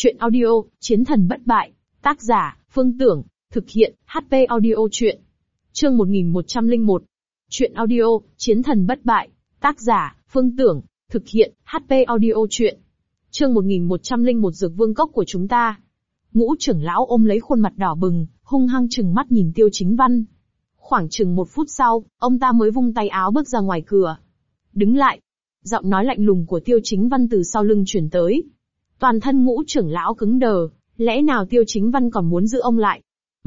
Chuyện audio, Chiến thần bất bại. Tác giả, Phương Tưởng. Thực hiện, HP Audio Chuyện. Chương 1101. Chuyện audio, Chiến thần bất bại. Tác giả, Phương Tưởng. Thực hiện, HP Audio Chuyện. Chương 1101 Dược Vương Cốc của chúng ta. Ngũ trưởng lão ôm lấy khuôn mặt đỏ bừng, hung hăng trừng mắt nhìn Tiêu Chính Văn. Khoảng chừng 1 phút sau, ông ta mới vung tay áo bước ra ngoài cửa. Đứng lại. Giọng nói lạnh lùng của Tiêu Chính Văn từ sau lưng truyền tới. Toàn thân Ngũ trưởng lão cứng đờ, lẽ nào Tiêu Chính Văn còn muốn giữ ông lại?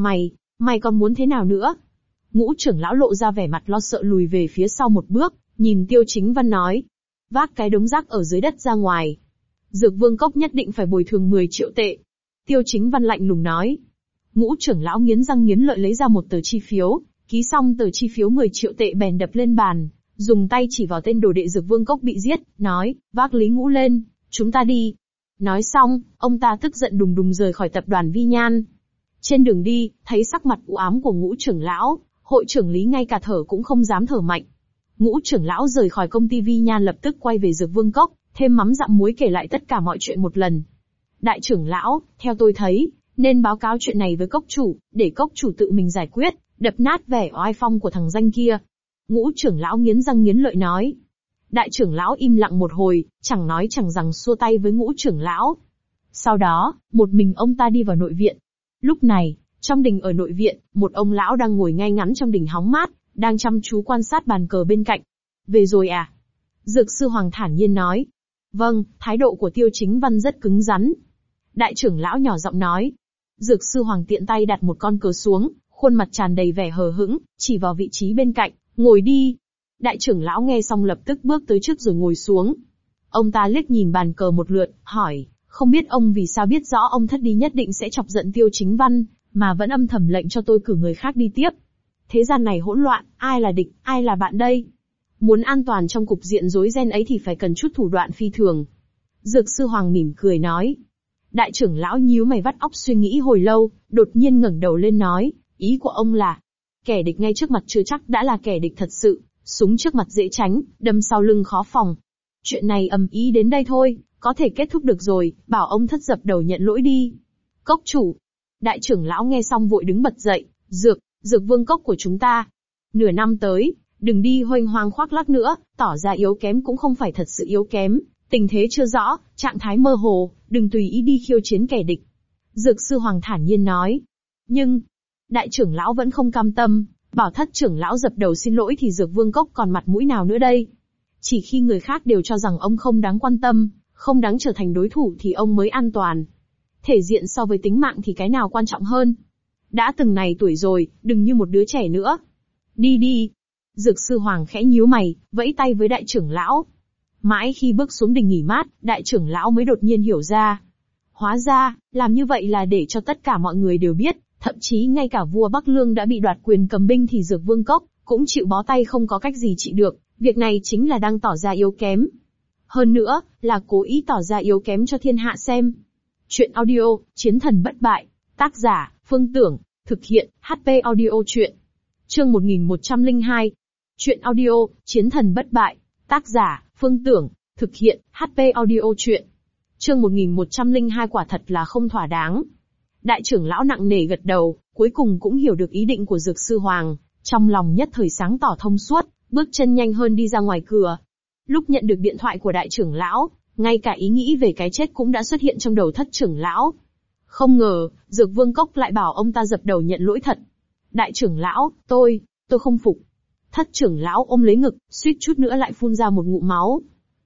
Mày còn muốn thế nào nữa? Ngũ trưởng lão lộ ra vẻ mặt lo sợ lùi về phía sau một bước, nhìn Tiêu Chính Văn nói. Vác cái đống rác ở dưới đất ra ngoài. Dược Vương Cốc nhất định phải bồi thường 10 triệu tệ. Tiêu Chính Văn lạnh lùng nói. Ngũ trưởng lão nghiến răng nghiến lợi lấy ra một tờ chi phiếu, ký xong tờ chi phiếu 10 triệu tệ bèn đập lên bàn, dùng tay chỉ vào tên đồ đệ Dược Vương Cốc bị giết, nói, vác Lý Ngũ lên, chúng ta đi. Nói xong, ông ta tức giận đùng đùng rời khỏi tập đoàn Vi Nhan. Trên đường đi, thấy sắc mặt u ám của Ngũ trưởng lão, hội trưởng Lý ngay cả thở cũng không dám thở mạnh. Ngũ trưởng lão rời khỏi công ty Vi Nhan lập tức quay về Dược Vương Cốc, thêm mắm dặm muối kể lại tất cả mọi chuyện một lần. Đại trưởng lão, theo tôi thấy, nên báo cáo chuyện này với cốc chủ, để cốc chủ tự mình giải quyết, đập nát vẻ oai phong của thằng danh kia. Ngũ trưởng lão nghiến răng nghiến lợi nói. Đại trưởng lão im lặng một hồi, chẳng nói chẳng rằng xua tay với Ngũ trưởng lão. Sau đó, một mình ông ta đi vào nội viện. Lúc này, trong đình ở nội viện, một ông lão đang ngồi ngay ngắn trong đình hóng mát, đang chăm chú quan sát bàn cờ bên cạnh. Về rồi à? Dược sư Hoàng thản nhiên nói. Vâng, thái độ của Tiêu Chính Văn rất cứng rắn. Đại trưởng lão nhỏ giọng nói. Dược sư Hoàng tiện tay đặt một con cờ xuống, khuôn mặt tràn đầy vẻ hờ hững, chỉ vào vị trí bên cạnh, ngồi đi. Đại trưởng lão nghe xong lập tức bước tới trước rồi ngồi xuống. Ông ta liếc nhìn bàn cờ một lượt, hỏi, không biết ông vì sao biết rõ ông thất đi nhất định sẽ chọc giận Tiêu Chính Văn, mà vẫn âm thầm lệnh cho tôi cử người khác đi tiếp. Thế gian này hỗn loạn, ai là địch, ai là bạn đây? Muốn an toàn trong cục diện rối ren ấy thì phải cần chút thủ đoạn phi thường. Dược sư Hoàng mỉm cười nói. Đại trưởng lão nhíu mày vắt óc suy nghĩ hồi lâu, đột nhiên ngẩng đầu lên nói, ý của ông là, kẻ địch ngay trước mặt chưa chắc đã là kẻ địch thật sự, súng trước mặt dễ tránh, đâm sau lưng khó phòng. Chuyện này ầm ĩ đến đây thôi, có thể kết thúc được rồi, bảo ông thất dập đầu nhận lỗi đi. Cốc chủ. Đại trưởng lão nghe xong vội đứng bật dậy, Dược Vương Cốc của chúng ta. Nửa năm tới, đừng đi hoành hoang khoác lác nữa, tỏ ra yếu kém cũng không phải thật sự yếu kém, tình thế chưa rõ, trạng thái mơ hồ, đừng tùy ý đi khiêu chiến kẻ địch. Dược sư Hoàng thản nhiên nói. Nhưng, đại trưởng lão vẫn không cam tâm, bảo thất trưởng lão dập đầu xin lỗi thì Dược Vương Cốc còn mặt mũi nào nữa đây? Chỉ khi người khác đều cho rằng ông không đáng quan tâm, không đáng trở thành đối thủ thì ông mới an toàn. Thể diện so với tính mạng thì cái nào quan trọng hơn? Đã từng này tuổi rồi, đừng như một đứa trẻ nữa. Đi đi. Dược sư Hoàng khẽ nhíu mày, vẫy tay với đại trưởng lão. Mãi khi bước xuống đình nghỉ mát, đại trưởng lão mới đột nhiên hiểu ra. Hóa ra, làm như vậy là để cho tất cả mọi người đều biết, thậm chí ngay cả vua Bắc Lương đã bị đoạt quyền cầm binh thì Dược Vương Cốc cũng chịu bó tay không có cách gì trị được, việc này chính là đang tỏ ra yếu kém. Hơn nữa, là cố ý tỏ ra yếu kém cho thiên hạ xem. Chuyện audio, Chiến thần bất bại. Tác giả, Phương Tưởng. Thực hiện, HP Audio Chuyện. Chương 1102. Chuyện audio, Chiến thần bất bại. Tác giả, Phương Tưởng. Thực hiện, HP Audio Chuyện. Chương 1102 quả thật là không thỏa đáng. Đại trưởng lão nặng nề gật đầu, cuối cùng cũng hiểu được ý định của Dược sư Hoàng, trong lòng nhất thời sáng tỏ thông suốt, bước chân nhanh hơn đi ra ngoài cửa. Lúc nhận được điện thoại của đại trưởng lão, ngay cả ý nghĩ về cái chết cũng đã xuất hiện trong đầu thất trưởng lão. Không ngờ, Dược Vương Cốc lại bảo ông ta dập đầu nhận lỗi thật. Đại trưởng lão, tôi không phục. Thất trưởng lão ôm lấy ngực, suýt chút nữa lại phun ra một ngụm máu.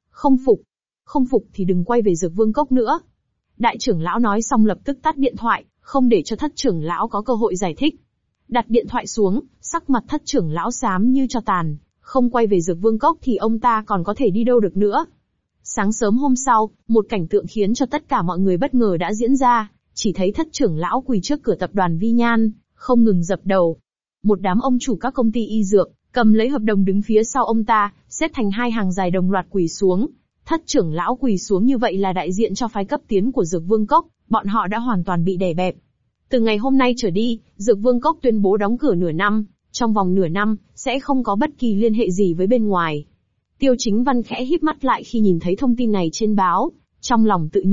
Không phục thì đừng quay về Dược Vương Cốc nữa. Đại trưởng lão nói xong lập tức tắt điện thoại, không để cho thất trưởng lão có cơ hội giải thích. Đặt điện thoại xuống, sắc mặt thất trưởng lão xám như tro tàn, không quay về Dược Vương Cốc thì ông ta còn có thể đi đâu được nữa. Sáng sớm hôm sau, một cảnh tượng khiến cho tất cả mọi người bất ngờ đã diễn ra, chỉ thấy thất trưởng lão quỳ trước cửa tập đoàn Vi Nhan, không ngừng dập đầu. Một đám ông chủ các công ty y dược, cầm lấy hợp đồng đứng phía sau ông ta, xếp thành hai hàng dài đồng loạt quỳ xuống. Thất trưởng lão quỳ xuống như vậy là đại diện cho phái cấp tiến của Dược Vương Cốc, bọn họ đã hoàn toàn bị đè bẹp. Từ ngày hôm nay trở đi, Dược Vương Cốc tuyên bố đóng cửa nửa năm, trong vòng nửa năm, sẽ không có bất kỳ liên hệ gì với bên ngoài. Tiêu Chính Văn khẽ híp mắt lại khi nhìn thấy thông tin này trên báo, trong lòng tự nhủ,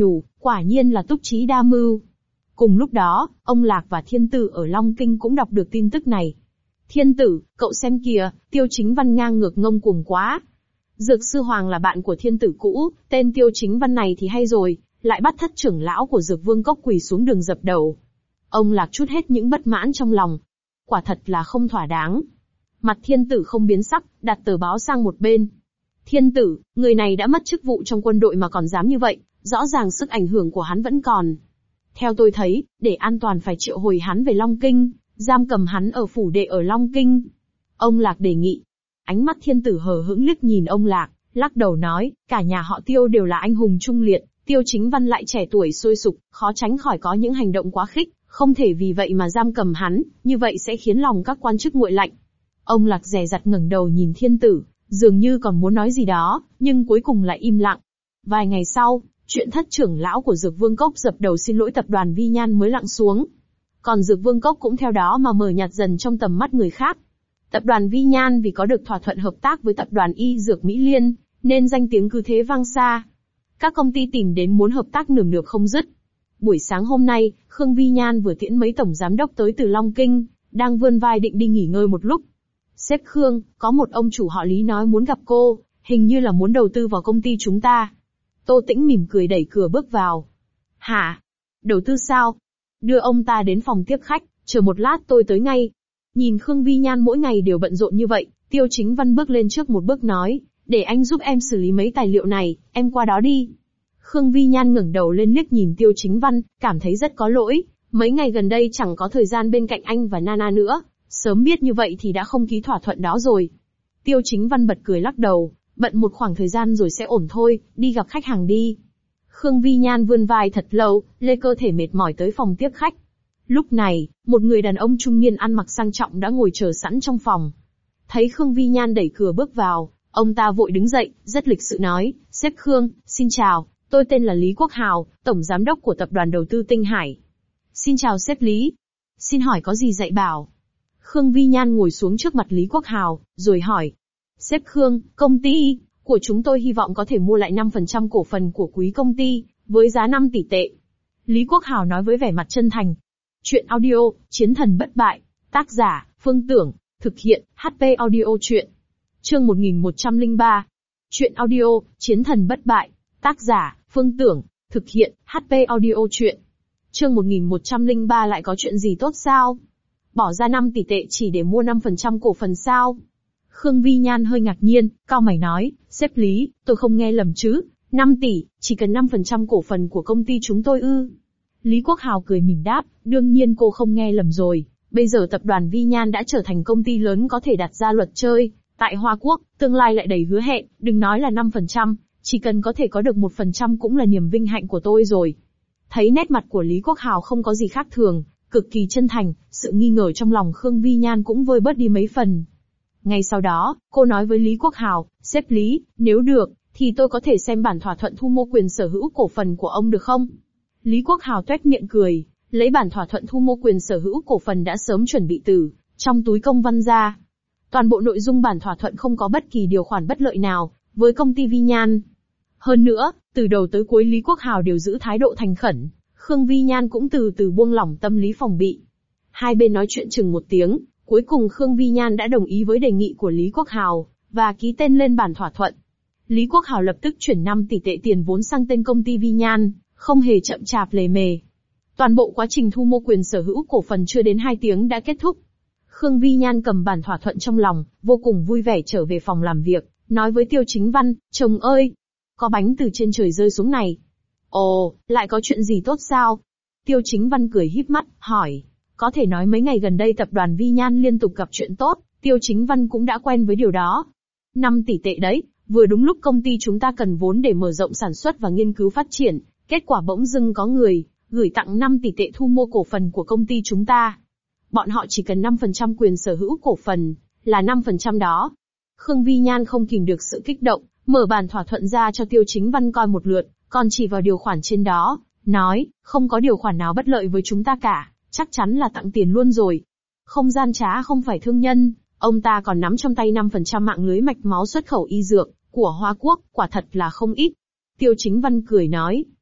Quả nhiên là túc trí đa mưu. Cùng lúc đó, ông Lạc và Thiên Tử ở Long Kinh cũng đọc được tin tức này. Thiên Tử, cậu xem kìa, Tiêu Chính Văn ngang ngược ngông cuồng quá. Dược Sư Hoàng là bạn của Thiên Tử cũ, tên Tiêu Chính Văn này thì hay rồi, lại bắt thất trưởng lão của Dược Vương Cốc quỳ xuống đường dập đầu. Ông Lạc trút hết những bất mãn trong lòng. Quả thật là không thỏa đáng. Mặt Thiên Tử không biến sắc, đặt tờ báo sang một bên. Thiên Tử, người này đã mất chức vụ trong quân đội mà còn dám như vậy, rõ ràng sức ảnh hưởng của hắn vẫn còn. Theo tôi thấy, để an toàn phải triệu hồi hắn về Long Kinh, giam cầm hắn ở phủ đệ ở Long Kinh. Ông Lạc đề nghị. Ánh mắt Thiên Tử hờ hững liếc nhìn ông Lạc, lắc đầu nói, cả nhà họ Tiêu đều là anh hùng trung liệt, Tiêu Chính Văn lại trẻ tuổi sôi sục, khó tránh khỏi có những hành động quá khích, không thể vì vậy mà giam cầm hắn, như vậy sẽ khiến lòng các quan chức nguội lạnh. Ông Lạc dè dặt ngẩng đầu nhìn Thiên Tử, dường như còn muốn nói gì đó, nhưng cuối cùng lại im lặng. Vài ngày sau, chuyện thất trưởng lão của Dược Vương Cốc dập đầu xin lỗi tập đoàn Vi Nhan mới lặng xuống. Còn Dược Vương Cốc cũng theo đó mà mờ nhạt dần trong tầm mắt người khác. Tập đoàn Vi Nhan vì có được thỏa thuận hợp tác với tập đoàn Y Dược Mỹ Liên, nên danh tiếng cứ thế vang xa. Các công ty tìm đến muốn hợp tác nườm nượp không dứt. Buổi sáng hôm nay, Khương Vi Nhan vừa tiễn mấy tổng giám đốc tới từ Long Kinh, đang vươn vai định đi nghỉ ngơi một lúc. Sếp Khương, có một ông chủ họ Lý nói muốn gặp cô, hình như là muốn đầu tư vào công ty chúng ta. Tô Tĩnh mỉm cười đẩy cửa bước vào. Hả? Đầu tư sao? Đưa ông ta đến phòng tiếp khách, chờ một lát tôi tới ngay. Nhìn Khương Vi Nhan mỗi ngày đều bận rộn như vậy, Tiêu Chính Văn bước lên trước một bước nói, để anh giúp em xử lý mấy tài liệu này, em qua đó đi. Khương Vi Nhan ngẩng đầu lên liếc nhìn Tiêu Chính Văn, cảm thấy rất có lỗi, mấy ngày gần đây chẳng có thời gian bên cạnh anh và Nana nữa, sớm biết như vậy thì đã không ký thỏa thuận đó rồi. Tiêu Chính Văn bật cười lắc đầu, bận một khoảng thời gian rồi sẽ ổn thôi, đi gặp khách hàng đi. Khương Vi Nhan vươn vai thật lâu, lê cơ thể mệt mỏi tới phòng tiếp khách. Lúc này, một người đàn ông trung niên ăn mặc sang trọng đã ngồi chờ sẵn trong phòng. Thấy Khương Vi Nhan đẩy cửa bước vào, ông ta vội đứng dậy, rất lịch sự nói, sếp Khương, xin chào, tôi tên là Lý Quốc Hào, tổng giám đốc của tập đoàn đầu tư Tinh Hải. Xin chào sếp Lý. Xin hỏi có gì dạy bảo? Khương Vi Nhan ngồi xuống trước mặt Lý Quốc Hào, rồi hỏi. Sếp Khương, công ty của chúng tôi hy vọng có thể mua lại 5% cổ phần của quý công ty, với giá 5 tỷ tệ. Lý Quốc Hào nói với vẻ mặt chân thành. Chuyện audio, Chiến thần bất bại. Tác giả, Phương Tưởng. Thực hiện, HP Audio Chuyện. Chương 1103. Chuyện audio, Chiến thần bất bại. Tác giả, Phương Tưởng. Thực hiện, HP Audio Chuyện. Chương 1103 lại có chuyện gì tốt sao? Bỏ ra 5 tỷ tệ chỉ để mua 5% cổ phần sao? Khương Vi Nhan hơi ngạc nhiên, cau mày nói, sếp Lý, tôi không nghe lầm chứ, 5 tỷ, chỉ cần 5% cổ phần của công ty chúng tôi ư? Lý Quốc Hào cười mỉm đáp, đương nhiên cô không nghe lầm rồi, bây giờ tập đoàn Vi Nhan đã trở thành công ty lớn có thể đặt ra luật chơi, tại Hoa Quốc, tương lai lại đầy hứa hẹn, đừng nói là 5%, chỉ cần có thể có được 1% cũng là niềm vinh hạnh của tôi rồi. Thấy nét mặt của Lý Quốc Hào không có gì khác thường, cực kỳ chân thành, sự nghi ngờ trong lòng Khương Vi Nhan cũng vơi bớt đi mấy phần. Ngay sau đó, cô nói với Lý Quốc Hào, sếp Lý, nếu được, thì tôi có thể xem bản thỏa thuận thu mua quyền sở hữu cổ phần của ông được không? Lý Quốc Hào toét miệng cười, lấy bản thỏa thuận thu mua quyền sở hữu cổ phần đã sớm chuẩn bị từ trong túi công văn ra. Toàn bộ nội dung bản thỏa thuận không có bất kỳ điều khoản bất lợi nào với công ty Vi Nhan. Hơn nữa, từ đầu tới cuối Lý Quốc Hào đều giữ thái độ thành khẩn, Khương Vi Nhan cũng từ từ buông lỏng tâm lý phòng bị. Hai bên nói chuyện chừng một tiếng, cuối cùng Khương Vi Nhan đã đồng ý với đề nghị của Lý Quốc Hào, và ký tên lên bản thỏa thuận. Lý Quốc Hào lập tức chuyển 5 tỷ tệ tiền vốn sang tên công ty Vi Nhan, không hề chậm chạp lề mề. Toàn bộ quá trình thu mua quyền sở hữu cổ phần chưa đến 2 tiếng đã kết thúc. Khương Vi Nhan cầm bản thỏa thuận trong lòng, vô cùng vui vẻ trở về phòng làm việc, nói với Tiêu Chính Văn, chồng ơi, có bánh từ trên trời rơi xuống này. Ồ, lại có chuyện gì tốt sao? Tiêu Chính Văn cười híp mắt, hỏi. Có thể nói mấy ngày gần đây tập đoàn Vi Nhan liên tục gặp chuyện tốt, Tiêu Chính Văn cũng đã quen với điều đó. 5 tỷ tệ đấy, vừa đúng lúc công ty chúng ta cần vốn để mở rộng sản xuất và nghiên cứu phát triển, kết quả bỗng dưng có người gửi tặng 5 tỷ tệ thu mua cổ phần của công ty chúng ta. Bọn họ chỉ cần 5% quyền sở hữu cổ phần, là 5% đó. Khương Vi Nhan không kìm được sự kích động, mở bản thỏa thuận ra cho Tiêu Chính Văn coi một lượt, còn chỉ vào điều khoản trên đó, nói, không có điều khoản nào bất lợi với chúng ta cả, chắc chắn là tặng tiền luôn rồi. Không gian trá không phải thương nhân, ông ta còn nắm trong tay 5% mạng lưới mạch máu xuất khẩu y dược của Hoa Quốc, quả thật là không ít. Tiêu Chính Văn cười nói.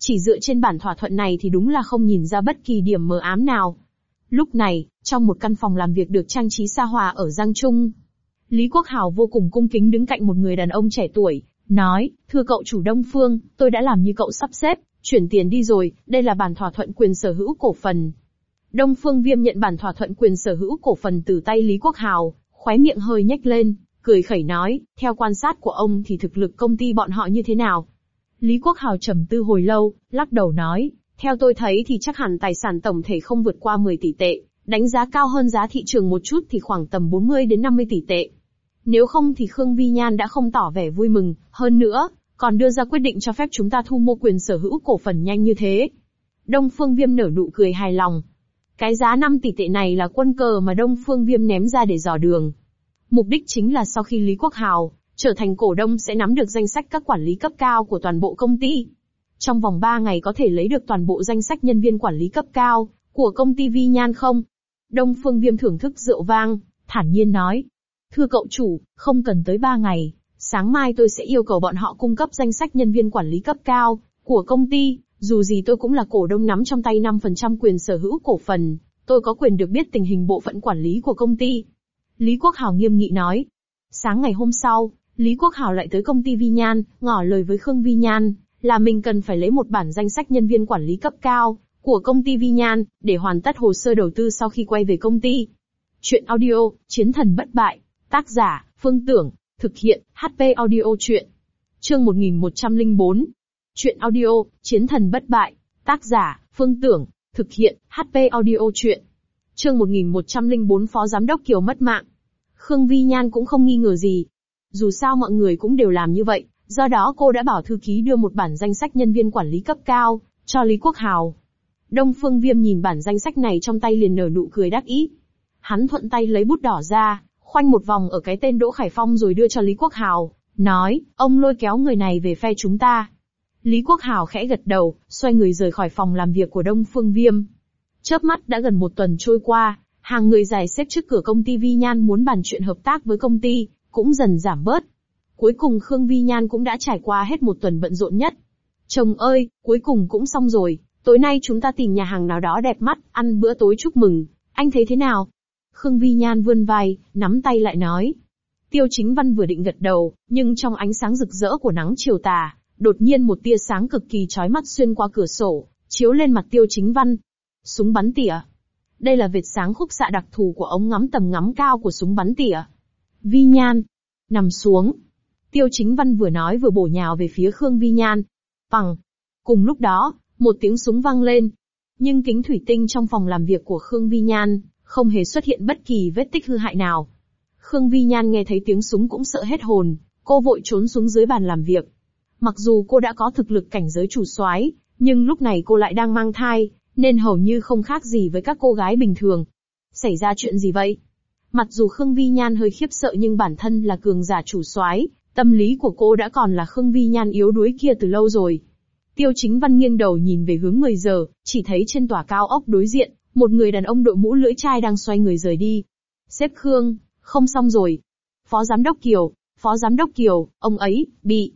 Chỉ dựa trên bản thỏa thuận này thì đúng là không nhìn ra bất kỳ điểm mờ ám nào. Lúc này, trong một căn phòng làm việc được trang trí xa hoa ở Giang Trung, Lý Quốc Hào vô cùng cung kính đứng cạnh một người đàn ông trẻ tuổi, nói, thưa cậu chủ Đông Phương, tôi đã làm như cậu sắp xếp, chuyển tiền đi rồi, đây là bản thỏa thuận quyền sở hữu cổ phần. Đông Phương Viêm nhận bản thỏa thuận quyền sở hữu cổ phần từ tay Lý Quốc Hào, khóe miệng hơi nhếch lên, cười khẩy nói, theo quan sát của ông thì thực lực công ty bọn họ như thế nào? Lý Quốc Hào trầm tư hồi lâu, lắc đầu nói, theo tôi thấy thì chắc hẳn tài sản tổng thể không vượt qua 10 tỷ tệ, đánh giá cao hơn giá thị trường một chút thì khoảng tầm 40 đến 50 tỷ tệ. Nếu không thì Khương Vi Nhan đã không tỏ vẻ vui mừng, hơn nữa, còn đưa ra quyết định cho phép chúng ta thu mua quyền sở hữu cổ phần nhanh như thế. Đông Phương Viêm nở nụ cười hài lòng. Cái giá 5 tỷ tệ này là quân cờ mà Đông Phương Viêm ném ra để dò đường. Mục đích chính là sau khi Lý Quốc Hào trở thành cổ đông sẽ nắm được danh sách các quản lý cấp cao của toàn bộ công ty. Trong vòng 3 ngày có thể lấy được toàn bộ danh sách nhân viên quản lý cấp cao của công ty Vi Nhan không? Đông Phương Viêm thưởng thức rượu vang, thản nhiên nói. Thưa cậu chủ, không cần tới 3 ngày, sáng mai tôi sẽ yêu cầu bọn họ cung cấp danh sách nhân viên quản lý cấp cao của công ty, dù gì tôi cũng là cổ đông nắm trong tay 5% quyền sở hữu cổ phần, tôi có quyền được biết tình hình bộ phận quản lý của công ty. Lý Quốc Hào nghiêm nghị nói. Sáng ngày hôm sau, Lý Quốc Hào lại tới công ty Vi Nhan, ngỏ lời với Khương Vi Nhan, là mình cần phải lấy một bản danh sách nhân viên quản lý cấp cao của công ty Vi Nhan, để hoàn tất hồ sơ đầu tư sau khi quay về công ty. Chuyện audio, Chiến thần bất bại, tác giả, Phương Tưởng, thực hiện, HP Audio Chuyện. Chương 1104. Chuyện audio, Chiến thần bất bại, tác giả, Phương Tưởng, thực hiện, HP Audio Chuyện. Chương 1104 Phó Giám đốc Kiều mất mạng. Khương Vi Nhan cũng không nghi ngờ gì. Dù sao mọi người cũng đều làm như vậy, do đó cô đã bảo thư ký đưa một bản danh sách nhân viên quản lý cấp cao cho Lý Quốc Hào. Đông Phương Viêm nhìn bản danh sách này trong tay liền nở nụ cười đắc ý. Hắn thuận tay lấy bút đỏ ra, khoanh một vòng ở cái tên Đỗ Khải Phong rồi đưa cho Lý Quốc Hào, nói, ông lôi kéo người này về phe chúng ta. Lý Quốc Hào khẽ gật đầu, xoay người rời khỏi phòng làm việc của Đông Phương Viêm. Chớp mắt đã gần 1 tuần trôi qua, hàng người dài xếp trước cửa công ty Vi Nhan muốn bàn chuyện hợp tác với công ty, cũng dần giảm bớt. Cuối cùng Khương Vi Nhan cũng đã trải qua hết 1 tuần bận rộn nhất. Chồng ơi, cuối cùng cũng xong rồi, tối nay chúng ta tìm nhà hàng nào đó đẹp mắt, ăn bữa tối chúc mừng, anh thấy thế nào? Khương Vi Nhan vươn vai, nắm tay lại nói. Tiêu Chính Văn vừa định gật đầu, nhưng trong ánh sáng rực rỡ của nắng chiều tà, đột nhiên một tia sáng cực kỳ chói mắt xuyên qua cửa sổ, chiếu lên mặt Tiêu Chính Văn. Súng bắn tỉa. Đây là vệt sáng khúc xạ đặc thù của ống ngắm tầm ngắm cao của súng bắn tỉa. Vi Nhan, nằm xuống. Tiêu Chính Văn vừa nói vừa bổ nhào về phía Khương Vi Nhan. Phằng. Cùng lúc đó, một tiếng súng vang lên. Nhưng kính thủy tinh trong phòng làm việc của Khương Vi Nhan không hề xuất hiện bất kỳ vết tích hư hại nào. Khương Vi Nhan nghe thấy tiếng súng cũng sợ hết hồn, cô vội trốn xuống dưới bàn làm việc. Mặc dù cô đã có thực lực cảnh giới chủ soái, nhưng lúc này cô lại đang mang thai, nên hầu như không khác gì với các cô gái bình thường. Xảy ra chuyện gì vậy? Mặc dù Khương Vi Nhan hơi khiếp sợ nhưng bản thân là cường giả chủ soái, tâm lý của cô đã còn là Khương Vi Nhan yếu đuối kia từ lâu rồi. Tiêu Chính Văn nghiêng đầu nhìn về hướng 10 giờ, chỉ thấy trên tòa cao ốc đối diện, một người đàn ông đội mũ lưỡi chai đang xoay người rời đi. Sếp Khương, không xong rồi. Phó Giám đốc Kiều, ông ấy,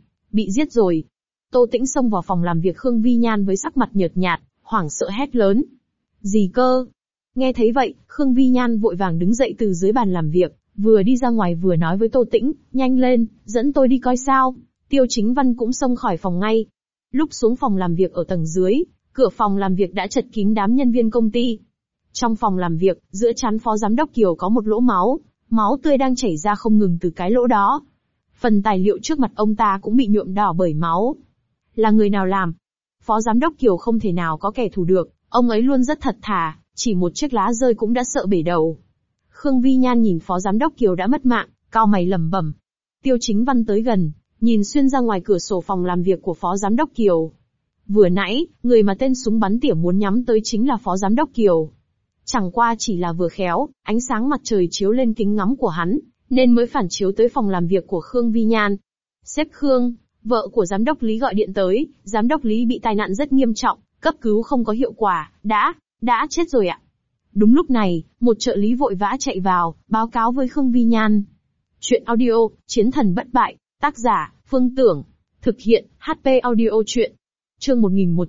bị giết rồi. Tô Tĩnh xông vào phòng làm việc Khương Vi Nhan với sắc mặt nhợt nhạt, hoảng sợ hét lớn. Gì cơ? Nghe thấy vậy, Khương Vi Nhan vội vàng đứng dậy từ dưới bàn làm việc, vừa đi ra ngoài vừa nói với Tô Tĩnh, nhanh lên, dẫn tôi đi coi sao. Tiêu Chính Văn cũng xông khỏi phòng ngay. Lúc xuống phòng làm việc ở tầng dưới, cửa phòng làm việc đã chật kín đám nhân viên công ty. Trong phòng làm việc, giữa trán Phó Giám đốc Kiều có một lỗ máu tươi đang chảy ra không ngừng từ cái lỗ đó. Phần tài liệu trước mặt ông ta cũng bị nhuộm đỏ bởi máu. Là người nào làm? Phó Giám đốc Kiều không thể nào có kẻ thù được, ông ấy luôn rất thật thà, chỉ một chiếc lá rơi cũng đã sợ bể đầu. Khương Vi Nhan nhìn Phó Giám đốc Kiều đã mất mạng, cau mày lẩm bẩm. Tiêu Chính Văn tới gần, nhìn xuyên ra ngoài cửa sổ phòng làm việc của Phó Giám đốc Kiều. Vừa nãy, người mà tên súng bắn tỉa muốn nhắm tới chính là Phó Giám đốc Kiều. Chẳng qua chỉ là vừa khéo, ánh sáng mặt trời chiếu lên kính ngắm của hắn, nên mới phản chiếu tới phòng làm việc của Khương Vi Nhan. Sếp Khương, vợ của Giám đốc Lý gọi điện tới, Giám đốc Lý bị tai nạn rất nghiêm trọng, cấp cứu không có hiệu quả, đã chết rồi ạ. Đúng lúc này, một trợ lý vội vã chạy vào, báo cáo với Khương Vi Nhan. Chuyện audio, Chiến thần bất bại, tác giả, Phương Tưởng, thực hiện, HP Audio Chuyện. Chương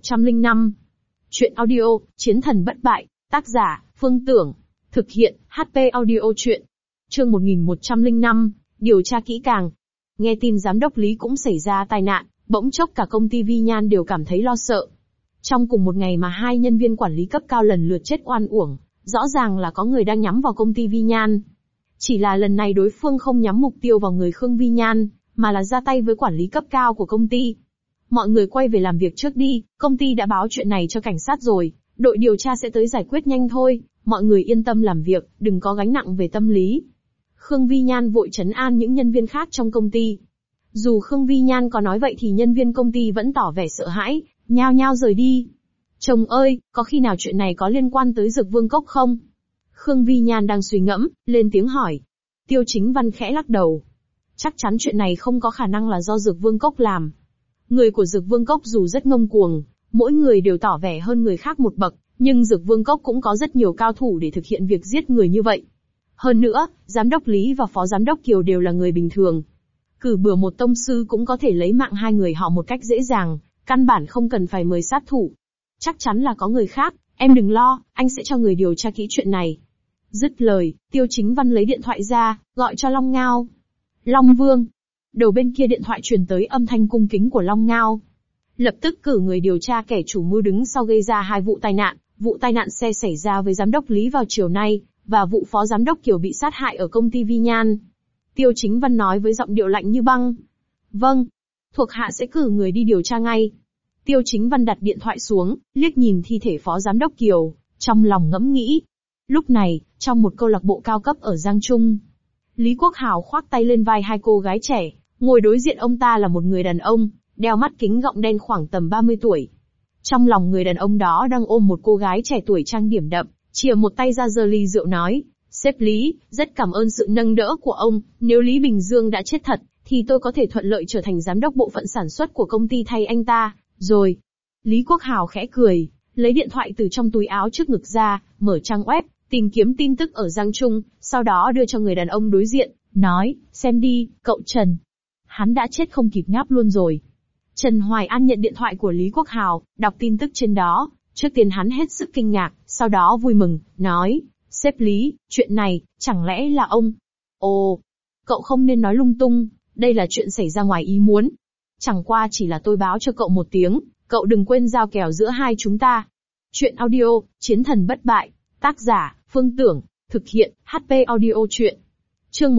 1105. Chuyện audio, Chiến thần bất bại, tác giả, Phương Tưởng. Thực hiện, HP Audio Chuyện. Chương 1105, điều tra kỹ càng. Nghe tin giám đốc Lý cũng xảy ra tai nạn, bỗng chốc cả công ty Vi Nhan đều cảm thấy lo sợ. Trong cùng một ngày mà hai nhân viên quản lý cấp cao lần lượt chết oan uổng, rõ ràng là có người đang nhắm vào công ty Vi Nhan. Chỉ là lần này đối phương không nhắm mục tiêu vào người Khương Vi Nhan, mà là ra tay với quản lý cấp cao của công ty. Mọi người quay về làm việc trước đi, công ty đã báo chuyện này cho cảnh sát rồi, đội điều tra sẽ tới giải quyết nhanh thôi, mọi người yên tâm làm việc, đừng có gánh nặng về tâm lý. Khương Vi Nhan vội trấn an những nhân viên khác trong công ty. Dù Khương Vi Nhan có nói vậy thì nhân viên công ty vẫn tỏ vẻ sợ hãi, nhao nhao rời đi. Chồng ơi, có khi nào chuyện này có liên quan tới Dược Vương Cốc không? Khương Vi Nhan đang suy ngẫm, lên tiếng hỏi. Tiêu Chính Văn khẽ lắc đầu. Chắc chắn chuyện này không có khả năng là do Dược Vương Cốc làm. Người của Dược Vương Cốc dù rất ngông cuồng, mỗi người đều tỏ vẻ hơn người khác một bậc, nhưng Dược Vương Cốc cũng có rất nhiều cao thủ để thực hiện việc giết người như vậy. Hơn nữa, giám đốc Lý và phó giám đốc Kiều đều là người bình thường. Cử bừa một tông sư cũng có thể lấy mạng hai người họ một cách dễ dàng, căn bản không cần phải mời sát thủ. Chắc chắn là có người khác, em đừng lo, anh sẽ cho người điều tra kỹ chuyện này. Dứt lời, Tiêu Chính Văn lấy điện thoại ra, gọi cho Long Ngao. Long Vương. Đầu bên kia điện thoại truyền tới âm thanh cung kính của Long Ngao. Lập tức cử người điều tra kẻ chủ mưu đứng sau gây ra hai vụ tai nạn. Vụ tai nạn xe xảy ra với giám đốc Lý vào chiều nay, và vụ phó giám đốc Kiều bị sát hại ở công ty Vi Nhan. Tiêu Chính Văn nói với giọng điệu lạnh như băng. Vâng. Thuộc hạ sẽ cử người đi điều tra ngay. Tiêu Chính Văn đặt điện thoại xuống, liếc nhìn thi thể phó giám đốc Kiều, trong lòng ngẫm nghĩ. Lúc này, trong một câu lạc bộ cao cấp ở Giang Trung, Lý Quốc Hào khoác tay lên vai hai cô gái trẻ, ngồi đối diện ông ta là một người đàn ông, đeo mắt kính gọng đen khoảng tầm 30 tuổi. Trong lòng người đàn ông đó đang ôm một cô gái trẻ tuổi trang điểm đậm, chìa một tay ra giơ ly rượu nói, sếp Lý, rất cảm ơn sự nâng đỡ của ông, nếu Lý Bình Dương đã chết thật, thì tôi có thể thuận lợi trở thành giám đốc bộ phận sản xuất của công ty thay anh ta, rồi. Lý Quốc Hào khẽ cười, lấy điện thoại từ trong túi áo trước ngực ra, mở trang web, tìm kiếm tin tức ở Giang Trung, sau đó đưa cho người đàn ông đối diện, nói, xem đi, cậu Trần. Hắn đã chết không kịp ngáp luôn rồi. Trần Hoài An nhận điện thoại của Lý Quốc Hào, đọc tin tức trên đó, trước tiên hắn hết sức kinh ngạc, sau đó vui mừng, nói, sếp Lý, chuyện này, chẳng lẽ là ông? Ồ, cậu không nên nói lung tung, đây là chuyện xảy ra ngoài ý muốn. Chẳng qua chỉ là tôi báo cho cậu một tiếng, cậu đừng quên giao kèo giữa hai chúng ta. Chuyện audio, Chiến thần bất bại, tác giả, Phương Tưởng, thực hiện, HP Audio Chuyện. Chương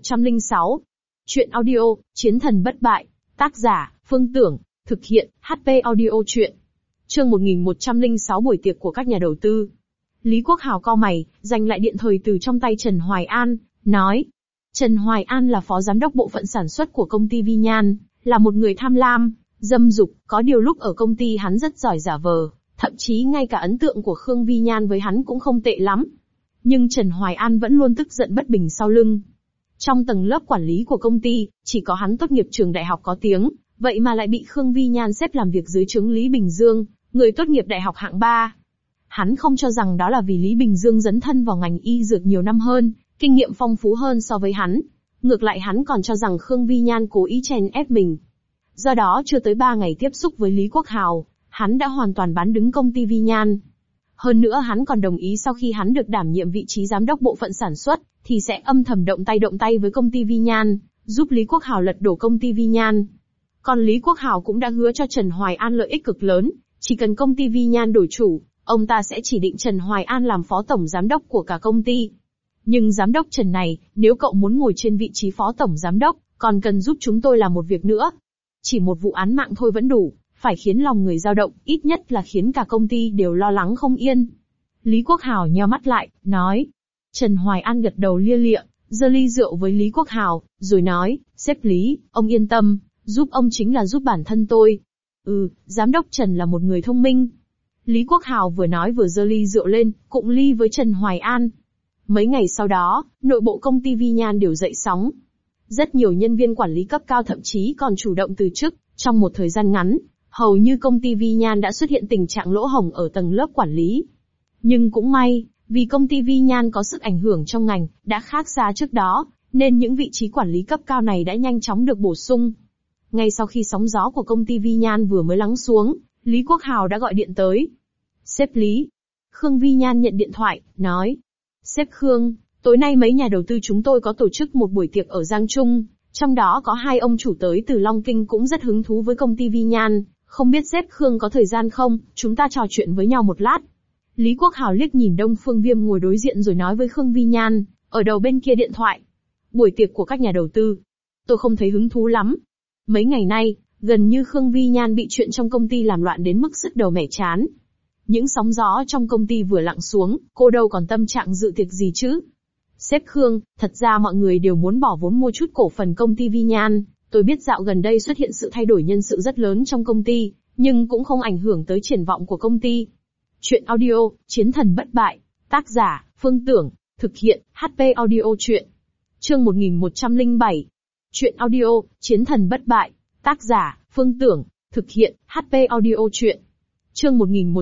1106. Chuyện audio, Chiến thần bất bại, tác giả, Phương Tưởng, thực hiện, HP Audio Chuyện. Chương 1106 buổi tiệc của các nhà đầu tư. Lý Quốc Hào cau mày, giành lại điện thời từ trong tay Trần Hoài An, nói. Trần Hoài An là phó giám đốc bộ phận sản xuất của công ty Vi Nhan, là một người tham lam, dâm dục, có điều lúc ở công ty hắn rất giỏi giả vờ, thậm chí ngay cả ấn tượng của Khương Vi Nhan với hắn cũng không tệ lắm. Nhưng Trần Hoài An vẫn luôn tức giận bất bình sau lưng. Trong tầng lớp quản lý của công ty, chỉ có hắn tốt nghiệp trường đại học có tiếng, vậy mà lại bị Khương Vi Nhan xếp làm việc dưới trướng Lý Bình Dương, người tốt nghiệp đại học hạng 3. Hắn không cho rằng đó là vì Lý Bình Dương dấn thân vào ngành y dược nhiều năm hơn, kinh nghiệm phong phú hơn so với hắn. Ngược lại hắn còn cho rằng Khương Vi Nhan cố ý chèn ép mình. Do đó chưa tới 3 ngày tiếp xúc với Lý Quốc Hào, hắn đã hoàn toàn bán đứng công ty Vi Nhan. Hơn nữa hắn còn đồng ý sau khi hắn được đảm nhiệm vị trí giám đốc bộ phận sản xuất, thì sẽ âm thầm động tay với công ty Vi Nhan, giúp Lý Quốc Hào lật đổ công ty Vi Nhan. Còn Lý Quốc Hào cũng đã hứa cho Trần Hoài An lợi ích cực lớn, chỉ cần công ty Vi Nhan đổi chủ, ông ta sẽ chỉ định Trần Hoài An làm phó tổng giám đốc của cả công ty. Nhưng giám đốc Trần này, nếu cậu muốn ngồi trên vị trí phó tổng giám đốc, còn cần giúp chúng tôi làm một việc nữa. Chỉ một vụ án mạng thôi vẫn đủ, phải khiến lòng người dao động, ít nhất là khiến cả công ty đều lo lắng không yên. Lý Quốc Hào nheo mắt lại, nói. Trần Hoài An gật đầu lia lịa, giơ ly rượu với Lý Quốc Hào, rồi nói, sếp Lý, ông yên tâm, giúp ông chính là giúp bản thân tôi. Giám đốc Trần là một người thông minh. Lý Quốc Hào vừa nói vừa giơ ly rượu lên, cụng ly với Trần Hoài An. Mấy ngày sau đó, nội bộ công ty Vi Nhan đều dậy sóng. Rất nhiều nhân viên quản lý cấp cao thậm chí còn chủ động từ chức, trong một thời gian ngắn, hầu như công ty Vi Nhan đã xuất hiện tình trạng lỗ hổng ở tầng lớp quản lý. Nhưng cũng may, vì công ty Vi Nhan có sức ảnh hưởng trong ngành, đã khác xa trước đó, nên những vị trí quản lý cấp cao này đã nhanh chóng được bổ sung. Ngay sau khi sóng gió của công ty Vi Nhan vừa mới lắng xuống, Lý Quốc Hào đã gọi điện tới. Sếp Lý. Khương Vi Nhan nhận điện thoại, nói. Sếp Khương, tối nay mấy nhà đầu tư chúng tôi có tổ chức một buổi tiệc ở Giang Trung, trong đó có 2 ông chủ tới từ Long Kinh cũng rất hứng thú với công ty Vi Nhan, không biết sếp Khương có thời gian không, chúng ta trò chuyện với nhau một lát. Lý Quốc Hào liếc nhìn Đông Phương Viêm ngồi đối diện rồi nói với Khương Vi Nhan, ở đầu bên kia điện thoại. Buổi tiệc của các nhà đầu tư. Tôi không thấy hứng thú lắm. Mấy ngày nay, gần như Khương Vi Nhan bị chuyện trong công ty làm loạn đến mức sứt đầu mẻ chán. Những sóng gió trong công ty vừa lặng xuống, cô đâu còn tâm trạng dự tiệc gì chứ. Sếp Khương, thật ra mọi người đều muốn bỏ vốn mua chút cổ phần công ty Vi Nhan. Tôi biết dạo gần đây xuất hiện sự thay đổi nhân sự rất lớn trong công ty, nhưng cũng không ảnh hưởng tới triển vọng của công ty. Chuyện audio, Chiến thần bất bại. Tác giả, Phương Tưởng. Thực hiện, HP Audio Chuyện. Chương 1107. Chuyện audio, Chiến thần bất bại. Tác giả, Phương Tưởng. Thực hiện, HP Audio Chuyện. Chương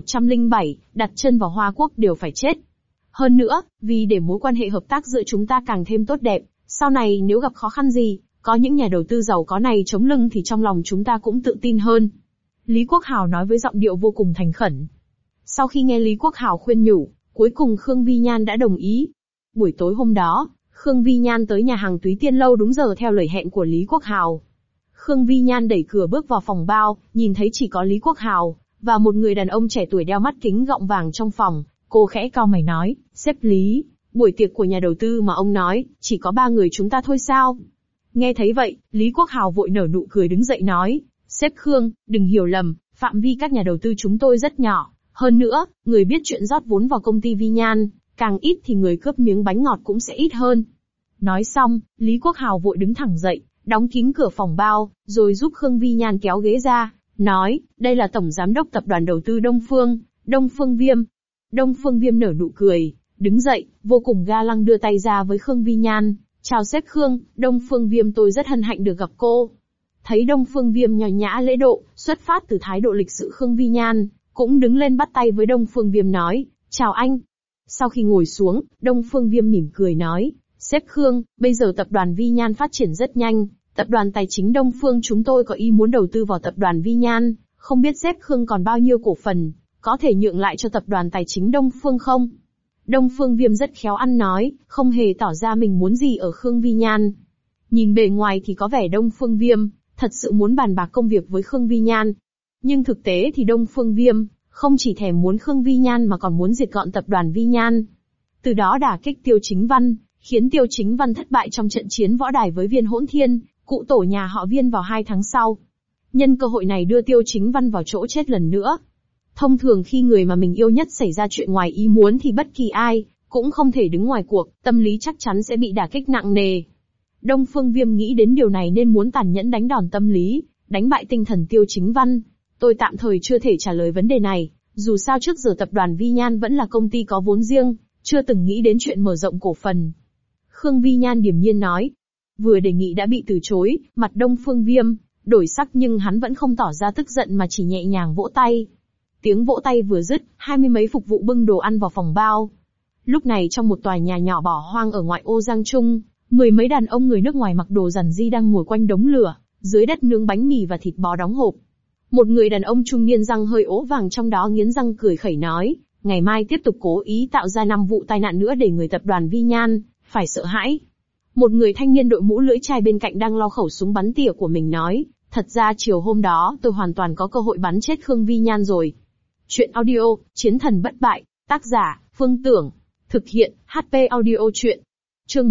1107, đặt chân vào Hoa Quốc đều phải chết. Hơn nữa, vì để mối quan hệ hợp tác giữa chúng ta càng thêm tốt đẹp, sau này nếu gặp khó khăn gì, có những nhà đầu tư giàu có này chống lưng thì trong lòng chúng ta cũng tự tin hơn. Lý Quốc Hào nói với giọng điệu vô cùng thành khẩn. Sau khi nghe Lý Quốc Hào khuyên nhủ, cuối cùng Khương Vi Nhan đã đồng ý. Buổi tối hôm đó, Khương Vi Nhan tới nhà hàng Túy Tiên Lâu đúng giờ theo lời hẹn của Lý Quốc Hào. Khương Vi Nhan đẩy cửa bước vào phòng bao, nhìn thấy chỉ có Lý Quốc Hào và một người đàn ông trẻ tuổi đeo mắt kính gọng vàng trong phòng. Cô khẽ cau mày nói, sếp Lý, buổi tiệc của nhà đầu tư mà ông nói, chỉ có 3 người chúng ta thôi sao? Nghe thấy vậy, Lý Quốc Hào vội nở nụ cười đứng dậy nói, sếp Khương, đừng hiểu lầm, phạm vi các nhà đầu tư chúng tôi rất nhỏ. Hơn nữa, người biết chuyện rót vốn vào công ty Vi Nhan, càng ít thì người cướp miếng bánh ngọt cũng sẽ ít hơn. Nói xong, Lý Quốc Hào vội đứng thẳng dậy, đóng kín cửa phòng bao, rồi giúp Khương Vi Nhan kéo ghế ra, nói, đây là Tổng Giám đốc Tập đoàn Đầu tư Đông Phương Viêm. Đông Phương Viêm nở nụ cười, đứng dậy, vô cùng ga lăng đưa tay ra với Khương Vi Nhan, chào sếp Khương, Đông Phương Viêm tôi rất hân hạnh được gặp cô. Thấy Đông Phương Viêm nho nhã lễ độ, xuất phát từ thái độ lịch sự Khương Vi Nhan, cũng đứng lên bắt tay với Đông Phương Viêm nói, chào anh. Sau khi ngồi xuống, Đông Phương Viêm mỉm cười nói, sếp Khương, bây giờ tập đoàn Vi Nhan phát triển rất nhanh, tập đoàn tài chính Đông Phương chúng tôi có ý muốn đầu tư vào tập đoàn Vi Nhan, không biết sếp Khương còn bao nhiêu cổ phần, có thể nhượng lại cho tập đoàn tài chính Đông Phương không? Đông Phương Viêm rất khéo ăn nói, không hề tỏ ra mình muốn gì ở Khương Vi Nhan. Nhìn bề ngoài thì có vẻ Đông Phương Viêm thật sự muốn bàn bạc công việc với Khương Vi Nhan. Nhưng thực tế thì Đông Phương Viêm không chỉ thèm muốn Khương Vi Nhan mà còn muốn diệt gọn tập đoàn Vi Nhan. Từ đó đả kích Tiêu Chính Văn, khiến Tiêu Chính Văn thất bại trong trận chiến võ đài với Viên Hỗn Thiên, cụ tổ nhà họ Viên vào 2 tháng sau. Nhân cơ hội này đưa Tiêu Chính Văn vào chỗ chết lần nữa. Thông thường khi người mà mình yêu nhất xảy ra chuyện ngoài ý muốn thì bất kỳ ai cũng không thể đứng ngoài cuộc, tâm lý chắc chắn sẽ bị đả kích nặng nề. Đông Phương Viêm nghĩ đến điều này nên muốn tàn nhẫn đánh đòn tâm lý, đánh bại tinh thần Tiêu Chính Văn. Tôi tạm thời chưa thể trả lời vấn đề này, dù sao trước giờ tập đoàn Vi Nhan vẫn là công ty có vốn riêng, chưa từng nghĩ đến chuyện mở rộng cổ phần. Khương Vi Nhan điềm nhiên nói. Vừa đề nghị đã bị từ chối, mặt Đông Phương Viêm đổi sắc nhưng hắn vẫn không tỏ ra tức giận mà chỉ nhẹ nhàng vỗ tay. Tiếng vỗ tay vừa dứt, 20 mấy phục vụ bưng đồ ăn vào phòng bao. Lúc này trong một tòa nhà nhỏ bỏ hoang ở ngoại ô Giang Trung, 10 mấy đàn ông người nước ngoài mặc đồ rằn di đang ngồi quanh đống lửa, dưới đất nướng bánh mì và thịt bò đóng hộp. Một người đàn ông trung niên răng hơi ố vàng trong đó nghiến răng cười khẩy nói, ngày mai tiếp tục cố ý tạo ra 5 vụ tai nạn nữa để người tập đoàn Vi Nhan phải sợ hãi. Một người thanh niên đội mũ lưỡi chai bên cạnh đang lo khẩu súng bắn tỉa của mình nói, thật ra chiều hôm đó tôi hoàn toàn có cơ hội bắn chết Khương Vi Nhan rồi. Chuyện audio, Chiến thần bất bại, tác giả, Phương Tưởng. Thực hiện, HP Audio Chuyện. Chương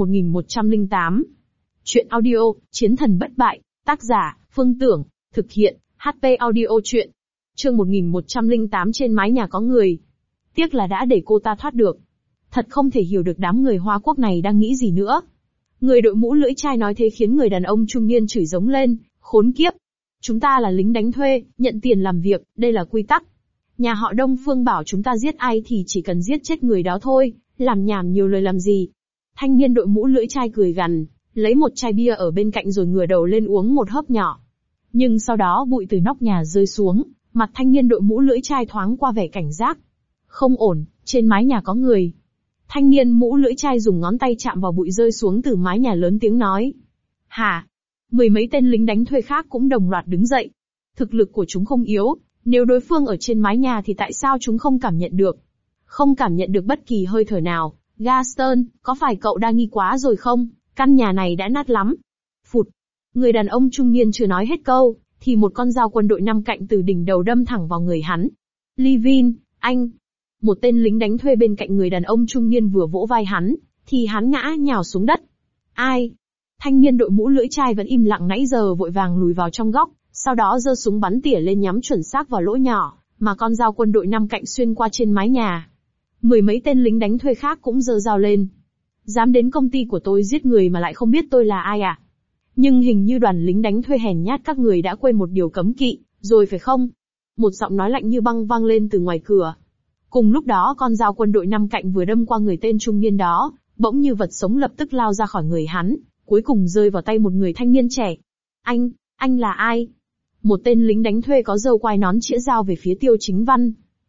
1108. Chuyện audio, Chiến thần bất bại, tác giả, Phương Tưởng. Thực hiện, HP Audio Chuyện. Chương 1108 trên mái nhà có người. Tiếc là đã để cô ta thoát được. Thật không thể hiểu được đám người Hoa Quốc này đang nghĩ gì nữa. Người đội mũ lưỡi chai nói thế khiến người đàn ông trung niên chửi giống lên, khốn kiếp. Chúng ta là lính đánh thuê, nhận tiền làm việc, đây là quy tắc. Nhà họ Đông Phương bảo chúng ta giết ai thì chỉ cần giết chết người đó thôi, làm nhảm nhiều lời làm gì. Thanh niên đội mũ lưỡi chai cười gằn, lấy một chai bia ở bên cạnh rồi ngửa đầu lên uống một hớp nhỏ. Nhưng sau đó bụi từ nóc nhà rơi xuống, mặt thanh niên đội mũ lưỡi chai thoáng qua vẻ cảnh giác. Không ổn, trên mái nhà có người. Thanh niên mũ lưỡi chai dùng ngón tay chạm vào bụi rơi xuống từ mái nhà lớn tiếng nói. Hả? 10 mấy tên lính đánh thuê khác cũng đồng loạt đứng dậy. Thực lực của chúng không yếu, Nếu đối phương ở trên mái nhà thì tại sao chúng không cảm nhận được? Không cảm nhận được bất kỳ hơi thở nào. Gaston, có phải cậu đa nghi quá rồi không? Căn nhà này đã nát lắm. Phụt. Người đàn ông trung niên chưa nói hết câu, thì một con dao quân đội 5 cạnh từ đỉnh đầu đâm thẳng vào người hắn. Levin, anh. Một tên lính đánh thuê bên cạnh người đàn ông trung niên vừa vỗ vai hắn, thì hắn ngã nhào xuống đất. Ai? Thanh niên đội mũ lưỡi chai vẫn im lặng nãy giờ vội vàng lùi vào trong góc, sau đó giơ súng bắn tỉa lên nhắm chuẩn xác vào lỗ nhỏ, mà con dao quân đội 5 cạnh xuyên qua trên mái nhà. Mười mấy tên lính đánh thuê khác cũng giơ dao lên. Dám đến công ty của tôi giết người mà lại không biết tôi là ai à? Nhưng hình như đoàn lính đánh thuê hèn nhát các người đã quên một điều cấm kỵ, rồi phải không? Một giọng nói lạnh như băng vang lên từ ngoài cửa. Cùng lúc đó con dao quân đội 5 cạnh vừa đâm qua người tên trung niên đó, bỗng như vật sống lập tức lao ra khỏi người hắn, cuối cùng rơi vào tay một người thanh niên trẻ. Anh là ai? Một tên lính đánh thuê có râu quai nón chĩa dao về phía Tiêu Chính Văn.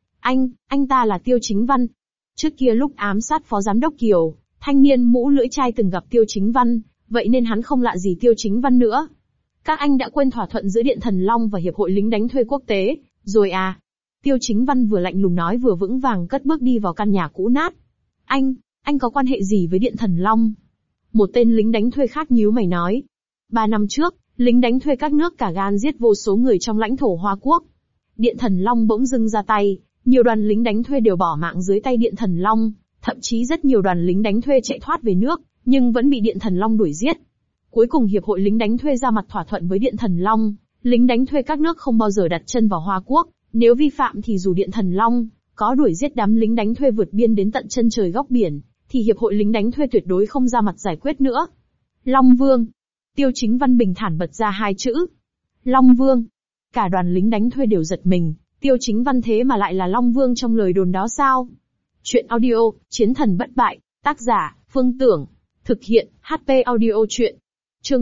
Anh ta là Tiêu Chính Văn. Trước kia lúc ám sát Phó Giám đốc Kiều, thanh niên mũ lưỡi chai từng gặp Tiêu Chính Văn, vậy nên hắn không lạ gì Tiêu Chính Văn nữa. Các anh đã quên thỏa thuận giữa Điện Thần Long và Hiệp hội lính đánh thuê quốc tế, rồi à? Tiêu Chính Văn vừa lạnh lùng nói vừa vững vàng cất bước đi vào căn nhà cũ nát. Anh có quan hệ gì với Điện Thần Long? Một tên lính đánh thuê khác nhíu mày nói. 3 năm trước, lính đánh thuê các nước cả gan giết vô số người trong lãnh thổ Hoa Quốc. Điện Thần Long bỗng dưng ra tay, nhiều đoàn lính đánh thuê đều bỏ mạng dưới tay Điện Thần Long, thậm chí rất nhiều đoàn lính đánh thuê chạy thoát về nước, nhưng vẫn bị Điện Thần Long đuổi giết. Cuối cùng Hiệp hội lính đánh thuê ra mặt thỏa thuận với Điện Thần Long, lính đánh thuê các nước không bao giờ đặt chân vào Hoa Quốc, nếu vi phạm thì dù Điện Thần Long có đuổi giết đám lính đánh thuê vượt biên đến tận chân trời góc biển, thì Hiệp hội lính đánh thuê tuyệt đối không ra mặt giải quyết nữa. Long Vương. Tiêu Chính Văn bình thản bật ra 2 chữ. Long Vương. Cả đoàn lính đánh thuê đều giật mình, Tiêu Chính Văn thế mà lại là Long Vương trong lời đồn đó sao? Chuyện audio, Chiến thần bất bại, tác giả, Phương Tưởng. Thực hiện, HP audio chuyện. Chương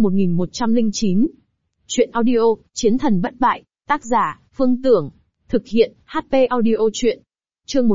1109. Chuyện audio, Chiến thần bất bại, tác giả, Phương Tưởng. Thực hiện, HP audio chuyện. Chương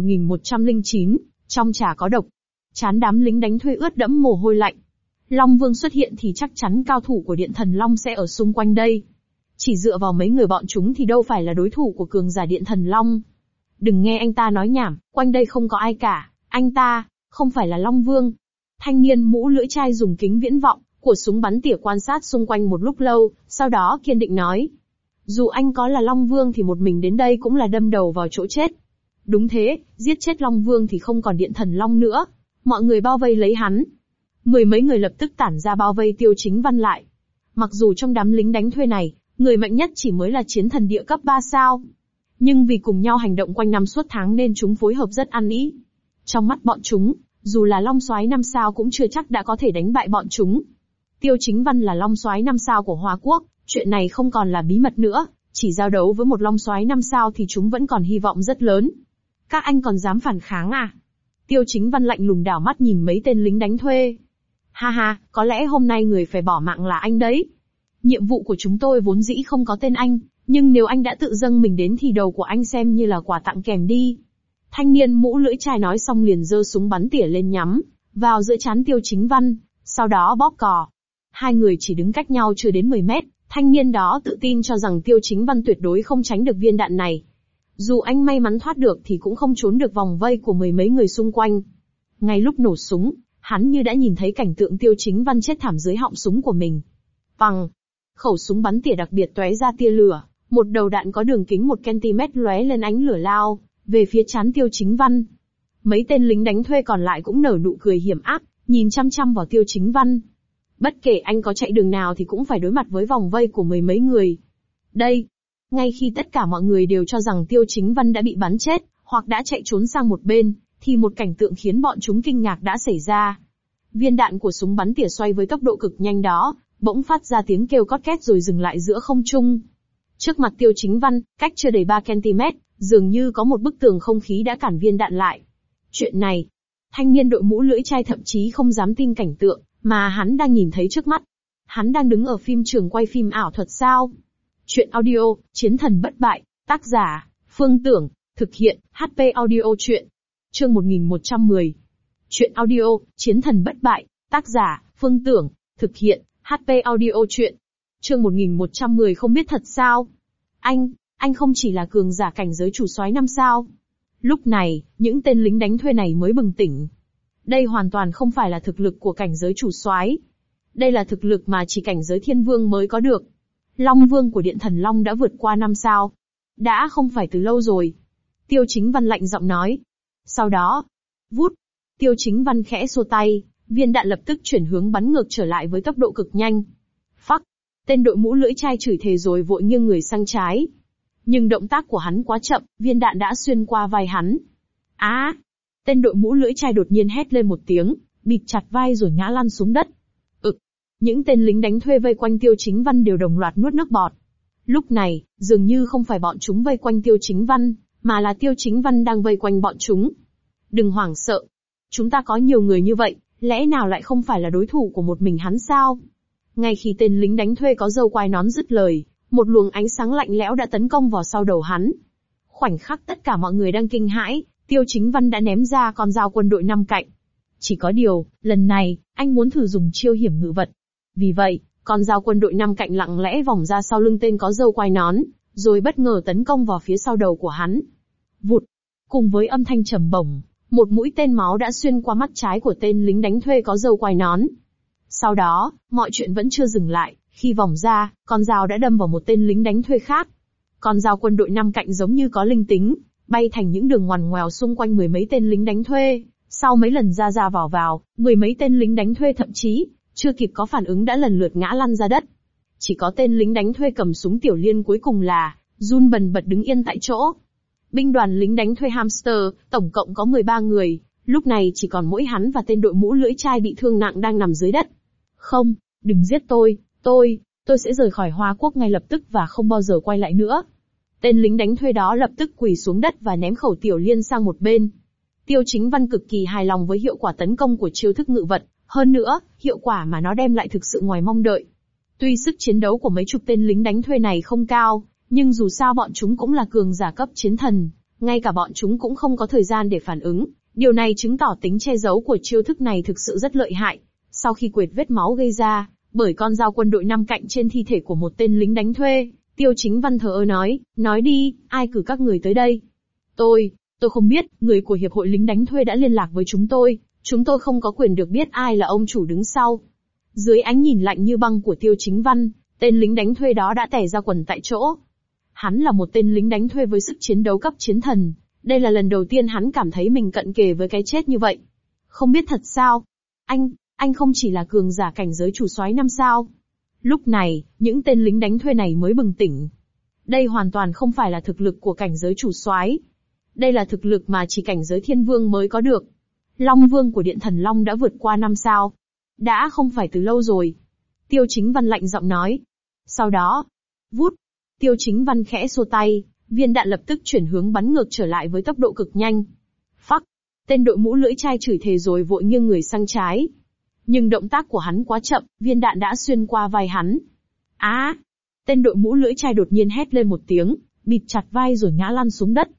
1109, trong trà có độc. Chán đám lính đánh thuê ướt đẫm mồ hôi lạnh. Long Vương xuất hiện thì chắc chắn cao thủ của Điện Thần Long sẽ ở xung quanh đây. Chỉ dựa vào mấy người bọn chúng thì đâu phải là đối thủ của cường giả Điện Thần Long. Đừng nghe anh ta nói nhảm, quanh đây không có ai cả, anh ta không phải là Long Vương. Thanh niên mũ lưỡi chai dùng kính viễn vọng của súng bắn tỉa quan sát xung quanh một lúc lâu, sau đó kiên định nói. Dù anh có là Long Vương thì một mình đến đây cũng là đâm đầu vào chỗ chết. Đúng thế, giết chết Long Vương thì không còn Điện Thần Long nữa. Mọi người bao vây lấy hắn. Mười mấy người lập tức tản ra bao vây Tiêu Chính Văn lại. Mặc dù trong đám lính đánh thuê này, người mạnh nhất chỉ mới là chiến thần địa cấp 3 sao. Nhưng vì cùng nhau hành động quanh năm suốt tháng nên chúng phối hợp rất ăn ý. Trong mắt bọn chúng, dù là Long Soái 5 sao cũng chưa chắc đã có thể đánh bại bọn chúng. Tiêu Chính Văn là Long Soái 5 sao của Hoa Quốc, chuyện này không còn là bí mật nữa, chỉ giao đấu với một Long Soái 5 sao thì chúng vẫn còn hy vọng rất lớn. Các anh còn dám phản kháng à? Tiêu Chính Văn lạnh lùng đảo mắt nhìn mấy tên lính đánh thuê. Ha ha, có lẽ hôm nay người phải bỏ mạng là anh đấy. Nhiệm vụ của chúng tôi vốn dĩ không có tên anh, nhưng nếu anh đã tự dâng mình đến thì đầu của anh xem như là quà tặng kèm đi. Thanh niên mũ lưỡi chai nói xong liền giơ súng bắn tỉa lên nhắm vào giữa trán Tiêu Chính Văn, sau đó bóp cò. Hai người chỉ đứng cách nhau chưa đến 10 mét, thanh niên đó tự tin cho rằng Tiêu Chính Văn tuyệt đối không tránh được viên đạn này. Dù anh may mắn thoát được thì cũng không trốn được vòng vây của mười mấy người xung quanh. Ngay lúc nổ súng, hắn như đã nhìn thấy cảnh tượng Tiêu Chính Văn chết thảm dưới họng súng của mình. Bằng khẩu súng bắn tỉa đặc biệt tóe ra tia lửa, một đầu đạn có đường kính 1 cm lóe lên ánh lửa lao về phía trán Tiêu Chính Văn. Mấy tên lính đánh thuê còn lại cũng nở nụ cười hiểm ác, nhìn chăm chăm vào Tiêu Chính Văn. Bất kể anh có chạy đường nào thì cũng phải đối mặt với vòng vây của mười mấy người. Đây, ngay khi tất cả mọi người đều cho rằng Tiêu Chính Văn đã bị bắn chết, hoặc đã chạy trốn sang một bên, thì một cảnh tượng khiến bọn chúng kinh ngạc đã xảy ra. Viên đạn của súng bắn tỉa xoay với tốc độ cực nhanh đó, bỗng phát ra tiếng kêu cót két rồi dừng lại giữa không trung. Trước mặt Tiêu Chính Văn, cách chưa đầy 3 cm, dường như có một bức tường không khí đã cản viên đạn lại. Chuyện này, thanh niên đội mũ lưỡi chai thậm chí không dám tin cảnh tượng mà hắn đang nhìn thấy trước mắt. Hắn đang đứng ở phim trường quay phim ảo thuật sao? Chuyện audio, Chiến thần bất bại, tác giả, Phương Tưởng, thực hiện, HP audio chuyện. Chương 1110. Chuyện audio, Chiến thần bất bại, tác giả, Phương Tưởng, thực hiện, HP audio chuyện. Chương 1110 không biết thật sao? anh không chỉ là cường giả cảnh giới chủ soái 5 sao. Lúc này, những tên lính đánh thuê này mới bừng tỉnh. Đây hoàn toàn không phải là thực lực của cảnh giới chủ soái. Đây là thực lực mà chỉ cảnh giới thiên vương mới có được. Long vương của Điện Thần Long đã vượt qua 5 sao. Đã không phải từ lâu rồi. Tiêu Chính Văn lạnh giọng nói. Sau đó, vút, Tiêu Chính Văn khẽ xua tay, viên đạn lập tức chuyển hướng bắn ngược trở lại với tốc độ cực nhanh. Phắc, tên đội mũ lưỡi chai chửi thề rồi vội nghiêng người sang trái. Nhưng động tác của hắn quá chậm, viên đạn đã xuyên qua vai hắn. Á! Tên đội mũ lưỡi chai đột nhiên hét lên một tiếng, bịt chặt vai rồi ngã lăn xuống đất. Những tên lính đánh thuê vây quanh Tiêu Chính Văn đều đồng loạt nuốt nước bọt. Lúc này, dường như không phải bọn chúng vây quanh Tiêu Chính Văn, mà là Tiêu Chính Văn đang vây quanh bọn chúng. Đừng hoảng sợ. Chúng ta có nhiều người như vậy, lẽ nào lại không phải là đối thủ của một mình hắn sao? Ngay khi tên lính đánh thuê có râu quai nón dứt lời, một luồng ánh sáng lạnh lẽo đã tấn công vào sau đầu hắn. Khoảnh khắc tất cả mọi người đang kinh hãi, Tiêu Chính Văn đã ném ra con dao quân đội 5 cạnh. Chỉ có điều, lần này, anh muốn thử dùng chiêu hiểm ngự vật. Vì vậy, con dao quân đội 5 cạnh lặng lẽ vòng ra sau lưng tên có râu quai nón, rồi bất ngờ tấn công vào phía sau đầu của hắn. Vụt! Cùng với âm thanh trầm bổng, một mũi tên máu đã xuyên qua mắt trái của tên lính đánh thuê có râu quai nón. Sau đó, mọi chuyện vẫn chưa dừng lại, khi vòng ra, con dao đã đâm vào một tên lính đánh thuê khác. Con dao quân đội 5 cạnh giống như có linh tính, bay thành những đường ngoằn ngoèo xung quanh mười mấy tên lính đánh thuê. Sau mấy lần ra ra vào, mười mấy tên lính đánh thuê thậm chí chưa kịp có phản ứng đã lần lượt ngã lăn ra đất. Chỉ có tên lính đánh thuê cầm súng tiểu liên cuối cùng là run bần bật đứng yên tại chỗ. Binh đoàn lính đánh thuê Hamster, tổng cộng có 13 người, lúc này chỉ còn mỗi hắn và tên đội mũ lưỡi chai bị thương nặng đang nằm dưới đất. Không, đừng giết tôi sẽ rời khỏi Hoa Quốc ngay lập tức và không bao giờ quay lại nữa. Tên lính đánh thuê đó lập tức quỳ xuống đất và ném khẩu tiểu liên sang một bên. Tiêu Chính Văn cực kỳ hài lòng với hiệu quả tấn công của chiêu thức ngự vật, hơn nữa, hiệu quả mà nó đem lại thực sự ngoài mong đợi. Tuy sức chiến đấu của mấy chục tên lính đánh thuê này không cao, nhưng dù sao bọn chúng cũng là cường giả cấp chiến thần, ngay cả bọn chúng cũng không có thời gian để phản ứng. Điều này chứng tỏ tính che giấu của chiêu thức này thực sự rất lợi hại. Sau khi quệt vết máu gây ra, bởi con dao quân đội 5 cạnh trên thi thể của một tên lính đánh thuê, Tiêu Chính Văn thờ ơ nói đi, ai cử các người tới đây? Tôi không biết, người của Hiệp hội lính đánh thuê đã liên lạc với chúng tôi không có quyền được biết ai là ông chủ đứng sau. Dưới ánh nhìn lạnh như băng của Tiêu Chính Văn, tên lính đánh thuê đó đã tè ra quần tại chỗ. Hắn là một tên lính đánh thuê với sức chiến đấu cấp chiến thần, đây là lần đầu tiên hắn cảm thấy mình cận kề với cái chết như vậy. Không biết thật sao? Anh không chỉ là cường giả cảnh giới chủ soái 5 sao. Lúc này, những tên lính đánh thuê này mới bừng tỉnh. Đây hoàn toàn không phải là thực lực của cảnh giới chủ soái. Đây là thực lực mà chỉ cảnh giới thiên vương mới có được. Long vương của Điện Thần Long đã vượt qua 5 sao. Đã không phải từ lâu rồi. Tiêu Chính Văn lạnh giọng nói. Sau đó, vút, Tiêu Chính Văn khẽ xua tay, viên đạn lập tức chuyển hướng bắn ngược trở lại với tốc độ cực nhanh. Phắc, tên đội mũ lưỡi chai chửi thề rồi vội nghiêng người sang trái. Nhưng động tác của hắn quá chậm, viên đạn đã xuyên qua vai hắn. Á! Tên đội mũ lưỡi chai đột nhiên hét lên một tiếng, bịt chặt vai rồi ngã lăn xuống đất.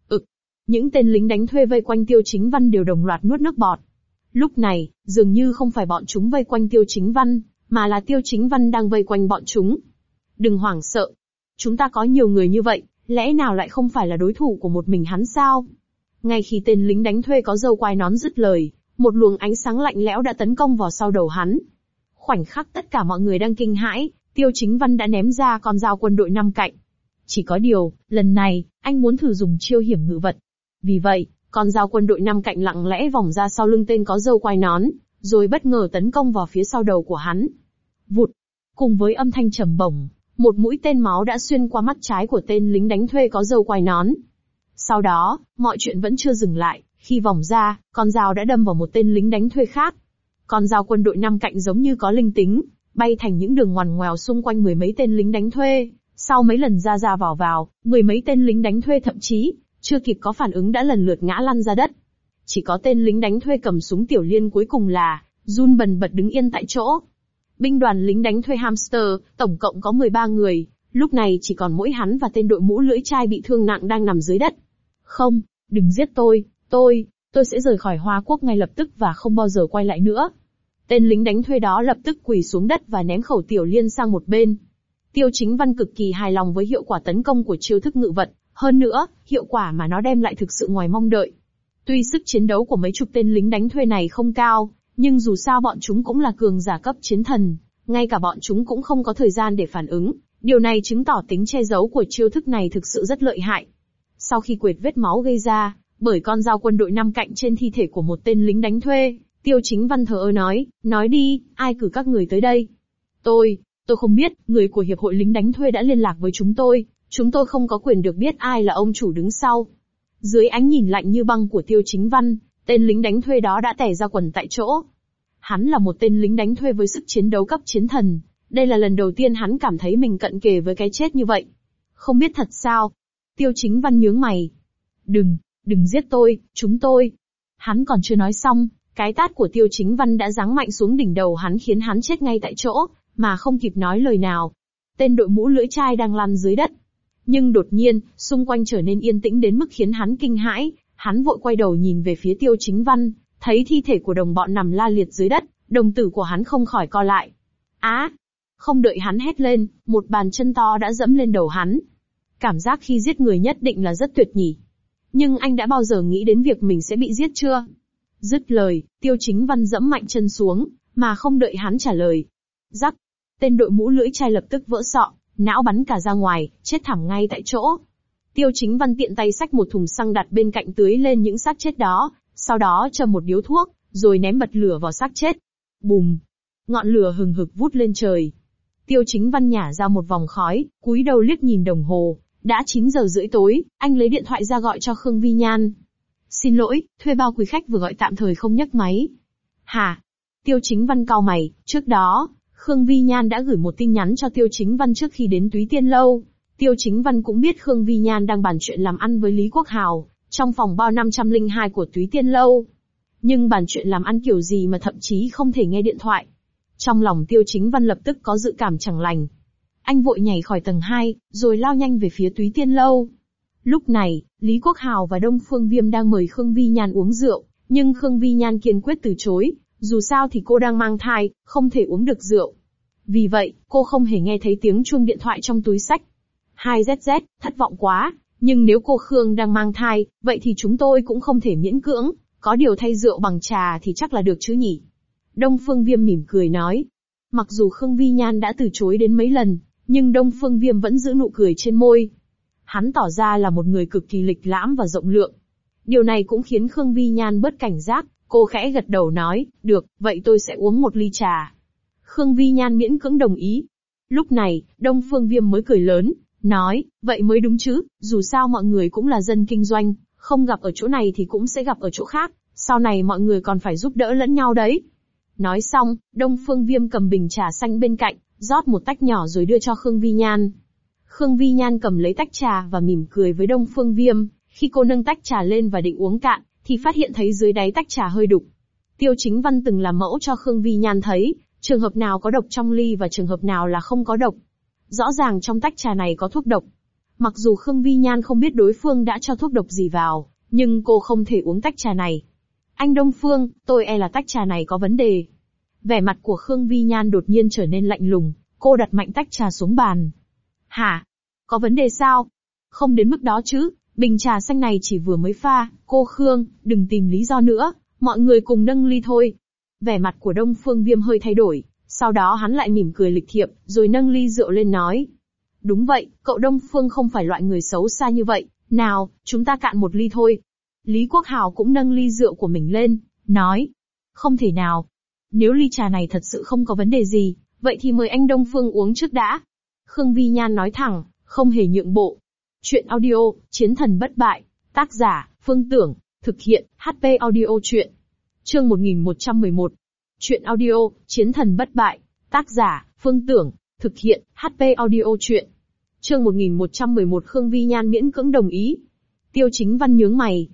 Những tên lính đánh thuê vây quanh Tiêu Chính Văn đều đồng loạt nuốt nước bọt. Lúc này, dường như không phải bọn chúng vây quanh Tiêu Chính Văn, mà là Tiêu Chính Văn đang vây quanh bọn chúng. Đừng hoảng sợ. Chúng ta có nhiều người như vậy, lẽ nào lại không phải là đối thủ của một mình hắn sao? Ngay khi tên lính đánh thuê có râu quai nón dứt lời, một luồng ánh sáng lạnh lẽo đã tấn công vào sau đầu hắn. Khoảnh khắc tất cả mọi người đang kinh hãi, Tiêu Chính Văn đã ném ra con dao quân đội 5 cạnh. Chỉ có điều, lần này, anh muốn thử dùng chiêu hiểm ngự vật. Vì vậy, con dao quân đội 5 cạnh lặng lẽ vòng ra sau lưng tên có râu quai nón, rồi bất ngờ tấn công vào phía sau đầu của hắn. Vụt! Cùng với âm thanh trầm bổng, một mũi tên máu đã xuyên qua mắt trái của tên lính đánh thuê có râu quai nón. Sau đó, mọi chuyện vẫn chưa dừng lại, khi vòng ra, con dao đã đâm vào một tên lính đánh thuê khác. Con dao quân đội 5 cạnh giống như có linh tính, bay thành những đường ngoằn ngoèo xung quanh mười mấy tên lính đánh thuê. Sau mấy lần ra ra vào, mười mấy tên lính đánh thuê thậm chí chưa kịp có phản ứng đã lần lượt ngã lăn ra đất. Chỉ có tên lính đánh thuê cầm súng tiểu liên cuối cùng là run bần bật đứng yên tại chỗ. Binh đoàn lính đánh thuê Hamster, tổng cộng có 13 người, lúc này chỉ còn mỗi hắn và tên đội mũ lưỡi chai bị thương nặng đang nằm dưới đất. Không, đừng giết tôi sẽ rời khỏi Hoa Quốc ngay lập tức và không bao giờ quay lại nữa. Tên lính đánh thuê đó lập tức quỳ xuống đất và ném khẩu tiểu liên sang một bên. Tiêu Chính Văn cực kỳ hài lòng với hiệu quả tấn công của chiêu thức ngự vật, hơn nữa, hiệu quả mà nó đem lại thực sự ngoài mong đợi. Tuy sức chiến đấu của mấy chục tên lính đánh thuê này không cao, nhưng dù sao bọn chúng cũng là cường giả cấp chiến thần, ngay cả bọn chúng cũng không có thời gian để phản ứng, điều này chứng tỏ tính che giấu của chiêu thức này thực sự rất lợi hại. Sau khi quệt vết máu gây ra, bởi con dao quân đội nằm cạnh trên thi thể của một tên lính đánh thuê, Tiêu Chính Văn thờ ơ nói đi, ai cử các người tới đây? Tôi không biết, người của Hiệp hội lính đánh thuê đã liên lạc với chúng tôi không có quyền được biết ai là ông chủ đứng sau. Dưới ánh nhìn lạnh như băng của Tiêu Chính Văn, tên lính đánh thuê đó đã tè ra quần tại chỗ. Hắn là một tên lính đánh thuê với sức chiến đấu cấp chiến thần, đây là lần đầu tiên hắn cảm thấy mình cận kề với cái chết như vậy. Không biết thật sao? Tiêu Chính Văn nhướng mày. Đừng giết tôi, chúng tôi. Hắn còn chưa nói xong, cái tát của Tiêu Chính Văn đã giáng mạnh xuống đỉnh đầu hắn khiến hắn chết ngay tại chỗ, mà không kịp nói lời nào. Tên đội mũ lưỡi chai đang lăn dưới đất. Nhưng đột nhiên, xung quanh trở nên yên tĩnh đến mức khiến hắn kinh hãi, hắn vội quay đầu nhìn về phía Tiêu Chính Văn, thấy thi thể của đồng bọn nằm la liệt dưới đất, đồng tử của hắn không khỏi co lại. Không đợi hắn hét lên, một bàn chân to đã dẫm lên đầu hắn. Cảm giác khi giết người nhất định là rất tuyệt nhỉ. Nhưng anh đã bao giờ nghĩ đến việc mình sẽ bị giết chưa? Dứt lời, Tiêu Chính Văn dẫm mạnh chân xuống, mà không đợi hắn trả lời. Rắc, tên đội mũ lưỡi chai lập tức vỡ sọ, não bắn cả ra ngoài, chết thảm ngay tại chỗ. Tiêu Chính Văn tiện tay xách một thùng xăng đặt bên cạnh tưới lên những xác chết đó, sau đó châm một điếu thuốc, rồi ném bật lửa vào xác chết. Bùm! Ngọn lửa hừng hực vút lên trời. Tiêu Chính Văn nhả ra một vòng khói, cúi đầu liếc nhìn đồng hồ. Đã 9 giờ rưỡi tối, anh lấy điện thoại ra gọi cho Khương Vi Nhan. Xin lỗi, thuê bao quý khách vừa gọi tạm thời không nhấc máy. Hả? Tiêu Chính Văn cau mày, trước đó, Khương Vi Nhan đã gửi một tin nhắn cho Tiêu Chính Văn trước khi đến Túy Tiên Lâu. Tiêu Chính Văn cũng biết Khương Vi Nhan đang bàn chuyện làm ăn với Lý Quốc Hào, trong phòng bao 502 của Túy Tiên Lâu. Nhưng bàn chuyện làm ăn kiểu gì mà thậm chí không thể nghe điện thoại. Trong lòng Tiêu Chính Văn lập tức có dự cảm chẳng lành. Anh vội nhảy khỏi tầng 2, rồi lao nhanh về phía Túy Tiên Lâu. Lúc này, Lý Quốc Hào và Đông Phương Viêm đang mời Khương Vi Nhan uống rượu, nhưng Khương Vi Nhan kiên quyết từ chối, dù sao thì cô đang mang thai, không thể uống được rượu. Vì vậy, cô không hề nghe thấy tiếng chuông điện thoại trong túi xách. 2ZZ, thất vọng quá, nhưng nếu cô Khương đang mang thai, vậy thì chúng tôi cũng không thể miễn cưỡng, có điều thay rượu bằng trà thì chắc là được chứ nhỉ. Đông Phương Viêm mỉm cười nói. Mặc dù Khương Vi Nhan đã từ chối đến mấy lần, nhưng Đông Phương Viêm vẫn giữ nụ cười trên môi. Hắn tỏ ra là một người cực kỳ lịch lãm và rộng lượng. Điều này cũng khiến Khương Vi Nhan bớt cảnh giác, cô khẽ gật đầu nói, được, vậy tôi sẽ uống một ly trà. Khương Vi Nhan miễn cưỡng đồng ý. Lúc này, Đông Phương Viêm mới cười lớn, nói, vậy mới đúng chứ, dù sao mọi người cũng là dân kinh doanh, không gặp ở chỗ này thì cũng sẽ gặp ở chỗ khác, sau này mọi người còn phải giúp đỡ lẫn nhau đấy. Nói xong, Đông Phương Viêm cầm bình trà xanh bên cạnh, rót một tách nhỏ rồi đưa cho Khương Vi Nhan. Khương Vi Nhan cầm lấy tách trà và mỉm cười với Đông Phương Viêm, khi cô nâng tách trà lên và định uống cạn, thì phát hiện thấy dưới đáy tách trà hơi đục. Tiêu Chính Văn từng làm mẫu cho Khương Vi Nhan thấy, trường hợp nào có độc trong ly và trường hợp nào là không có độc. Rõ ràng trong tách trà này có thuốc độc. Mặc dù Khương Vi Nhan không biết đối phương đã cho thuốc độc gì vào, nhưng cô không thể uống tách trà này. Anh Đông Phương, tôi e là tách trà này có vấn đề. Vẻ mặt của Khương Vi Nhan đột nhiên trở nên lạnh lùng, cô đặt mạnh tách trà xuống bàn. Hả? Có vấn đề sao? Không đến mức đó chứ, bình trà xanh này chỉ vừa mới pha, cô Khương, đừng tìm lý do nữa, mọi người cùng nâng ly thôi. Vẻ mặt của Đông Phương Viêm hơi thay đổi, sau đó hắn lại mỉm cười lịch thiệp, rồi nâng ly rượu lên nói. Đúng vậy, cậu Đông Phương không phải loại người xấu xa như vậy, nào, chúng ta cạn một ly thôi. Lý Quốc Hào cũng nâng ly rượu của mình lên, nói. Không thể nào. Nếu ly trà này thật sự không có vấn đề gì, vậy thì mời anh Đông Phương uống trước đã. Khương Vi Nhan nói thẳng, không hề nhượng bộ. Chuyện audio, Chiến thần bất bại, tác giả, Phương Tưởng, thực hiện, HP Audio Chuyện. Chương 1111. Chuyện audio, Chiến thần bất bại, tác giả, Phương Tưởng, thực hiện, HP Audio Chuyện. Chương 1111 Khương Vi Nhan miễn cưỡng đồng ý. Tiêu Chính Văn nhướng mày.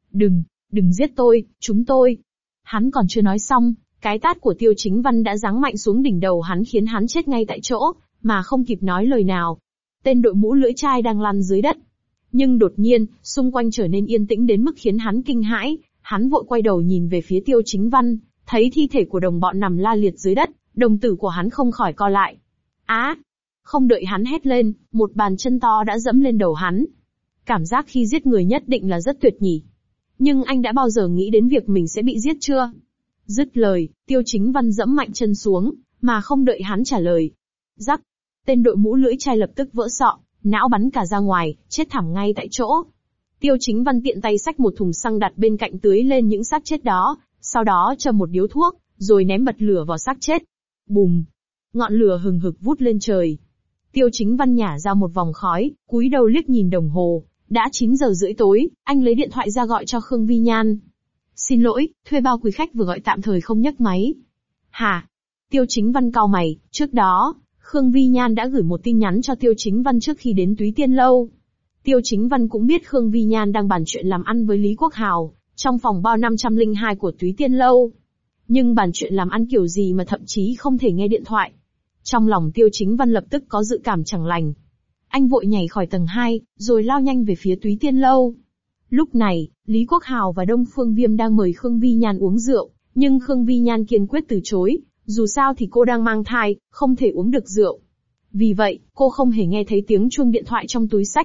Đừng giết tôi, chúng tôi. Hắn còn chưa nói xong, cái tát của Tiêu Chính Văn đã giáng mạnh xuống đỉnh đầu hắn khiến hắn chết ngay tại chỗ, mà không kịp nói lời nào. Tên đội mũ lưỡi chai đang lăn dưới đất. Nhưng đột nhiên, xung quanh trở nên yên tĩnh đến mức khiến hắn kinh hãi, hắn vội quay đầu nhìn về phía Tiêu Chính Văn, thấy thi thể của đồng bọn nằm la liệt dưới đất, đồng tử của hắn không khỏi co lại. Không đợi hắn hét lên, một bàn chân to đã dẫm lên đầu hắn. Cảm giác khi giết người nhất định là rất tuyệt nhỉ. Nhưng anh đã bao giờ nghĩ đến việc mình sẽ bị giết chưa? Dứt lời, Tiêu Chính Văn dẫm mạnh chân xuống, mà không đợi hắn trả lời. Rắc, tên đội mũ lưỡi chai lập tức vỡ sọ, não bắn cả ra ngoài, chết thảm ngay tại chỗ. Tiêu Chính Văn tiện tay xách một thùng xăng đặt bên cạnh tưới lên những xác chết đó, sau đó châm một điếu thuốc, rồi ném bật lửa vào xác chết. Bùm! Ngọn lửa hừng hực vút lên trời. Tiêu Chính Văn nhả ra một vòng khói, cúi đầu liếc nhìn đồng hồ. Đã 9 giờ rưỡi tối, anh lấy điện thoại ra gọi cho Khương Vi Nhan. Xin lỗi, thuê bao quý khách vừa gọi tạm thời không nhấc máy. Hả? Tiêu Chính Văn cau mày, trước đó, Khương Vi Nhan đã gửi một tin nhắn cho Tiêu Chính Văn trước khi đến Túy Tiên Lâu. Tiêu Chính Văn cũng biết Khương Vi Nhan đang bàn chuyện làm ăn với Lý Quốc Hào, trong phòng bao 502 của Túy Tiên Lâu. Nhưng bàn chuyện làm ăn kiểu gì mà thậm chí không thể nghe điện thoại. Trong lòng Tiêu Chính Văn lập tức có dự cảm chẳng lành. Anh vội nhảy khỏi tầng 2, rồi lao nhanh về phía Túy Tiên Lâu. Lúc này, Lý Quốc Hào và Đông Phương Viêm đang mời Khương Vi Nhan uống rượu, nhưng Khương Vi Nhan kiên quyết từ chối, dù sao thì cô đang mang thai, không thể uống được rượu. Vì vậy, cô không hề nghe thấy tiếng chuông điện thoại trong túi xách.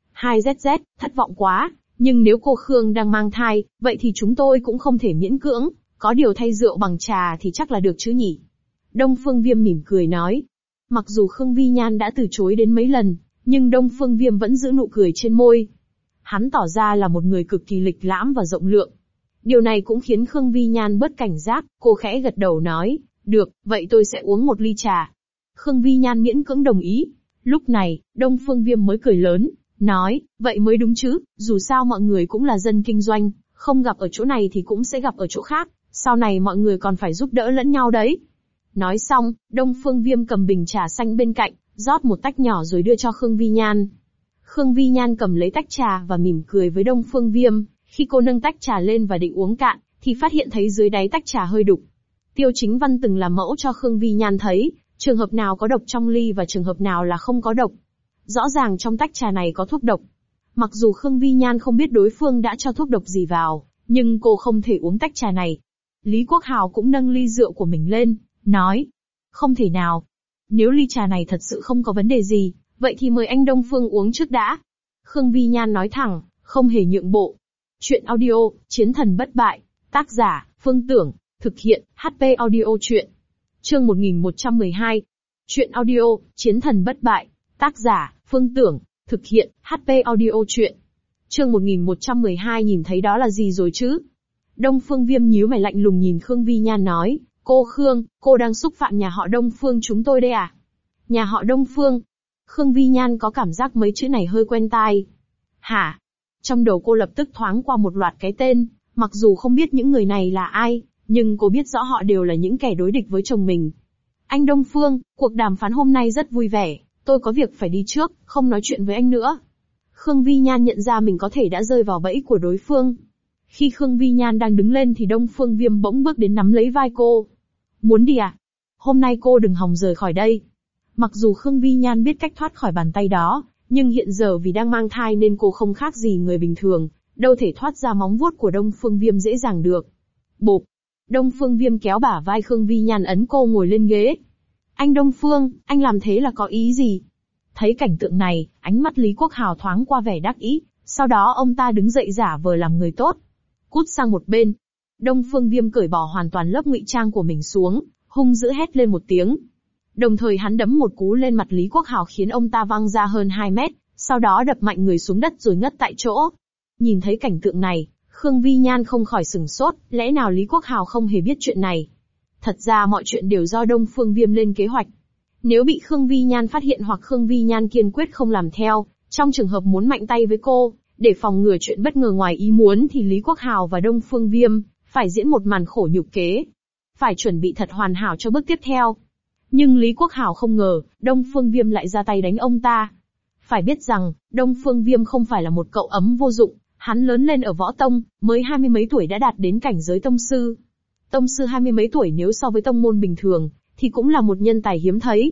2ZZ, thất vọng quá, nhưng nếu cô Khương đang mang thai, vậy thì chúng tôi cũng không thể miễn cưỡng, có điều thay rượu bằng trà thì chắc là được chứ nhỉ. Đông Phương Viêm mỉm cười nói. Mặc dù Khương Vi Nhan đã từ chối đến mấy lần, nhưng Đông Phương Viêm vẫn giữ nụ cười trên môi. Hắn tỏ ra là một người cực kỳ lịch lãm và rộng lượng. Điều này cũng khiến Khương Vi Nhan bớt cảnh giác, cô khẽ gật đầu nói, được, vậy tôi sẽ uống một ly trà. Khương Vi Nhan miễn cưỡng đồng ý. Lúc này, Đông Phương Viêm mới cười lớn, nói, vậy mới đúng chứ, dù sao mọi người cũng là dân kinh doanh, không gặp ở chỗ này thì cũng sẽ gặp ở chỗ khác, sau này mọi người còn phải giúp đỡ lẫn nhau đấy. Nói xong, Đông Phương Viêm cầm bình trà xanh bên cạnh, rót một tách nhỏ rồi đưa cho Khương Vi Nhan. Khương Vi Nhan cầm lấy tách trà và mỉm cười với Đông Phương Viêm, khi cô nâng tách trà lên và định uống cạn, thì phát hiện thấy dưới đáy tách trà hơi đục. Tiêu Chính Văn từng làm mẫu cho Khương Vi Nhan thấy, trường hợp nào có độc trong ly và trường hợp nào là không có độc. Rõ ràng trong tách trà này có thuốc độc. Mặc dù Khương Vi Nhan không biết đối phương đã cho thuốc độc gì vào, nhưng cô không thể uống tách trà này. Lý Quốc Hào cũng nâng ly rượu của mình lên, nói, không thể nào. Nếu ly trà này thật sự không có vấn đề gì, vậy thì mời anh Đông Phương uống trước đã. Khương Vi Nhan nói thẳng, không hề nhượng bộ. Chuyện audio, Chiến thần bất bại, tác giả, Phương Tưởng, thực hiện, HP Audio Chuyện. Chương 1112. Chuyện audio, Chiến thần bất bại, tác giả, Phương Tưởng, thực hiện, HP Audio Chuyện. Chương 1112 nhìn thấy đó là gì rồi chứ? Đông Phương Viêm nhíu mày lạnh lùng nhìn Khương Vi Nhan nói, cô Khương, cô đang xúc phạm nhà họ Đông Phương chúng tôi đây à? Nhà họ Đông Phương? Khương Vi Nhan có cảm giác mấy chữ này hơi quen tai. Hả? Trong đầu cô lập tức thoáng qua một loạt cái tên, mặc dù không biết những người này là ai, nhưng cô biết rõ họ đều là những kẻ đối địch với chồng mình. Anh Đông Phương, cuộc đàm phán hôm nay rất vui vẻ, tôi có việc phải đi trước, không nói chuyện với anh nữa. Khương Vi Nhan nhận ra mình có thể đã rơi vào bẫy của đối phương. Khi Khương Vi Nhan đang đứng lên thì Đông Phương Viêm bỗng bước đến nắm lấy vai cô. Muốn đi à? Hôm nay cô đừng hòng rời khỏi đây. Mặc dù Khương Vi Nhan biết cách thoát khỏi bàn tay đó, nhưng hiện giờ vì đang mang thai nên cô không khác gì người bình thường, đâu thể thoát ra móng vuốt của Đông Phương Viêm dễ dàng được. Bộp! Đông Phương Viêm kéo bả vai Khương Vi Nhan ấn cô ngồi lên ghế. Anh Đông Phương, anh làm thế là có ý gì? Thấy cảnh tượng này, ánh mắt Lý Quốc Hào thoáng qua vẻ đắc ý, sau đó ông ta đứng dậy giả vờ làm người tốt. Cút sang một bên. Đông Phương Viêm cởi bỏ hoàn toàn lớp ngụy trang của mình xuống, hung dữ hét lên một tiếng. Đồng thời hắn đấm một cú lên mặt Lý Quốc Hào khiến ông ta văng ra hơn 2 mét, sau đó đập mạnh người xuống đất rồi ngất tại chỗ. Nhìn thấy cảnh tượng này, Khương Vi Nhan không khỏi sửng sốt, lẽ nào Lý Quốc Hào không hề biết chuyện này? Thật ra mọi chuyện đều do Đông Phương Viêm lên kế hoạch. Nếu bị Khương Vi Nhan phát hiện hoặc Khương Vi Nhan kiên quyết không làm theo, trong trường hợp muốn mạnh tay với cô, để phòng ngừa chuyện bất ngờ ngoài ý muốn thì Lý Quốc Hào và Đông Phương Viêm phải diễn một màn khổ nhục kế. Phải chuẩn bị thật hoàn hảo cho bước tiếp theo. Nhưng Lý Quốc Hào không ngờ, Đông Phương Viêm lại ra tay đánh ông ta. Phải biết rằng, Đông Phương Viêm không phải là một cậu ấm vô dụng, hắn lớn lên ở võ tông, mới 20 mấy tuổi đã đạt đến cảnh giới tông sư. Tông sư 20 mấy tuổi nếu so với tông môn bình thường, thì cũng là một nhân tài hiếm thấy.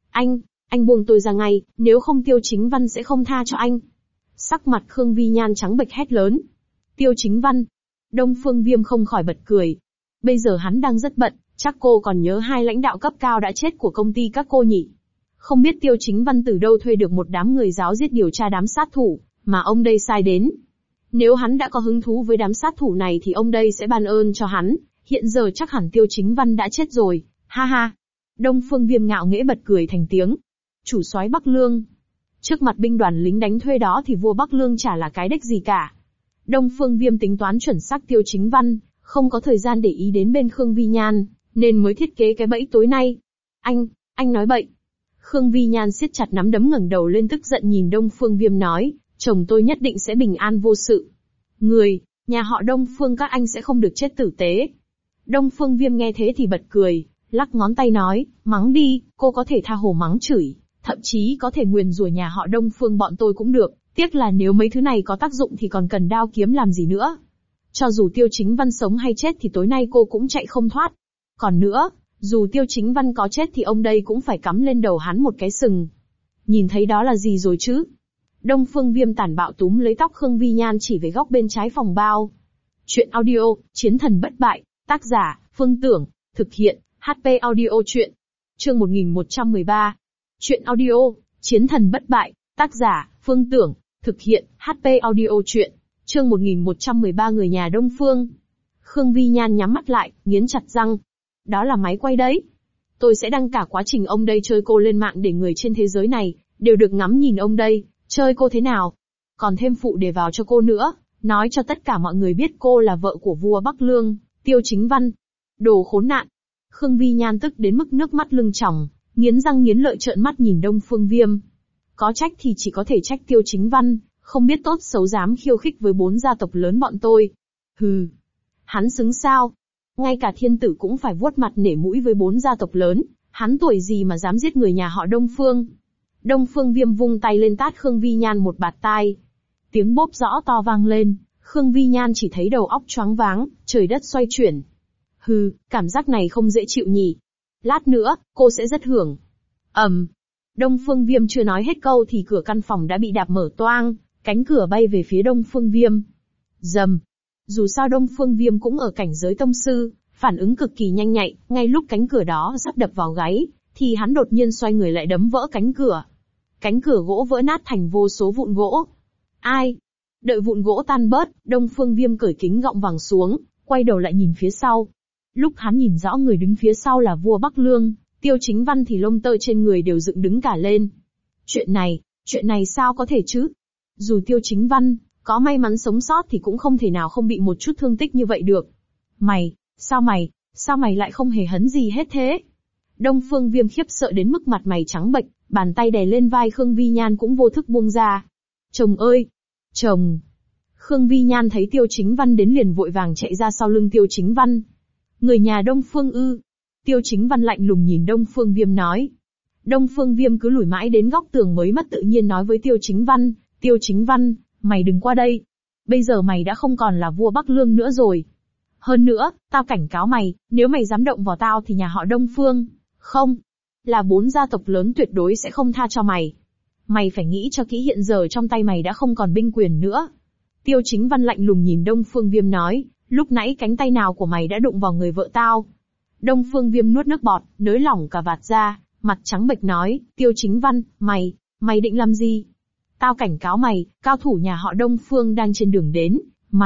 Anh buông tôi ra ngay, nếu không Tiêu Chính Văn sẽ không tha cho anh. Sắc mặt Khương Vi Nhan trắng bệch hét lớn. Tiêu Chính Văn. Đông Phương Viêm không khỏi bật cười. Bây giờ hắn đang rất bận, chắc cô còn nhớ 2 lãnh đạo cấp cao đã chết của công ty các cô nhỉ? Không biết Tiêu Chính Văn từ đâu thuê được một đám người giáo giết điều tra đám sát thủ, mà ông đây sai đến. Nếu hắn đã có hứng thú với đám sát thủ này thì ông đây sẽ ban ơn cho hắn, hiện giờ chắc hẳn Tiêu Chính Văn đã chết rồi, ha ha. Đông Phương Viêm ngạo nghễ bật cười thành tiếng. Chủ soái Bắc Lương. Trước mặt binh đoàn lính đánh thuê đó thì vua Bắc Lương chả là cái đếch gì cả. Đông Phương Viêm tính toán chuẩn xác Tiêu Chính Văn, không có thời gian để ý đến bên Khương Vi Nhan, nên mới thiết kế cái bẫy tối nay. Anh nói bậy. Khương Vi Nhan siết chặt nắm đấm ngẩng đầu lên tức giận nhìn Đông Phương Viêm nói, chồng tôi nhất định sẽ bình an vô sự. Nhà họ Đông Phương các anh sẽ không được chết tử tế. Đông Phương Viêm nghe thế thì bật cười, lắc ngón tay nói, mắng đi, cô có thể tha hồ mắng chửi, thậm chí có thể nguyền rủa nhà họ Đông Phương bọn tôi cũng được, tiếc là nếu mấy thứ này có tác dụng thì còn cần đao kiếm làm gì nữa. Cho dù Tiêu Chính Văn sống hay chết thì tối nay cô cũng chạy không thoát. Còn nữa, dù Tiêu Chính Văn có chết thì ông đây cũng phải cắm lên đầu hắn một cái sừng. Nhìn thấy đó là gì rồi chứ? Đông Phương Viêm tàn bạo túm lấy tóc Khương Vi Nhan chỉ về góc bên trái phòng bao. Chuyện audio, Chiến thần bất bại, tác giả, Phương Tưởng, thực hiện, HP audio chuyện. Chương 1113. Chuyện audio, Chiến thần bất bại, tác giả, Phương Tưởng, thực hiện, HP audio chuyện. Chương 1113 người nhà Đông Phương. Khương Vi Nhan nhắm mắt lại, nghiến chặt răng. Đó là máy quay đấy. Tôi sẽ đăng cả quá trình ông đây chơi cô lên mạng để người trên thế giới này đều được ngắm nhìn ông đây chơi cô thế nào. Còn thêm phụ đề vào cho cô nữa, nói cho tất cả mọi người biết cô là vợ của vua Bắc Lương, Tiêu Chính Văn. Đồ khốn nạn. Khương Vi Nhan tức đến mức nước mắt lưng tròng, nghiến răng nghiến lợi trợn mắt nhìn Đông Phương Viêm. Có trách thì chỉ có thể trách Tiêu Chính Văn, không biết tốt xấu dám khiêu khích với 4 gia tộc lớn bọn tôi. Hừ. Hắn xứng sao? Ngay cả thiên tử cũng phải vuốt mặt nể mũi với 4 gia tộc lớn, hắn tuổi gì mà dám giết người nhà họ Đông Phương. Đông Phương Viêm vung tay lên tát Khương Vi Nhan một bạt tai. Tiếng bốp rõ to vang lên, Khương Vi Nhan chỉ thấy đầu óc choáng váng, trời đất xoay chuyển. Hừ, cảm giác này không dễ chịu nhỉ. Lát nữa, cô sẽ rất hưởng. Đông Phương Viêm chưa nói hết câu thì cửa căn phòng đã bị đạp mở toang, cánh cửa bay về phía Đông Phương Viêm. Rầm. Dù sao Đông Phương Viêm cũng ở cảnh giới tông sư, phản ứng cực kỳ nhanh nhạy, ngay lúc cánh cửa đó sắp đập vào gáy, thì hắn đột nhiên xoay người lại đấm vỡ cánh cửa. Cánh cửa gỗ vỡ nát thành vô số vụn gỗ. Ai? Đợi vụn gỗ tan bớt, Đông Phương Viêm cởi kính gọng vàng xuống, quay đầu lại nhìn phía sau. Lúc hắn nhìn rõ người đứng phía sau là vua Bắc Lương, Tiêu Chính Văn thì lông tơ trên người đều dựng đứng cả lên. Chuyện này sao có thể chứ? Dù Tiêu Chính Văn có may mắn sống sót thì cũng không thể nào không bị một chút thương tích như vậy được. Sao mày lại không hề hấn gì hết thế? Đông Phương Viêm khiếp sợ đến mức mặt mày trắng bệch, bàn tay đè lên vai Khương Vi Nhan cũng vô thức buông ra. Chồng ơi! Chồng! Khương Vi Nhan thấy Tiêu Chính Văn đến liền vội vàng chạy ra sau lưng Tiêu Chính Văn. Người nhà Đông Phương ư? Tiêu Chính Văn lạnh lùng nhìn Đông Phương Viêm nói. Đông Phương Viêm cứ lủi mãi đến góc tường mới mất tự nhiên nói với Tiêu Chính Văn, mày đừng qua đây. Bây giờ mày đã không còn là vua Bắc Lương nữa rồi. Hơn nữa, tao cảnh cáo mày, nếu mày dám động vào tao thì nhà họ Đông Phương, không, là 4 gia tộc lớn tuyệt đối sẽ không tha cho mày. Mày phải nghĩ cho kỹ hiện giờ trong tay mày đã không còn binh quyền nữa. Tiêu Chính Văn lạnh lùng nhìn Đông Phương Viêm nói, lúc nãy cánh tay nào của mày đã đụng vào người vợ tao? Đông Phương Viêm nuốt nước bọt, nới lỏng cả vạt ra, mặt trắng bệch nói, Tiêu Chính Văn, mày định làm gì? Tao cảnh cáo mày, cao thủ nhà họ Đông Phương đang trên đường đến,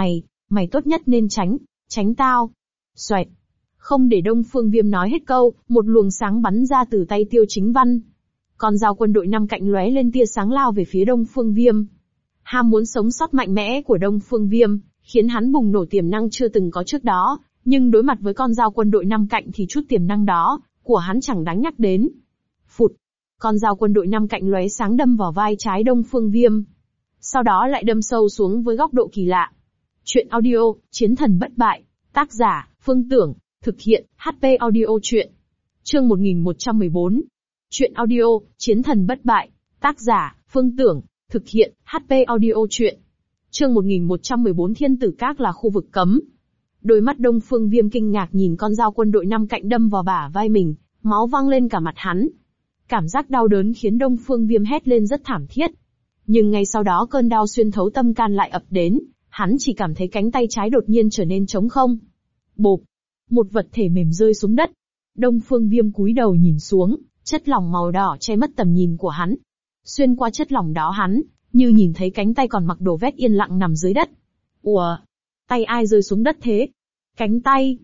mày tốt nhất nên tránh tao. Xoẹt. Không để Đông Phương Viêm nói hết câu, một luồng sáng bắn ra từ tay Tiêu Chính Văn. Con dao quân đội 5 cạnh lóe lên tia sáng lao về phía Đông Phương Viêm. Ham muốn sống sót mạnh mẽ của Đông Phương Viêm, khiến hắn bùng nổ tiềm năng chưa từng có trước đó, nhưng đối mặt với con dao quân đội 5 cạnh thì chút tiềm năng đó của hắn chẳng đáng nhắc đến. Phụt. Con dao quân đội 5 cạnh lóe sáng đâm vào vai trái Đông Phương Viêm. Sau đó lại đâm sâu xuống với góc độ kỳ lạ. Chuyện audio, Chiến thần bất bại, tác giả, Phương Tưởng, thực hiện, HP audio chuyện. Chương 1114. Chuyện audio, Chiến thần bất bại, tác giả, Phương Tưởng, thực hiện, HP audio chuyện. Chương 1114 Thiên tử các là khu vực cấm. Đôi mắt Đông Phương Viêm kinh ngạc nhìn con dao quân đội 5 cạnh đâm vào bả vai mình, máu văng lên cả mặt hắn. Cảm giác đau đớn khiến Đông Phương Viêm hét lên rất thảm thiết. Nhưng ngay sau đó cơn đau xuyên thấu tâm can lại ập đến, hắn chỉ cảm thấy cánh tay trái đột nhiên trở nên trống không. Bộp! Một vật thể mềm rơi xuống đất. Đông Phương Viêm cúi đầu nhìn xuống, Chất lỏng màu đỏ che mất tầm nhìn của hắn. Xuyên qua chất lỏng đó hắn, như nhìn thấy cánh tay còn mặc đồ vest yên lặng nằm dưới đất. Ùa! Tay ai rơi xuống đất thế? Cánh tay!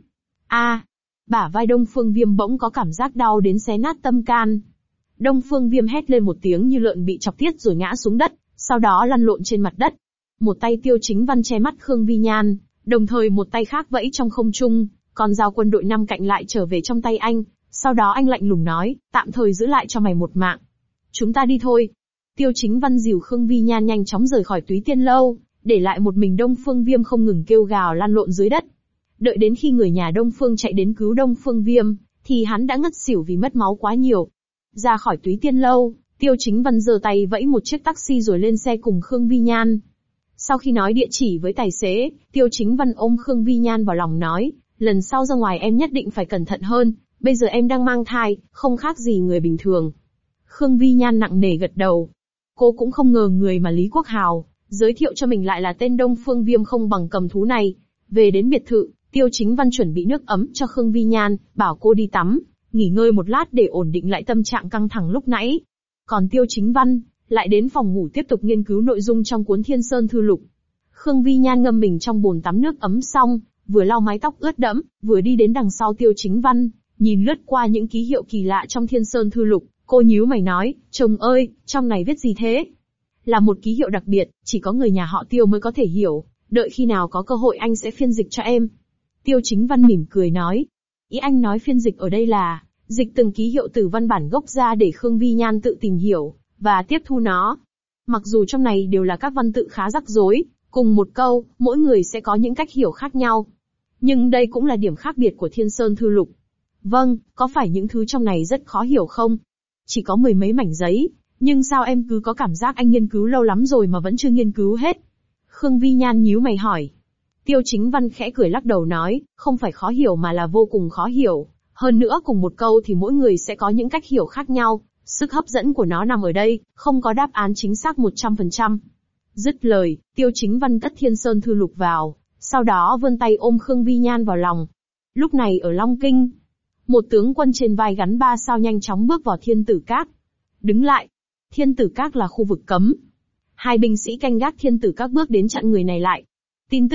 Bả vai Đông Phương Viêm bỗng có cảm giác đau đến xé nát tâm can. Đông Phương Viêm hét lên một tiếng như lợn bị chọc tiết rồi ngã xuống đất, sau đó lăn lộn trên mặt đất. Một tay Tiêu Chính Văn che mắt Khương Vi Nhan, đồng thời một tay khác vẫy trong không trung, còn dao quân đội 5 cạnh lại trở về trong tay anh. Sau đó anh lạnh lùng nói, tạm thời giữ lại cho mày một mạng. Chúng ta đi thôi. Tiêu Chính Văn dìu Khương Vi Nhan nhanh chóng rời khỏi Túy Tiên Lâu, để lại một mình Đông Phương Viêm không ngừng kêu gào lăn lộn dưới đất. Đợi đến khi người nhà Đông Phương chạy đến cứu Đông Phương Viêm, thì hắn đã ngất xỉu vì mất máu quá nhiều. Ra khỏi Túy Tiên Lâu, Tiêu Chính Văn giơ tay vẫy một chiếc taxi rồi lên xe cùng Khương Vi Nhan. Sau khi nói địa chỉ với tài xế, Tiêu Chính Văn ôm Khương Vi Nhan vào lòng nói, lần sau ra ngoài em nhất định phải cẩn thận hơn, bây giờ em đang mang thai, không khác gì người bình thường. Khương Vi Nhan nặng nề gật đầu. Cô cũng không ngờ người mà Lý Quốc Hào giới thiệu cho mình lại là tên Đông Phương Viêm không bằng cầm thú này. Về đến biệt thự, Tiêu Chính Văn chuẩn bị nước ấm cho Khương Vi Nhan, bảo cô đi tắm, nghỉ ngơi một lát để ổn định lại tâm trạng căng thẳng lúc nãy. Còn Tiêu Chính Văn lại đến phòng ngủ tiếp tục nghiên cứu nội dung trong cuốn Thiên Sơn Thư Lục. Khương Vi Nhan ngâm mình trong bồn tắm nước ấm xong, vừa lau mái tóc ướt đẫm, vừa đi đến đằng sau Tiêu Chính Văn, nhìn lướt qua những ký hiệu kỳ lạ trong Thiên Sơn Thư Lục, cô nhíu mày nói, chồng ơi, trong này viết gì thế? Là một ký hiệu đặc biệt, chỉ có người nhà họ Tiêu mới có thể hiểu, đợi khi nào có cơ hội anh sẽ phiên dịch cho em. Tiêu Chính Văn mỉm cười nói. Ý anh nói phiên dịch ở đây là, dịch từng ký hiệu từ văn bản gốc ra để Khương Vi Nhan tự tìm hiểu, và tiếp thu nó. Mặc dù trong này đều là các văn tự khá rắc rối, cùng một câu, mỗi người sẽ có những cách hiểu khác nhau. Nhưng đây cũng là điểm khác biệt của Thiên Sơn Thư Lục. Vâng, có phải những thứ trong này rất khó hiểu không? Chỉ có mười mấy mảnh giấy, nhưng sao em cứ có cảm giác anh nghiên cứu lâu lắm rồi mà vẫn chưa nghiên cứu hết? Khương Vi Nhan nhíu mày hỏi. Tiêu Chính Văn khẽ cười lắc đầu nói, không phải khó hiểu mà là vô cùng khó hiểu. Hơn nữa cùng một câu thì mỗi người sẽ có những cách hiểu khác nhau, sức hấp dẫn của nó nằm ở đây, không có đáp án chính xác 100%. Dứt lời, Tiêu Chính Văn cất Thiên Sơn Thư Lục vào, sau đó vươn tay ôm Khương Vi Nhan vào lòng. Lúc này ở Long Kinh, một tướng quân trên vai gắn 3 sao nhanh chóng bước vào Thiên Tử Các. Đứng lại. Thiên Tử Các là khu vực cấm. 2 binh sĩ canh gác Thiên Tử Các bước đến chặn người này lại. Tin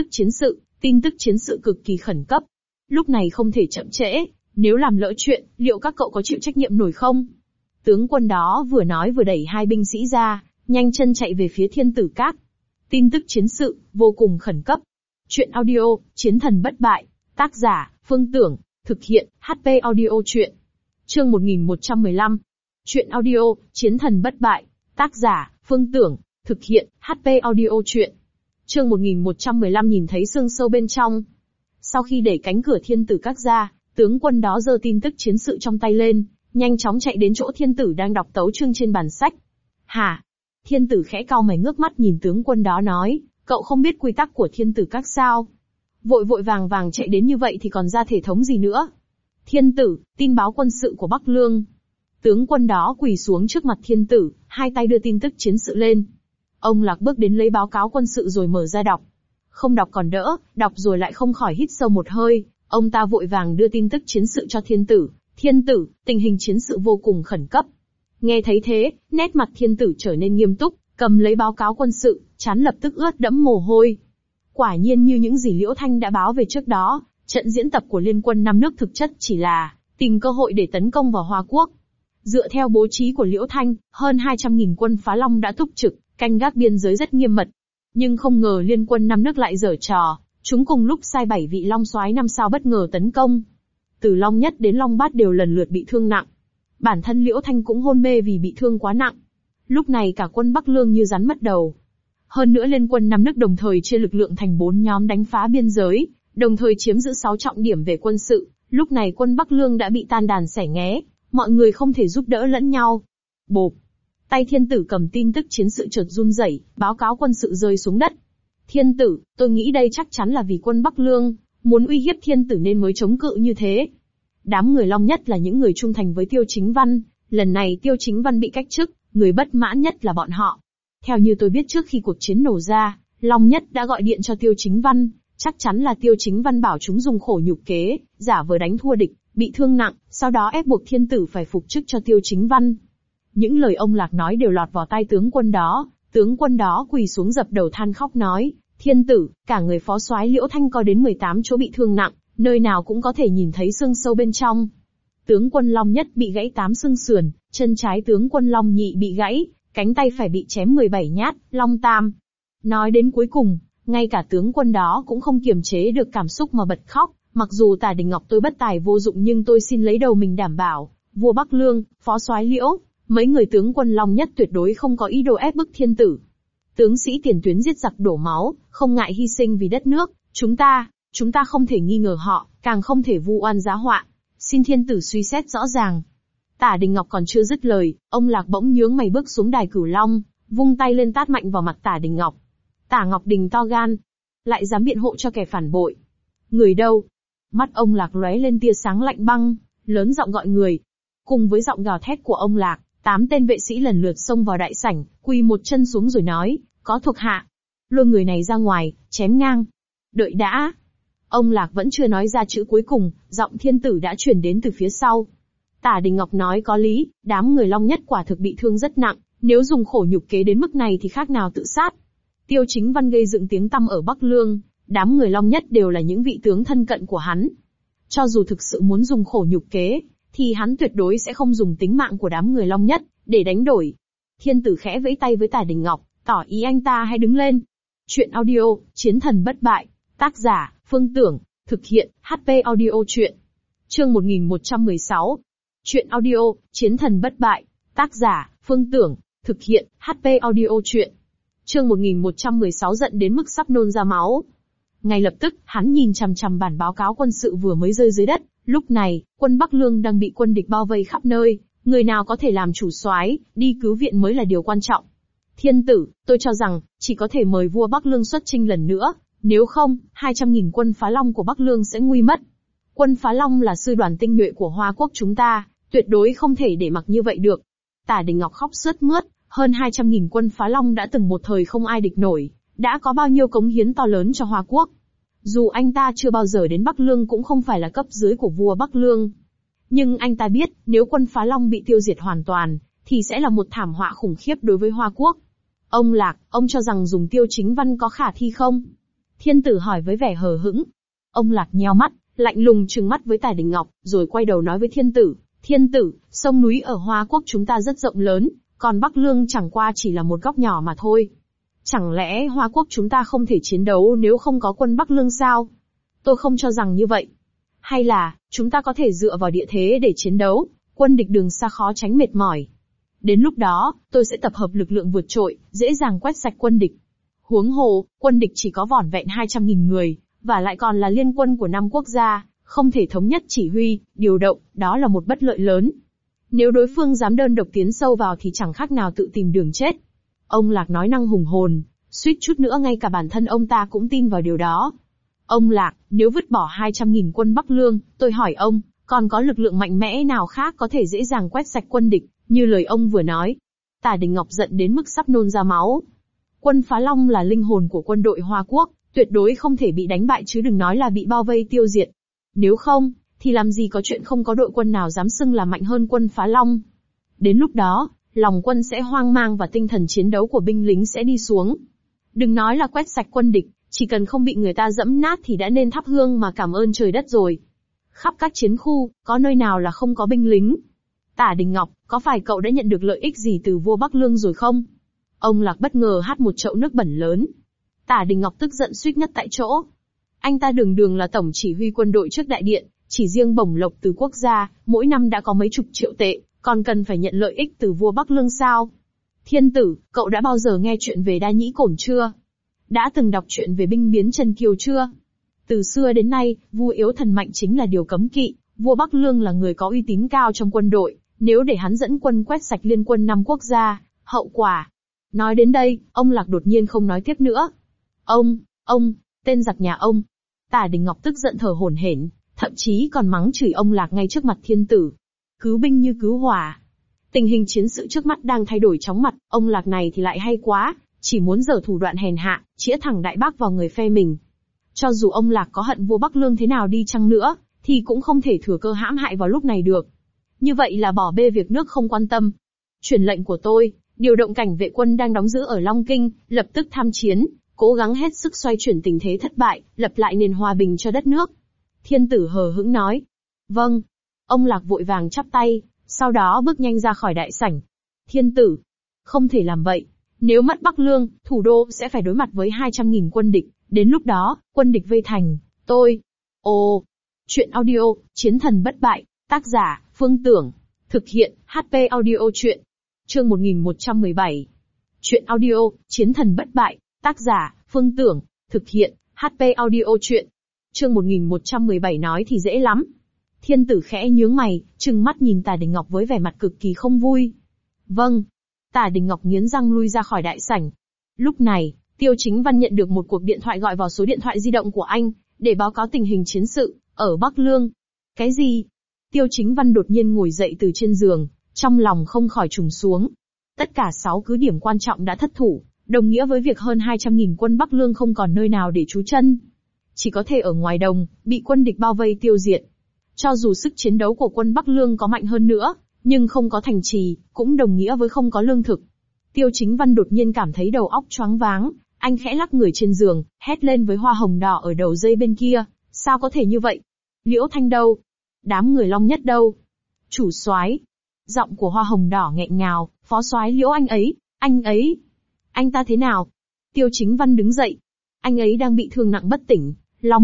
tức chiến sự cực kỳ khẩn cấp. Lúc này không thể chậm trễ, nếu làm lỡ chuyện, liệu các cậu có chịu trách nhiệm nổi không? Tướng quân đó vừa nói vừa đẩy 2 binh sĩ ra, nhanh chân chạy về phía Thiên Tử Các. Tin tức chiến sự, vô cùng khẩn cấp. Chuyện audio, Chiến thần bất bại. Tác giả, Phương Tưởng. Thực hiện, HP Audio Chuyện. Chương 1115. Chuyện audio, Chiến thần bất bại. Tác giả, Phương Tưởng. Thực hiện, HP Audio Chuyện. Chương 1115 nhìn thấy xương sâu bên trong. Sau khi đẩy cánh cửa Thiên Tử Các ra, tướng quân đó giơ tin tức chiến sự trong tay lên, nhanh chóng chạy đến chỗ Thiên Tử đang đọc tấu chương trên bàn sách. Hả? Thiên Tử khẽ cau mày ngước mắt nhìn tướng quân đó nói, cậu không biết quy tắc của Thiên Tử Các sao? Vội vội vàng vàng chạy đến như vậy thì còn ra thể thống gì nữa? Thiên Tử, tin báo quân sự của Bắc Lương. Tướng quân đó quỳ xuống trước mặt Thiên Tử, hai tay đưa tin tức chiến sự lên. Ông Lạc bước đến lấy báo cáo quân sự rồi mở ra đọc. Không đọc còn đỡ, đọc rồi lại không khỏi hít sâu một hơi, ông ta vội vàng đưa tin tức chiến sự cho Thiên Tử. Thiên Tử, tình hình chiến sự vô cùng khẩn cấp. Nghe thấy thế, nét mặt Thiên Tử trở nên nghiêm túc, cầm lấy báo cáo quân sự, trán lập tức ướt đẫm mồ hôi. Quả nhiên như những gì Liễu Thanh đã báo về trước đó, trận diễn tập của liên quân 5 nước thực chất chỉ là tìm cơ hội để tấn công vào Hoa Quốc. Dựa theo bố trí của Liễu Thanh, hơn 200.000 quân phá Long đã túc trực, canh gác biên giới rất nghiêm mật. Nhưng không ngờ liên quân 5 nước lại giở trò, chúng cùng lúc sai 7 vị Long soái 5 sao bất ngờ tấn công. Từ Long Nhất đến Long Bát đều lần lượt bị thương nặng. Bản thân Liễu Thanh cũng hôn mê vì bị thương quá nặng. Lúc này cả quân Bắc Lương như rắn mất đầu. Hơn nữa liên quân 5 nước đồng thời chia lực lượng thành 4 nhóm đánh phá biên giới, đồng thời chiếm giữ 6 trọng điểm về quân sự. Lúc này quân Bắc Lương đã bị tan đàn xẻ nghé, mọi người không thể giúp đỡ lẫn nhau. Bộp. Tay Thiên Tử cầm tin tức chiến sự chợt run rẩy, báo cáo quân sự rơi xuống đất. Thiên Tử, tôi nghĩ đây chắc chắn là vì quân Bắc Lương muốn uy hiếp Thiên Tử nên mới chống cự như thế. Đám người Long Nhất là những người trung thành với Tiêu Chính Văn, lần này Tiêu Chính Văn bị cách chức, người bất mãn nhất là bọn họ. Theo như tôi biết trước khi cuộc chiến nổ ra, Long Nhất đã gọi điện cho Tiêu Chính Văn, chắc chắn là Tiêu Chính Văn bảo chúng dùng khổ nhục kế, giả vờ đánh thua địch, bị thương nặng, sau đó ép buộc thiên tử phải phục chức cho Tiêu Chính Văn. Những lời ông Lạc nói đều lọt vào tai tướng quân đó quỳ xuống dập đầu than khóc nói, thiên tử, cả người phó soái Liễu Thanh có đến 18 chỗ bị thương nặng, nơi nào cũng có thể nhìn thấy xương sâu bên trong. Tướng quân Long Nhất bị gãy 8 xương sườn, chân trái tướng quân Long Nhị bị gãy, cánh tay phải bị chém 17 nhát, Long Tam. Nói đến cuối cùng, ngay cả tướng quân đó cũng không kiềm chế được cảm xúc mà bật khóc, mặc dù Tả Đình Ngọc tôi bất tài vô dụng nhưng tôi xin lấy đầu mình đảm bảo, vua Bắc Lương, phó soái Liễu, mấy người tướng quân Long Nhất tuyệt đối không có ý đồ ép bức thiên tử. Tướng sĩ tiền tuyến giết giặc đổ máu, không ngại hy sinh vì đất nước, chúng ta không thể nghi ngờ họ, càng không thể vu oan giá họa. Xin thiên tử suy xét rõ ràng. Tả Đình Ngọc còn chưa dứt lời, ông Lạc bỗng nhướng mày bước xuống đài Cửu Long, vung tay lên tát mạnh vào mặt Tả Đình Ngọc. Tả Ngọc Đình to gan, lại dám biện hộ cho kẻ phản bội. Người đâu? Mắt ông Lạc lóe lên tia sáng lạnh băng, lớn giọng gọi người. Cùng với giọng gào thét của ông Lạc, 8 tên vệ sĩ lần lượt xông vào đại sảnh, quỳ một chân xuống rồi nói, có thuộc hạ. Lôi người này ra ngoài, chém ngang. Đợi đã. Ông Lạc vẫn chưa nói ra chữ cuối cùng, giọng thiên tử đã truyền đến từ phía sau. Tả Đình Ngọc nói có lý, đám người Long Nhất quả thực bị thương rất nặng, nếu dùng khổ nhục kế đến mức này thì khác nào tự sát. Tiêu Chính Văn gây dựng tiếng tăm ở Bắc Lương, đám người Long Nhất đều là những vị tướng thân cận của hắn. Cho dù thực sự muốn dùng khổ nhục kế, thì hắn tuyệt đối sẽ không dùng tính mạng của đám người Long Nhất để đánh đổi. Thiên tử khẽ vẫy tay với Tả Đình Ngọc, tỏ ý anh ta hãy đứng lên. Chuyện audio, Chiến thần bất bại. Tác giả, Phương Tưởng. Thực hiện, HP Audio Chuyện. Chương 1116. Chuyện audio, Chiến thần bất bại. Tác giả, Phương Tưởng. Thực hiện, HP Audio Chuyện. Chương 1116 giận đến mức sắp nôn ra máu. Ngay lập tức, hắn nhìn chằm chằm bản báo cáo quân sự vừa mới rơi dưới đất. Lúc này, quân Bắc Lương đang bị quân địch bao vây khắp nơi, người nào có thể làm chủ soái, đi cứu viện mới là điều quan trọng. Thiên tử, tôi cho rằng, chỉ có thể mời vua Bắc Lương xuất chinh lần nữa, nếu không, 200.000 quân Phá Long của Bắc Lương sẽ nguy mất. Quân Phá Long là sư đoàn tinh nhuệ của Hoa Quốc chúng ta, tuyệt đối không thể để mặc như vậy được. Tả Đình Ngọc khóc sướt mướt, hơn 200.000 quân Phá Long đã từng một thời không ai địch nổi, đã có bao nhiêu cống hiến to lớn cho Hoa Quốc. Dù anh ta chưa bao giờ đến Bắc Lương cũng không phải là cấp dưới của vua Bắc Lương. Nhưng anh ta biết, nếu quân Phá Long bị tiêu diệt hoàn toàn, thì sẽ là một thảm họa khủng khiếp đối với Hoa Quốc. Ông Lạc, ông cho rằng dùng Tiêu Chính Văn có khả thi không? Thiên tử hỏi với vẻ hờ hững. Ông Lạc nheo mắt, lạnh lùng trừng mắt với Tả Đình Ngọc, rồi quay đầu nói với thiên tử, sông núi ở Hoa Quốc chúng ta rất rộng lớn, còn Bắc Lương chẳng qua chỉ là một góc nhỏ mà thôi. Chẳng lẽ Hoa Quốc chúng ta không thể chiến đấu nếu không có quân Bắc Lương sao? Tôi không cho rằng như vậy. Hay là, chúng ta có thể dựa vào địa thế để chiến đấu, quân địch đường xa khó tránh mệt mỏi. Đến lúc đó, tôi sẽ tập hợp lực lượng vượt trội, dễ dàng quét sạch quân địch. Huống hồ, quân địch chỉ có vỏn vẹn 200.000 người, và lại còn là liên quân của 5 quốc gia, không thể thống nhất chỉ huy, điều động, đó là một bất lợi lớn. Nếu đối phương dám đơn độc tiến sâu vào thì chẳng khác nào tự tìm đường chết. Ông Lạc nói năng hùng hồn, suýt chút nữa ngay cả bản thân ông ta cũng tin vào điều đó. Ông Lạc, nếu vứt bỏ 200.000 quân Bắc Lương, tôi hỏi ông, còn có lực lượng mạnh mẽ nào khác có thể dễ dàng quét sạch quân địch, như lời ông vừa nói? Tả Đình Ngọc giận đến mức sắp nôn ra máu. Quân Phá Long là linh hồn của quân đội Hoa Quốc, tuyệt đối không thể bị đánh bại chứ đừng nói là bị bao vây tiêu diệt. Nếu không, thì làm gì có chuyện không có đội quân nào dám xưng là mạnh hơn quân Phá Long. Đến lúc đó, lòng quân sẽ hoang mang và tinh thần chiến đấu của binh lính sẽ đi xuống. Đừng nói là quét sạch quân địch, chỉ cần không bị người ta dẫm nát thì đã nên thắp hương mà cảm ơn trời đất rồi. Khắp các chiến khu, có nơi nào là không có binh lính? Tả Đình Ngọc, có phải cậu đã nhận được lợi ích gì từ vua Bắc Lương rồi không? Ông Lạc bất ngờ hắt một chậu nước bẩn lớn. Tả Đình Ngọc tức giận suýt ngất tại chỗ. Anh ta đường là tổng chỉ huy quân đội trước đại điện, chỉ riêng bổng lộc từ quốc gia, mỗi năm đã có mấy chục triệu tệ, còn cần phải nhận lợi ích từ vua Bắc Lương sao? Thiên tử, cậu đã bao giờ nghe chuyện về Đa Nhĩ Cổn chưa? Đã từng đọc chuyện về binh biến Trần Kiều chưa? Từ xưa đến nay, vua yếu thần mạnh chính là điều cấm kỵ, vua Bắc Lương là người có uy tín cao trong quân đội, nếu để hắn dẫn quân quét sạch liên quân 5 quốc gia, hậu quả. Nói đến đây, ông Lạc đột nhiên không nói tiếp nữa. Ông, tên giặc nhà ông. Tả Đình Ngọc tức giận thở hổn hển, thậm chí còn mắng chửi ông Lạc ngay trước mặt thiên tử. Cứu binh như cứu hỏa. Tình hình chiến sự trước mắt đang thay đổi chóng mặt, ông Lạc này thì lại hay quá, chỉ muốn giở thủ đoạn hèn hạ, chĩa thẳng Đại Bác vào người phe mình. Cho dù ông Lạc có hận vua Bắc Lương thế nào đi chăng nữa, thì cũng không thể thừa cơ hãm hại vào lúc này được. Như vậy là bỏ bê việc nước không quan tâm. Truyền lệnh của tôi, điều động cảnh vệ quân đang đóng giữ ở Long Kinh, lập tức tham chiến, cố gắng hết sức xoay chuyển tình thế thất bại, lập lại nền hòa bình cho đất nước. Thiên tử hờ hững nói. Vâng. Ông Lạc vội vàng chắp tay, sau đó bước nhanh ra khỏi đại sảnh. Thiên tử, không thể làm vậy. Nếu mất Bắc Lương, thủ đô sẽ phải đối mặt với 200.000 quân địch, đến lúc đó, quân địch vây thành, tôi. Ồ. Chuyện audio, Chiến thần bất bại, tác giả, Phương Tưởng. Thực hiện, HP Audio Chuyện. Chương 1117. Chuyện audio, Chiến thần bất bại, tác giả, Phương Tưởng. Thực hiện, HP Audio Chuyện. Chương 1117 nói thì dễ lắm. Thiên tử khẽ nhướng mày, trừng mắt nhìn Tả Đình Ngọc với vẻ mặt cực kỳ không vui. Vâng. Tả Đình Ngọc nghiến răng lui ra khỏi đại sảnh. Lúc này, Tiêu Chính Văn nhận được một cuộc điện thoại gọi vào số điện thoại di động của anh, để báo cáo tình hình chiến sự ở Bắc Lương. Cái gì? Tiêu Chính Văn đột nhiên ngồi dậy từ trên giường, trong lòng không khỏi trùng xuống. Tất cả 6 cứ điểm quan trọng đã thất thủ, đồng nghĩa với việc hơn 200.000 quân Bắc Lương không còn nơi nào để trú chân. Chỉ có thể ở ngoài đồng, bị quân địch bao vây tiêu diệt. Cho dù sức chiến đấu của quân Bắc Lương có mạnh hơn nữa, nhưng không có thành trì, cũng đồng nghĩa với không có lương thực. Tiêu Chính Văn đột nhiên cảm thấy đầu óc choáng váng, anh khẽ lắc người trên giường, hét lên với Hoa Hồng Đỏ ở đầu dây bên kia, sao có thể như vậy? Liễu Thanh đâu? Đám người Long Nhất đâu? Chủ soái. Giọng của Hoa Hồng Đỏ nghẹn ngào, phó soái Liễu anh ấy. Anh ta thế nào? Tiêu Chính Văn đứng dậy. Anh ấy đang bị thương nặng bất tỉnh.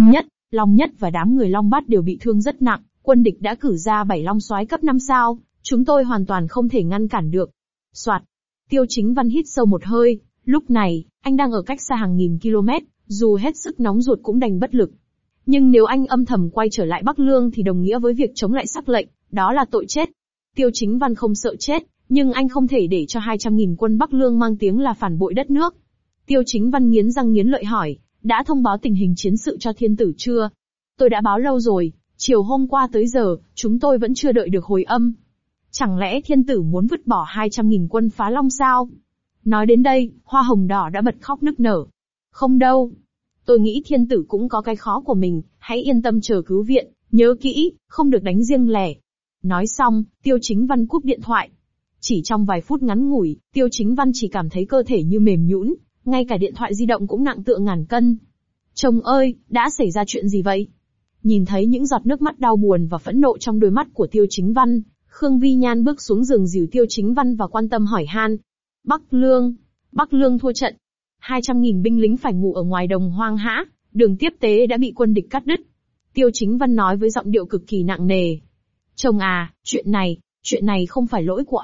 Long Nhất và đám người Long Bát đều bị thương rất nặng, quân địch đã cử ra 7 Long soái cấp 5 sao, chúng tôi hoàn toàn không thể ngăn cản được. Soạt. Tiêu Chính Văn hít sâu một hơi, lúc này, anh đang ở cách xa hàng nghìn km, dù hết sức nóng ruột cũng đành bất lực. Nhưng nếu anh âm thầm quay trở lại Bắc Lương thì đồng nghĩa với việc chống lại sắc lệnh, đó là tội chết. Tiêu Chính Văn không sợ chết, nhưng anh không thể để cho 200.000 quân Bắc Lương mang tiếng là phản bội đất nước. Tiêu Chính Văn nghiến răng nghiến lợi hỏi, đã thông báo tình hình chiến sự cho thiên tử chưa? Tôi đã báo lâu rồi, chiều hôm qua tới giờ, chúng tôi vẫn chưa đợi được hồi âm. Chẳng lẽ thiên tử muốn vứt bỏ 200.000 quân phá Long sao? Nói đến đây, Hoa Hồng Đỏ đã bật khóc nức nở. Không đâu. Tôi nghĩ thiên tử cũng có cái khó của mình, hãy yên tâm chờ cứu viện, nhớ kỹ, không được đánh riêng lẻ. Nói xong, Tiêu Chính Văn cúp điện thoại. Chỉ trong vài phút ngắn ngủi, Tiêu Chính Văn chỉ cảm thấy cơ thể như mềm nhũn, ngay cả điện thoại di động cũng nặng tựa ngàn cân. Chồng ơi, đã xảy ra chuyện gì vậy? Nhìn thấy những giọt nước mắt đau buồn và phẫn nộ trong đôi mắt của Tiêu Chính Văn, Khương Vi Nhan bước xuống giường dìu Tiêu Chính Văn và quan tâm hỏi han. Bắc Lương thua trận. 200.000 binh lính phải ngủ ở ngoài đồng hoang dã, đường tiếp tế đã bị quân địch cắt đứt. Tiêu Chính Văn nói với giọng điệu cực kỳ nặng nề. Chồng à, chuyện này không phải lỗi của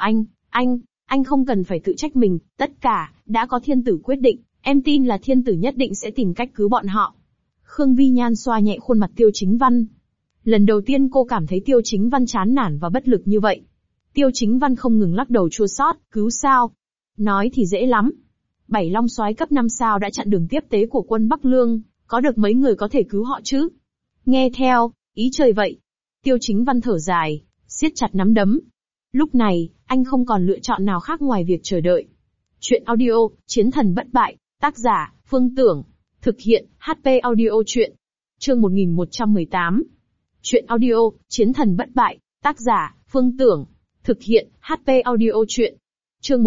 anh không cần phải tự trách mình, tất cả, đã có thiên tử quyết định, em tin là thiên tử nhất định sẽ tìm cách cứu bọn họ. Khương Vi Nhan xoa nhẹ khuôn mặt Tiêu Chính Văn. Lần đầu tiên cô cảm thấy Tiêu Chính Văn chán nản và bất lực như vậy. Tiêu Chính Văn không ngừng lắc đầu chua xót, cứu sao? Nói thì dễ lắm. 7 Long soái cấp 5 sao đã chặn đường tiếp tế của quân Bắc Lương, có được mấy người có thể cứu họ chứ? Nghe theo, ý trời vậy. Tiêu Chính Văn thở dài, siết chặt nắm đấm. Lúc này, anh không còn lựa chọn nào khác ngoài việc chờ đợi. Chuyện audio, Chiến thần bất bại, tác giả, Phương Tưởng. Thực hiện, HP Audio Chuyện. Chương 1118. Chuyện audio, Chiến thần bất bại, tác giả, Phương Tưởng. Thực hiện, HP Audio Chuyện. Chương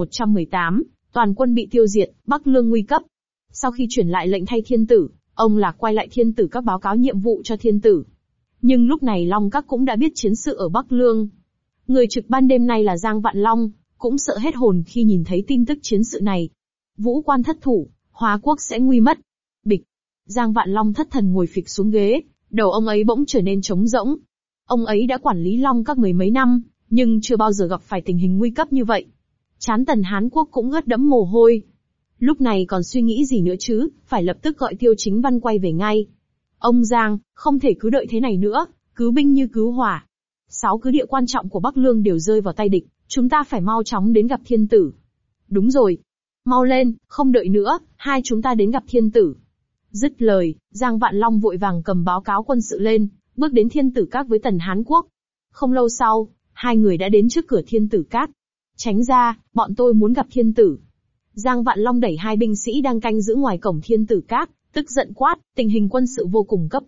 1118. Toàn quân bị tiêu diệt, Bắc Lương nguy cấp. Sau khi chuyển lại lệnh thay thiên tử, ông Lạc quay lại thiên tử các báo cáo nhiệm vụ cho thiên tử. Nhưng lúc này Long Các cũng đã biết chiến sự ở Bắc Lương. Người trực ban đêm nay là Giang Vạn Long, cũng sợ hết hồn khi nhìn thấy tin tức chiến sự này. Vũ quan thất thủ, Hóa quốc sẽ nguy mất. Bịch. Giang Vạn Long thất thần ngồi phịch xuống ghế, đầu ông ấy bỗng trở nên trống rỗng. Ông ấy đã quản lý Long Các mười mấy năm, nhưng chưa bao giờ gặp phải tình hình nguy cấp như vậy. Trán Tần Hán Quốc cũng ướt đẫm mồ hôi. Lúc này còn suy nghĩ gì nữa chứ, phải lập tức gọi Tiêu Chính Văn quay về ngay. Ông Giang, không thể cứ đợi thế này nữa, cứu binh như cứu hỏa. 6 cứ địa quan trọng của Bắc Lương đều rơi vào tay địch, chúng ta phải mau chóng đến gặp thiên tử. Đúng rồi. Mau lên, không đợi nữa, hai chúng ta đến gặp thiên tử. Dứt lời, Giang Vạn Long vội vàng cầm báo cáo quân sự lên, bước đến thiên tử các với Tần Hán Quốc. Không lâu sau, hai người đã đến trước cửa thiên tử các. Tránh ra, bọn tôi muốn gặp thiên tử. Giang Vạn Long đẩy hai binh sĩ đang canh giữ ngoài cổng thiên tử các, tức giận quát, tình hình quân sự vô cùng cấp bách,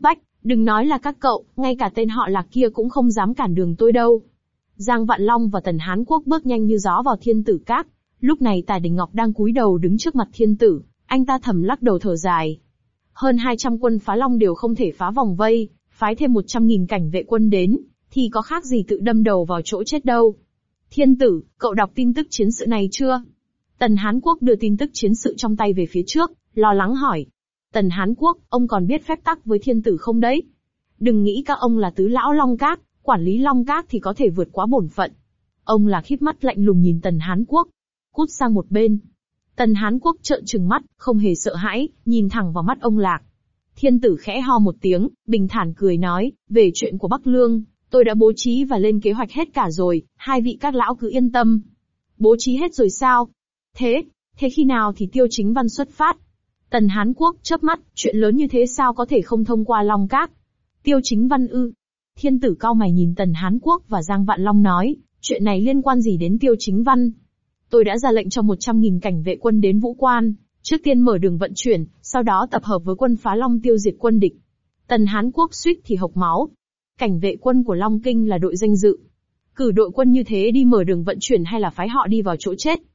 Đừng nói là các cậu, ngay cả tên họ Lạc kia cũng không dám cản đường tôi đâu. Giang Vạn Long và Tần Hán Quốc bước nhanh như gió vào Thiên Tử Các. Lúc này Tả Đình Ngọc đang cúi đầu đứng trước mặt thiên tử, anh ta thầm lắc đầu thở dài. Hơn 200 quân phá long đều không thể phá vòng vây, phái thêm 100.000 cảnh vệ quân đến, thì có khác gì tự đâm đầu vào chỗ chết đâu. Thiên tử, cậu đọc tin tức chiến sự này chưa? Tần Hán Quốc đưa tin tức chiến sự trong tay về phía trước, lo lắng hỏi. Tần Hán Quốc, ông còn biết phép tắc với thiên tử không đấy? Đừng nghĩ các ông là tứ lão Long Các, quản lý Long Các thì có thể vượt quá bổn phận. Ông là khíp mắt lạnh lùng nhìn Tần Hán Quốc. Cút sang một bên. Tần Hán Quốc trợn trừng mắt, không hề sợ hãi, nhìn thẳng vào mắt ông Lạc. Thiên tử khẽ ho một tiếng, bình thản cười nói, về chuyện của Bắc Lương, tôi đã bố trí và lên kế hoạch hết cả rồi, hai vị các lão cứ yên tâm. Bố trí hết rồi sao? Thế khi nào thì Tiêu Chính Văn xuất phát? Tần Hán Quốc chớp mắt, chuyện lớn như thế sao có thể không thông qua Long Các? Tiêu Chính Văn ư? Thiên tử cau mày nhìn Tần Hán Quốc và Giang Vạn Long nói, chuyện này liên quan gì đến Tiêu Chính Văn? Tôi đã ra lệnh cho 100.000 cảnh vệ quân đến Vũ Quan, trước tiên mở đường vận chuyển, sau đó tập hợp với quân phá long tiêu diệt quân địch. Tần Hán Quốc suýt thì hộc máu. Cảnh vệ quân của Long Kinh là đội danh dự. Cử đội quân như thế đi mở đường vận chuyển hay là phái họ đi vào chỗ chết?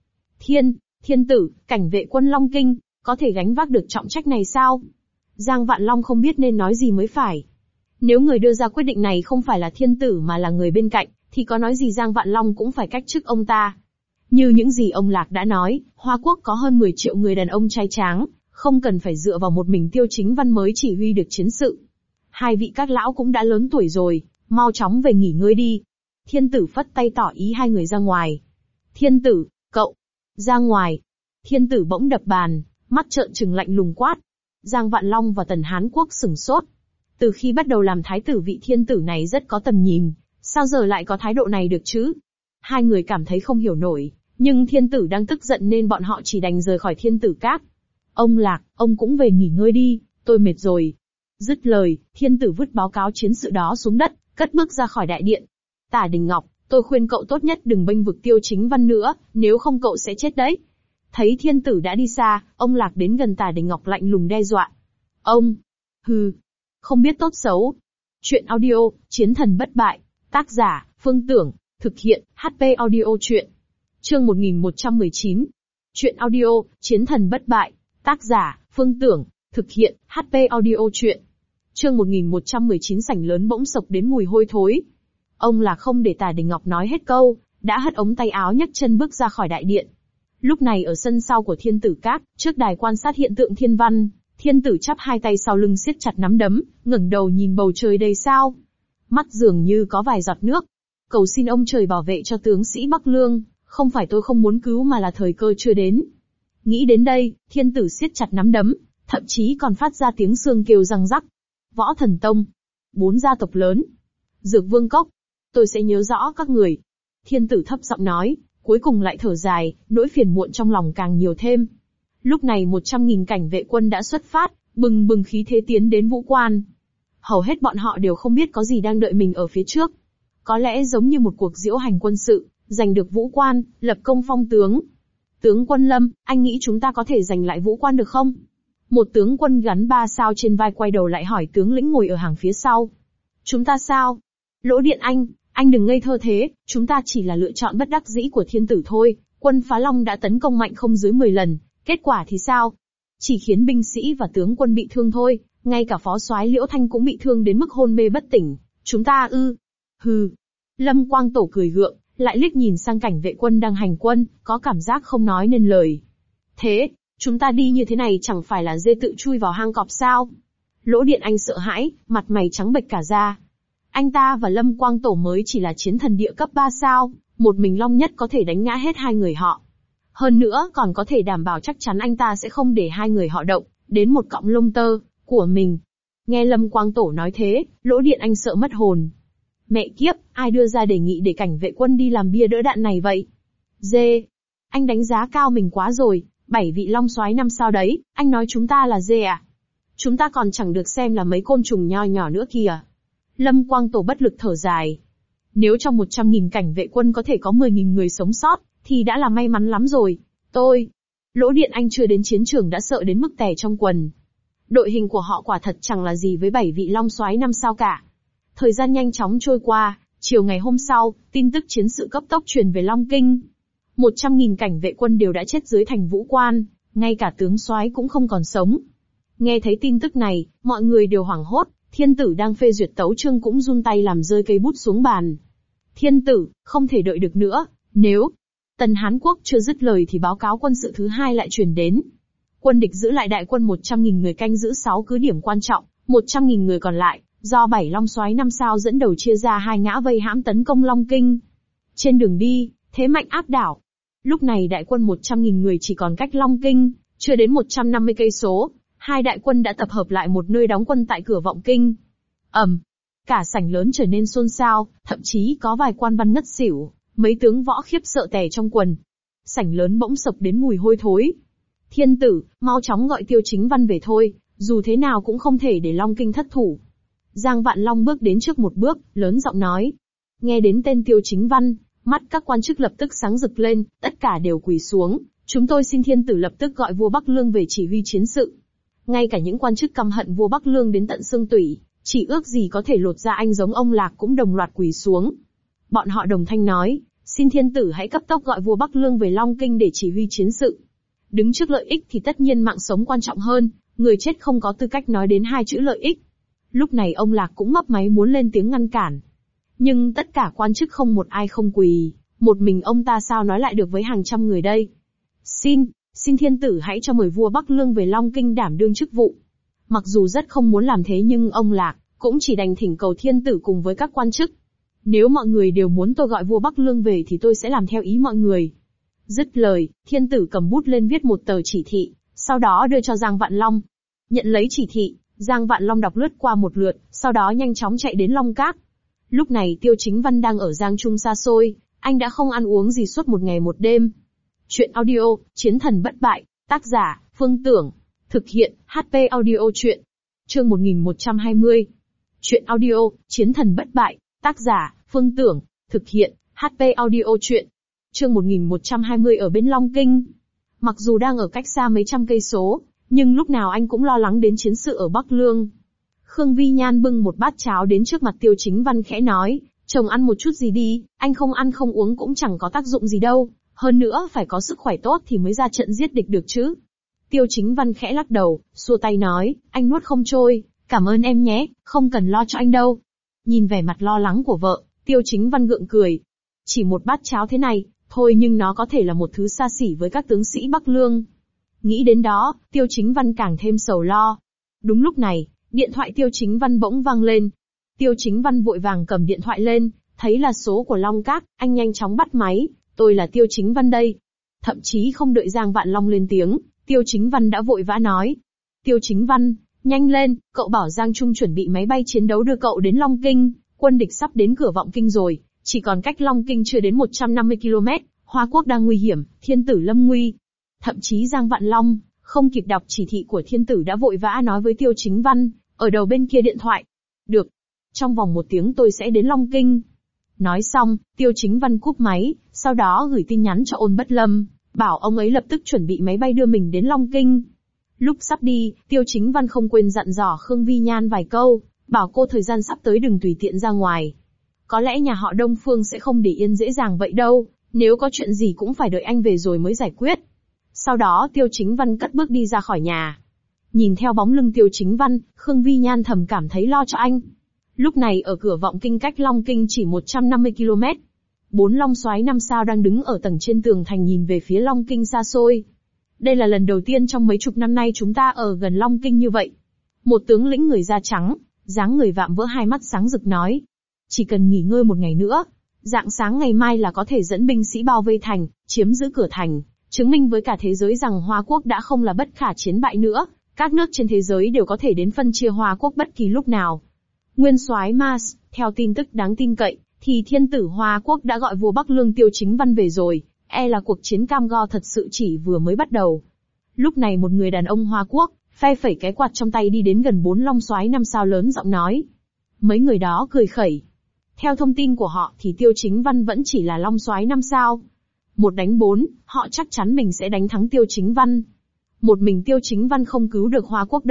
Thiên tử, cảnh vệ quân Long Kinh, có thể gánh vác được trọng trách này sao? Giang Vạn Long không biết nên nói gì mới phải. Nếu người đưa ra quyết định này không phải là thiên tử mà là người bên cạnh, thì có nói gì Giang Vạn Long cũng phải cách chức ông ta. Như những gì ông Lạc đã nói, Hoa Quốc có hơn 10 triệu người đàn ông trai tráng, không cần phải dựa vào một mình Tiêu Chính Văn mới chỉ huy được chiến sự. Hai vị các lão cũng đã lớn tuổi rồi, mau chóng về nghỉ ngơi đi. Thiên tử phất tay tỏ ý hai người ra ngoài. Thiên tử, cậu, ra ngoài. Thiên tử bỗng đập bàn, mắt trợn trừng lạnh lùng quát. Giang Vạn Long và Tần Hán Quốc sửng sốt. Từ khi bắt đầu làm thái tử vị thiên tử này rất có tầm nhìn, sao giờ lại có thái độ này được chứ? Hai người cảm thấy không hiểu nổi, nhưng thiên tử đang tức giận nên bọn họ chỉ đành rời khỏi Thiên Tử Các. Ông Lạc, ông cũng về nghỉ ngơi đi, tôi mệt rồi. Dứt lời, thiên tử vứt báo cáo chiến sự đó xuống đất, cất bước ra khỏi đại điện. Tả Đình Ngọc, tôi khuyên cậu tốt nhất đừng bênh vực Tiêu Chính Văn nữa, nếu không cậu sẽ chết đấy. Thấy thiên tử đã đi xa, ông Lạc đến gần Tả Đình Ngọc lạnh lùng đe dọa. Ông, không biết tốt xấu. Chuyện audio, Chiến thần bất bại, tác giả, Phương Tưởng, thực hiện, HP Audio Chuyện. Chương 1119. Chuyện audio, Chiến thần bất bại, tác giả, Phương Tưởng, thực hiện, HP Audio Chuyện. Chương 1119 sảnh lớn bỗng sộc đến mùi hôi thối. Ông là không để Tả Đình Ngọc nói hết câu, đã hất ống tay áo nhấc chân bước ra khỏi đại điện. Lúc này ở sân sau của Thiên Tử Các, trước đài quan sát hiện tượng thiên văn, thiên tử chắp hai tay sau lưng siết chặt nắm đấm, ngẩng đầu nhìn bầu trời đầy sao. Mắt dường như có vài giọt nước. Cầu xin ông trời bảo vệ cho tướng sĩ Bắc Lương, không phải tôi không muốn cứu mà là thời cơ chưa đến. Nghĩ đến đây, thiên tử siết chặt nắm đấm, thậm chí còn phát ra tiếng xương kêu răng rắc. Võ Thần Tông, 4 gia tộc lớn, Dược Vương Cốc, tôi sẽ nhớ rõ các người. Thiên tử thấp giọng nói, cuối cùng lại thở dài, nỗi phiền muộn trong lòng càng nhiều thêm. Lúc này 100.000 cảnh vệ quân đã xuất phát, bừng bừng khí thế tiến đến Vũ Quan. Hầu hết bọn họ đều không biết có gì đang đợi mình ở phía trước. Có lẽ giống như một cuộc diễu hành quân sự, giành được Vũ Quan, lập công phong tướng. Tướng quân Lâm, anh nghĩ chúng ta có thể giành lại Vũ Quan được không? Một tướng quân gắn 3 sao trên vai quay đầu lại hỏi tướng lĩnh ngồi ở hàng phía sau. Chúng ta sao? Lỗ Điện anh đừng ngây thơ thế, chúng ta chỉ là lựa chọn bất đắc dĩ của thiên tử thôi. Quân Phá Long đã tấn công mạnh không dưới 10 lần, kết quả thì sao? Chỉ khiến binh sĩ và tướng quân bị thương thôi, ngay cả phó soái Liễu Thanh cũng bị thương đến mức hôn mê bất tỉnh. Chúng ta ư? Lâm Quang Tổ cười gượng, lại liếc nhìn sang cảnh vệ quân đang hành quân, có cảm giác không nói nên lời. Thế, chúng ta đi như thế này chẳng phải là dê tự chui vào hang cọp sao? Lỗ Điện Anh sợ hãi, mặt mày trắng bệch cả da. Anh ta và Lâm Quang Tổ mới chỉ là chiến thần địa cấp 3 sao, một mình Long Nhất có thể đánh ngã hết hai người họ. Hơn nữa còn có thể đảm bảo chắc chắn anh ta sẽ không để hai người họ động đến một cọng lông tơ của mình. Nghe Lâm Quang Tổ nói thế, Lỗ Điện Anh sợ mất hồn. Mẹ kiếp, ai đưa ra đề nghị để cảnh vệ quân đi làm bia đỡ đạn này vậy? Dê, anh đánh giá cao mình quá rồi, 7 vị long soái 5 sao đấy, anh nói chúng ta là dê à? Chúng ta còn chẳng được xem là mấy côn trùng nho nhỏ nữa kìa. Lâm Quang Tổ bất lực thở dài. Nếu trong 100.000 cảnh vệ quân có thể có 10.000 người sống sót, thì đã là may mắn lắm rồi. Lỗ Điện Anh chưa đến chiến trường đã sợ đến mức tè trong quần. Đội hình của họ quả thật chẳng là gì với 7 vị long soái 5 sao cả. Thời gian nhanh chóng trôi qua, chiều ngày hôm sau, tin tức chiến sự cấp tốc truyền về Long Kinh. 100.000 cảnh vệ quân đều đã chết dưới thành Vũ Quan, ngay cả tướng soái cũng không còn sống. Nghe thấy tin tức này, mọi người đều hoảng hốt, thiên tử đang phê duyệt tấu chương cũng run tay làm rơi cây bút xuống bàn. Thiên tử, không thể đợi được nữa, nếu Tần Hán Quốc chưa dứt lời thì báo cáo quân sự thứ hai lại truyền đến. Quân địch giữ lại đại quân 100.000 người canh giữ 6 cứ điểm quan trọng, 100.000 người còn lại, do 7 long soái 5 sao dẫn đầu chia ra hai ngã vây hãm tấn công Long Kinh. Trên đường đi, thế mạnh áp đảo. Lúc này đại quân 100.000 người chỉ còn cách Long Kinh chưa đến 150 cây số, hai đại quân đã tập hợp lại một nơi đóng quân tại cửa Vọng Kinh. Cả sảnh lớn trở nên xôn xao, thậm chí có vài quan văn ngất xỉu, mấy tướng võ khiếp sợ tè trong quần. Sảnh lớn bỗng sộc đến mùi hôi thối. Thiên tử, mau chóng gọi Tiêu Chính Văn về thôi, dù thế nào cũng không thể để Long Kinh thất thủ. Giang Vạn Long bước đến trước một bước, lớn giọng nói. Nghe đến tên Tiêu Chính Văn, mắt các quan chức lập tức sáng rực lên, tất cả đều quỳ xuống. Chúng tôi xin thiên tử lập tức gọi vua Bắc Lương về chỉ huy chiến sự. Ngay cả những quan chức căm hận vua Bắc Lương đến tận xương tủy, chỉ ước gì có thể lột da anh giống ông Lạc cũng đồng loạt quỳ xuống. Bọn họ đồng thanh nói, xin thiên tử hãy cấp tốc gọi vua Bắc Lương về Long Kinh để chỉ huy chiến sự. Đứng trước lợi ích thì tất nhiên mạng sống quan trọng hơn, người chết không có tư cách nói đến hai chữ lợi ích. Lúc này ông Lạc cũng mấp máy muốn lên tiếng ngăn cản. Nhưng tất cả quan chức không một ai không quỳ, một mình ông ta sao nói lại được với hàng trăm người đây. Xin thiên tử hãy cho mời vua Bắc Lương về Long Kinh đảm đương chức vụ. Mặc dù rất không muốn làm thế nhưng ông Lạc cũng chỉ đành thỉnh cầu thiên tử cùng với các quan chức. Nếu mọi người đều muốn tôi gọi vua Bắc Lương về thì tôi sẽ làm theo ý mọi người. Dứt lời, thiên tử cầm bút lên viết một tờ chỉ thị, sau đó đưa cho Giang Vạn Long. Nhận lấy chỉ thị, Giang Vạn Long đọc lướt qua một lượt, sau đó nhanh chóng chạy đến Long Các. Lúc này Tiêu Chính Văn đang ở Giang Trung xa xôi, anh đã không ăn uống gì suốt một ngày một đêm. Chuyện audio, Chiến thần bất bại, tác giả, Phương Tưởng. Thực hiện, HP Audio Chuyện. Chương 1120. Chuyện audio, Chiến thần bất bại, tác giả, Phương Tưởng. Thực hiện, HP Audio Chuyện. Chương 1120 ở bên Long Kinh. Mặc dù đang ở cách xa mấy trăm cây số, nhưng lúc nào anh cũng lo lắng đến chiến sự ở Bắc Lương. Khương Vi Nhan bưng một bát cháo đến trước mặt Tiêu Chính Văn khẽ nói, chồng ăn một chút gì đi, anh không ăn không uống cũng chẳng có tác dụng gì đâu, hơn nữa phải có sức khỏe tốt thì mới ra trận giết địch được chứ. Tiêu Chính Văn khẽ lắc đầu, xua tay nói, anh nuốt không trôi, cảm ơn em nhé, không cần lo cho anh đâu. Nhìn vẻ mặt lo lắng của vợ, Tiêu Chính Văn gượng cười. Chỉ một bát cháo thế này, thôi nhưng nó có thể là một thứ xa xỉ với các tướng sĩ Bắc Lương. Nghĩ đến đó, Tiêu Chính Văn càng thêm sầu lo. Đúng lúc này, điện thoại Tiêu Chính Văn bỗng vang lên. Tiêu Chính Văn vội vàng cầm điện thoại lên, thấy là số của Long Các, anh nhanh chóng bắt máy, tôi là Tiêu Chính Văn đây. Thậm chí không đợi Giang Vạn Long lên tiếng, Tiêu Chính Văn đã vội vã nói. Tiêu Chính Văn, nhanh lên, cậu bảo Giang Trung chuẩn bị máy bay chiến đấu đưa cậu đến Long Kinh, quân địch sắp đến cửa Vọng Kinh rồi, chỉ còn cách Long Kinh chưa đến 150 km, Hoa Quốc đang nguy hiểm, thiên tử lâm nguy. Thậm chí Giang Vạn Long, không kịp đọc chỉ thị của thiên tử đã vội vã nói với Tiêu Chính Văn, ở đầu bên kia điện thoại. Được. Trong vòng 1 tiếng tôi sẽ đến Long Kinh. Nói xong, Tiêu Chính Văn cúp máy, sau đó gửi tin nhắn cho Ôn Bất Lâm, bảo ông ấy lập tức chuẩn bị máy bay đưa mình đến Long Kinh. Lúc sắp đi, Tiêu Chính Văn không quên dặn dò Khương Vi Nhan vài câu, bảo cô thời gian sắp tới đừng tùy tiện ra ngoài. Có lẽ nhà họ Đông Phương sẽ không để yên dễ dàng vậy đâu, nếu có chuyện gì cũng phải đợi anh về rồi mới giải quyết. Sau đó Tiêu Chính Văn cất bước đi ra khỏi nhà. Nhìn theo bóng lưng Tiêu Chính Văn, Khương Vi Nhan thầm cảm thấy lo cho anh. Lúc này ở cửa Vọng Kinh cách Long Kinh chỉ 150 km. 4 long soái 5 sao đang đứng ở tầng trên tường thành nhìn về phía Long Kinh xa xôi. Đây là lần đầu tiên trong mấy chục năm nay chúng ta ở gần Long Kinh như vậy. Một tướng lĩnh người da trắng, dáng người vạm vỡ hai mắt sáng rực nói. Chỉ cần nghỉ ngơi một ngày nữa, rạng sáng ngày mai là có thể dẫn binh sĩ bao vây thành, chiếm giữ cửa thành, chứng minh với cả thế giới rằng Hoa Quốc đã không là bất khả chiến bại nữa, các nước trên thế giới đều có thể đến phân chia Hoa Quốc bất kỳ lúc nào. Nguyên soái Mars, theo tin tức đáng tin cậy, thì thiên tử Hoa Quốc đã gọi vua Bắc Lương Tiêu Chính Văn về rồi, là cuộc chiến cam go thật sự chỉ vừa mới bắt đầu. Lúc này một người đàn ông Hoa Quốc, phe phẩy cái quạt trong tay đi đến gần 4 long soái 5 sao lớn giọng nói. Mấy người đó cười khẩy. Theo thông tin của họ thì Tiêu Chính Văn vẫn chỉ là long soái 5 sao. 1 đánh 4, họ chắc chắn mình sẽ đánh thắng Tiêu Chính Văn. Một mình Tiêu Chính Văn không cứu được Hoa Quốc đâu,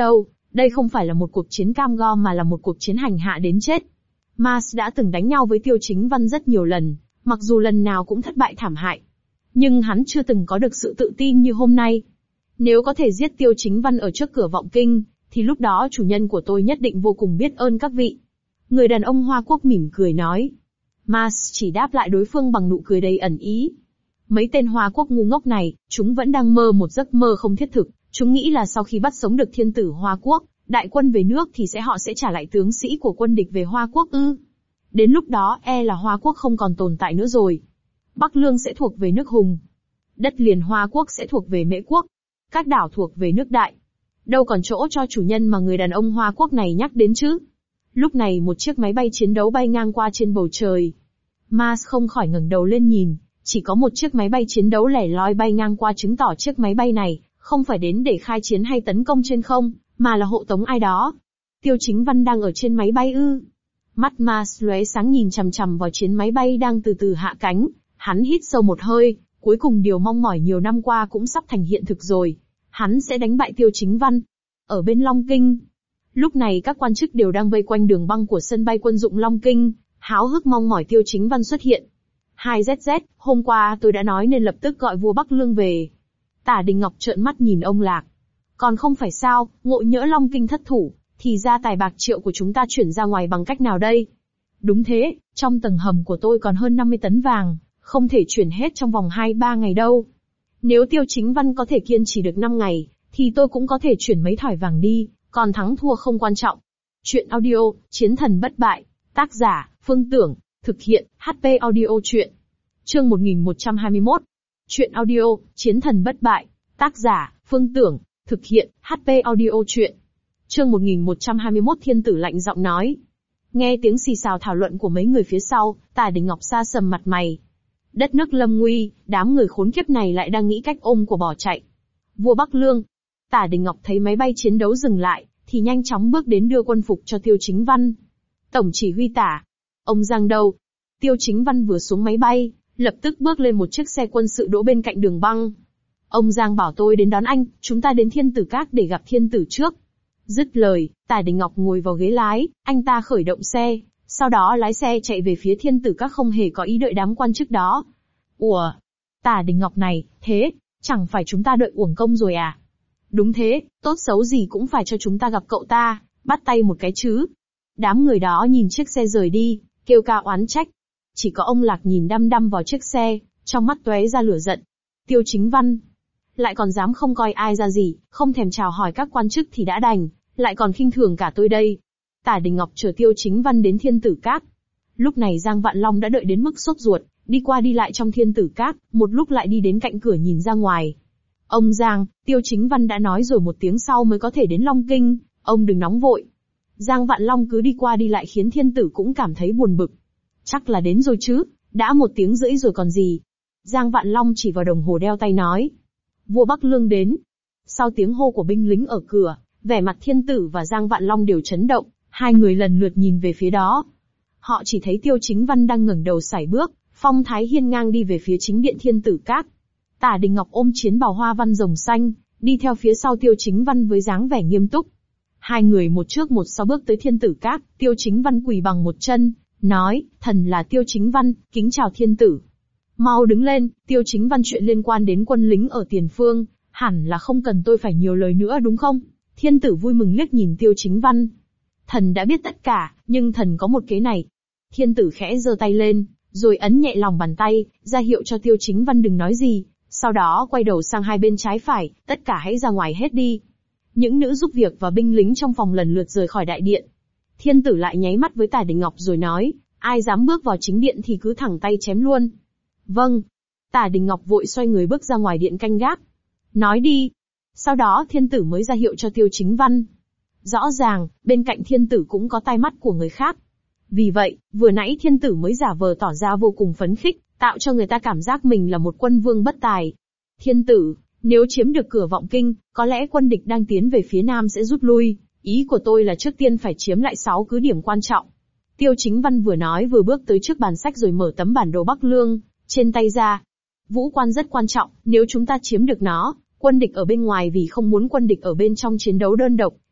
Đây không phải là một cuộc chiến cam go mà là một cuộc chiến hành hạ đến chết. Mars đã từng đánh nhau với Tiêu Chính Văn rất nhiều lần, mặc dù lần nào cũng thất bại thảm hại. Nhưng hắn chưa từng có được sự tự tin như hôm nay. Nếu có thể giết Tiêu Chính Văn ở trước cửa vọng kinh, thì lúc đó chủ nhân của tôi nhất định vô cùng biết ơn các vị. Người đàn ông Hoa Quốc mỉm cười nói. Mars chỉ đáp lại đối phương bằng nụ cười đầy ẩn ý. Mấy tên Hoa Quốc ngu ngốc này, chúng vẫn đang mơ một giấc mơ không thiết thực. Chúng nghĩ là sau khi bắt sống được thiên tử Hoa Quốc, đại quân về nước thì họ sẽ trả lại tướng sĩ của quân địch về Hoa Quốc ư. Đến lúc đó là Hoa Quốc không còn tồn tại nữa rồi. Bắc Lương sẽ thuộc về nước Hùng. Đất liền Hoa Quốc sẽ thuộc về Mễ Quốc. Các đảo thuộc về nước Đại. Đâu còn chỗ cho chủ nhân mà người đàn ông Hoa Quốc này nhắc đến chứ. Lúc này một chiếc máy bay chiến đấu bay ngang qua trên bầu trời. Mars không khỏi ngẩng đầu lên nhìn, chỉ có một chiếc máy bay chiến đấu lẻ loi bay ngang qua chứng tỏ chiếc máy bay này không phải đến để khai chiến hay tấn công trên không, mà là hộ tống ai đó. Tiêu Chính Văn đang ở trên máy bay ư? Mắt Mars lóe sáng nhìn chằm chằm vào chiến máy bay đang từ từ hạ cánh, hắn hít sâu một hơi, cuối cùng điều mong mỏi nhiều năm qua cũng sắp thành hiện thực rồi. Hắn sẽ đánh bại Tiêu Chính Văn. Ở bên Long Kinh, lúc này các quan chức đều đang vây quanh đường băng của sân bay quân dụng Long Kinh, háo hức mong mỏi Tiêu Chính Văn xuất hiện. 2ZZ, hôm qua tôi đã nói nên lập tức gọi vua Bắc Lương về. Tả Đình Ngọc trợn mắt nhìn ông Lạc. Còn không phải sao, ngộ nhỡ Long Kinh thất thủ, thì gia tài bạc triệu của chúng ta chuyển ra ngoài bằng cách nào đây? Đúng thế, trong tầng hầm của tôi còn hơn 50 tấn vàng, không thể chuyển hết trong vòng 2-3 ngày đâu. Nếu Tiêu Chính Văn có thể kiên trì được 5 ngày, thì tôi cũng có thể chuyển mấy thỏi vàng đi, còn thắng thua không quan trọng. Chuyện audio, Chiến thần bất bại. Tác giả, Phương Tưởng. Thực hiện, HP Audio Chuyện. Chương 1121. Chuyện audio, Chiến thần bất bại. Tác giả, Phương Tưởng. Thực hiện, HP Audio Chuyện. Chương 1121 Thiên tử lạnh giọng nói. Nghe tiếng xì xào thảo luận của mấy người phía sau, Tả Đình Ngọc sa sầm mặt mày. Đất nước lâm nguy, đám người khốn kiếp này lại đang nghĩ cách ôm của bỏ chạy. Vua Bắc Lương. Tả Đình Ngọc thấy máy bay chiến đấu dừng lại, thì nhanh chóng bước đến đưa quân phục cho Tiêu Chính Văn. Tổng chỉ huy Tả. Ông Giang đâu? Tiêu Chính Văn vừa xuống máy bay, lập tức bước lên một chiếc xe quân sự đỗ bên cạnh đường băng. Ông Giang bảo tôi đến đón anh, chúng ta đến Thiên Tử Các để gặp Thiên Tử trước. Dứt lời, Tả Đình Ngọc ngồi vào ghế lái, anh ta khởi động xe, sau đó lái xe chạy về phía Thiên Tử Các không hề có ý đợi đám quan chức đó. Ủa? Tả Đình Ngọc này, thế, chẳng phải chúng ta đợi uổng công rồi à? Đúng thế, tốt xấu gì cũng phải cho chúng ta gặp cậu ta, bắt tay một cái chứ. Đám người đó nhìn chiếc xe rời đi, kêu ca oán trách. Chỉ có ông Lạc nhìn đăm đăm vào chiếc xe, trong mắt tóe ra lửa giận. Tiêu Chính Văn lại còn dám không coi ai ra gì, không thèm chào hỏi các quan chức thì đã đành, lại còn khinh thường cả tôi đây. Tả Đình Ngọc chở Tiêu Chính Văn đến Thiên Tử Các. Lúc này Giang Vạn Long đã đợi đến mức sốt ruột, đi qua đi lại trong Thiên Tử Các, một lúc lại đi đến cạnh cửa nhìn ra ngoài. Ông Giang, Tiêu Chính Văn đã nói rồi một tiếng sau mới có thể đến Long Kinh, ông đừng nóng vội. Giang Vạn Long cứ đi qua đi lại khiến Thiên Tử cũng cảm thấy buồn bực. Chắc là đến rồi chứ, đã 1 tiếng rưỡi rồi còn gì. Giang Vạn Long chỉ vào đồng hồ đeo tay nói. Vua Bắc Lương đến. Sau tiếng hô của binh lính ở cửa, vẻ mặt Thiên Tử và Giang Vạn Long đều chấn động, hai người lần lượt nhìn về phía đó. Họ chỉ thấy Tiêu Chính Văn đang ngẩng đầu sải bước, phong thái hiên ngang đi về phía chính điện Thiên Tử Các. Tả Đình Ngọc ôm chiến bào hoa văn rồng xanh, đi theo phía sau Tiêu Chính Văn với dáng vẻ nghiêm túc. Hai người một trước một sau bước tới Thiên Tử Các, Tiêu Chính Văn quỳ bằng một chân, nói, thần là Tiêu Chính Văn, kính chào Thiên Tử. Mau đứng lên, Tiêu Chính Văn, chuyện liên quan đến quân lính ở tiền phương, hẳn là không cần tôi phải nhiều lời nữa đúng không? Thiên Tử vui mừng liếc nhìn Tiêu Chính Văn. Thần đã biết tất cả, nhưng thần có một kế này. Thiên Tử khẽ giơ tay lên, rồi ấn nhẹ lòng bàn tay, ra hiệu cho Tiêu Chính Văn đừng nói gì, sau đó quay đầu sang hai bên trái phải, tất cả hãy ra ngoài hết đi. Những nữ giúp việc và binh lính trong phòng lần lượt rời khỏi đại điện. Thiên Tử lại nháy mắt với Tả Đình Ngọc rồi nói, ai dám bước vào chính điện thì cứ thẳng tay chém luôn. Vâng. Tả Đình Ngọc vội xoay người bước ra ngoài điện canh gác. Nói đi. Sau đó Thiên Tử mới ra hiệu cho Tiêu Chính Văn. Rõ ràng, bên cạnh Thiên Tử cũng có tai mắt của người khác. Vì vậy, vừa nãy Thiên Tử mới giả vờ tỏ ra vô cùng phấn khích, tạo cho người ta cảm giác mình là một quân vương bất tài. Thiên Tử, nếu chiếm được cửa Vọng Kinh, có lẽ quân địch đang tiến về phía Nam sẽ rút lui. Ý của tôi là trước tiên phải chiếm lại 6 cứ điểm quan trọng. Tiêu Chính Văn vừa nói vừa bước tới trước bàn sách rồi mở tấm bản đồ Bắc Lương trên tay ra. Vũ quan rất quan trọng, nếu chúng ta chiếm được nó, quân địch ở bên ngoài vì không muốn quân địch ở bên trong chiến đấu đơn độc,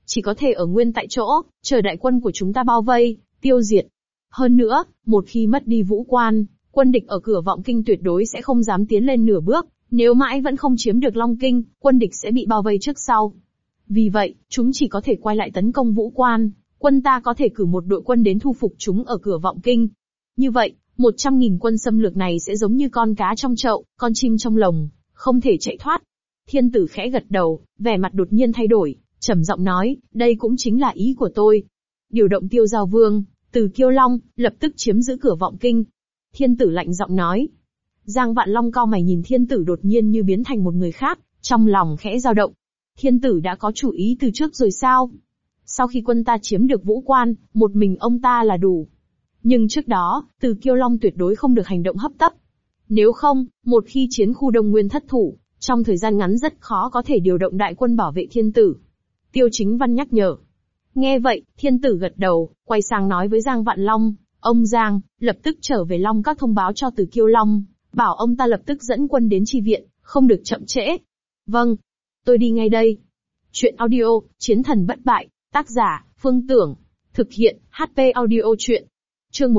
chỉ có thể ở nguyên tại chỗ, chờ đại quân của chúng ta bao vây, tiêu diệt. Hơn nữa, một khi mất đi Vũ Quan, quân địch ở cửa Vọng Kinh tuyệt đối sẽ không dám tiến lên nửa bước, nếu mãi vẫn không chiếm được Long Kinh, quân địch sẽ bị bao vây trước sau. Vì vậy, chúng chỉ có thể quay lại tấn công Vũ Quan, quân ta có thể cử một đội quân đến thu phục chúng ở cửa Vọng Kinh. Như vậy, 100.000 quân xâm lược này sẽ giống như con cá trong chậu, con chim trong lồng, không thể chạy thoát. Thiên tử khẽ gật đầu, vẻ mặt đột nhiên thay đổi, trầm giọng nói, đây cũng chính là ý của tôi. Điều động Tiêu Giao Vương, Từ Kiêu Long, lập tức chiếm giữ cửa Vọng Kinh. Thiên tử lạnh giọng nói. Giang Vạn Long cau mày nhìn thiên tử đột nhiên như biến thành một người khác, trong lòng khẽ dao động. Thiên tử đã có chủ ý từ trước rồi sao? Sau khi quân ta chiếm được Vũ Quan, một mình ông ta là đủ. Nhưng trước đó, Từ Kiêu Long tuyệt đối không được hành động hấp tấp. Nếu không, một khi chiến khu Đông Nguyên thất thủ, trong thời gian ngắn rất khó có thể điều động đại quân bảo vệ thiên tử. Tiêu Chính Văn nhắc nhở. Nghe vậy, thiên tử gật đầu, quay sang nói với Giang Vạn Long, ông Giang, lập tức trở về Long Các thông báo cho Từ Kiêu Long, bảo ông ta lập tức dẫn quân đến chi viện, không được chậm trễ. Vâng, tôi đi ngay đây. Chuyện audio, Chiến thần bất bại, tác giả, Phương Tưởng. Thực hiện, HP Audio Chuyện. Chương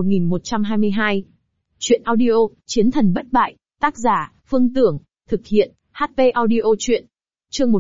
1122. Chuyện audio, Chiến thần bất bại, tác giả, Phương Tưởng. Thực hiện, HP Audio Chuyện. Chương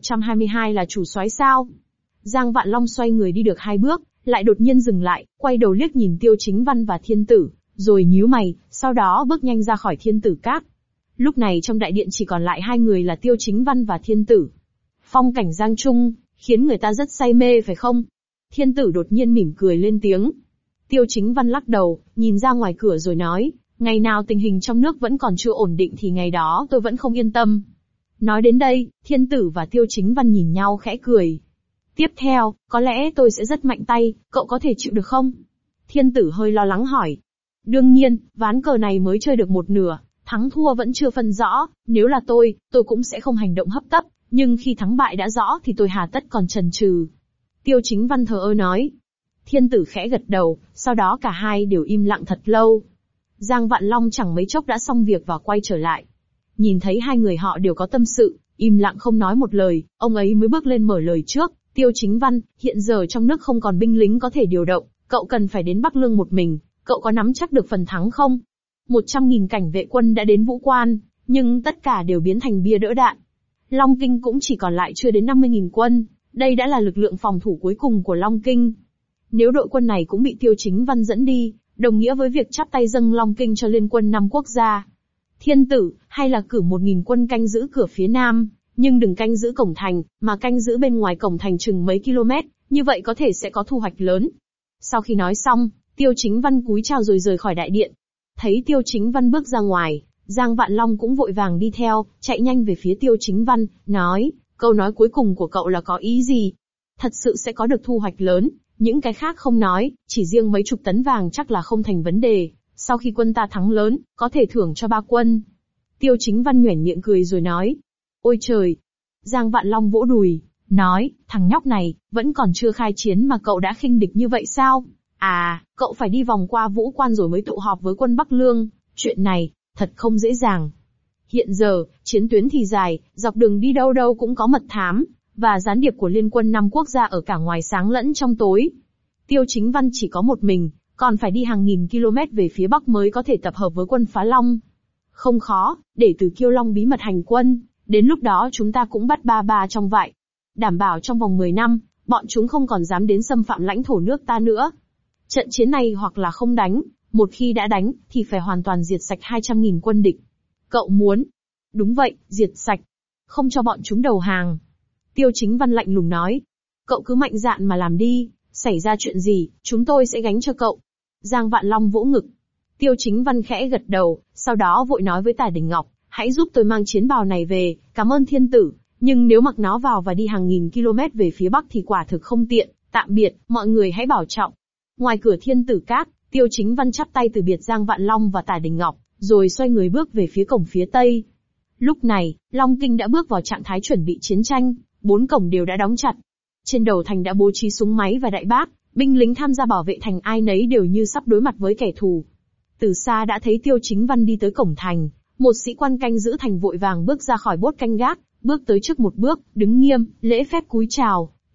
1122 là chủ soái sao? Giang Vạn Long xoay người đi được 2 bước, lại đột nhiên dừng lại, quay đầu liếc nhìn Tiêu Chính Văn và thiên tử, rồi nhíu mày, sau đó bước nhanh ra khỏi thiên tử các. Lúc này trong đại điện chỉ còn lại 2 người là Tiêu Chính Văn và thiên tử. Phong cảnh Giang Trung, khiến người ta rất say mê phải không? Thiên tử đột nhiên mỉm cười lên tiếng. Tiêu Chính Văn lắc đầu, nhìn ra ngoài cửa rồi nói, ngày nào tình hình trong nước vẫn còn chưa ổn định thì ngày đó tôi vẫn không yên tâm. Nói đến đây, thiên tử và Tiêu Chính Văn nhìn nhau khẽ cười. Tiếp theo, có lẽ tôi sẽ rất mạnh tay, cậu có thể chịu được không? Thiên tử hơi lo lắng hỏi. Đương nhiên, ván cờ này mới chơi được một nửa, thắng thua vẫn chưa phân rõ, nếu là tôi cũng sẽ không hành động hấp tấp, nhưng khi thắng bại đã rõ thì tôi hà tất còn chần chừ. Tiêu Chính Văn thờ ơ nói. Thiên tử khẽ gật đầu, sau đó cả hai đều im lặng thật lâu. Giang Vạn Long chẳng mấy chốc đã xong việc và quay trở lại. Nhìn thấy 2 người họ đều có tâm sự, im lặng không nói một lời, ông ấy mới bước lên mở lời trước. Tiêu Chính Văn, hiện giờ trong nước không còn binh lính có thể điều động, cậu cần phải đến Bắc Lương một mình, cậu có nắm chắc được phần thắng không? 100.000 cảnh vệ quân đã đến Vũ Quan, nhưng tất cả đều biến thành bia đỡ đạn. Long Kinh cũng chỉ còn lại chưa đến 50.000 quân, đây đã là lực lượng phòng thủ cuối cùng của Long Kinh. Nếu đội quân này cũng bị Tiêu Chính Văn dẫn đi, đồng nghĩa với việc chắp tay dâng Long Kinh cho liên quân 5 quốc gia. Thiên tử, hay là cử 1.000 quân canh giữ cửa phía Nam, nhưng đừng canh giữ cổng thành, mà canh giữ bên ngoài cổng thành chừng mấy km, như vậy có thể sẽ có thu hoạch lớn. Sau khi nói xong, Tiêu Chính Văn cúi chào rồi rời khỏi đại điện. Thấy Tiêu Chính Văn bước ra ngoài, Giang Vạn Long cũng vội vàng đi theo, chạy nhanh về phía Tiêu Chính Văn, nói, câu nói cuối cùng của cậu là có ý gì? Thật sự sẽ có được thu hoạch lớn, những cái khác không nói, chỉ riêng mấy chục tấn vàng chắc là không thành vấn đề, sau khi quân ta thắng lớn, có thể thưởng cho 3 quân. Tiêu Chính Văn nhoẻn miệng cười rồi nói, ôi trời! Giang Vạn Long vỗ đùi, nói, thằng nhóc này, vẫn còn chưa khai chiến mà cậu đã khinh địch như vậy sao? À, cậu phải đi vòng qua Vũ Quan rồi mới tụ họp với quân Bắc Lương, chuyện này, thật không dễ dàng. Hiện giờ, chiến tuyến thì dài, dọc đường đi đâu đâu cũng có mật thám, và gián điệp của liên quân 5 quốc gia ở cả ngoài sáng lẫn trong tối. Tiêu Chính Văn chỉ có một mình, còn phải đi hàng nghìn km về phía Bắc mới có thể tập hợp với quân Phá Long. Không khó, để Từ Kiêu Long bí mật hành quân, đến lúc đó chúng ta cũng bắt ba trong vại. Đảm bảo trong vòng 10 năm, bọn chúng không còn dám đến xâm phạm lãnh thổ nước ta nữa. Trận chiến này hoặc là không đánh, một khi đã đánh, thì phải hoàn toàn diệt sạch 200.000 quân địch. Cậu muốn? Đúng vậy, diệt sạch. Không cho bọn chúng đầu hàng. Tiêu Chính Văn lạnh lùng nói. Cậu cứ mạnh dạn mà làm đi, xảy ra chuyện gì, chúng tôi sẽ gánh cho cậu. Giang Vạn Long vỗ ngực. Tiêu Chính Văn khẽ gật đầu, sau đó vội nói với Tả Đình Ngọc, hãy giúp tôi mang chiến bào này về, cảm ơn thiên tử, nhưng nếu mặc nó vào và đi hàng nghìn km về phía Bắc thì quả thực không tiện, tạm biệt, mọi người hãy bảo trọng. Ngoài cửa thiên tử các, Tiêu Chính Văn chắp tay từ biệt Giang Vạn Long và Tả Đình Ngọc, rồi xoay người bước về phía cổng phía Tây. Lúc này, Long Kinh đã bước vào trạng thái chuẩn bị chiến tranh, 4 cổng đều đã đóng chặt. Trên đầu thành đã bố trí súng máy và đại bác, binh lính tham gia bảo vệ thành ai nấy đều như sắp đối mặt với kẻ thù. Từ xa đã thấy Tiêu Chính Văn đi tới cổng thành, một sĩ quan canh giữ thành vội vàng bước ra khỏi bốt canh gác, bước tới trước một bước, đứng nghiêm, lễ phép cúi chào,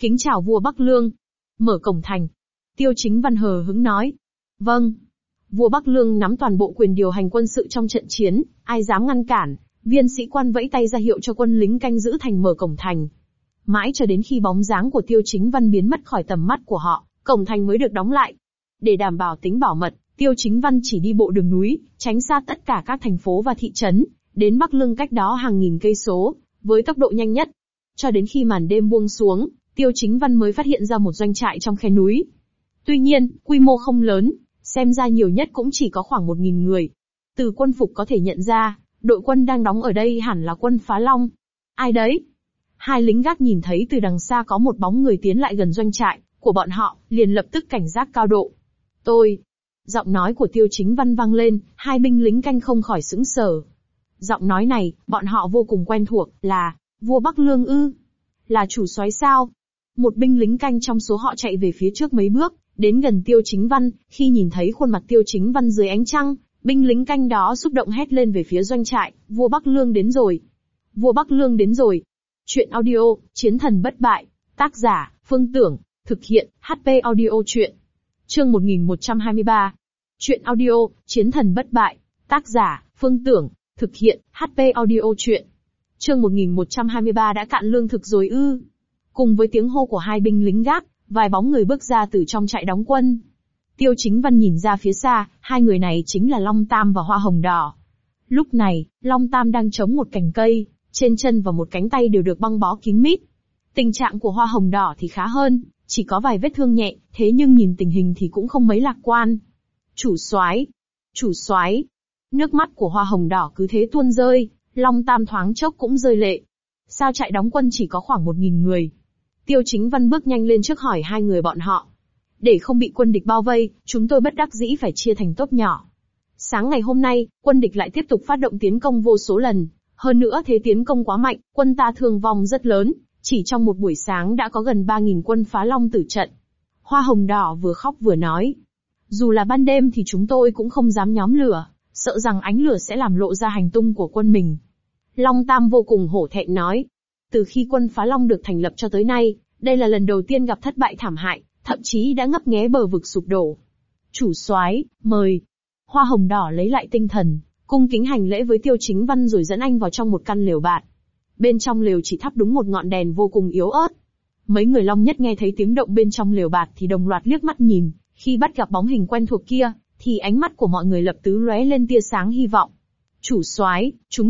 Kính chào vua Bắc Lương. Mở cổng thành. Tiêu Chính Văn hờ hững nói. Vâng. Vua Bắc Lương nắm toàn bộ quyền điều hành quân sự trong trận chiến, ai dám ngăn cản, viên sĩ quan vẫy tay ra hiệu cho quân lính canh giữ thành mở cổng thành. Mãi cho đến khi bóng dáng của Tiêu Chính Văn biến mất khỏi tầm mắt của họ, cổng thành mới được đóng lại. Để đảm bảo tính bảo mật, Tiêu Chính Văn chỉ đi bộ đường núi, tránh xa tất cả các thành phố và thị trấn, đến Bắc Lương cách đó hàng nghìn cây số, với tốc độ nhanh nhất. Cho đến khi màn đêm buông xuống, Tiêu Chính Văn mới phát hiện ra một doanh trại trong khe núi. Tuy nhiên, quy mô không lớn, xem ra nhiều nhất cũng chỉ có khoảng 1000 người. Từ quân phục có thể nhận ra, đội quân đang đóng ở đây hẳn là quân Phá Long. Ai đấy? Hai lính gác nhìn thấy từ đằng xa có một bóng người tiến lại gần doanh trại của bọn họ, liền lập tức cảnh giác cao độ. Tôi. Giọng nói của Tiêu Chính Văn vang lên, hai binh lính canh không khỏi sững sờ. Giọng nói này, bọn họ vô cùng quen thuộc, là vua Bắc Lương ư? Là chủ soái sao? Một binh lính canh trong số họ chạy về phía trước mấy bước, đến gần Tiêu Chính Văn, khi nhìn thấy khuôn mặt Tiêu Chính Văn dưới ánh trăng, binh lính canh đó xúc động hét lên về phía doanh trại, vua Bắc Lương đến rồi. Vua Bắc Lương đến rồi. Chuyện audio, Chiến thần bất bại. Tác giả, Phương Tưởng. Thực hiện, HP Audio Chuyện. Chương 1123. Chuyện audio, Chiến thần bất bại. Tác giả, Phương Tưởng. Thực hiện, HP Audio Chuyện. Chương 1123 đã cạn lương thực rồi ư? Cùng với tiếng hô của hai binh lính gác, vài bóng người bước ra từ trong trại đóng quân. Tiêu Chính Văn nhìn ra phía xa, hai người này chính là Long Tam và Hoa Hồng Đỏ. Lúc này, Long Tam đang chống một cành cây, trên chân và một cánh tay đều được băng bó kín mít. Tình trạng của Hoa Hồng Đỏ thì khá hơn, chỉ có vài vết thương nhẹ, thế nhưng nhìn tình hình thì cũng không mấy lạc quan. Chủ soái, chủ soái. Nước mắt của Hoa Hồng Đỏ cứ thế tuôn rơi, Long Tam thoáng chốc cũng rơi lệ. Sao trại đóng quân chỉ có khoảng 1000 người? Tiêu Chính Văn bước nhanh lên trước hỏi hai người bọn họ. Để không bị quân địch bao vây, chúng tôi bất đắc dĩ phải chia thành tốp nhỏ. Sáng ngày hôm nay, quân địch lại tiếp tục phát động tiến công vô số lần. Hơn nữa thế tiến công quá mạnh, quân ta thương vong rất lớn. Chỉ trong một buổi sáng đã có gần 3000 quân Phá Long tử trận. Hoa Hồng Đỏ vừa khóc vừa nói. Dù là ban đêm thì chúng tôi cũng không dám nhóm lửa, sợ rằng ánh lửa sẽ làm lộ ra hành tung của quân mình. Long Tam vô cùng hổ thẹn nói. Từ khi quân Phá Long được thành lập cho tới nay, đây là lần đầu tiên gặp thất bại thảm hại, thậm chí đã ngấp nghé bờ vực sụp đổ. Chủ soái, mời. Hoa Hồng Đỏ lấy lại tinh thần, cung kính hành lễ với Tiêu Chính Văn rồi dẫn anh vào trong một căn lều bạt. Bên trong lều chỉ thắp đúng một ngọn đèn vô cùng yếu ớt. Mấy người Long Nhất nghe thấy tiếng động bên trong lều bạt thì đồng loạt liếc mắt nhìn, khi bắt gặp bóng hình quen thuộc kia, thì ánh mắt của mọi người lập tức lóe lên tia sáng hy vọng. Chủ soái,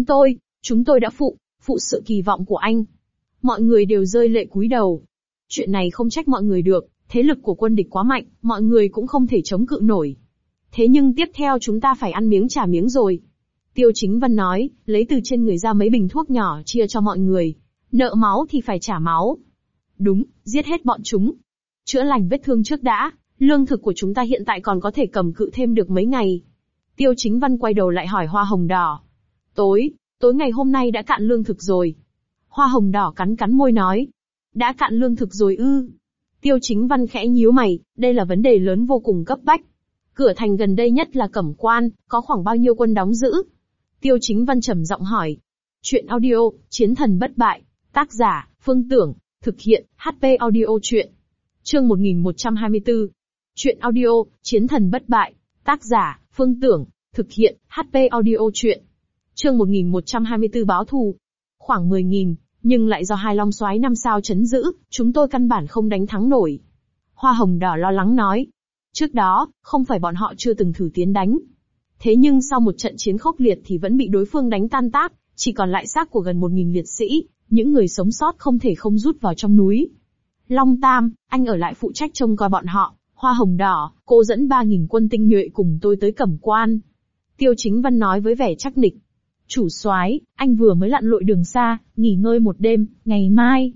chúng tôi đã phụ sự kỳ vọng của anh. Mọi người đều rơi lệ cúi đầu. Chuyện này không trách mọi người được, thế lực của quân địch quá mạnh, mọi người cũng không thể chống cự nổi. Thế nhưng tiếp theo chúng ta phải ăn miếng trả miếng rồi. Tiêu Chính Văn nói, lấy từ trên người ra mấy bình thuốc nhỏ chia cho mọi người. Nợ máu thì phải trả máu. Đúng, giết hết bọn chúng. Chữa lành vết thương trước đã, lương thực của chúng ta hiện tại còn có thể cầm cự thêm được mấy ngày. Tiêu Chính Văn quay đầu lại hỏi Hoa Hồng Đỏ. Tối ngày hôm nay đã cạn lương thực rồi. Hoa Hồng Đỏ cắn môi nói. Đã cạn lương thực rồi ư? Tiêu Chính Văn khẽ nhíu mày, đây là vấn đề lớn vô cùng cấp bách. Cửa thành gần đây nhất là Cẩm Quan, có khoảng bao nhiêu quân đóng giữ? Tiêu Chính Văn trầm giọng hỏi. Chuyện audio, Chiến thần bất bại. Tác giả, Phương Tưởng. Thực hiện, HP Audio Chuyện. Chương 1124. Chuyện audio, Chiến thần bất bại. Tác giả, Phương Tưởng. Thực hiện, HP Audio Chuyện. Chương 1124 báo thù. Khoảng 10.000, nhưng lại do hai long soái 5 sao trấn giữ, chúng tôi căn bản không đánh thắng nổi. Hoa Hồng Đỏ lo lắng nói. Trước đó, không phải bọn họ chưa từng thử tiến đánh. Thế nhưng sau một trận chiến khốc liệt thì vẫn bị đối phương đánh tan tác, chỉ còn lại xác của gần 1000 liệt sĩ, những người sống sót không thể không rút vào trong núi. Long Tam, anh ở lại phụ trách trông coi bọn họ. Hoa Hồng Đỏ, cô dẫn 3000 quân tinh nhuệ cùng tôi tới Cẩm Quan. Tiêu Chính Văn nói với vẻ chắc nịch. Chủ soái, anh vừa mới lặn lội đường xa, nghỉ ngơi một đêm, ngày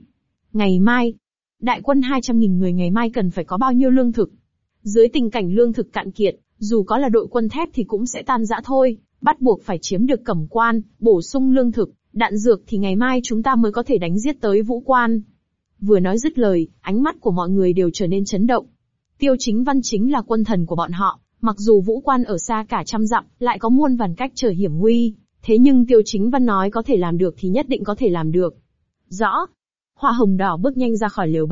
mai, đại quân 200.000 người ngày mai cần phải có bao nhiêu lương thực? Dưới tình cảnh lương thực cạn kiệt, dù có là đội quân thép thì cũng sẽ tan rã thôi, bắt buộc phải chiếm được Cẩm Quan, bổ sung lương thực, đạn dược thì ngày mai chúng ta mới có thể đánh giết tới Vũ Quan. Vừa nói dứt lời, ánh mắt của mọi người đều trở nên chấn động. Tiêu Chính Văn chính là quân thần của bọn họ, mặc dù Vũ Quan ở xa cả trăm dặm, lại có muôn vàn cách trở hiểm nguy, thế nhưng Tiêu Chính Văn nói có thể làm được thì nhất định có thể làm được. Rõ. Hoa Hồng Đỏ bước nhanh ra khỏi lều bạt,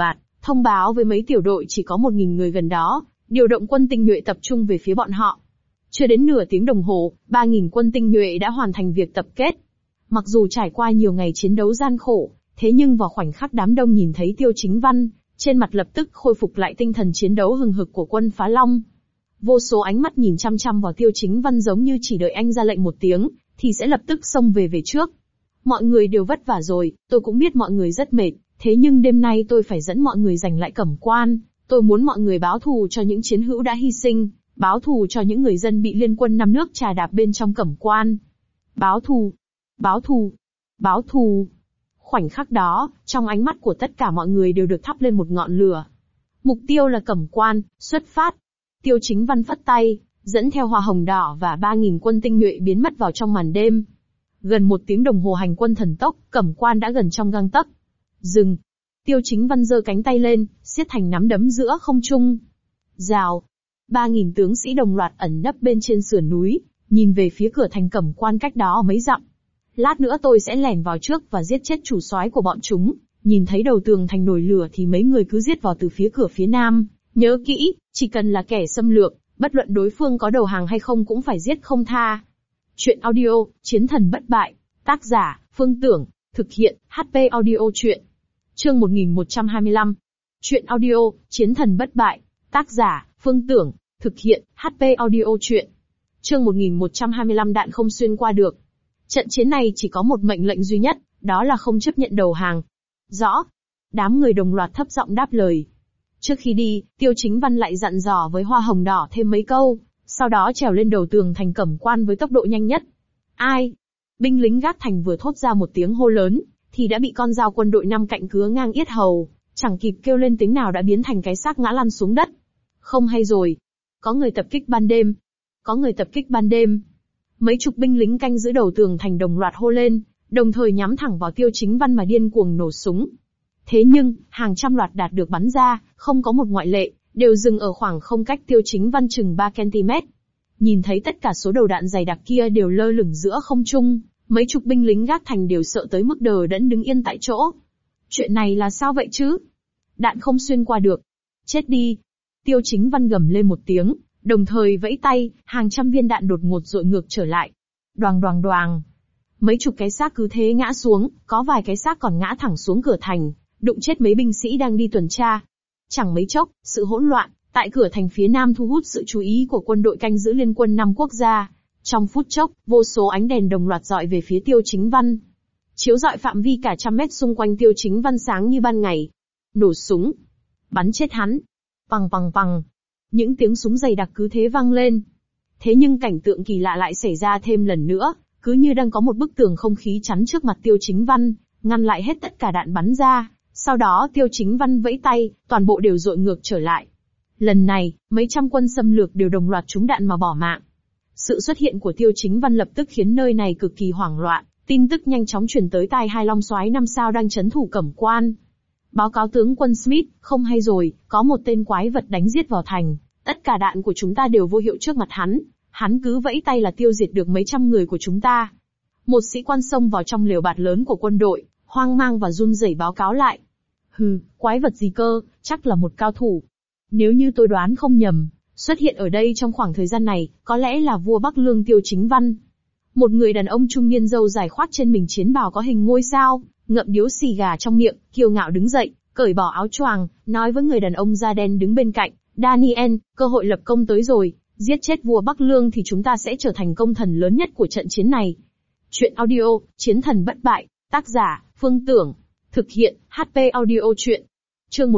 thông báo với mấy tiểu đội chỉ có 1.000 người gần đó, điều động quân tinh nhuệ tập trung về phía bọn họ. Chưa đến nửa tiếng đồng hồ, 3.000 quân tinh nhuệ đã hoàn thành việc tập kết. Mặc dù trải qua nhiều ngày chiến đấu gian khổ, thế nhưng vào khoảnh khắc đám đông nhìn thấy Tiêu Chính Văn, trên mặt lập tức khôi phục lại tinh thần chiến đấu hừng hực của quân Phá Long. Vô số ánh mắt nhìn chăm chăm vào Tiêu Chính Văn giống như chỉ đợi anh ra lệnh một tiếng, thì sẽ lập tức xông về trước. Mọi người đều vất vả rồi, tôi cũng biết mọi người rất mệt, thế nhưng đêm nay tôi phải dẫn mọi người giành lại Cẩm Quan. Tôi muốn mọi người báo thù cho những chiến hữu đã hy sinh, báo thù cho những người dân bị liên quân 5 nước trà đạp bên trong Cẩm Quan. Báo thù, báo thù, báo thù. Khoảnh khắc đó, trong ánh mắt của tất cả mọi người đều được thắp lên một ngọn lửa. Mục tiêu là Cẩm Quan, xuất phát. Tiêu Chính Văn phất tay, dẫn theo hoa hồng đỏ và 3.000 quân tinh nhuệ biến mất vào trong màn đêm. Gần 1 tiếng đồng hồ hành quân thần tốc, Cẩm Quan đã gần trong gang tấc. Dừng. Tiêu Chính Văn giơ cánh tay lên, siết thành nắm đấm giữa không trung. Rào. 3.000 tướng sĩ đồng loạt ẩn nấp bên trên sườn núi, nhìn về phía cửa thành Cẩm Quan cách đó mấy dặm. Lát nữa tôi sẽ lẻn vào trước và giết chết chủ soái của bọn chúng. Nhìn thấy đầu tường thành nổi lửa thì mấy người cứ giết vào từ phía cửa phía nam. Nhớ kỹ, chỉ cần là kẻ xâm lược, bất luận đối phương có đầu hàng hay không cũng phải giết không tha. Chuyện audio, Chiến thần bất bại. Tác giả, Phương Tưởng. Thực hiện, HP Audio Chuyện. Chương 1125. Chuyện audio, Chiến thần bất bại. Tác giả, Phương Tưởng. Thực hiện, HP Audio Chuyện. Chương 1125 đạn không xuyên qua được. Trận chiến này chỉ có một mệnh lệnh duy nhất, đó là không chấp nhận đầu hàng. Rõ. Đám người đồng loạt thấp giọng đáp lời. Trước khi đi, Tiêu Chính Văn lại dặn dò với hoa hồng đỏ thêm mấy câu, sau đó trèo lên đầu tường thành Cẩm Quan với tốc độ nhanh nhất. Ai? Binh lính gác thành vừa thốt ra một tiếng hô lớn, thì đã bị con dao quân đội 5 cạnh cứa ngang yết hầu, chẳng kịp kêu lên tiếng nào đã biến thành cái xác ngã lăn xuống đất. Không hay rồi. Có người tập kích ban đêm. Có người tập kích ban đêm. Mấy chục binh lính canh giữ đầu tường thành đồng loạt hô lên, đồng thời nhắm thẳng vào Tiêu Chính Văn mà điên cuồng nổ súng. Thế nhưng, hàng trăm loạt đạt được bắn ra, không có một ngoại lệ, đều dừng ở khoảng không cách Tiêu Chính Văn chừng 3 cm. Nhìn thấy tất cả số đầu đạn dày đặc kia đều lơ lửng giữa không trung, mấy chục binh lính gác thành đều sợ tới mức đờ đẫn đứng yên tại chỗ. Chuyện này là sao vậy chứ? Đạn không xuyên qua được. Chết đi. Tiêu Chính Văn gầm lên một tiếng, đồng thời vẫy tay, hàng trăm viên đạn đột ngột dội ngược trở lại. Đoàng đoàng đoàng. Mấy chục cái xác cứ thế ngã xuống, có vài cái xác còn ngã thẳng xuống cửa thành, đụng chết mấy binh sĩ đang đi tuần tra. Chẳng mấy chốc, sự hỗn loạn tại cửa thành phía nam thu hút sự chú ý của quân đội canh giữ liên quân 5 quốc gia. Trong phút chốc, vô số ánh đèn đồng loạt dọi về phía Tiêu Chính Văn. Chiếu rọi phạm vi cả trăm mét xung quanh Tiêu Chính Văn sáng như ban ngày. Nổ súng. Bắn chết hắn. Pằng pằng pằng. Những tiếng súng dày đặc cứ thế vang lên. Thế nhưng cảnh tượng kỳ lạ lại xảy ra thêm lần nữa, cứ như đang có một bức tường không khí chắn trước mặt Tiêu Chính Văn, ngăn lại hết tất cả đạn bắn ra. Sau đó Tiêu Chính Văn vẫy tay, toàn bộ đều dội ngược trở lại. Lần này, mấy trăm quân xâm lược đều đồng loạt trúng đạn mà bỏ mạng. Sự xuất hiện của Tiêu Chính Văn lập tức khiến nơi này cực kỳ hoảng loạn, tin tức nhanh chóng truyền tới tai hai long soái 5 sao đang trấn thủ Cẩm Quan. Báo cáo tướng quân Smith, không hay rồi, có một tên quái vật đánh giết vào thành, tất cả đạn của chúng ta đều vô hiệu trước mặt hắn cứ vẫy tay là tiêu diệt được mấy trăm người của chúng ta. Một sĩ quan xông vào trong lều bạt lớn của quân đội, hoang mang và run rẩy báo cáo lại. Hừ, quái vật gì cơ, chắc là một cao thủ. Nếu như tôi đoán không nhầm, xuất hiện ở đây trong khoảng thời gian này, có lẽ là vua Bắc Lương Tiêu Chính Văn. Một người đàn ông trung niên râu dài khoác trên mình chiến bào có hình ngôi sao, ngậm điếu xì gà trong miệng, kiêu ngạo đứng dậy, cởi bỏ áo choàng, nói với người đàn ông da đen đứng bên cạnh, Daniel, cơ hội lập công tới rồi, giết chết vua Bắc Lương thì chúng ta sẽ trở thành công thần lớn nhất của trận chiến này. Chuyện audio, Chiến thần bất bại, tác giả, Phương Tưởng. Thực hiện, HP Audio Chuyện. Chương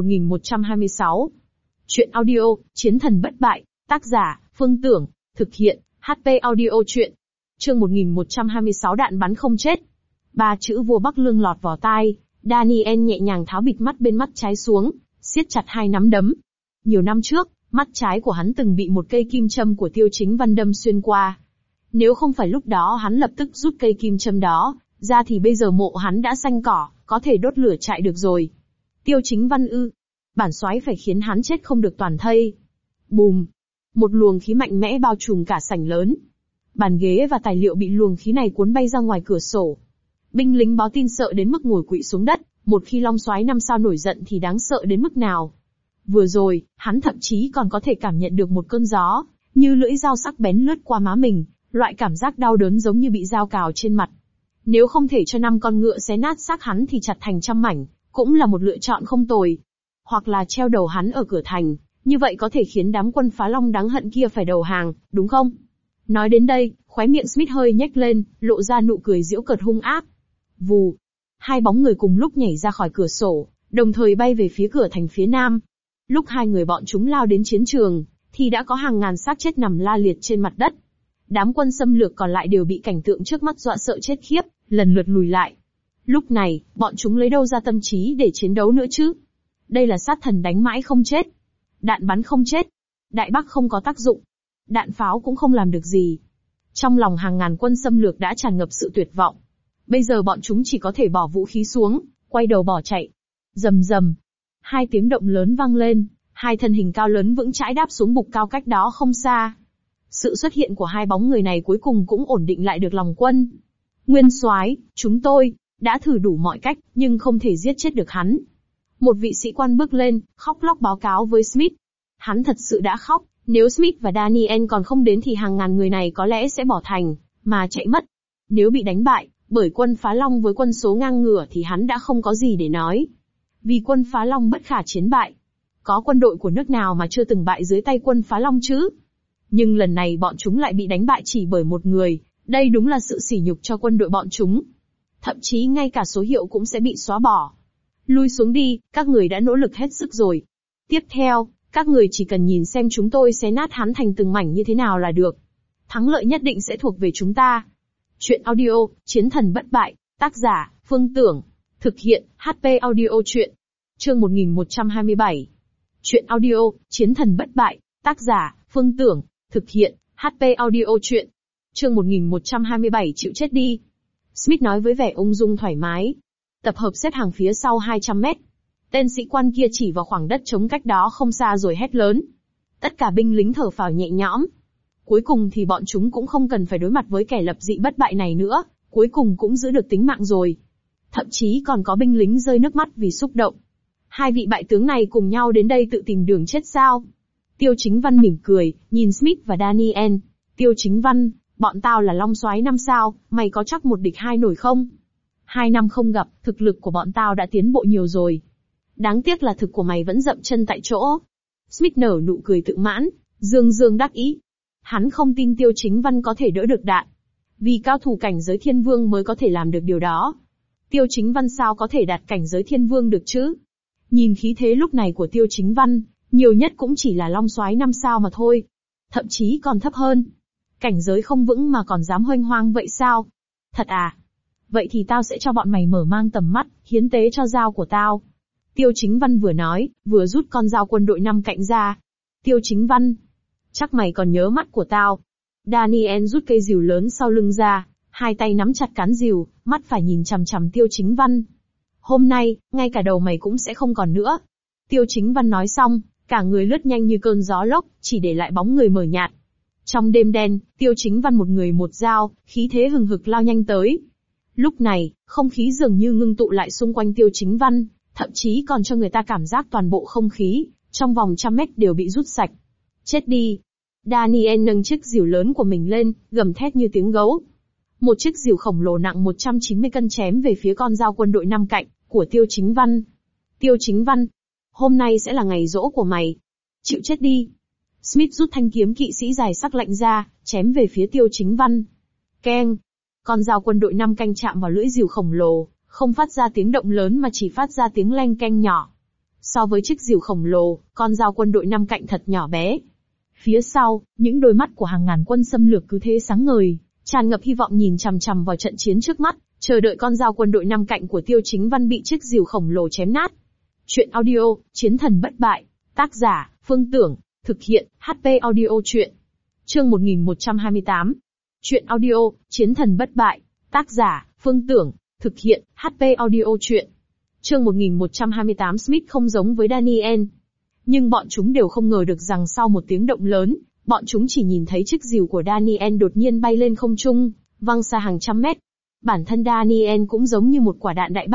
1126. Chuyện audio, Chiến thần bất bại, tác giả, Phương Tưởng. Thực hiện, HP Audio Chuyện. Chương 1126 đạn bắn không chết. 3 chữ vua Bắc Lương lọt vào tai, Daniel nhẹ nhàng tháo bịt mắt bên mắt trái xuống, siết chặt hai nắm đấm. Nhiều năm trước, mắt trái của hắn từng bị một cây kim châm của Tiêu Chính Văn đâm xuyên qua. Nếu không phải lúc đó hắn lập tức rút cây kim châm đó ra thì bây giờ mộ hắn đã xanh cỏ, có thể đốt lửa chạy được rồi. Tiêu Chính Văn ư? Bản soái phải khiến hắn chết không được toàn thây. Bùm! Một luồng khí mạnh mẽ bao trùm cả sảnh lớn. Bàn ghế và tài liệu bị luồng khí này cuốn bay ra ngoài cửa sổ. Binh lính báo tin sợ đến mức ngồi quỵ xuống đất, Một khi Long Soái 5 sao nổi giận thì đáng sợ đến mức nào. Vừa rồi, hắn thậm chí còn có thể cảm nhận được một cơn gió, như lưỡi dao sắc bén lướt qua má mình, loại cảm giác đau đớn giống như bị dao cào trên mặt. Nếu không thể cho 5 con ngựa xé nát xác hắn thì chặt thành trăm mảnh, cũng là một lựa chọn không tồi. Hoặc là treo đầu hắn ở cửa thành, như vậy có thể khiến đám quân phá long đáng hận kia phải đầu hàng, đúng không? Nói đến đây, khóe miệng Smith hơi nhếch lên, lộ ra nụ cười giễu cợt hung ác. Vù, hai bóng người cùng lúc nhảy ra khỏi cửa sổ, đồng thời bay về phía cửa thành phía nam. Lúc hai người bọn chúng lao đến chiến trường, thì đã có hàng ngàn xác chết nằm la liệt trên mặt đất. Đám quân xâm lược còn lại đều bị cảnh tượng trước mắt dọa sợ chết khiếp, lần lượt lùi lại. Lúc này, bọn chúng lấy đâu ra tâm trí để chiến đấu nữa chứ? Đây là sát thần đánh mãi không chết. Đạn bắn không chết. Đại bác không có tác dụng. Đạn pháo cũng không làm được gì. Trong lòng hàng ngàn quân xâm lược đã tràn ngập sự tuyệt vọng. Bây giờ bọn chúng chỉ có thể bỏ vũ khí xuống, quay đầu bỏ chạy. Rầm rầm. Hai tiếng động lớn vang lên, hai thân hình cao lớn vững chãi đáp xuống bục cao cách đó không xa. Sự xuất hiện của hai bóng người này cuối cùng cũng ổn định lại được lòng quân. Nguyên soái, chúng tôi đã thử đủ mọi cách, nhưng không thể giết chết được hắn. Một vị sĩ quan bước lên, khóc lóc báo cáo với Smith. Hắn thật sự đã khóc, nếu Smith và Daniel còn không đến thì hàng ngàn người này có lẽ sẽ bỏ thành, mà chạy mất. Nếu bị đánh bại, bởi quân phá long với quân số ngang ngửa thì hắn đã không có gì để nói. Vì quân phá long bất khả chiến bại. Có quân đội của nước nào mà chưa từng bại dưới tay quân phá long chứ? Nhưng lần này bọn chúng lại bị đánh bại chỉ bởi một người, đây đúng là sự sỉ nhục cho quân đội bọn chúng. Thậm chí ngay cả số hiệu cũng sẽ bị xóa bỏ. Lui xuống đi, các người đã nỗ lực hết sức rồi. Tiếp theo, các người chỉ cần nhìn xem chúng tôi xé nát hắn thành từng mảnh như thế nào là được. Thắng lợi nhất định sẽ thuộc về chúng ta. Chuyện audio, Chiến thần bất bại, tác giả, Phương Tưởng. Thực hiện, HP Audio Chuyện. Chương 1127. Chuyện audio, Chiến thần bất bại, tác giả, Phương Tưởng. Thực hiện, HP Audio Chuyện. Chương 1127 chịu chết đi. Smith nói với vẻ ung dung thoải mái. Tập hợp xếp hàng phía sau 200 mét. Tên sĩ quan kia chỉ vào khoảng đất trống cách đó không xa rồi hét lớn. Tất cả binh lính thở phào nhẹ nhõm. Cuối cùng thì bọn chúng cũng không cần phải đối mặt với kẻ lập dị bất bại này nữa, cuối cùng cũng giữ được tính mạng rồi. Thậm chí còn có binh lính rơi nước mắt vì xúc động. Hai vị bại tướng này cùng nhau đến đây tự tìm đường chết sao? Tiêu Chính Văn mỉm cười, nhìn Smith và Daniel. Tiêu Chính Văn, bọn tao là Long Soái 5 sao, mày có chắc một địch hai nổi không? 2 năm không gặp, thực lực của bọn tao đã tiến bộ nhiều rồi. Đáng tiếc là thực của mày vẫn dậm chân tại chỗ. Smith nở nụ cười tự mãn, dương dương đắc ý. Hắn không tin Tiêu Chính Văn có thể đỡ được đạn. Vì cao thủ cảnh giới thiên vương mới có thể làm được điều đó. Tiêu Chính Văn sao có thể đạt cảnh giới thiên vương được chứ? Nhìn khí thế lúc này của Tiêu Chính Văn, nhiều nhất cũng chỉ là Long Soái 5 sao mà thôi. Thậm chí còn thấp hơn. Cảnh giới không vững mà còn dám huênh hoang vậy sao? Thật à? Vậy thì tao sẽ cho bọn mày mở mang tầm mắt, hiến tế cho dao của tao. Tiêu Chính Văn vừa nói, vừa rút con dao quân đội 5 cạnh ra. Tiêu Chính Văn, chắc mày còn nhớ mắt của tao. Daniel rút cây rìu lớn sau lưng ra, hai tay nắm chặt cán rìu, mắt phải nhìn chằm chằm Tiêu Chính Văn. Hôm nay, ngay cả đầu mày cũng sẽ không còn nữa. Tiêu Chính Văn nói xong, cả người lướt nhanh như cơn gió lốc, chỉ để lại bóng người mờ nhạt. Trong đêm đen, Tiêu Chính Văn một người một dao, khí thế hừng hực lao nhanh tới. Lúc này, không khí dường như ngưng tụ lại xung quanh Tiêu Chính Văn, thậm chí còn cho người ta cảm giác toàn bộ không khí trong vòng 100 mét đều bị rút sạch. Chết đi! Daniel nâng chiếc rìu lớn của mình lên, gầm thét như tiếng gấu. Một chiếc rìu khổng lồ nặng 190 cân chém về phía con dao quân đội 5 cạnh của Tiêu Chính Văn. Tiêu Chính Văn, hôm nay sẽ là ngày giỗ của mày. Chịu chết đi! Smith rút thanh kiếm kỵ sĩ dài sắc lạnh ra, chém về phía Tiêu Chính Văn. Keng! Con dao quân đội 5 canh chạm vào lưỡi rìu khổng lồ, không phát ra tiếng động lớn mà chỉ phát ra tiếng leng keng nhỏ. So với chiếc rìu khổng lồ, con dao quân đội 5 cạnh thật nhỏ bé. Phía sau, những đôi mắt của hàng ngàn quân xâm lược cứ thế sáng ngời, tràn ngập hy vọng nhìn chằm chằm vào trận chiến trước mắt, chờ đợi con dao quân đội 5 cạnh của Tiêu Chính Văn bị chiếc rìu khổng lồ chém nát. Chuyện audio, Chiến thần bất bại, tác giả, Phương Tưởng, thực hiện, HP Audio Chuyện. Chương 1128. Chuyện audio, Chiến thần bất bại, tác giả, Phương Tưởng, thực hiện, HP Audio Chuyện. Chương 1128. Smith không giống với Daniel. Nhưng bọn chúng đều không ngờ được rằng sau một tiếng động lớn, bọn chúng chỉ nhìn thấy chiếc rìu của Daniel đột nhiên bay lên không trung, văng xa hàng trăm mét. Bản thân Daniel cũng giống như một quả đạn đại bác,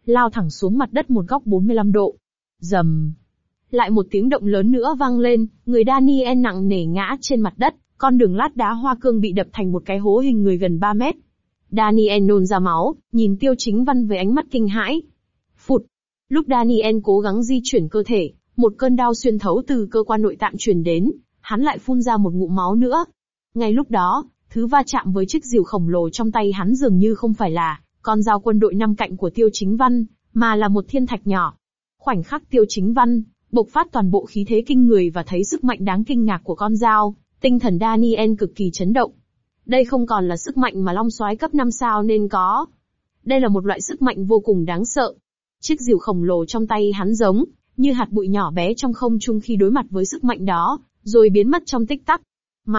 lao thẳng xuống mặt đất một góc 45 độ. Rầm. Lại một tiếng động lớn nữa vang lên, người Daniel nặng nề ngã trên mặt đất, con đường lát đá hoa cương bị đập thành một cái hố hình người gần 3 mét. Daniel nôn ra máu, nhìn Tiêu Chính Văn với ánh mắt kinh hãi. Phụt. Lúc Daniel cố gắng di chuyển cơ thể, một cơn đau xuyên thấu từ cơ quan nội tạng truyền đến, hắn lại phun ra một ngụm máu nữa. Ngay lúc đó, thứ va chạm với chiếc rìu khổng lồ trong tay hắn dường như không phải là con dao quân đội 5 cạnh của Tiêu Chính Văn, mà là một thiên thạch nhỏ. Khoảnh khắc Tiêu Chính Văn bộc phát toàn bộ khí thế kinh người và thấy sức mạnh đáng kinh ngạc của con dao, tinh thần Daniel cực kỳ chấn động. Đây không còn là sức mạnh mà Long Soái cấp 5 sao nên có. Đây là một loại sức mạnh vô cùng đáng sợ. Chiếc rìu khổng lồ trong tay hắn giống như hạt bụi nhỏ bé trong không trung khi đối mặt với sức mạnh đó, rồi biến mất trong tích tắc.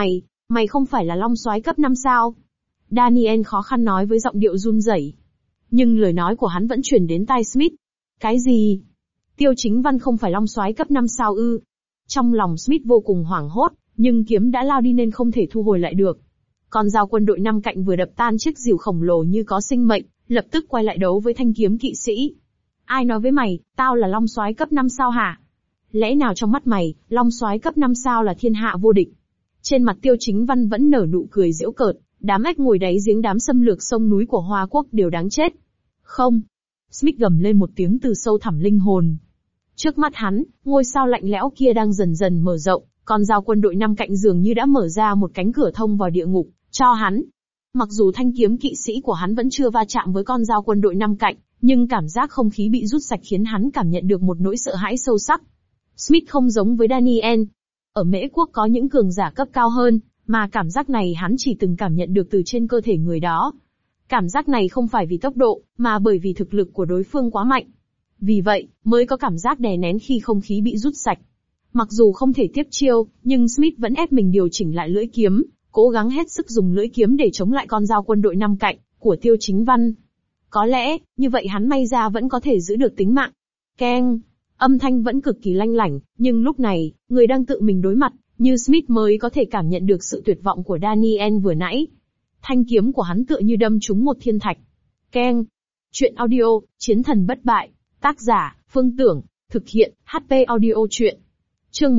Mày không phải là Long Soái cấp 5 sao? Daniel khó khăn nói với giọng điệu run rẩy. Nhưng lời nói của hắn vẫn truyền đến tai Smith. Cái gì? Tiêu Chính Văn không phải Long Soái cấp 5 sao ư? Trong lòng Smith vô cùng hoảng hốt, nhưng kiếm đã lao đi nên không thể thu hồi lại được. Con dao quân đội 5 cạnh vừa đập tan chiếc rìu khổng lồ như có sinh mệnh, lập tức quay lại đấu với thanh kiếm kỵ sĩ. Ai nói với mày, tao là Long Soái cấp 5 sao hả? Lẽ nào trong mắt mày, Long Soái cấp 5 sao là thiên hạ vô địch? Trên mặt Tiêu Chính Văn vẫn nở nụ cười giễu cợt, đám ếch ngồi đáy giếng đám xâm lược sông núi của Hoa Quốc đều đáng chết. Không. Smith gầm lên một tiếng từ sâu thẳm linh hồn. Trước mắt hắn, ngôi sao lạnh lẽo kia đang dần dần mở rộng, con dao quân đội 5 cạnh dường như đã mở ra một cánh cửa thông vào địa ngục, cho hắn. Mặc dù thanh kiếm kỵ sĩ của hắn vẫn chưa va chạm với con dao quân đội 5 cạnh, nhưng cảm giác không khí bị rút sạch khiến hắn cảm nhận được một nỗi sợ hãi sâu sắc. Smith không giống với Daniel. Ở Mễ Quốc có những cường giả cấp cao hơn, mà cảm giác này hắn chỉ từng cảm nhận được từ trên cơ thể người đó. Cảm giác này không phải vì tốc độ, mà bởi vì thực lực của đối phương quá mạnh. Vì vậy, mới có cảm giác đè nén khi không khí bị rút sạch. Mặc dù không thể tiếp chiêu, nhưng Smith vẫn ép mình điều chỉnh lại lưỡi kiếm, cố gắng hết sức dùng lưỡi kiếm để chống lại con dao quân đội 5 cạnh của Tiêu Chính Văn. Có lẽ, như vậy hắn may ra vẫn có thể giữ được tính mạng. Keng! Âm thanh vẫn cực kỳ lanh lảnh, nhưng lúc này, người đang tự mình đối mặt, như Smith mới có thể cảm nhận được sự tuyệt vọng của Daniel vừa nãy. Thanh kiếm của hắn tựa như đâm trúng một thiên thạch. Keng! Chuyện audio, Chiến thần bất bại. Tác giả, Phương Tưởng. Thực hiện, HP Audio Chuyện. Chương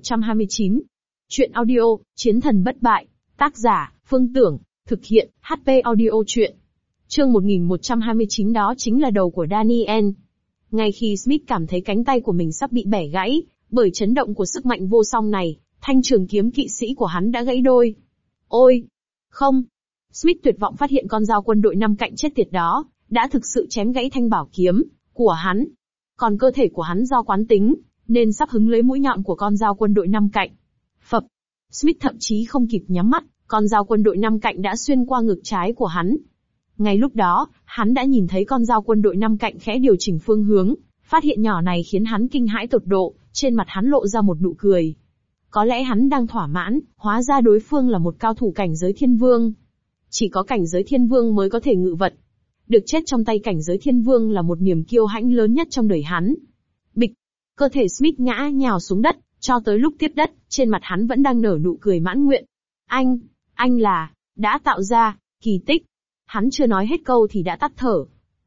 1129. Chuyện audio, Chiến thần bất bại. Tác giả, Phương Tưởng. Thực hiện, HP Audio Chuyện. Chương 1129 đó chính là đầu của Daniel. Ngay khi Smith cảm thấy cánh tay của mình sắp bị bẻ gãy, bởi chấn động của sức mạnh vô song này, thanh trường kiếm kỵ sĩ của hắn đã gãy đôi. Ôi! Không! Smith tuyệt vọng phát hiện con dao quân đội 5 cạnh chết tiệt đó, đã thực sự chém gãy thanh bảo kiếm của hắn. Còn cơ thể của hắn do quán tính, nên sắp hứng lấy mũi nhọn của con dao quân đội 5 cạnh. Phập! Smith thậm chí không kịp nhắm mắt, con dao quân đội 5 cạnh đã xuyên qua ngực trái của hắn. Ngay lúc đó, hắn đã nhìn thấy con dao quân đội 5 cạnh khẽ điều chỉnh phương hướng, phát hiện nhỏ này khiến hắn kinh hãi tột độ, trên mặt hắn lộ ra một nụ cười. Có lẽ hắn đang thỏa mãn, hóa ra đối phương là một cao thủ cảnh giới thiên vương. Chỉ có cảnh giới thiên vương mới có thể ngự vật. Được chết trong tay cảnh giới thiên vương là một niềm kiêu hãnh lớn nhất trong đời hắn. Bịch! Cơ thể Smith ngã nhào xuống đất, cho tới lúc tiếp đất, trên mặt hắn vẫn đang nở nụ cười mãn nguyện. Anh là, đã tạo ra, kỳ tích. Hắn chưa nói hết câu thì đã tắt thở.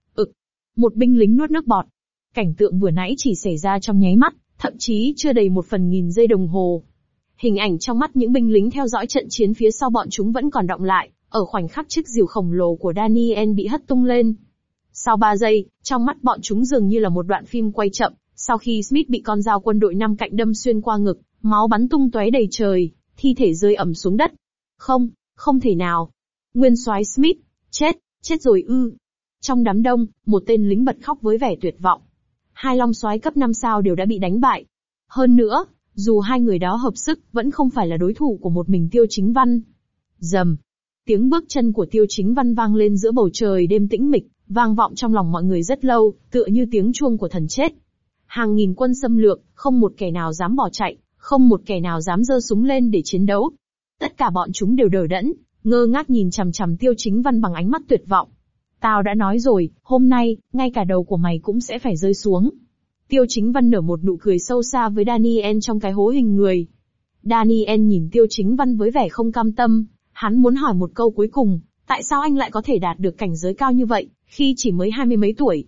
Một binh lính nuốt nước bọt. Cảnh tượng vừa nãy chỉ xảy ra trong nháy mắt, thậm chí chưa đầy 1/1000 giây đồng hồ. Hình ảnh trong mắt những binh lính theo dõi trận chiến phía sau bọn chúng vẫn còn đọng lại, ở khoảnh khắc chiếc rìu khổng lồ của Daniel bị hất tung lên. Sau 3 giây, trong mắt bọn chúng dường như là một đoạn phim quay chậm, sau khi Smith bị con dao quân đội 5 cạnh đâm xuyên qua ngực, máu bắn tung tóe đầy trời, thi thể rơi ầm xuống đất. Không thể nào. Nguyên soái Smith, chết rồi ư. Trong đám đông, một tên lính bật khóc với vẻ tuyệt vọng. Hai long soái cấp 5 sao đều đã bị đánh bại. Hơn nữa, dù hai người đó hợp sức, vẫn không phải là đối thủ của một mình Tiêu Chính Văn. Rầm. Tiếng bước chân của Tiêu Chính Văn vang lên giữa bầu trời đêm tĩnh mịch, vang vọng trong lòng mọi người rất lâu, tựa như tiếng chuông của thần chết. Hàng nghìn quân xâm lược, không một kẻ nào dám bỏ chạy, không một kẻ nào dám giơ súng lên để chiến đấu. Tất cả bọn chúng đều đờ đẫn, ngơ ngác nhìn chằm chằm Tiêu Chính Văn bằng ánh mắt tuyệt vọng. Tao đã nói rồi, hôm nay, ngay cả đầu của mày cũng sẽ phải rơi xuống. Tiêu Chính Văn nở một nụ cười sâu xa với Daniel trong cái hố hình người. Daniel nhìn Tiêu Chính Văn với vẻ không cam tâm, hắn muốn hỏi một câu cuối cùng, tại sao anh lại có thể đạt được cảnh giới cao như vậy, khi chỉ mới 20 mấy tuổi?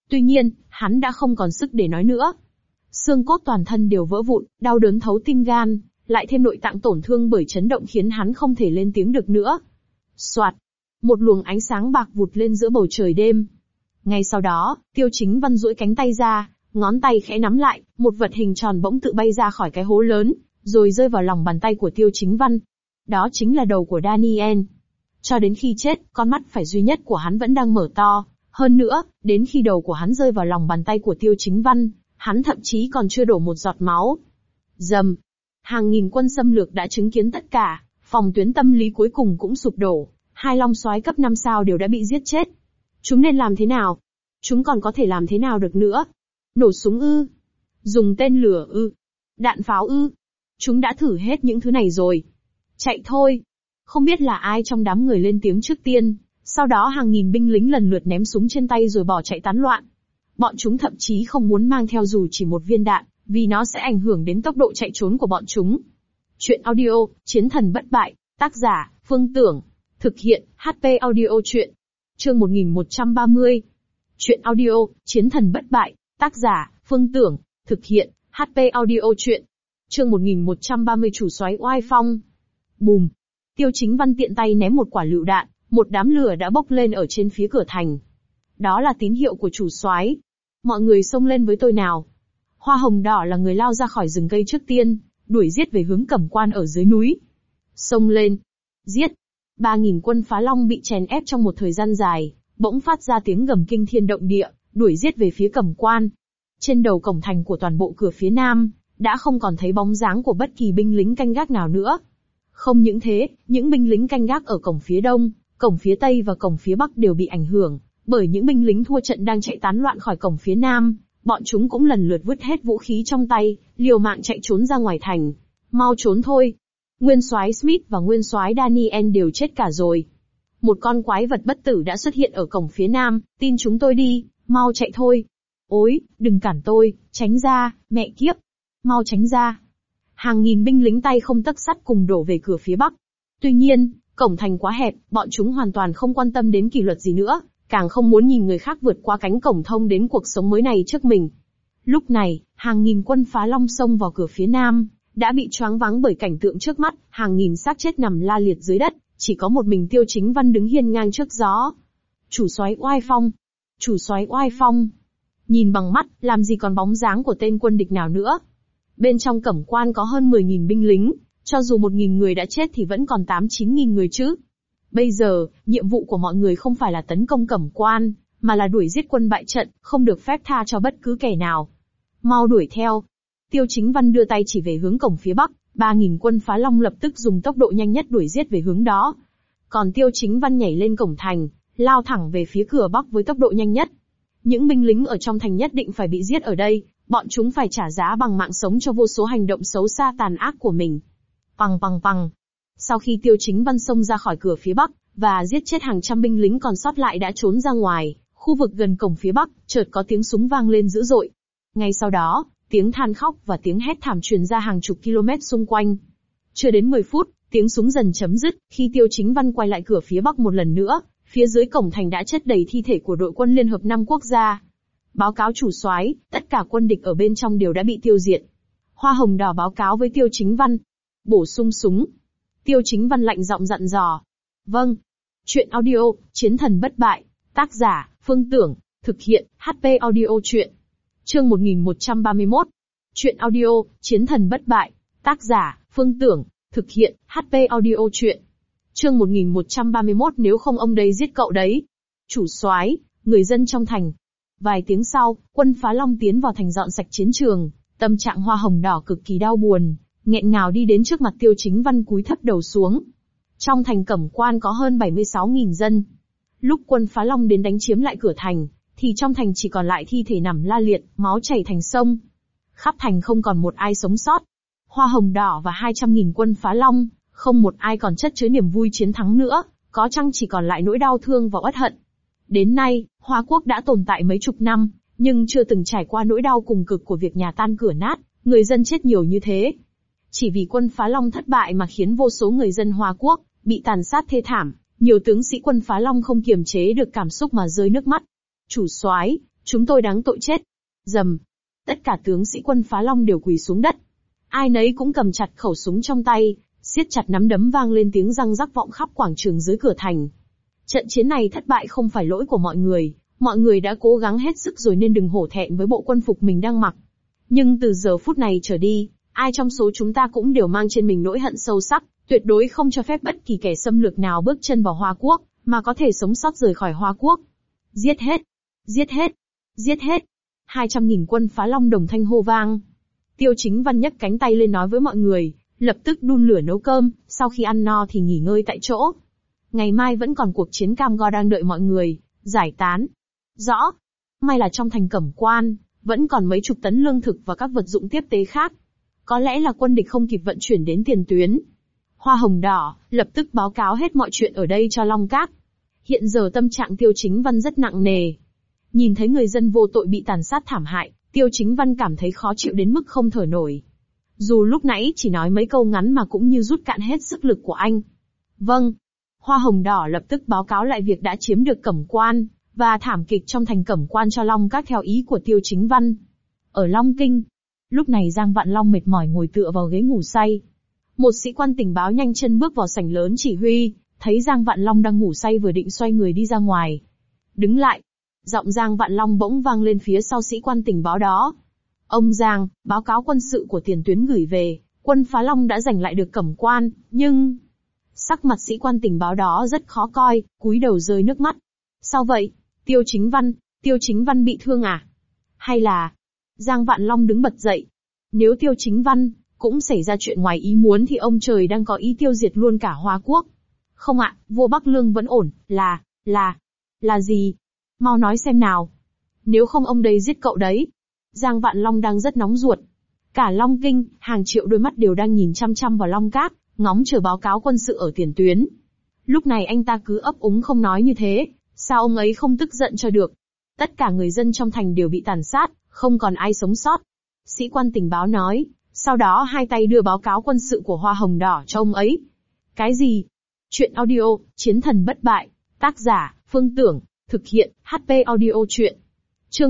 Tuy nhiên, hắn đã không còn sức để nói nữa. Xương cốt toàn thân đều vỡ vụn, đau đớn thấu tim gan, lại thêm nội tạng tổn thương bởi chấn động khiến hắn không thể lên tiếng được nữa. Soạt, một luồng ánh sáng bạc vụt lên giữa bầu trời đêm. Ngay sau đó, Tiêu Chính Văn duỗi cánh tay ra, ngón tay khẽ nắm lại, một vật hình tròn bỗng tự bay ra khỏi cái hố lớn, rồi rơi vào lòng bàn tay của Tiêu Chính Văn. Đó chính là đầu của Daniel. Cho đến khi chết, con mắt phải duy nhất của hắn vẫn đang mở to. Hơn nữa, đến khi đầu của hắn rơi vào lòng bàn tay của Tiêu Chính Văn, hắn thậm chí còn chưa đổ một giọt máu. Rầm. Hàng nghìn quân xâm lược đã chứng kiến tất cả, phòng tuyến tâm lý cuối cùng cũng sụp đổ. Hai long soái cấp 5 sao đều đã bị giết chết. Chúng nên làm thế nào? Chúng còn có thể làm thế nào được nữa? Nổ súng ư? Dùng tên lửa ư? Đạn pháo ư? Chúng đã thử hết những thứ này rồi. Chạy thôi. Không biết là ai trong đám người lên tiếng trước tiên, sau đó hàng nghìn binh lính lần lượt ném súng trên tay rồi bỏ chạy tán loạn. Bọn chúng thậm chí không muốn mang theo dù chỉ một viên đạn, vì nó sẽ ảnh hưởng đến tốc độ chạy trốn của bọn chúng. Chuyện audio, Chiến thần bất bại, tác giả, Phương Tưởng. Thực hiện, HP Audio Chuyện. Chương 1130. Chuyện audio, Chiến thần bất bại, tác giả, Phương Tưởng. Thực hiện, HP Audio Chuyện. Chương 1130 Chủ soái oai phong. Bùm. Tiêu Chính Văn tiện tay ném một quả lựu đạn, một đám lửa đã bốc lên ở trên phía cửa thành. Đó là tín hiệu của chủ soái. Mọi người xông lên với tôi nào. Hoa hồng đỏ là người lao ra khỏi rừng cây trước tiên, đuổi giết về hướng Cẩm Quan ở dưới núi. Xông lên. Giết. 3.000 quân phá long bị chèn ép trong một thời gian dài, bỗng phát ra tiếng gầm kinh thiên động địa, đuổi giết về phía Cẩm Quan. Trên đầu cổng thành của toàn bộ cửa phía nam, đã không còn thấy bóng dáng của bất kỳ binh lính canh gác nào nữa. Không những thế, những binh lính canh gác ở cổng phía đông, cổng phía tây và cổng phía bắc đều bị ảnh hưởng, bởi những binh lính thua trận đang chạy tán loạn khỏi cổng phía nam, bọn chúng cũng lần lượt vứt hết vũ khí trong tay, liều mạng chạy trốn ra ngoài thành. Mau trốn thôi. Nguyên soái Smith và nguyên soái Daniel đều chết cả rồi. Một con quái vật bất tử đã xuất hiện ở cổng phía nam, tin chúng tôi đi, mau chạy thôi. Ôi, đừng cản tôi, tránh ra, mẹ kiếp. Mau tránh ra. Hàng nghìn binh lính tay không tấc sắt cùng đổ về cửa phía bắc. Tuy nhiên, cổng thành quá hẹp, bọn chúng hoàn toàn không quan tâm đến kỷ luật gì nữa, càng không muốn nhìn người khác vượt qua cánh cổng thông đến cuộc sống mới này trước mình. Lúc này, hàng nghìn quân phá long xông vào cửa phía nam, đã bị choáng váng bởi cảnh tượng trước mắt, hàng nghìn xác chết nằm la liệt dưới đất, chỉ có một mình Tiêu Chính Văn đứng hiên ngang trước gió. Chủ soái oai phong, chủ soái oai phong. Nhìn bằng mắt, làm gì còn bóng dáng của tên quân địch nào nữa. Bên trong Cẩm Quan có hơn 10.000 binh lính, cho dù 1.000 người đã chết thì vẫn còn 8-9.000 người chứ. Bây giờ, nhiệm vụ của mọi người không phải là tấn công Cẩm Quan, mà là đuổi giết quân bại trận, không được phép tha cho bất cứ kẻ nào. Mau đuổi theo. Tiêu Chính Văn đưa tay chỉ về hướng cổng phía bắc, 3.000 quân phá long lập tức dùng tốc độ nhanh nhất đuổi giết về hướng đó. Còn Tiêu Chính Văn nhảy lên cổng thành, lao thẳng về phía cửa bắc với tốc độ nhanh nhất. Những binh lính ở trong thành nhất định phải bị giết ở đây, bọn chúng phải trả giá bằng mạng sống cho vô số hành động xấu xa tàn ác của mình. Pằng pằng pằng. Sau khi Tiêu Chính Văn xông ra khỏi cửa phía bắc, và giết chết hàng trăm binh lính còn sót lại đã trốn ra ngoài, khu vực gần cổng phía bắc, chợt có tiếng súng vang lên dữ dội. Ngay sau đó, tiếng than khóc và tiếng hét thảm truyền ra hàng chục km xung quanh. Chưa đến 10 phút, tiếng súng dần chấm dứt, khi Tiêu Chính Văn quay lại cửa phía bắc một lần nữa, phía dưới cổng thành đã chất đầy thi thể của đội quân Liên Hợp 5 quốc gia. Báo cáo chủ soái, tất cả quân địch ở bên trong đều đã bị tiêu diệt. Hoa hồng đỏ báo cáo với Tiêu Chính Văn. Bổ sung súng. Tiêu Chính Văn lạnh giọng dặn dò. Vâng. Chuyện audio, Chiến thần bất bại. Tác giả, Phương Tưởng. Thực hiện, HP Audio Chuyện. Chương 1131. Chuyện audio, Chiến thần bất bại. Tác giả, Phương Tưởng. Thực hiện, HP Audio Chuyện. Chương 1131 nếu không ông đây giết cậu đấy. Chủ soái, người dân trong thành. Vài tiếng sau, quân phá long tiến vào thành dọn sạch chiến trường, tâm trạng hoa hồng đỏ cực kỳ đau buồn, nghẹn ngào đi đến trước mặt Tiêu Chính Văn cúi thấp đầu xuống. Trong thành Cẩm Quan có hơn 76.000 dân. Lúc quân phá long đến đánh chiếm lại cửa thành, thì trong thành chỉ còn lại thi thể nằm la liệt, máu chảy thành sông. Khắp thành không còn một ai sống sót. Hoa hồng đỏ và 200.000 quân phá long, không một ai còn chất chứa niềm vui chiến thắng nữa, có chăng chỉ còn lại nỗi đau thương và uất hận. Đến nay, Hoa Quốc đã tồn tại mấy chục năm, nhưng chưa từng trải qua nỗi đau cùng cực của việc nhà tan cửa nát, người dân chết nhiều như thế. Chỉ vì quân phá long thất bại mà khiến vô số người dân Hoa Quốc bị tàn sát thê thảm, nhiều tướng sĩ quân phá long không kiềm chế được cảm xúc mà rơi nước mắt. Chúng tôi đáng tội chết. Rầm. Tất cả tướng sĩ quân Phá Long đều quỳ xuống đất. Ai nấy cũng cầm chặt khẩu súng trong tay, siết chặt nắm đấm, vang lên tiếng răng rắc vọng khắp quảng trường dưới cửa thành. Trận chiến này thất bại không phải lỗi của mọi người đã cố gắng hết sức rồi nên đừng hổ thẹn với bộ quân phục mình đang mặc. Nhưng từ giờ phút này trở đi, ai trong số chúng ta cũng đều mang trên mình nỗi hận sâu sắc, tuyệt đối không cho phép bất kỳ kẻ xâm lược nào bước chân vào Hoa Quốc, mà có thể sống sót rời khỏi Hoa Quốc. Giết hết! Giết hết! Giết hết! 200.000 quân Phá Long đồng thanh hô vang. Tiêu Chính Văn nhấc cánh tay lên nói với mọi người, lập tức đun lửa nấu cơm, sau khi ăn no thì nghỉ ngơi tại chỗ. Ngày mai vẫn còn cuộc chiến cam go đang đợi mọi người, giải tán. Rõ. May là trong thành Cẩm Quan, vẫn còn mấy chục tấn lương thực và các vật dụng tiếp tế khác. Có lẽ là quân địch không kịp vận chuyển đến tiền tuyến. Hoa Hồng Đỏ lập tức báo cáo hết mọi chuyện ở đây cho Long Các. Hiện giờ tâm trạng Tiêu Chính Văn rất nặng nề. Nhìn thấy người dân vô tội bị tàn sát thảm hại, Tiêu Chính Văn cảm thấy khó chịu đến mức không thở nổi. Dù lúc nãy chỉ nói mấy câu ngắn mà cũng như rút cạn hết sức lực của anh. Vâng. Hoa Hồng Đỏ lập tức báo cáo lại việc đã chiếm được Cẩm Quan, và thảm kịch trong thành Cẩm Quan cho Long Các theo ý của Tiêu Chính Văn. Ở Long Kinh, lúc này Giang Vạn Long mệt mỏi ngồi tựa vào ghế ngủ say. Một sĩ quan tình báo nhanh chân bước vào sảnh lớn chỉ huy, thấy Giang Vạn Long đang ngủ say vừa định xoay người đi ra ngoài. Đứng lại. Giọng Giang Vạn Long bỗng vang lên phía sau sĩ quan tình báo đó. Ông Giang, báo cáo quân sự của tiền tuyến gửi về, quân Phá Long đã giành lại được Cẩm Quan, nhưng... Sắc mặt sĩ quan tình báo đó rất khó coi, cúi đầu rơi nước mắt. Sao vậy? Tiêu Chính Văn bị thương à? Hay là... Giang Vạn Long đứng bật dậy. Nếu Tiêu Chính Văn cũng xảy ra chuyện ngoài ý muốn thì ông trời đang có ý tiêu diệt luôn cả Hoa Quốc. Không ạ, vua Bắc Lương vẫn ổn, là gì? Mau nói xem nào. Nếu không ông đây giết cậu đấy. Giang Vạn Long đang rất nóng ruột. Cả Long Kinh, hàng triệu đôi mắt đều đang nhìn chăm chăm vào Long Các, ngóng chờ báo cáo quân sự ở tiền tuyến. Lúc này anh ta cứ ấp úng không nói như thế, sao ông ấy không tức giận cho được? Tất cả người dân trong thành đều bị tàn sát, không còn ai sống sót. Sĩ quan tình báo nói, sau đó hai tay đưa báo cáo quân sự của Hoa Hồng Đỏ cho ông ấy. Cái gì? Chuyện audio, Chiến Thần Bất Bại. Tác giả, Phương Tưởng. Thực hiện, HP Audio Chuyện. Chương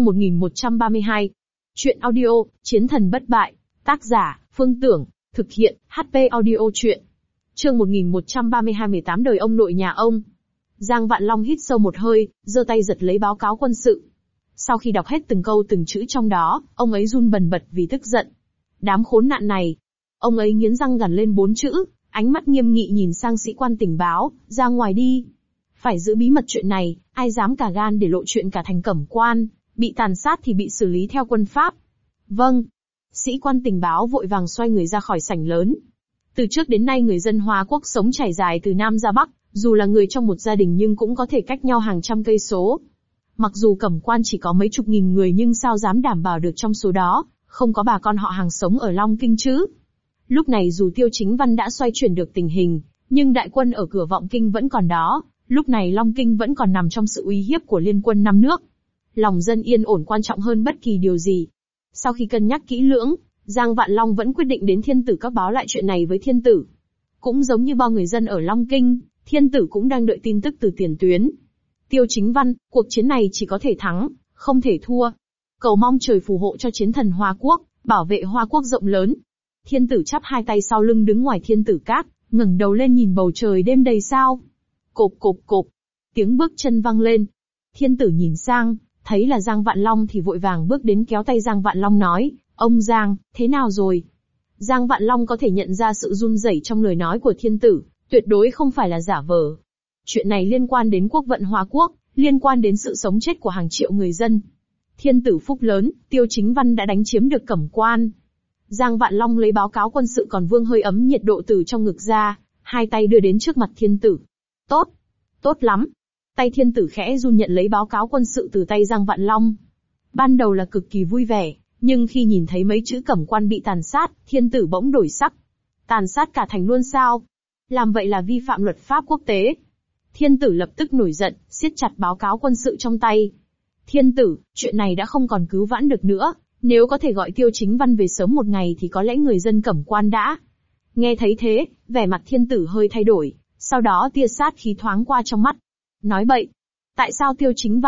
1132. Chuyện audio, Chiến Thần Bất Bại. Tác giả, Phương Tưởng. Thực hiện, HP Audio Chuyện. Chương 1132 18 đời ông nội nhà ông. Giang Vạn Long hít sâu một hơi, giơ tay giật lấy báo cáo quân sự. Sau khi đọc hết từng câu từng chữ trong đó, ông ấy run bần bật vì tức giận. Đám khốn nạn này. Ông ấy nghiến răng gằn lên 4 chữ, ánh mắt nghiêm nghị nhìn sang sĩ quan tình báo, ra ngoài đi. Phải giữ bí mật chuyện này, ai dám cả gan để lộ chuyện cả thành Cẩm Quan, bị tàn sát thì bị xử lý theo quân pháp. Vâng. Sĩ quan tình báo vội vàng xoay người ra khỏi sảnh lớn. Từ trước đến nay người dân Hoa Quốc sống trải dài từ Nam ra Bắc, dù là người trong một gia đình nhưng cũng có thể cách nhau hàng trăm cây số. Mặc dù Cẩm Quan chỉ có mấy chục nghìn người nhưng sao dám đảm bảo được trong số đó, không có bà con họ hàng sống ở Long Kinh chứ. Lúc này dù Tiêu Chính Văn đã xoay chuyển được tình hình, nhưng đại quân ở cửa Vọng Kinh vẫn còn đó, lúc này Long Kinh vẫn còn nằm trong sự uy hiếp của liên quân 5 nước. Lòng dân yên ổn quan trọng hơn bất kỳ điều gì. Sau khi cân nhắc kỹ lưỡng, Giang Vạn Long vẫn quyết định đến Thiên Tử Các báo lại chuyện này với Thiên Tử. Cũng giống như bao người dân ở Long Kinh, Thiên Tử cũng đang đợi tin tức từ tiền tuyến. Tiêu Chính Văn, cuộc chiến này chỉ có thể thắng, không thể thua. Cầu mong trời phù hộ cho chiến thần Hoa Quốc, bảo vệ Hoa Quốc rộng lớn. Thiên Tử chắp hai tay sau lưng đứng ngoài Thiên Tử Các, ngẩng đầu lên nhìn bầu trời đêm đầy sao. Cộp cộp cộp, tiếng bước chân vang lên. Thiên Tử nhìn sang, thấy là Giang Vạn Long thì vội vàng bước đến kéo tay Giang Vạn Long nói, ông Giang, thế nào rồi? Giang Vạn Long có thể nhận ra sự run rẩy trong lời nói của Thiên Tử, tuyệt đối không phải là giả vờ. Chuyện này liên quan đến quốc vận Hoa Quốc, liên quan đến sự sống chết của hàng triệu người dân. Thiên Tử phúc lớn, Tiêu Chính Văn đã đánh chiếm được Cẩm Quan. Giang Vạn Long lấy báo cáo quân sự còn vương hơi ấm nhiệt độ từ trong ngực ra, hai tay đưa đến trước mặt Thiên Tử. Tốt, tốt lắm. Tay Thiên Tử khẽ run nhận lấy báo cáo quân sự từ tay Giang Vạn Long. Ban đầu là cực kỳ vui vẻ, nhưng khi nhìn thấy mấy chữ Cẩm Quan bị tàn sát, Thiên Tử bỗng đổi sắc. Tàn sát cả thành luôn sao? Làm vậy là vi phạm luật pháp quốc tế. Thiên Tử lập tức nổi giận, siết chặt báo cáo quân sự trong tay. Thiên Tử, chuyện này đã không còn cứu vãn được nữa, nếu có thể gọi Tiêu Chính Văn về sớm một ngày thì có lẽ người dân Cẩm Quan đã. Nghe thấy thế, vẻ mặt Thiên Tử hơi thay đổi, sau đó tia sát khí thoáng qua trong mắt. Nói bậy. Tại sao Tiêu Chính Văn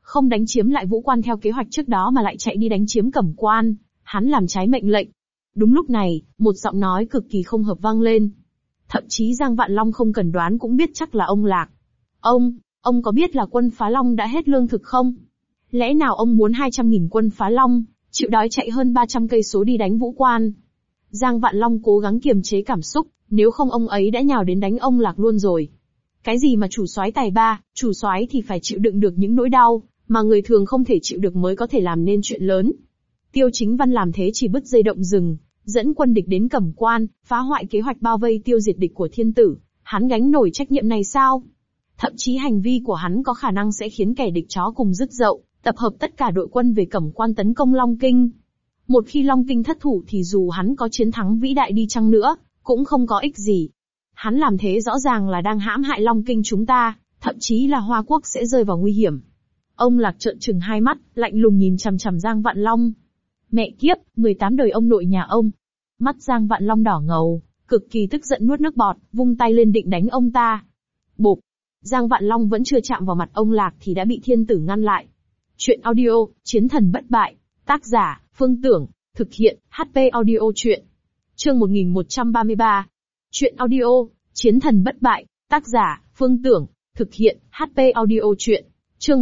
Không đánh chiếm lại Vũ Quan theo kế hoạch trước đó mà lại chạy đi đánh chiếm Cẩm Quan, hắn làm trái mệnh lệnh. Đúng lúc này, một giọng nói cực kỳ không hợp vang lên. Thậm chí Giang Vạn Long không cần đoán cũng biết chắc là ông Lạc. Ông có biết là quân Phá Long đã hết lương thực không? Lẽ nào ông muốn 200.000 quân Phá Long, chịu đói chạy hơn 300 cây số đi đánh Vũ Quan? Giang Vạn Long cố gắng kiềm chế cảm xúc, nếu không ông ấy đã nhào đến đánh ông Lạc luôn rồi. Cái gì mà chủ soái tài ba, chủ soái thì phải chịu đựng được những nỗi đau mà người thường không thể chịu được mới có thể làm nên chuyện lớn. Tiêu Chính Văn làm thế chỉ bứt dây động rừng, dẫn quân địch đến Cẩm Quan, phá hoại kế hoạch bao vây tiêu diệt địch của thiên tử, hắn gánh nổi trách nhiệm này sao? Thậm chí hành vi của hắn có khả năng sẽ khiến kẻ địch chó cùng rứt dậu, tập hợp tất cả đội quân về Cẩm Quan tấn công Long Kinh. Một khi Long Kinh thất thủ thì dù hắn có chiến thắng vĩ đại đi chăng nữa, cũng không có ích gì. Hắn làm thế rõ ràng là đang hãm hại Long Kinh chúng ta, thậm chí là Hoa Quốc sẽ rơi vào nguy hiểm. Ông Lạc trợn trừng hai mắt, lạnh lùng nhìn chằm chằm Giang Vạn Long. Mẹ kiếp, 18 đời ông nội nhà ông. Mắt Giang Vạn Long đỏ ngầu, cực kỳ tức giận nuốt nước bọt, vung tay lên định đánh ông ta. Bộp! Giang Vạn Long vẫn chưa chạm vào mặt ông Lạc thì đã bị thiên tử ngăn lại. Chuyện audio, Chiến thần bất bại. Tác giả, Phương Tưởng. Thực hiện, HP Audio Chuyện. Chương 1133. Chuyện audio, Chiến thần bất bại. Tác giả, Phương Tưởng. Thực hiện, HP Audio Chuyện. Chương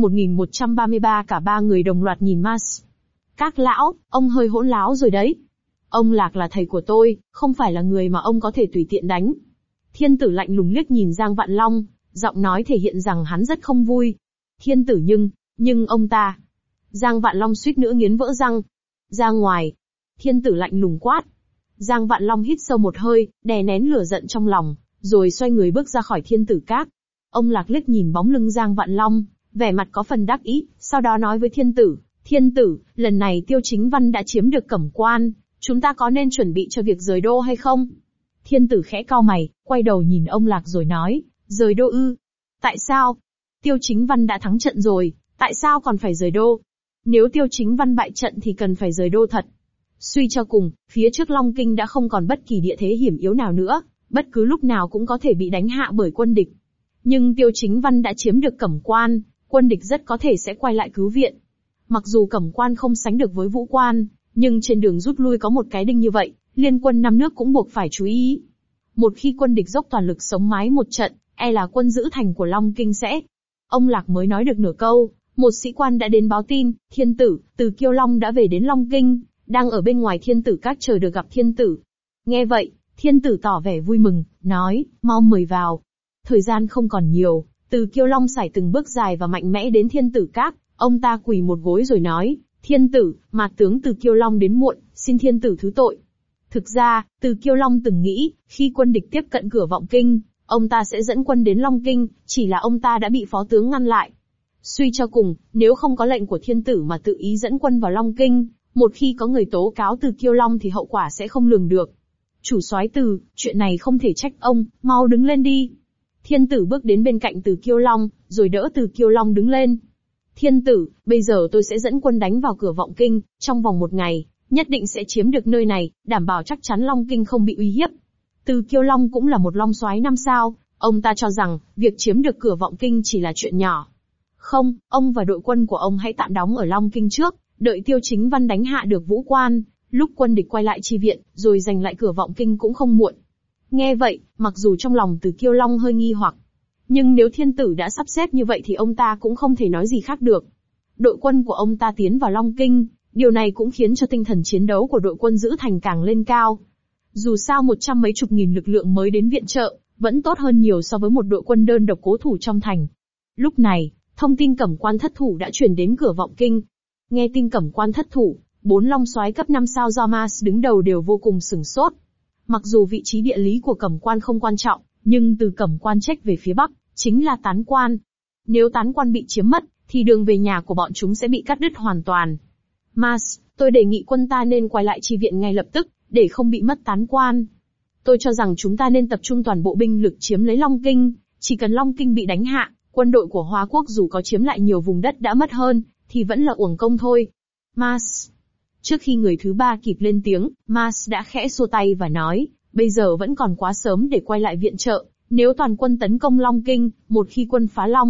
1133 cả ba người đồng loạt nhìn Mas. Các lão, ông hơi hỗn láo rồi đấy. Ông Lạc là thầy của tôi, không phải là người mà ông có thể tùy tiện đánh. Thiên tử lạnh lùng liếc nhìn Giang Vạn Long, giọng nói thể hiện rằng hắn rất không vui. Thiên tử nhưng ông ta. Giang Vạn Long suýt nữa nghiến vỡ răng. Ra ngoài. Thiên tử lạnh lùng quát. Giang Vạn Long hít sâu một hơi, đè nén lửa giận trong lòng, rồi xoay người bước ra khỏi thiên tử các. Ông Lạc liếc nhìn bóng lưng Giang Vạn Long, vẻ mặt có phần đắc ý, sau đó nói với thiên tử, lần này Tiêu Chính Văn đã chiếm được Cẩm Quan, chúng ta có nên chuẩn bị cho việc rời đô hay không? Thiên tử khẽ cau mày, quay đầu nhìn ông Lạc rồi nói, rời đô ư? Tại sao? Tiêu Chính Văn đã thắng trận rồi, tại sao còn phải rời đô? Nếu Tiêu Chính Văn bại trận thì cần phải rời đô thật. Suy cho cùng, phía trước Long Kinh đã không còn bất kỳ địa thế hiểm yếu nào nữa, bất cứ lúc nào cũng có thể bị đánh hạ bởi quân địch. Nhưng Tiêu Chính Văn đã chiếm được Cẩm Quan, quân địch rất có thể sẽ quay lại cứu viện. Mặc dù Cẩm Quan không sánh được với Vũ Quan, nhưng trên đường rút lui có một cái đinh như vậy, liên quân năm nước cũng buộc phải chú ý. Một khi quân địch dốc toàn lực sống mái một trận, e là quân giữ thành của Long Kinh sẽ. Ông Lạc mới nói được nửa câu, một sĩ quan đã đến báo tin, thiên tử, từ Kiêu Long đã về đến Long Kinh, đang ở bên ngoài thiên tử các chờ được gặp thiên tử. Nghe vậy, thiên tử tỏ vẻ vui mừng, nói, mau mời vào. Thời gian không còn nhiều, từ Kiêu Long sải từng bước dài và mạnh mẽ đến thiên tử các, ông ta quỳ một gối rồi nói, thiên tử, mạt tướng từ Kiêu Long đến muộn, xin thiên tử thứ tội. Thực ra, từ Kiêu Long từng nghĩ, khi quân địch tiếp cận cửa Vọng Kinh, ông ta sẽ dẫn quân đến Long Kinh, chỉ là ông ta đã bị phó tướng ngăn lại. Suy cho cùng, nếu không có lệnh của thiên tử mà tự ý dẫn quân vào Long Kinh, một khi có người tố cáo từ Kiêu Long thì hậu quả sẽ không lường được. Chủ soái Từ, chuyện này không thể trách ông, mau đứng lên đi. Thiên tử bước đến bên cạnh Từ Kiêu Long, rồi đỡ Từ Kiêu Long đứng lên. Thiên tử, bây giờ tôi sẽ dẫn quân đánh vào cửa Vọng Kinh, trong vòng 1 ngày, nhất định sẽ chiếm được nơi này, đảm bảo chắc chắn Long Kinh không bị uy hiếp. Từ Kiêu Long cũng là một long soái 5 sao, ông ta cho rằng, việc chiếm được cửa Vọng Kinh chỉ là chuyện nhỏ. Không, ông và đội quân của ông hãy tạm đóng ở Long Kinh trước, đợi Tiêu Chính Văn đánh hạ được Vũ Quan, lúc quân địch quay lại chi viện, rồi giành lại cửa Vọng Kinh cũng không muộn. Nghe vậy, mặc dù trong lòng Từ Kiêu Long hơi nghi hoặc, nhưng nếu thiên tử đã sắp xếp như vậy thì ông ta cũng không thể nói gì khác được. Đội quân của ông ta tiến vào Long Kinh, điều này cũng khiến cho tinh thần chiến đấu của đội quân giữ thành càng lên cao. Dù sao 100 mấy chục nghìn lực lượng mới đến viện trợ, vẫn tốt hơn nhiều so với một đội quân đơn độc cố thủ trong thành. Lúc này, thông tin Cẩm Quan thất thủ đã truyền đến cửa Vọng Kinh. Nghe tin Cẩm Quan thất thủ, 4 long soái cấp 5 sao do Mas đứng đầu đều vô cùng sửng sốt. Mặc dù vị trí địa lý của Cẩm Quan không quan trọng, nhưng từ Cẩm Quan chếch về phía bắc, chính là Tán Quan. Nếu Tán Quan bị chiếm mất, thì đường về nhà của bọn chúng sẽ bị cắt đứt hoàn toàn. Mas, tôi đề nghị quân ta nên quay lại chi viện ngay lập tức, để không bị mất Tán Quan. Tôi cho rằng chúng ta nên tập trung toàn bộ binh lực chiếm lấy Long Kinh, chỉ cần Long Kinh bị đánh hạ, quân đội của Hoa Quốc dù có chiếm lại nhiều vùng đất đã mất hơn, thì vẫn là uổng công thôi. Mas. Trước khi người thứ ba kịp lên tiếng, Mas đã khẽ xua tay và nói, bây giờ vẫn còn quá sớm để quay lại viện trợ, nếu toàn quân tấn công Long Kinh, một khi quân phá Long,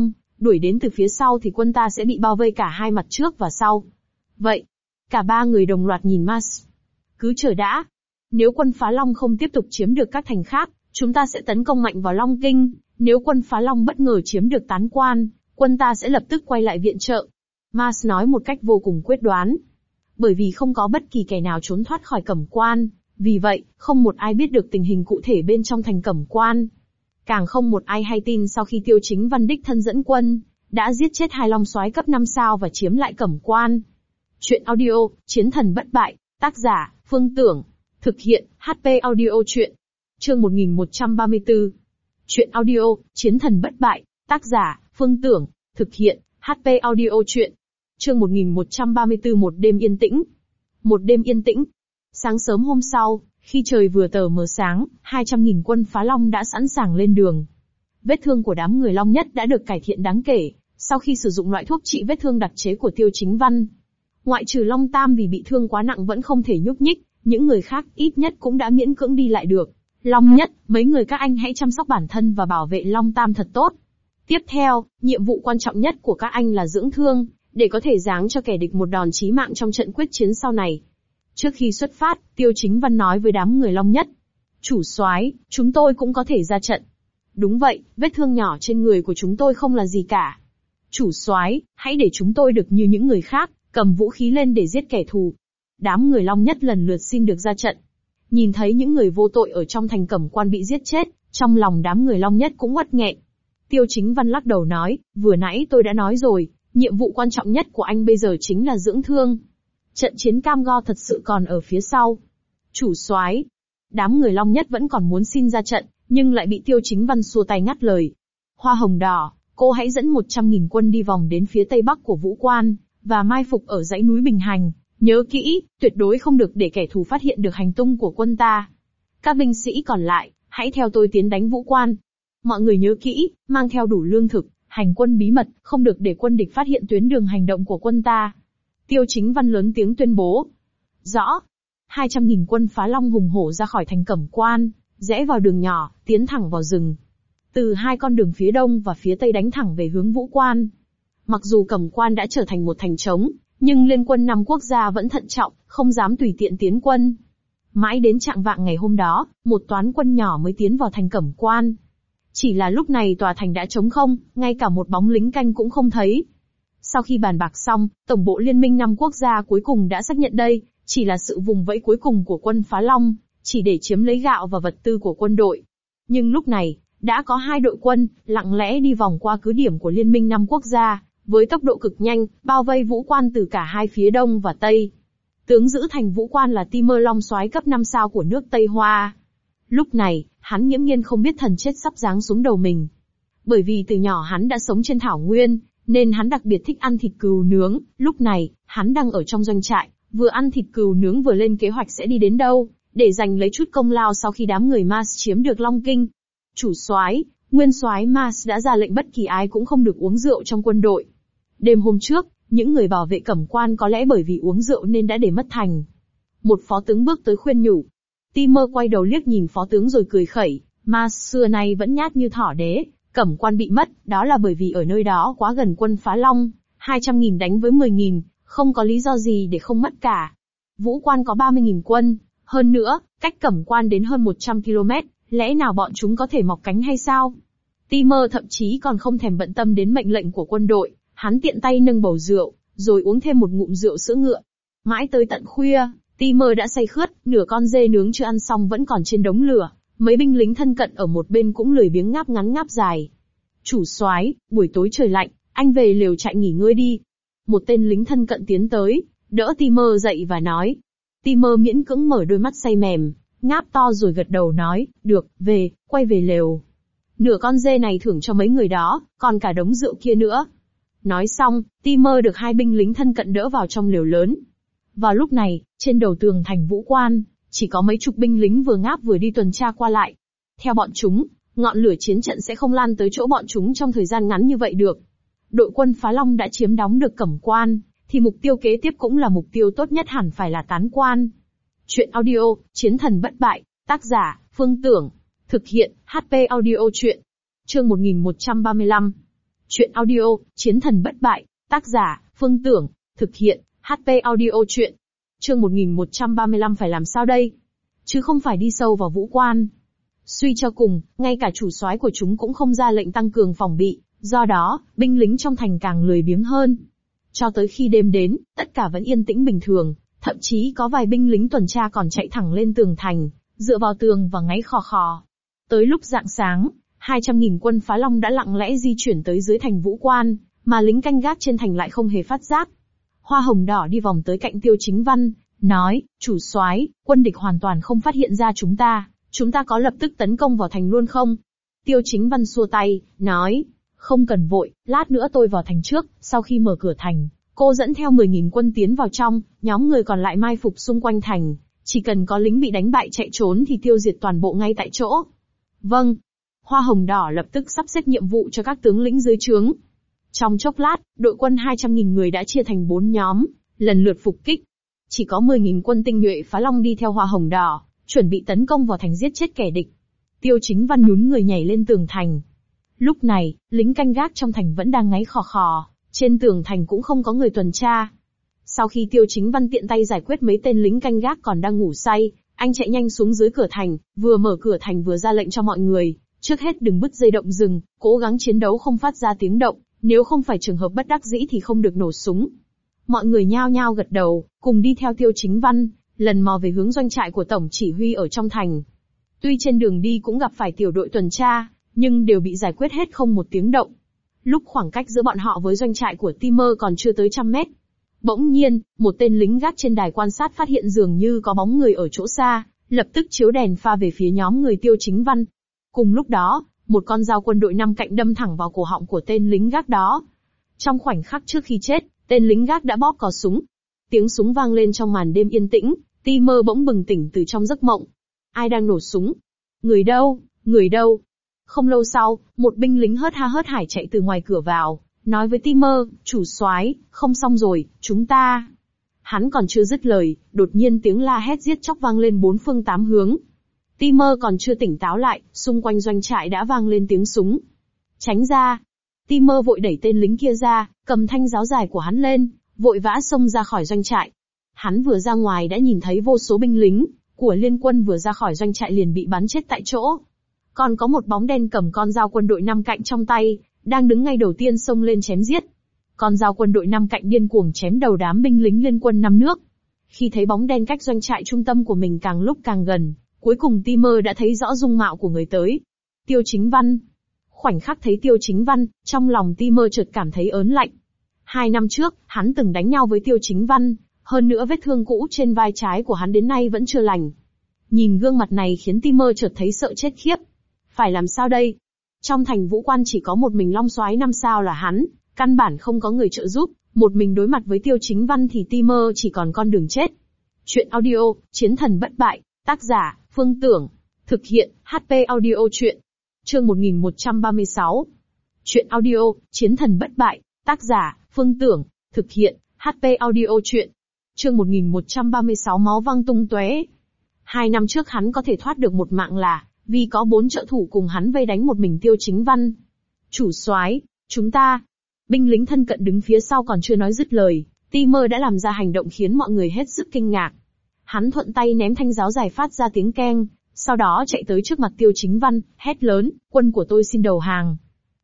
đuổi đến từ phía sau thì quân ta sẽ bị bao vây cả hai mặt trước và sau. Vậy, cả ba người đồng loạt nhìn Mars. Cứ chờ đã. Nếu quân Phá Long không tiếp tục chiếm được các thành khác, chúng ta sẽ tấn công mạnh vào Long Kinh. Nếu quân Phá Long bất ngờ chiếm được Tán Quan, quân ta sẽ lập tức quay lại viện trợ. Mars nói một cách vô cùng quyết đoán. Bởi vì không có bất kỳ kẻ nào trốn thoát khỏi Cẩm Quan, vì vậy, không một ai biết được tình hình cụ thể bên trong thành Cẩm Quan. Càng không một ai hay tin sau khi Tiêu Chính Văn đích thân dẫn quân, đã giết chết 2 long soái cấp 5 sao và chiếm lại Cẩm Quan. Chuyện audio, Chiến thần bất bại, tác giả, Phương Tưởng. Thực hiện, HP audio chuyện. Chương 1134. Chuyện audio, Chiến thần bất bại, tác giả, Phương Tưởng. Thực hiện, HP audio chuyện. Chương 1134. Một đêm yên tĩnh. Một đêm yên tĩnh. Sáng sớm hôm sau, khi trời vừa tờ mờ sáng, 200.000 quân Phá Long đã sẵn sàng lên đường. Vết thương của đám người Long Nhất đã được cải thiện đáng kể, sau khi sử dụng loại thuốc trị vết thương đặc chế của Tiêu Chính Văn. Ngoại trừ Long Tam vì bị thương quá nặng vẫn không thể nhúc nhích, những người khác ít nhất cũng đã miễn cưỡng đi lại được. Long Nhất, mấy người các anh hãy chăm sóc bản thân và bảo vệ Long Tam thật tốt. Tiếp theo, nhiệm vụ quan trọng nhất của các anh là dưỡng thương, để có thể giáng cho kẻ địch một đòn chí mạng trong trận quyết chiến sau này. Trước khi xuất phát, Tiêu Chính Văn nói với đám người Long Nhất. Chủ soái, chúng tôi cũng có thể ra trận. Đúng vậy, vết thương nhỏ trên người của chúng tôi không là gì cả. Chủ soái, hãy để chúng tôi được như những người khác, cầm vũ khí lên để giết kẻ thù. Đám người Long Nhất lần lượt xin được ra trận. Nhìn thấy những người vô tội ở trong thành Cẩm Quan bị giết chết, trong lòng đám người Long Nhất cũng uất nghẹn. Tiêu Chính Văn lắc đầu nói, vừa nãy tôi đã nói rồi, nhiệm vụ quan trọng nhất của anh bây giờ chính là dưỡng thương. Trận chiến cam go thật sự còn ở phía sau. Chủ soái, đám người Long Nhất vẫn còn muốn xin ra trận, nhưng lại bị Tiêu Chính Văn xua tay ngắt lời. Hoa hồng đỏ, cô hãy dẫn 100.000 quân đi vòng đến phía tây bắc của Vũ Quan, và mai phục ở dãy núi Bình Hành. Nhớ kỹ, tuyệt đối không được để kẻ thù phát hiện được hành tung của quân ta. Các binh sĩ còn lại, hãy theo tôi tiến đánh Vũ Quan. Mọi người nhớ kỹ, mang theo đủ lương thực, hành quân bí mật, không được để quân địch phát hiện tuyến đường hành động của quân ta. Tiêu Chính Văn lớn tiếng tuyên bố. Rõ. 200.000 quân Phá Long hùng hổ ra khỏi thành Cẩm Quan, rẽ vào đường nhỏ, tiến thẳng vào rừng. Từ 2 con đường phía đông và phía tây đánh thẳng về hướng Vũ Quan. Mặc dù Cẩm Quan đã trở thành một thành trống, nhưng liên quân 5 quốc gia vẫn thận trọng, không dám tùy tiện tiến quân. Mãi đến chạng vạng ngày hôm đó, một toán quân nhỏ mới tiến vào thành Cẩm Quan. Chỉ là lúc này tòa thành đã trống không, ngay cả một bóng lính canh cũng không thấy. Sau khi bàn bạc xong, Tổng bộ Liên minh 5 quốc gia cuối cùng đã xác nhận đây, chỉ là sự vùng vẫy cuối cùng của quân Phá Long, chỉ để chiếm lấy gạo và vật tư của quân đội. Nhưng lúc này, đã có 2 đội quân, lặng lẽ đi vòng qua cứ điểm của Liên minh 5 quốc gia, với tốc độ cực nhanh, bao vây Vũ Quan từ cả hai phía đông và tây. Tướng giữ thành Vũ Quan là Timur Long soái cấp 5 sao của nước Tây Hoa. Lúc này, hắn nghiễm nhiên không biết thần chết sắp giáng xuống đầu mình. Bởi vì từ nhỏ hắn đã sống trên thảo nguyên, nên hắn đặc biệt thích ăn thịt cừu nướng. Lúc này, hắn đang ở trong doanh trại, vừa ăn thịt cừu nướng vừa lên kế hoạch sẽ đi đến đâu, để giành lấy chút công lao sau khi đám người Mars chiếm được Long Kinh. Chủ soái, nguyên soái Mars đã ra lệnh bất kỳ ai cũng không được uống rượu trong quân đội. Đêm hôm trước, những người bảo vệ Cẩm Quan có lẽ bởi vì uống rượu nên đã để mất thành. Một phó tướng bước tới khuyên nhủ. Timur quay đầu liếc nhìn phó tướng rồi cười khẩy, Mars xưa nay vẫn nhát như thỏ đế. Cẩm Quan bị mất, đó là bởi vì ở nơi đó quá gần quân Phá Long, 200.000 đánh với 10.000, không có lý do gì để không mất cả. Vũ Quan có 30.000 quân, hơn nữa, cách Cẩm Quan đến hơn 100 km, lẽ nào bọn chúng có thể mọc cánh hay sao? Timur thậm chí còn không thèm bận tâm đến mệnh lệnh của quân đội, hắn tiện tay nâng bầu rượu, rồi uống thêm một ngụm rượu sữa ngựa. Mãi tới tận khuya, Timur đã say khướt, nửa con dê nướng chưa ăn xong vẫn còn trên đống lửa. Mấy binh lính thân cận ở một bên cũng lười biếng ngáp ngắn ngáp dài. Chủ soái, buổi tối trời lạnh, anh về lều trại nghỉ ngơi đi. Một tên lính thân cận tiến tới, đỡ Timur dậy và nói. Timur miễn cưỡng mở đôi mắt say mềm, ngáp to rồi gật đầu nói, được, quay về lều. Nửa con dê này thưởng cho mấy người đó, còn cả đống rượu kia nữa. Nói xong, Timur được 2 binh lính thân cận đỡ vào trong lều lớn. Vào lúc này, trên đầu tường thành Vũ Quan, chỉ có mấy chục binh lính vừa ngáp vừa đi tuần tra qua lại. Theo bọn chúng, ngọn lửa chiến trận sẽ không lan tới chỗ bọn chúng trong thời gian ngắn như vậy được. Đội quân Phá Long đã chiếm đóng được Cẩm Quan, thì mục tiêu kế tiếp cũng là mục tiêu tốt nhất hẳn phải là Tán Quan. Chuyện audio, Chiến thần bất bại, tác giả, Phương Tưởng. Thực hiện, HP audio chuyện. Chương 1135. Chuyện audio, Chiến thần bất bại, tác giả, Phương Tưởng, thực hiện, HP Audio Chuyện. Chương 1135 phải làm sao đây? Chứ không phải đi sâu vào vũ quan. Suy cho cùng, ngay cả chủ soái của chúng cũng không ra lệnh tăng cường phòng bị, do đó, binh lính trong thành càng lười biếng hơn. Cho tới khi đêm đến, tất cả vẫn yên tĩnh bình thường, thậm chí có vài binh lính tuần tra còn chạy thẳng lên tường thành, dựa vào tường và ngáy khò khò. Tới lúc rạng sáng, 200.000 quân phá long đã lặng lẽ di chuyển tới dưới thành vũ quan, mà lính canh gác trên thành lại không hề phát giác. Hoa hồng đỏ đi vòng tới cạnh Tiêu Chính Văn, nói, chủ soái, quân địch hoàn toàn không phát hiện ra chúng ta có lập tức tấn công vào thành luôn không? Tiêu Chính Văn xua tay, nói, không cần vội, lát nữa tôi vào thành trước, sau khi mở cửa thành, cô dẫn theo 10.000 quân tiến vào trong, nhóm người còn lại mai phục xung quanh thành, chỉ cần có lính bị đánh bại chạy trốn thì tiêu diệt toàn bộ ngay tại chỗ. Vâng. Hoa hồng đỏ lập tức sắp xếp nhiệm vụ cho các tướng lĩnh dưới trướng. Trong chốc lát, đội quân 200.000 người đã chia thành 4 nhóm, lần lượt phục kích. Chỉ có 10.000 quân tinh nhuệ phá long đi theo hoa hồng đỏ, chuẩn bị tấn công vào thành giết chết kẻ địch. Tiêu Chính Văn nhún người nhảy lên tường thành. Lúc này, lính canh gác trong thành vẫn đang ngáy khò khò, trên tường thành cũng không có người tuần tra. Sau khi Tiêu Chính Văn tiện tay giải quyết mấy tên lính canh gác còn đang ngủ say, anh chạy nhanh xuống dưới cửa thành, vừa mở cửa thành vừa ra lệnh cho mọi người, trước hết đừng bứt dây động rừng, cố gắng chiến đấu không phát ra tiếng động, nếu không phải trường hợp bất đắc dĩ thì không được nổ súng. Mọi người nhao nhao gật đầu, cùng đi theo Tiêu Chính Văn, lần mò về hướng doanh trại của tổng chỉ huy ở trong thành. Tuy trên đường đi cũng gặp phải tiểu đội tuần tra, nhưng đều bị giải quyết hết không một tiếng động. Lúc khoảng cách giữa bọn họ với doanh trại của Timer còn chưa tới 100 mét. Bỗng nhiên, một tên lính gác trên đài quan sát phát hiện dường như có bóng người ở chỗ xa, lập tức chiếu đèn pha về phía nhóm người Tiêu Chính Văn. Cùng lúc đó, một con dao quân đội 5 cạnh đâm thẳng vào cổ họng của tên lính gác đó. Trong khoảnh khắc trước khi chết, tên lính gác đã bóp cò súng. Tiếng súng vang lên trong màn đêm yên tĩnh, Timer bỗng bừng tỉnh từ trong giấc mộng. Ai đang nổ súng? Người đâu? Người đâu? Không lâu sau, một binh lính hớt ha hớt hải chạy từ ngoài cửa vào, nói với Timer, chủ soái, không xong rồi, chúng ta. Hắn còn chưa dứt lời, đột nhiên tiếng la hét giết chóc vang lên 4 phương 8 hướng. Timer còn chưa tỉnh táo lại, xung quanh doanh trại đã vang lên tiếng súng. Tránh ra. Timer vội đẩy tên lính kia ra, cầm thanh giáo dài của hắn lên, vội vã xông ra khỏi doanh trại. Hắn vừa ra ngoài đã nhìn thấy vô số binh lính của liên quân vừa ra khỏi doanh trại liền bị bắn chết tại chỗ. Còn có một bóng đen cầm con dao quân đội 5 cạnh trong tay, đang đứng ngay đầu tiên xông lên chém giết. Con dao quân đội 5 cạnh điên cuồng chém đầu đám binh lính liên quân 5 nước. Khi thấy bóng đen cách doanh trại trung tâm của mình càng lúc càng gần, cuối cùng Timer đã thấy rõ dung mạo của người tới. Tiêu Chính Văn. Khoảnh khắc thấy Tiêu Chính Văn, trong lòng Timer chợt cảm thấy ớn lạnh. 2 năm trước, hắn từng đánh nhau với Tiêu Chính Văn, hơn nữa vết thương cũ trên vai trái của hắn đến nay vẫn chưa lành. Nhìn gương mặt này khiến Timer chợt thấy sợ chết khiếp. Phải làm sao đây? Trong thành vũ quan chỉ có một mình Long Soái 5 sao là hắn, căn bản không có người trợ giúp, một mình đối mặt với Tiêu Chính Văn thì Timer chỉ còn con đường chết. Chuyện audio, Chiến thần bất bại, tác giả, Phương Tưởng, thực hiện, HP Audio Chuyện. Chương 1136. Chuyện audio, Chiến thần bất bại, tác giả, Phương Tưởng, thực hiện, HP Audio Chuyện. Chương 1136 máu văng tung tóe. 2 năm trước hắn có thể thoát được một mạng là vì có 4 trợ thủ cùng hắn vây đánh một mình Tiêu Chính Văn. Chủ soái, chúng ta. Binh lính thân cận đứng phía sau còn chưa nói dứt lời, Timer đã làm ra hành động khiến mọi người hết sức kinh ngạc. Hắn thuận tay ném thanh giáo dài phát ra tiếng keng, sau đó chạy tới trước mặt Tiêu Chính Văn, hét lớn, quân của tôi xin đầu hàng.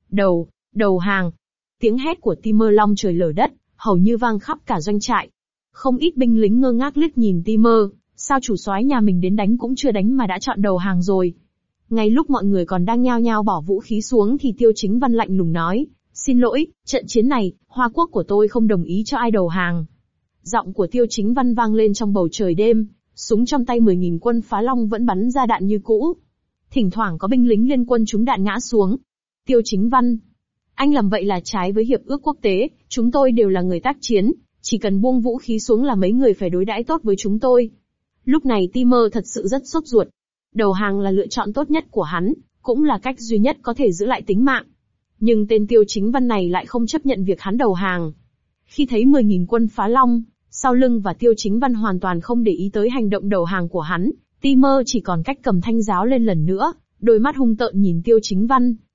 Đầu hàng. Tiếng hét của Timer long trời lở đất, hầu như vang khắp cả doanh trại. Không ít binh lính ngơ ngác liếc nhìn Timer, sao chủ soái nhà mình đến đánh cũng chưa đánh mà đã chọn đầu hàng rồi. Ngay lúc mọi người còn đang nhao nhao bỏ vũ khí xuống thì Tiêu Chính Văn lạnh lùng nói, xin lỗi, trận chiến này, Hoa Quốc của tôi không đồng ý cho ai đầu hàng. Giọng của Tiêu Chính Văn vang lên trong bầu trời đêm, súng trong tay 10.000 quân phá long vẫn bắn ra đạn như cũ. Thỉnh thoảng có binh lính liên quân trúng đạn ngã xuống. Tiêu Chính Văn, anh làm vậy là trái với hiệp ước quốc tế, chúng tôi đều là người tác chiến, chỉ cần buông vũ khí xuống là mấy người phải đối đãi tốt với chúng tôi. Lúc này Timer thật sự rất sốt ruột. Đầu hàng là lựa chọn tốt nhất của hắn, cũng là cách duy nhất có thể giữ lại tính mạng. Nhưng tên Tiêu Chính Văn này lại không chấp nhận việc hắn đầu hàng. Khi thấy 10.000 quân phá long, sau lưng và Tiêu Chính Văn hoàn toàn không để ý tới hành động đầu hàng của hắn, Timer chỉ còn cách cầm thanh giáo lên lần nữa, đôi mắt hung tợn nhìn Tiêu Chính Văn,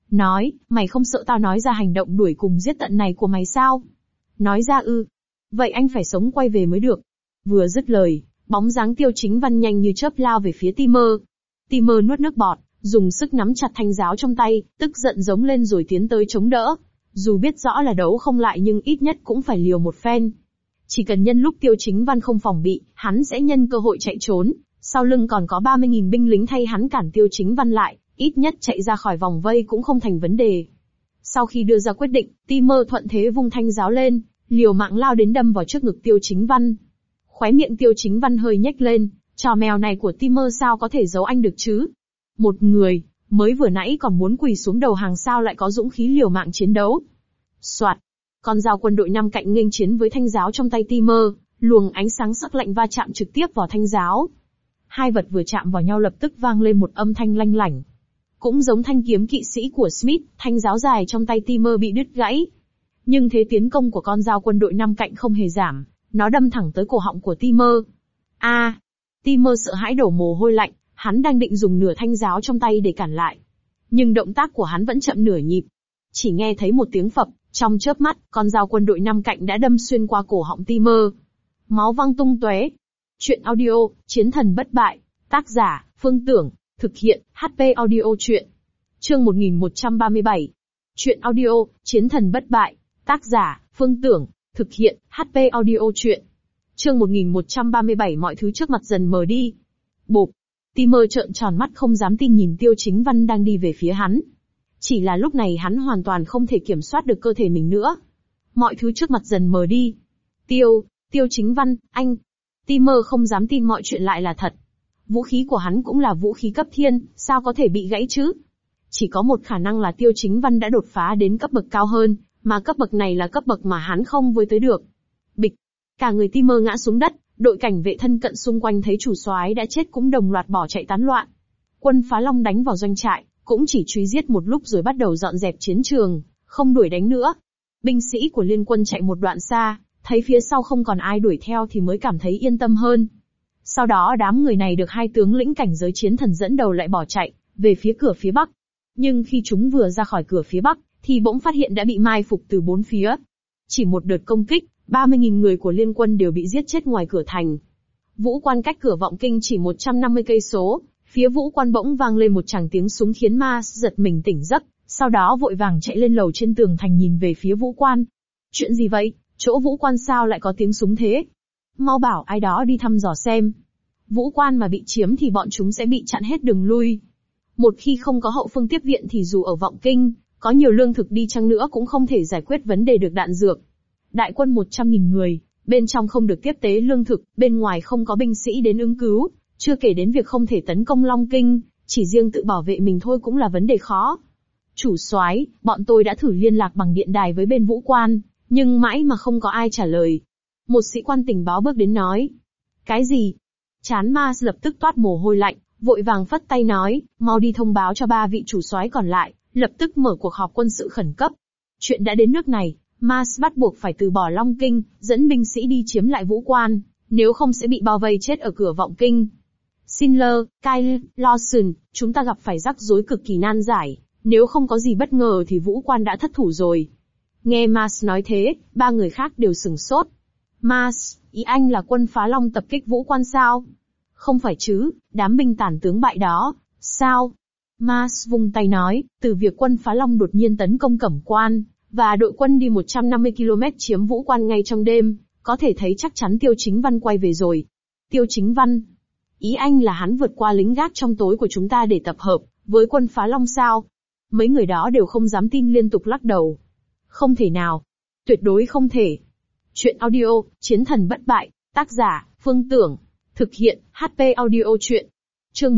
nói, mày không sợ tao nói ra hành động đuổi cùng giết tận này của mày sao? Nói ra ư? Vậy anh phải sống quay về mới được. Vừa dứt lời, bóng dáng Tiêu Chính Văn nhanh như chớp lao về phía Timer. Timer nuốt nước bọt, dùng sức nắm chặt thanh giáo trong tay, tức giận giống lên rồi tiến tới chống đỡ. Dù biết rõ là đấu không lại nhưng ít nhất cũng phải liều một phen. Chỉ cần nhân lúc Tiêu Chính Văn không phòng bị, hắn sẽ nhân cơ hội chạy trốn. Sau lưng còn có 30.000 binh lính thay hắn cản Tiêu Chính Văn lại, ít nhất chạy ra khỏi vòng vây cũng không thành vấn đề. Sau khi đưa ra quyết định, Timer thuận thế vung thanh giáo lên, liều mạng lao đến đâm vào trước ngực Tiêu Chính Văn. Khóe miệng Tiêu Chính Văn hơi nhếch lên, trò mèo này của Timer sao có thể giấu anh được chứ? Một người, mới vừa nãy còn muốn quỳ xuống đầu hàng sao lại có dũng khí liều mạng chiến đấu. Soạt, con dao quân đội năm cạnh nghênh chiến với thanh giáo trong tay Timer, luồng ánh sáng sắc lạnh va chạm trực tiếp vào thanh giáo. Hai vật vừa chạm vào nhau lập tức vang lên một âm thanh lanh lảnh. Cũng giống thanh kiếm kỵ sĩ của Smith, thanh giáo dài trong tay Timer bị đứt gãy. Nhưng thế tiến công của con dao quân đội năm cạnh không hề giảm, nó đâm thẳng tới cổ họng của Timer. Timer sợ hãi đổ mồ hôi lạnh, hắn đang định dùng nửa thanh giáo trong tay để cản lại. Nhưng động tác của hắn vẫn chậm nửa nhịp. Chỉ nghe thấy một tiếng phập, trong chớp mắt, con dao quân đội năm cạnh đã đâm xuyên qua cổ họng Timer. Máu văng tung tóe. Chuyện audio, Chiến thần bất bại. Tác giả, Phương Tưởng. Thực hiện, HP Audio Chuyện. Chương 1137. Chuyện audio, Chiến thần bất bại. Tác giả, Phương Tưởng. Thực hiện, HP Audio Chuyện. Chương 1137 mọi thứ trước mặt dần mờ đi. Bộp. Timer trợn tròn mắt không dám tin nhìn Tiêu Chính Văn đang đi về phía hắn. Chỉ là lúc này hắn hoàn toàn không thể kiểm soát được cơ thể mình nữa. Mọi thứ trước mặt dần mờ đi. Tiêu Chính Văn, anh. Timer không dám tin mọi chuyện lại là thật. Vũ khí của hắn cũng là vũ khí cấp thiên, sao có thể bị gãy chứ? Chỉ có một khả năng là Tiêu Chính Văn đã đột phá đến cấp bậc cao hơn, mà cấp bậc này là cấp bậc mà hắn không với tới được. Bịch. Cả người Timer ngã xuống đất, đội cảnh vệ thân cận xung quanh thấy chủ soái đã chết cũng đồng loạt bỏ chạy tán loạn. Quân Phá Long đánh vào doanh trại, cũng chỉ truy giết một lúc rồi bắt đầu dọn dẹp chiến trường, không đuổi đánh nữa. Binh sĩ của liên quân chạy một đoạn xa, thấy phía sau không còn ai đuổi theo thì mới cảm thấy yên tâm hơn. Sau đó đám người này được hai tướng lĩnh cảnh giới chiến thần dẫn đầu lại bỏ chạy, về phía cửa phía bắc. Nhưng khi chúng vừa ra khỏi cửa phía bắc, thì bỗng phát hiện đã bị mai phục từ bốn phía. Chỉ một đợt công kích, 30.000 người của liên quân đều bị giết chết ngoài cửa thành. Vũ Quan cách cửa Vọng Kinh chỉ 150 cây số, phía Vũ Quan bỗng vang lên một tràng tiếng súng khiến Mars giật mình tỉnh giấc, sau đó vội vàng chạy lên lầu trên tường thành nhìn về phía Vũ Quan. Chuyện gì vậy? Chỗ Vũ Quan sao lại có tiếng súng thế? Mau bảo ai đó đi thăm dò xem. Vũ Quan mà bị chiếm thì bọn chúng sẽ bị chặn hết đường lui. Một khi không có hậu phương tiếp viện thì dù ở Vọng Kinh, có nhiều lương thực đi chăng nữa cũng không thể giải quyết vấn đề được đạn dược. Đại quân 100.000 người, bên trong không được tiếp tế lương thực, bên ngoài không có binh sĩ đến ứng cứu, chưa kể đến việc không thể tấn công Long Kinh, chỉ riêng tự bảo vệ mình thôi cũng là vấn đề khó. Chủ soái, bọn tôi đã thử liên lạc bằng điện đài với bên Vũ Quan, nhưng mãi mà không có ai trả lời. Một sĩ quan tình báo bước đến nói. Cái gì? Trán Mars lập tức toát mồ hôi lạnh, vội vàng phất tay nói, mau đi thông báo cho 3 vị chủ soái còn lại, lập tức mở cuộc họp quân sự khẩn cấp. Chuyện đã đến nước này, Mars bắt buộc phải từ bỏ Long Kinh, dẫn binh sĩ đi chiếm lại Vũ Quan, nếu không sẽ bị bao vây chết ở cửa Vọng Kinh. Schindler, Kyle, Lawson, chúng ta gặp phải rắc rối cực kỳ nan giải, nếu không có gì bất ngờ thì Vũ Quan đã thất thủ rồi. Nghe Mars nói thế, 3 người khác đều sửng sốt. Mars, ý anh là quân Phá Long tập kích Vũ Quan sao? Không phải chứ, đám binh tản tướng bại đó, sao? Mars vung tay nói, từ việc quân Phá Long đột nhiên tấn công Cẩm Quan, và đội quân đi 150 km chiếm Vũ Quan ngay trong đêm, có thể thấy chắc chắn Tiêu Chính Văn quay về rồi. Tiêu Chính Văn? Ý anh là hắn vượt qua lính gác trong tối của chúng ta để tập hợp với quân Phá Long sao? Mấy người đó đều không dám tin liên tục lắc đầu. Không thể nào. Tuyệt đối không thể. Chuyện audio, Chiến thần bất bại, tác giả, Phương Tưởng. Thực hiện, HP Audio Chuyện. Chương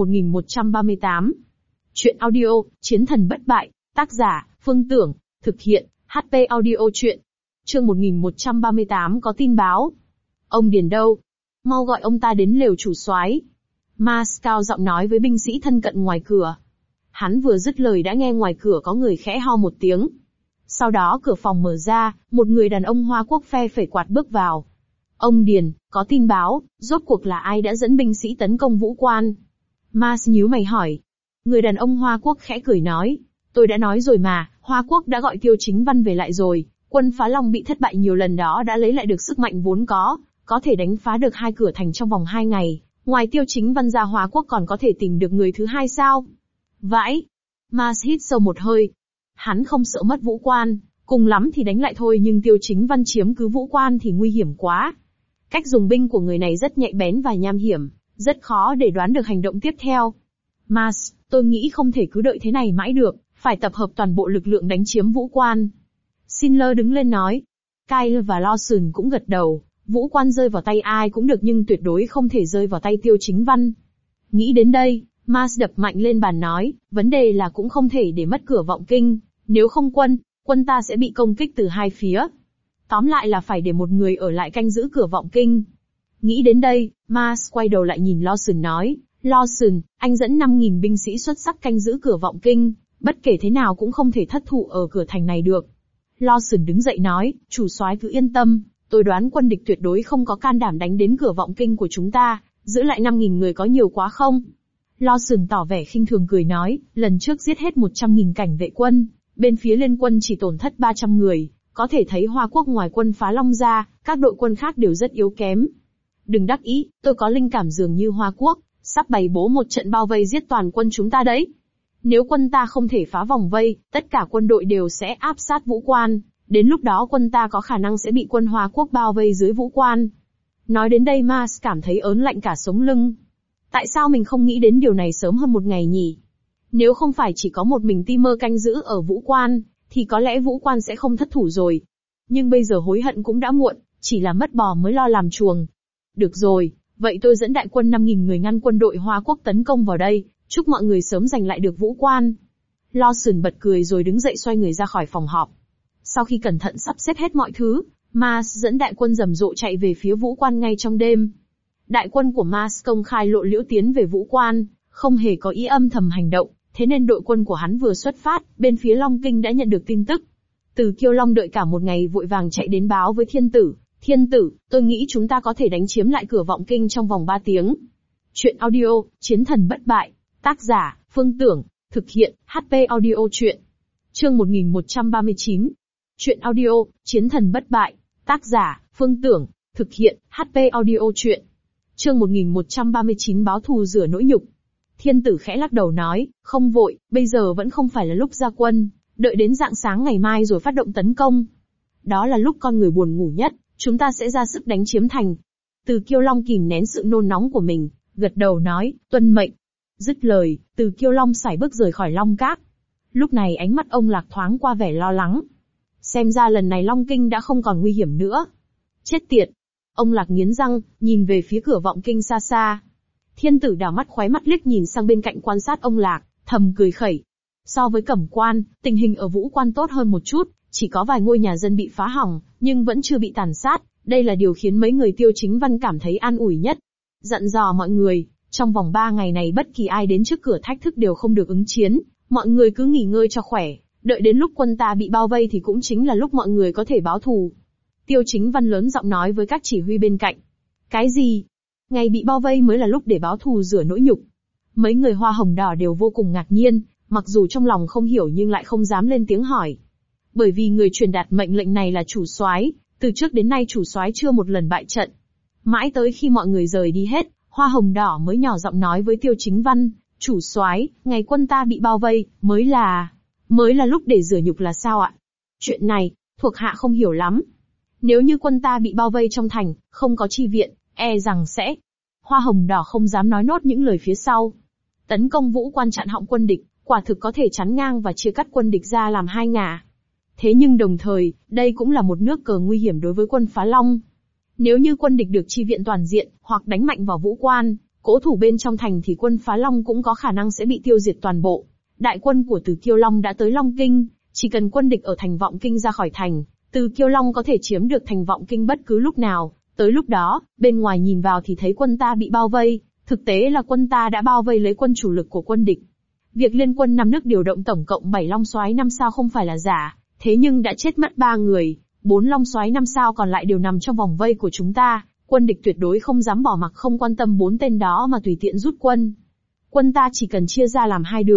1138. Chuyện audio, Chiến thần bất bại, tác giả, Phương Tưởng. Thực hiện, HP Audio Chuyện. Chương 1138 có tin báo. Ông Điền đâu? Mau gọi ông ta đến lều chủ soái. Mars cao giọng nói với binh sĩ thân cận ngoài cửa. Hắn vừa dứt lời đã nghe ngoài cửa có người khẽ ho một tiếng. Sau đó cửa phòng mở ra, một người đàn ông Hoa Quốc phe phẩy quạt bước vào. Ông Điền, có tin báo, rốt cuộc là ai đã dẫn binh sĩ tấn công Vũ Quan? Mars nhíu mày hỏi. Người đàn ông Hoa Quốc khẽ cười nói. Tôi đã nói rồi mà, Hoa Quốc đã gọi Tiêu Chính Văn về lại rồi, quân Phá Long bị thất bại nhiều lần đó đã lấy lại được sức mạnh vốn có thể đánh phá được 2 cửa thành trong vòng 2 ngày. Ngoài Tiêu Chính Văn ra Hoa Quốc còn có thể tìm được người thứ hai sao? Vãi! Mars hít sâu một hơi. Hắn không sợ mất Vũ Quan, cùng lắm thì đánh lại thôi, nhưng Tiêu Chính Văn chiếm cứ Vũ Quan thì nguy hiểm quá. Cách dùng binh của người này rất nhạy bén và nham hiểm, rất khó để đoán được hành động tiếp theo. Mars, tôi nghĩ không thể cứ đợi thế này mãi được, phải tập hợp toàn bộ lực lượng đánh chiếm Vũ Quan. Schindler đứng lên nói. Kyle và Lawson cũng gật đầu, Vũ Quan rơi vào tay ai cũng được nhưng tuyệt đối không thể rơi vào tay Tiêu Chính Văn. Nghĩ đến đây, Mars đập mạnh lên bàn nói, vấn đề là cũng không thể để mất cửa Vọng Kinh, nếu không quân ta sẽ bị công kích từ hai phía. Tóm lại là phải để một người ở lại canh giữ cửa Vọng Kinh. Nghĩ đến đây, Mars quay đầu lại nhìn Lawson nói, Lawson, anh dẫn 5.000 binh sĩ xuất sắc canh giữ cửa Vọng Kinh, bất kể thế nào cũng không thể thất thủ ở cửa thành này được. Lawson đứng dậy nói, chủ soái cứ yên tâm, tôi đoán quân địch tuyệt đối không có can đảm đánh đến cửa Vọng Kinh của chúng ta, giữ lại 5.000 người có nhiều quá không? Lawson tỏ vẻ khinh thường cười nói, lần trước giết hết 100.000 cảnh vệ quân, bên phía Liên quân chỉ tổn thất 300 người, có thể thấy Hoa Quốc ngoài quân Phá Long ra, các đội quân khác đều rất yếu kém. Đừng đắc ý, tôi có linh cảm dường như Hoa Quốc sắp bày bố một trận bao vây giết toàn quân chúng ta đấy. Nếu quân ta không thể phá vòng vây, tất cả quân đội đều sẽ áp sát Vũ Quan, đến lúc đó quân ta có khả năng sẽ bị quân Hoa Quốc bao vây dưới Vũ Quan. Nói đến đây Mars cảm thấy ớn lạnh cả sống lưng. Tại sao mình không nghĩ đến điều này sớm hơn một ngày nhỉ? Nếu không phải chỉ có một mình Timur canh giữ ở Vũ Quan, thì có lẽ Vũ Quan sẽ không thất thủ rồi. Nhưng bây giờ hối hận cũng đã muộn, chỉ là mất bò mới lo làm chuồng. Được rồi, vậy tôi dẫn đại quân 5.000 người ngăn quân đội Hoa Quốc tấn công vào đây, chúc mọi người sớm giành lại được Vũ Quan. Lawson bật cười rồi đứng dậy xoay người ra khỏi phòng họp. Sau khi cẩn thận sắp xếp hết mọi thứ, Mars dẫn đại quân rầm rộ chạy về phía Vũ Quan ngay trong đêm. Đại quân của Mars công khai lộ liễu tiến về Vũ Quan, không hề có ý âm thầm hành động, thế nên đội quân của hắn vừa xuất phát, bên phía Long Kinh đã nhận được tin tức. Từ Kiêu Long đợi cả một ngày vội vàng chạy đến báo với Thiên Tử, Thiên Tử, tôi nghĩ chúng ta có thể đánh chiếm lại cửa Vọng Kinh trong vòng 3 tiếng. Chuyện audio, Chiến thần bất bại, tác giả, Phương Tưởng, thực hiện, HP audio chuyện. Chương 1139. Chuyện audio, Chiến thần bất bại, tác giả, Phương Tưởng, thực hiện, HP audio chuyện. Chương 1139 báo thù rửa nỗi nhục. Thiên Tử khẽ lắc đầu nói, không vội, bây giờ vẫn không phải là lúc ra quân, đợi đến rạng sáng ngày mai rồi phát động tấn công. Đó là lúc con người buồn ngủ nhất, chúng ta sẽ ra sức đánh chiếm thành. Từ Kiêu Long kìm nén sự nôn nóng của mình, gật đầu nói, tuân mệnh. Dứt lời, Từ Kiêu Long sải bước rời khỏi Long Các. Lúc này ánh mắt ông Lạc thoáng qua vẻ lo lắng. Xem ra lần này Long Kinh đã không còn nguy hiểm nữa. Chết tiệt! Ông Lạc nghiến răng, nhìn về phía cửa Vọng Kinh xa xa. Thiên Tử đảo mắt khóe mắt liếc nhìn sang bên cạnh quan sát ông Lạc, thầm cười khẩy. So với Cẩm Quan, tình hình ở Vũ Quan tốt hơn một chút, chỉ có vài ngôi nhà dân bị phá hỏng, nhưng vẫn chưa bị tàn sát, đây là điều khiến mấy người Tiêu Chính Văn cảm thấy an ủi nhất. Dặn dò mọi người, trong vòng 3 ngày này bất kỳ ai đến trước cửa thách thức đều không được ứng chiến, mọi người cứ nghỉ ngơi cho khỏe, đợi đến lúc quân ta bị bao vây thì cũng chính là lúc mọi người có thể báo thù. Tiêu Chính Văn lớn giọng nói với các chỉ huy bên cạnh. Cái gì? Ngày bị bao vây mới là lúc để báo thù rửa nỗi nhục. Mấy người Hoa Hồng Đỏ đều vô cùng ngạc nhiên, mặc dù trong lòng không hiểu nhưng lại không dám lên tiếng hỏi. Bởi vì người truyền đạt mệnh lệnh này là chủ soái, từ trước đến nay chủ soái chưa một lần bại trận. Mãi tới khi mọi người rời đi hết, Hoa Hồng Đỏ mới nhỏ giọng nói với Tiêu Chính Văn, chủ soái, ngày quân ta bị bao vây, mới là lúc để rửa nhục là sao ạ? Chuyện này, thuộc hạ không hiểu lắm. Nếu như quân ta bị bao vây trong thành, không có chi viện, e rằng sẽ... Hoa Hồng Đỏ không dám nói nốt những lời phía sau. Tấn công Vũ Quan chặn họng quân địch, quả thực có thể chắn ngang và chia cắt quân địch ra làm hai ngả. Thế nhưng đồng thời, đây cũng là một nước cờ nguy hiểm đối với quân Phá Long. Nếu như quân địch được chi viện toàn diện, hoặc đánh mạnh vào Vũ Quan, cố thủ bên trong thành thì quân Phá Long cũng có khả năng sẽ bị tiêu diệt toàn bộ. Đại quân của Từ Kiêu Long đã tới Long Kinh, chỉ cần quân địch ở thành Vọng Kinh ra khỏi thành, Từ Kiêu Long có thể chiếm được thành Vọng Kinh bất cứ lúc nào. Tới lúc đó, bên ngoài nhìn vào thì thấy quân ta bị bao vây, thực tế là quân ta đã bao vây lấy quân chủ lực của quân địch. Việc liên quân 5 nước điều động tổng cộng 7 long soái 5 sao không phải là giả, thế nhưng đã chết mất 3 người, 4 long soái 5 sao còn lại đều nằm trong vòng vây của chúng ta, quân địch tuyệt đối không dám bỏ mặc không quan tâm 4 tên đó mà tùy tiện rút quân. Quân ta chỉ cần chia ra làm 2 đường,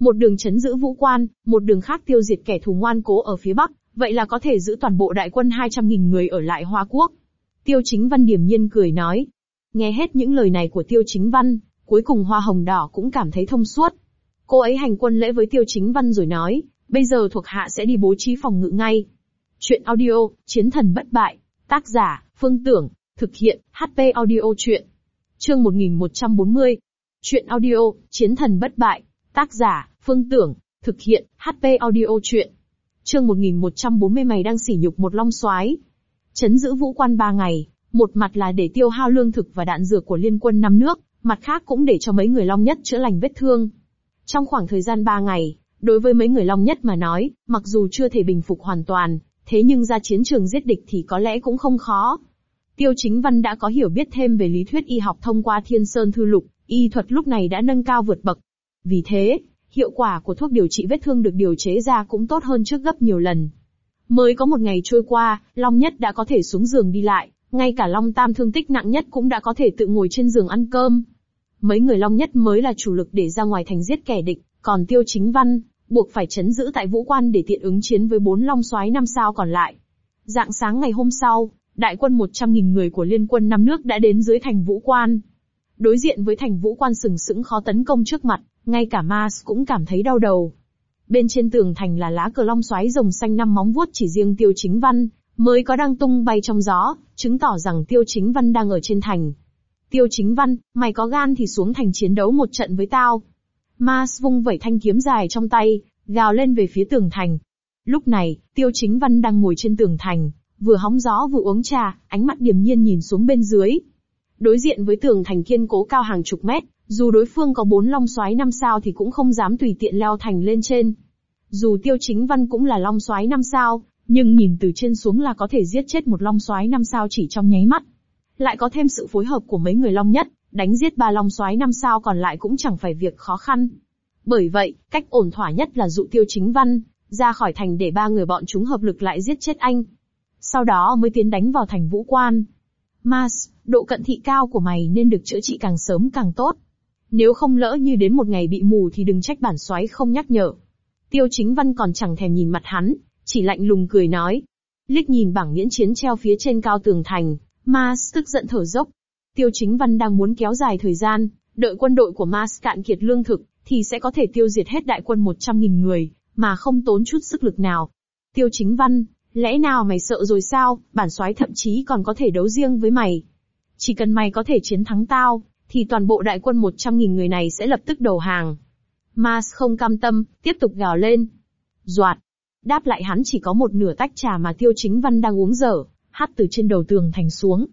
Một đường chấn giữ vũ quan, một đường khác tiêu diệt kẻ thù ngoan cố ở phía Bắc, vậy là có thể giữ toàn bộ đại quân 200.000 người ở lại Hoa Quốc. Tiêu Chính Văn điềm nhiên cười nói. Nghe hết những lời này của Tiêu Chính Văn, cuối cùng Hoa Hồng Đỏ cũng cảm thấy thông suốt. Cô ấy hành quân lễ với Tiêu Chính Văn rồi nói, bây giờ thuộc hạ sẽ đi bố trí phòng ngự ngay. Chuyện audio, Chiến thần bất bại. Tác giả, Phương Tưởng. Thực hiện, HP Audio Chuyện. Chương 1140. Chuyện audio, Chiến thần bất bại. Tác giả, Phương Tưởng. Thực hiện, HP Audio Chuyện. Chương 1140. Mày đang sỉ nhục một long soái. Trấn giữ vũ quan 3 ngày, một mặt là để tiêu hao lương thực và đạn dược của liên quân 5 nước, mặt khác cũng để cho mấy người Long Nhất chữa lành vết thương. Trong khoảng thời gian 3 ngày, đối với mấy người Long Nhất mà nói, mặc dù chưa thể bình phục hoàn toàn, thế nhưng ra chiến trường giết địch thì có lẽ cũng không khó. Tiêu Chính Văn đã có hiểu biết thêm về lý thuyết y học thông qua Thiên Sơn Thư Lục, y thuật lúc này đã nâng cao vượt bậc. Vì thế, hiệu quả của thuốc điều trị vết thương được điều chế ra cũng tốt hơn trước gấp nhiều lần. Mới có một ngày trôi qua, Long Nhất đã có thể xuống giường đi lại, ngay cả Long Tam thương tích nặng nhất cũng đã có thể tự ngồi trên giường ăn cơm. Mấy người Long Nhất mới là chủ lực để ra ngoài thành giết kẻ địch, còn Tiêu Chính Văn buộc phải trấn giữ tại vũ quan để tiện ứng chiến với 4 long soái 5 sao còn lại. Rạng sáng ngày hôm sau, đại quân 100.000 người của liên quân 5 nước đã đến dưới thành vũ quan. Đối diện với thành vũ quan sừng sững khó tấn công trước mặt, ngay cả Mars cũng cảm thấy đau đầu. Bên trên tường thành là lá cờ long soái rồng xanh 5 móng vuốt, chỉ riêng Tiêu Chính Văn mới có đang tung bay trong gió, chứng tỏ rằng Tiêu Chính Văn đang ở trên thành. Tiêu Chính Văn, mày có gan thì xuống thành chiến đấu một trận với tao. Mars vung vẩy thanh kiếm dài trong tay, gào lên về phía tường thành. Lúc này, Tiêu Chính Văn đang ngồi trên tường thành, vừa hóng gió vừa uống trà, ánh mắt điềm nhiên nhìn xuống bên dưới. Đối diện với tường thành kiên cố cao hàng chục mét, dù đối phương có 4 long soái 5 sao thì cũng không dám tùy tiện leo thành lên trên. Dù Tiêu Chính Văn cũng là long soái 5 sao, nhưng nhìn từ trên xuống là có thể giết chết một long soái 5 sao chỉ trong nháy mắt. Lại có thêm sự phối hợp của mấy người Long Nhất, đánh giết 3 long soái 5 sao còn lại cũng chẳng phải việc khó khăn. Bởi vậy, cách ổn thỏa nhất là dụ Tiêu Chính Văn ra khỏi thành để 3 người bọn chúng hợp lực lại giết chết anh. Sau đó mới tiến đánh vào thành vũ quan. Mars, độ cận thị cao của mày nên được chữa trị càng sớm càng tốt. Nếu không lỡ như đến một ngày bị mù thì đừng trách bản soái không nhắc nhở. Tiêu Chính Văn còn chẳng thèm nhìn mặt hắn, chỉ lạnh lùng cười nói. Liếc nhìn bảng miễn chiến treo phía trên cao tường thành, Mars tức giận thở dốc. Tiêu Chính Văn đang muốn kéo dài thời gian, đợi quân đội của Mars cạn kiệt lương thực, thì sẽ có thể tiêu diệt hết đại quân 100.000 người, mà không tốn chút sức lực nào. Tiêu Chính Văn, lẽ nào mày sợ rồi sao, bản soái thậm chí còn có thể đấu riêng với mày. Chỉ cần mày có thể chiến thắng tao, thì toàn bộ đại quân 100.000 người này sẽ lập tức đầu hàng. Mars không cam tâm, tiếp tục gào lên. Doạt. Đáp lại hắn chỉ có một nửa tách trà mà Tiêu Chính Văn đang uống dở, hắt từ trên đầu tường thành xuống.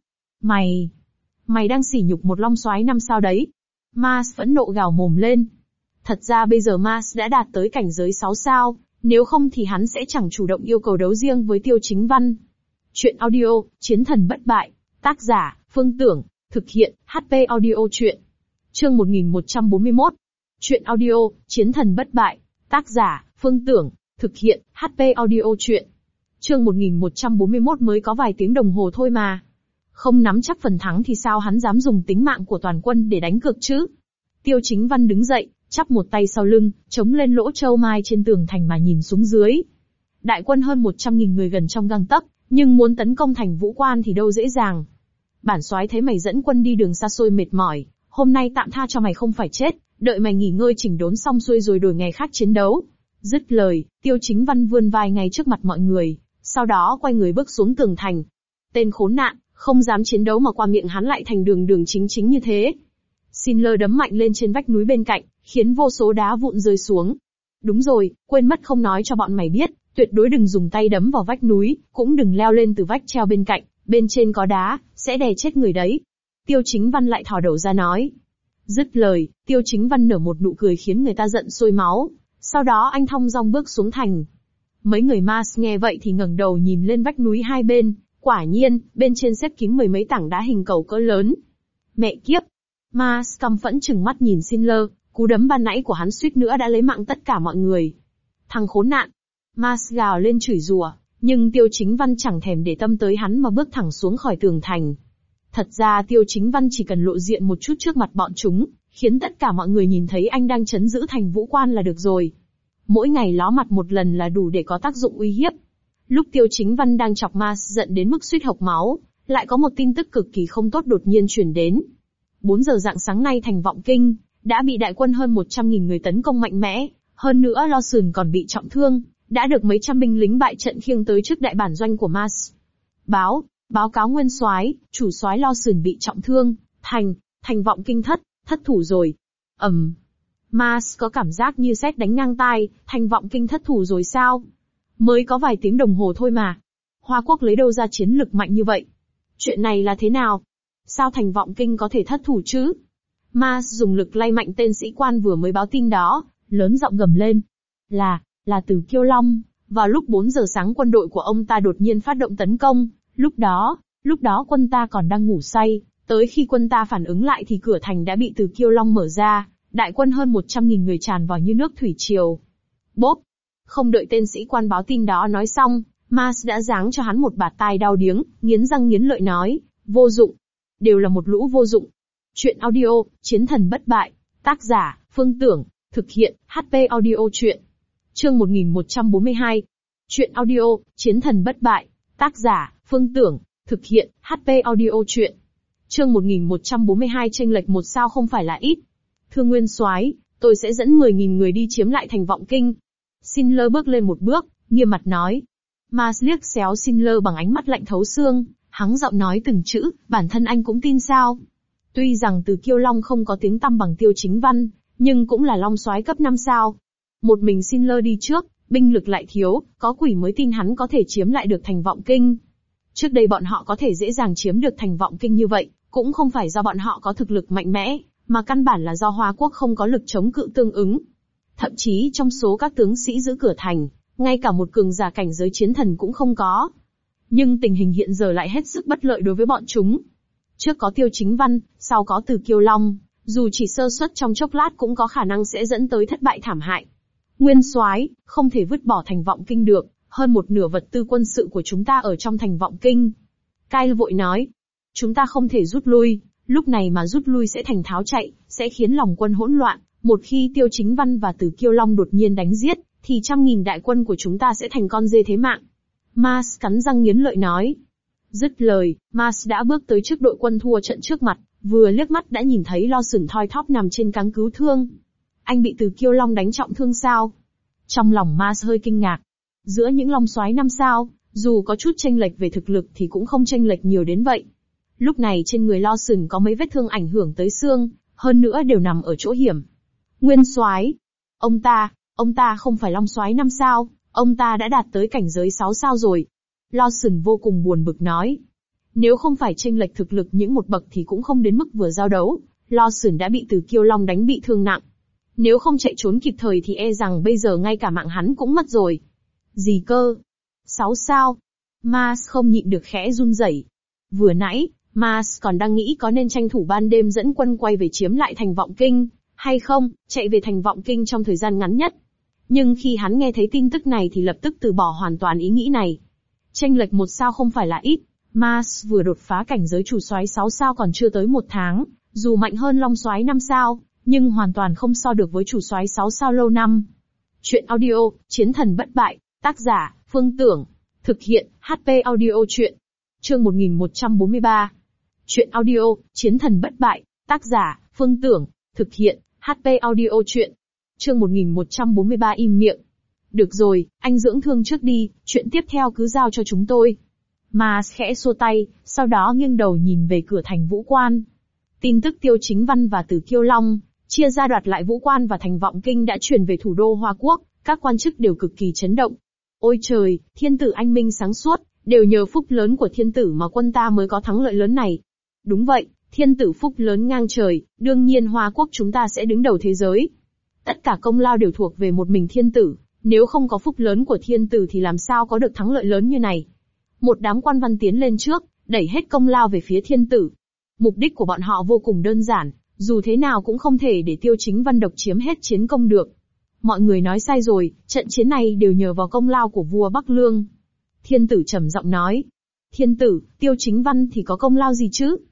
Mày đang sỉ nhục một long soái 5 sao đấy. Mars phẫn nộ gào mồm lên. Thật ra bây giờ Mars đã đạt tới cảnh giới 6 sao, nếu không thì hắn sẽ chẳng chủ động yêu cầu đấu riêng với Tiêu Chính Văn. Chuyện audio, Chiến thần bất bại. Tác giả, Phương Tưởng. Thực hiện, HP Audio Chuyện. Chương 1141. Chuyện audio, Chiến thần bất bại. Tác giả, Phương Tưởng. Thực hiện, HP Audio Chuyện. Chương 1141 mới có vài tiếng đồng hồ thôi mà. Không nắm chắc phần thắng thì sao hắn dám dùng tính mạng của toàn quân để đánh cược chứ? Tiêu Chính Văn đứng dậy, chắp một tay sau lưng, chống lên lỗ châu mai trên tường thành mà nhìn xuống dưới. Đại quân hơn 100.000 người gần trong gang tấc, nhưng muốn tấn công thành vũ quan thì đâu dễ dàng. Bản soái thấy mày dẫn quân đi đường xa xôi mệt mỏi, hôm nay tạm tha cho mày không phải chết, đợi mày nghỉ ngơi chỉnh đốn xong xuôi rồi đổi ngày khác chiến đấu. Dứt lời, Tiêu Chính Văn vươn vai ngay trước mặt mọi người, sau đó quay người bước xuống tường thành. Tên khốn nạn, không dám chiến đấu mà qua miệng hắn lại thành đường chính như thế. Sinler đấm mạnh lên trên vách núi bên cạnh, khiến vô số đá vụn rơi xuống. Đúng rồi, quên mất không nói cho bọn mày biết, tuyệt đối đừng dùng tay đấm vào vách núi, cũng đừng leo lên từ vách treo bên cạnh, bên trên có đá, sẽ đè chết người đấy. Tiêu Chính Văn lại thò đầu ra nói. Dứt lời, Tiêu Chính Văn nở một nụ cười khiến người ta giận sôi máu. Sau đó anh thong dong bước xuống thành. Mấy người Mars nghe vậy thì ngẩng đầu nhìn lên vách núi hai bên, quả nhiên, bên trên xếp kín 10 mấy tảng đá hình cầu cỡ lớn. Mẹ kiếp! Mars căm phẫn trừng mắt nhìn Sinler, cú đấm ban nãy của hắn suýt nữa đã lấy mạng tất cả mọi người. Thằng khốn nạn! Mars gào lên chửi rủa, nhưng Tiêu Chính Văn chẳng thèm để tâm tới hắn mà bước thẳng xuống khỏi tường thành. Thật ra Tiêu Chính Văn chỉ cần lộ diện một chút trước mặt bọn chúng, khiến tất cả mọi người nhìn thấy anh đang trấn giữ thành Vũ Quan là được rồi. Mỗi ngày ló mặt một lần là đủ để có tác dụng uy hiếp. Lúc Tiêu Chính Văn đang chọc Mars giận đến mức suýt hộc máu, lại có một tin tức cực kỳ không tốt đột nhiên truyền đến. 4 giờ rạng sáng nay thành Vọng Kinh đã bị đại quân hơn 100.000 người tấn công mạnh mẽ, hơn nữa Lawson còn bị trọng thương, đã được mấy trăm binh lính bại trận khiêng tới trước đại bản doanh của Mars. Báo cáo nguyên soái, chủ soái Lawson bị trọng thương, thành Vọng Kinh thất thủ rồi. Mars có cảm giác như sét đánh ngang tai, thành Vọng Kinh thất thủ rồi sao? Mới có vài tiếng đồng hồ thôi mà. Hoa Quốc lấy đâu ra chiến lực mạnh như vậy? Chuyện này là thế nào? Sao thành Vọng Kinh có thể thất thủ chứ? Mars dùng lực lay mạnh tên sĩ quan vừa mới báo tin đó, lớn giọng gầm lên. Là Từ Kiêu Long. Vào lúc 4 giờ sáng quân đội của ông ta đột nhiên phát động tấn công, lúc đó quân ta còn đang ngủ say, tới khi quân ta phản ứng lại thì cửa thành đã bị Từ Kiêu Long mở ra, đại quân hơn 100.000 người tràn vào như nước thủy triều. Bốp! Không đợi tên sĩ quan báo tin đó nói xong, Mars đã giáng cho hắn một bạt tai đau điếng, nghiến răng nghiến lợi nói, vô dụng. Đều là một lũ vô dụng. Chuyện audio, Chiến thần bất bại. Tác giả, Phương Tưởng. Thực hiện, HP audio chuyện. Chương 1142. Chuyện audio, Chiến thần bất bại. Tác giả, Phương Tưởng. Thực hiện, HP audio chuyện. Chương 1142 chênh lệch một sao không phải là ít. Thưa nguyên soái, tôi sẽ dẫn 10.000 người đi chiếm lại thành Vọng Kinh. Schindler bước lên một bước, nghiêm mặt nói. Mars liếc xéo Schindler bằng ánh mắt lạnh thấu xương, hắng giọng nói từng chữ, bản thân anh cũng tin sao? Tuy rằng Từ Kiêu Long không có tiếng tăm bằng Tiêu Chính Văn, nhưng cũng là long soái cấp 5 sao. Một mình Schindler đi trước, binh lực lại thiếu, có quỷ mới tin hắn có thể chiếm lại được thành Vọng Kinh. Trước đây bọn họ có thể dễ dàng chiếm được thành Vọng Kinh như vậy, cũng không phải do bọn họ có thực lực mạnh mẽ, mà căn bản là do Hoa Quốc không có lực chống cự tương ứng. Thậm chí trong số các tướng sĩ giữ cửa thành, ngay cả một cường giả cảnh giới chiến thần cũng không có. Nhưng tình hình hiện giờ lại hết sức bất lợi đối với bọn chúng. Trước có Tiêu Chính Văn, sau có Từ Kiêu Long, dù chỉ sơ suất trong chốc lát cũng có khả năng sẽ dẫn tới thất bại thảm hại. Nguyên soái, không thể vứt bỏ thành Vọng Kinh được, hơn một nửa vật tư quân sự của chúng ta ở trong thành Vọng Kinh. Kyle vội nói, chúng ta không thể rút lui, lúc này mà rút lui sẽ thành tháo chạy, sẽ khiến lòng quân hỗn loạn. Một khi Tiêu Chính Văn và Từ Kiêu Long đột nhiên đánh giết, thì 100.000 đại quân của chúng ta sẽ thành con dê thế mạng. Mars cắn răng nghiến lợi nói. Dứt lời, Mars đã bước tới trước đội quân thua trận trước mặt, vừa liếc mắt đã nhìn thấy Lawson thoi thóp nằm trên cáng cứu thương. Anh bị Từ Kiêu Long đánh trọng thương sao? Trong lòng Mars hơi kinh ngạc. Giữa những long soái 5 sao, dù có chút chênh lệch về thực lực thì cũng không chênh lệch nhiều đến vậy. Lúc này trên người Lawson có mấy vết thương ảnh hưởng tới xương, hơn nữa đều nằm ở chỗ hiểm. Nguyên soái, ông ta không phải long soái 5 sao, ông ta đã đạt tới cảnh giới 6 sao rồi. Lawson vô cùng buồn bực nói. Nếu không phải chênh lệch thực lực những một bậc thì cũng không đến mức vừa giao đấu, Lawson đã bị Từ Kiêu Long đánh bị thương nặng. Nếu không chạy trốn kịp thời thì e rằng bây giờ ngay cả mạng hắn cũng mất rồi. Gì cơ? 6 sao? Mars không nhịn được khẽ run rẩy. Vừa nãy, Mars còn đang nghĩ có nên tranh thủ ban đêm dẫn quân quay về chiếm lại thành Vọng Kinh, hay không, chạy về thành Vọng Kinh trong thời gian ngắn nhất. Nhưng khi hắn nghe thấy tin tức này thì lập tức từ bỏ hoàn toàn ý nghĩ này. Chênh lệch một sao không phải là ít, Mars vừa đột phá cảnh giới chủ soái 6 sao còn chưa tới 1 tháng, dù mạnh hơn long soái 5 sao, nhưng hoàn toàn không so được với chủ soái 6 sao lâu năm. Chuyện audio, Chiến thần bất bại, tác giả, Phương Tưởng. Thực hiện, HP audio chuyện. Chương 1143. Chuyện audio, Chiến thần bất bại, tác giả, Phương Tưởng. Thực hiện, HP audio chuyện. Chương 1143 im miệng. Được rồi, anh dưỡng thương trước đi, chuyện tiếp theo cứ giao cho chúng tôi. Mars khẽ xua tay, sau đó nghiêng đầu nhìn về cửa thành Vũ Quan. Tin tức Tiêu Chính Văn và Từ Kiêu Long chia ra đoạt lại Vũ Quan và thành Vọng Kinh đã truyền về thủ đô Hoa Quốc, các quan chức đều cực kỳ chấn động. Ôi trời, thiên tử anh minh sáng suốt, đều nhờ phúc lớn của thiên tử mà quân ta mới có thắng lợi lớn này. Đúng vậy, thiên tử phúc lớn ngang trời, đương nhiên Hoa Quốc chúng ta sẽ đứng đầu thế giới. Tất cả công lao đều thuộc về một mình thiên tử, nếu không có phúc lớn của thiên tử thì làm sao có được thắng lợi lớn như này. Một đám quan văn tiến lên trước, đẩy hết công lao về phía thiên tử. Mục đích của bọn họ vô cùng đơn giản, dù thế nào cũng không thể để Tiêu Chính Văn độc chiếm hết chiến công được. Mọi người nói sai rồi, trận chiến này đều nhờ vào công lao của vua Bắc Lương. Thiên tử trầm giọng nói. Thiên tử, Tiêu Chính Văn thì có công lao gì chứ?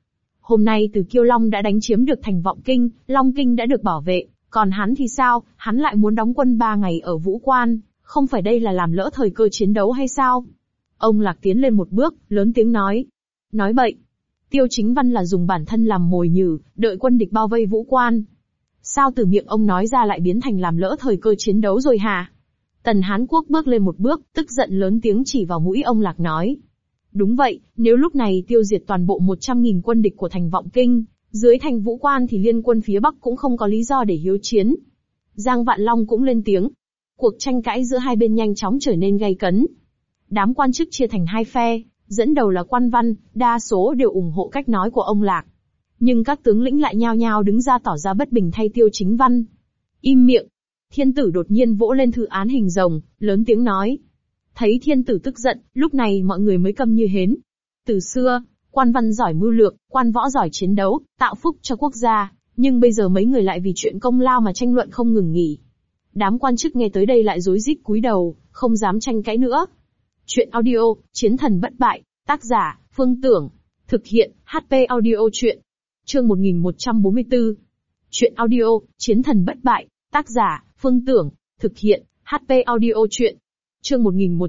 Hôm nay Từ Kiêu Long đã đánh chiếm được thành Vọng Kinh, Long Kinh đã được bảo vệ, còn hắn thì sao, hắn lại muốn đóng quân 3 ngày ở Vũ Quan, không phải đây là làm lỡ thời cơ chiến đấu hay sao? Ông Lạc tiến lên một bước, lớn tiếng nói. Nói bậy. Tiêu Chính Văn là dùng bản thân làm mồi nhử, đợi quân địch bao vây Vũ Quan. Sao từ miệng ông nói ra lại biến thành làm lỡ thời cơ chiến đấu rồi hả? Tần Hán Quốc bước lên một bước, tức giận lớn tiếng chỉ vào mũi ông Lạc nói. Đúng vậy, nếu lúc này tiêu diệt toàn bộ 100.000 quân địch của thành Vọng Kinh, dưới thành Vũ Quan thì liên quân phía Bắc cũng không có lý do để hiếu chiến. Giang Vạn Long cũng lên tiếng. Cuộc tranh cãi giữa hai bên nhanh chóng trở nên gay cấn. Đám quan chức chia thành hai phe, dẫn đầu là Quan Văn, đa số đều ủng hộ cách nói của ông Lạc. Nhưng các tướng lĩnh lại nhao nhao đứng ra tỏ ra bất bình thay Tiêu Chính Văn. Im miệng. Thiên tử đột nhiên vỗ lên thư án hình rồng, lớn tiếng nói. Thấy thiên tử tức giận, lúc này mọi người mới câm như hến. Từ xưa, quan văn giỏi mưu lược, quan võ giỏi chiến đấu, tạo phúc cho quốc gia, nhưng bây giờ mấy người lại vì chuyện công lao mà tranh luận không ngừng nghỉ. Đám quan chức nghe tới đây lại rối rít cúi đầu, không dám tranh cãi nữa. Chuyện audio, Chiến thần bất bại, tác giả, Phương Tưởng. Thực hiện, HP audio chuyện. Chương 1144. Chuyện audio, Chiến thần bất bại, tác giả, Phương Tưởng. Thực hiện, HP audio chuyện. Chương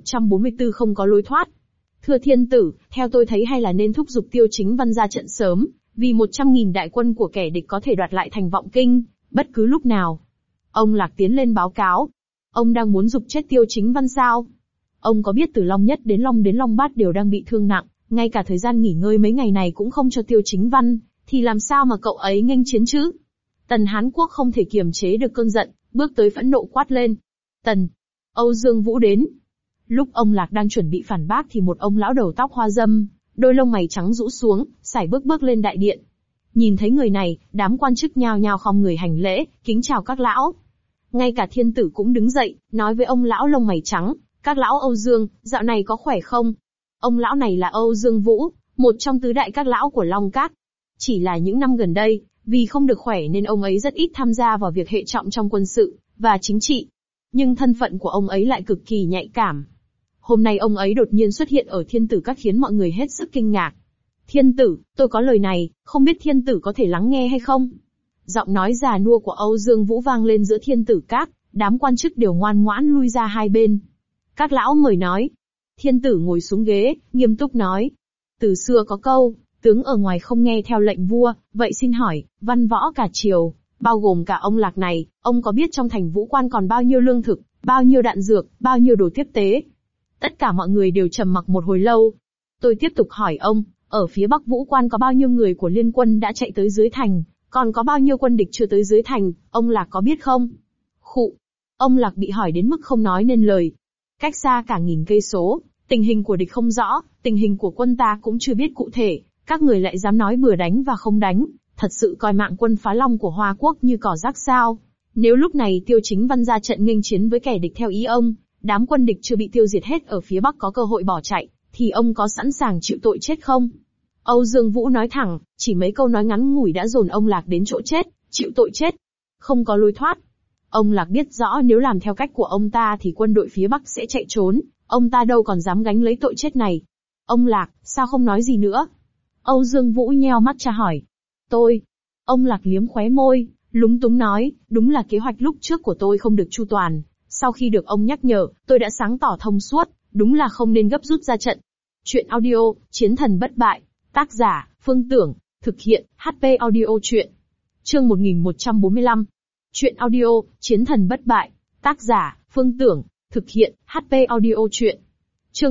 1144 không có lối thoát. Thưa thiên tử, theo tôi thấy hay là nên thúc giục Tiêu Chính Văn ra trận sớm, vì 100.000 đại quân của kẻ địch có thể đoạt lại thành Vọng Kinh, bất cứ lúc nào. Ông Lạc tiến lên báo cáo. Ông đang muốn giục chết Tiêu Chính Văn sao? Ông có biết từ Long Nhất đến Long Bát đều đang bị thương nặng, ngay cả thời gian nghỉ ngơi mấy ngày này cũng không cho Tiêu Chính Văn, thì làm sao mà cậu ấy nghênh chiến chứ? Tần Hán Quốc không thể kiềm chế được cơn giận, bước tới phẫn nộ quát lên. Tần, Âu Dương Vũ đến. Lúc ông Lạc đang chuẩn bị phản bác thì một ông lão đầu tóc hoa râm, đôi lông mày trắng rũ xuống, sải bước lên đại điện. Nhìn thấy người này, đám quan chức nhao nhao khom người hành lễ, kính chào các lão. Ngay cả thiên tử cũng đứng dậy, nói với ông lão lông mày trắng, các lão Âu Dương, dạo này có khỏe không? Ông lão này là Âu Dương Vũ, một trong tứ đại các lão của Long Các. Chỉ là những năm gần đây, vì không được khỏe nên ông ấy rất ít tham gia vào việc hệ trọng trong quân sự và chính trị. Nhưng thân phận của ông ấy lại cực kỳ nhạy cảm. Hôm nay ông ấy đột nhiên xuất hiện ở thiên tử các khiến mọi người hết sức kinh ngạc. Thiên tử, tôi có lời này, không biết thiên tử có thể lắng nghe hay không? Giọng nói già nua của Âu Dương Vũ vang lên giữa thiên tử các, đám quan chức đều ngoan ngoãn lui ra hai bên. Các lão mời nói. Thiên tử ngồi xuống ghế, nghiêm túc nói. Từ xưa có câu, tướng ở ngoài không nghe theo lệnh vua, vậy xin hỏi, văn võ cả triều, bao gồm cả ông Lạc này, ông có biết trong thành Vũ Quan còn bao nhiêu lương thực, bao nhiêu đạn dược, bao nhiêu đồ tiếp tế? Tất cả mọi người đều trầm mặc một hồi lâu. Tôi tiếp tục hỏi ông, ở phía Bắc Vũ Quan có bao nhiêu người của liên quân đã chạy tới dưới thành, còn có bao nhiêu quân địch chưa tới dưới thành, ông Lạc có biết không? Khụ. Ông Lạc bị hỏi đến mức không nói nên lời. Cách xa cả 1000 cây số, tình hình của địch không rõ, tình hình của quân ta cũng chưa biết cụ thể, các người lại dám nói bừa đánh và không đánh, thật sự coi mạng quân phá long của Hoa Quốc như cỏ rác sao? Nếu lúc này Tiêu Chính Văn ra trận nghênh chiến với kẻ địch theo ý ông, đám quân địch chưa bị tiêu diệt hết ở phía Bắc có cơ hội bỏ chạy, thì ông có sẵn sàng chịu tội chết không? Âu Dương Vũ nói thẳng, chỉ mấy câu nói ngắn ngủi đã dồn ông Lạc đến chỗ chết, chịu tội chết. Không có lối thoát. Ông Lạc biết rõ nếu làm theo cách của ông ta thì quân đội phía Bắc sẽ chạy trốn, ông ta đâu còn dám gánh lấy tội chết này. Ông Lạc, sao không nói gì nữa? Âu Dương Vũ nheo mắt tra hỏi. Tôi. Ông Lạc liếm khóe môi, lúng túng nói, đúng là kế hoạch lúc trước của tôi không được chu toàn. Sau khi được ông nhắc nhở, tôi đã sáng tỏ thông suốt, đúng là không nên gấp rút ra trận. Chuyện audio, Chiến thần bất bại. Tác giả, Phương Tưởng. Thực hiện, HP audio chuyện. Chương 1145. Chuyện audio, Chiến thần bất bại. Tác giả, Phương Tưởng. Thực hiện, HP audio chuyện. Chương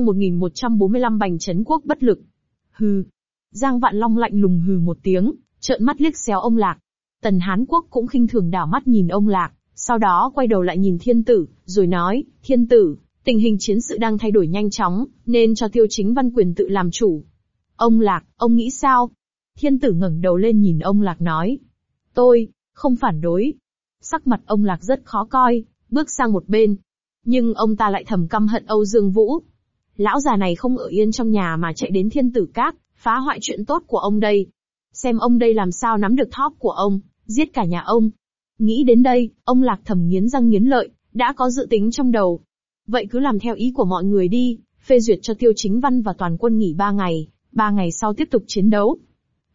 1145 Bành Trấn Quốc bất lực. Hừ. Giang Vạn Long lạnh lùng hừ một tiếng, trợn mắt liếc xéo ông Lạc. Tần Hán Quốc cũng khinh thường đảo mắt nhìn ông Lạc, sau đó quay đầu lại nhìn thiên tử, rồi nói, thiên tử, tình hình chiến sự đang thay đổi nhanh chóng, nên cho Tiêu Chính Văn quyền tự làm chủ. Ông Lạc, ông nghĩ sao? Thiên tử ngẩng đầu lên nhìn ông Lạc nói. Tôi, không phản đối. Sắc mặt ông Lạc rất khó coi, bước sang một bên. Nhưng ông ta lại thầm căm hận Âu Dương Vũ. Lão già này không ở yên trong nhà mà chạy đến thiên tử các, phá hoại chuyện tốt của ông đây. Xem ông đây làm sao nắm được thóp của ông, giết cả nhà ông. Nghĩ đến đây, ông Lạc thầm nghiến răng nghiến lợi, đã có dự tính trong đầu. Vậy cứ làm theo ý của mọi người đi, phê duyệt cho Tiêu Chính Văn và toàn quân nghỉ 3 ngày, 3 ngày sau tiếp tục chiến đấu.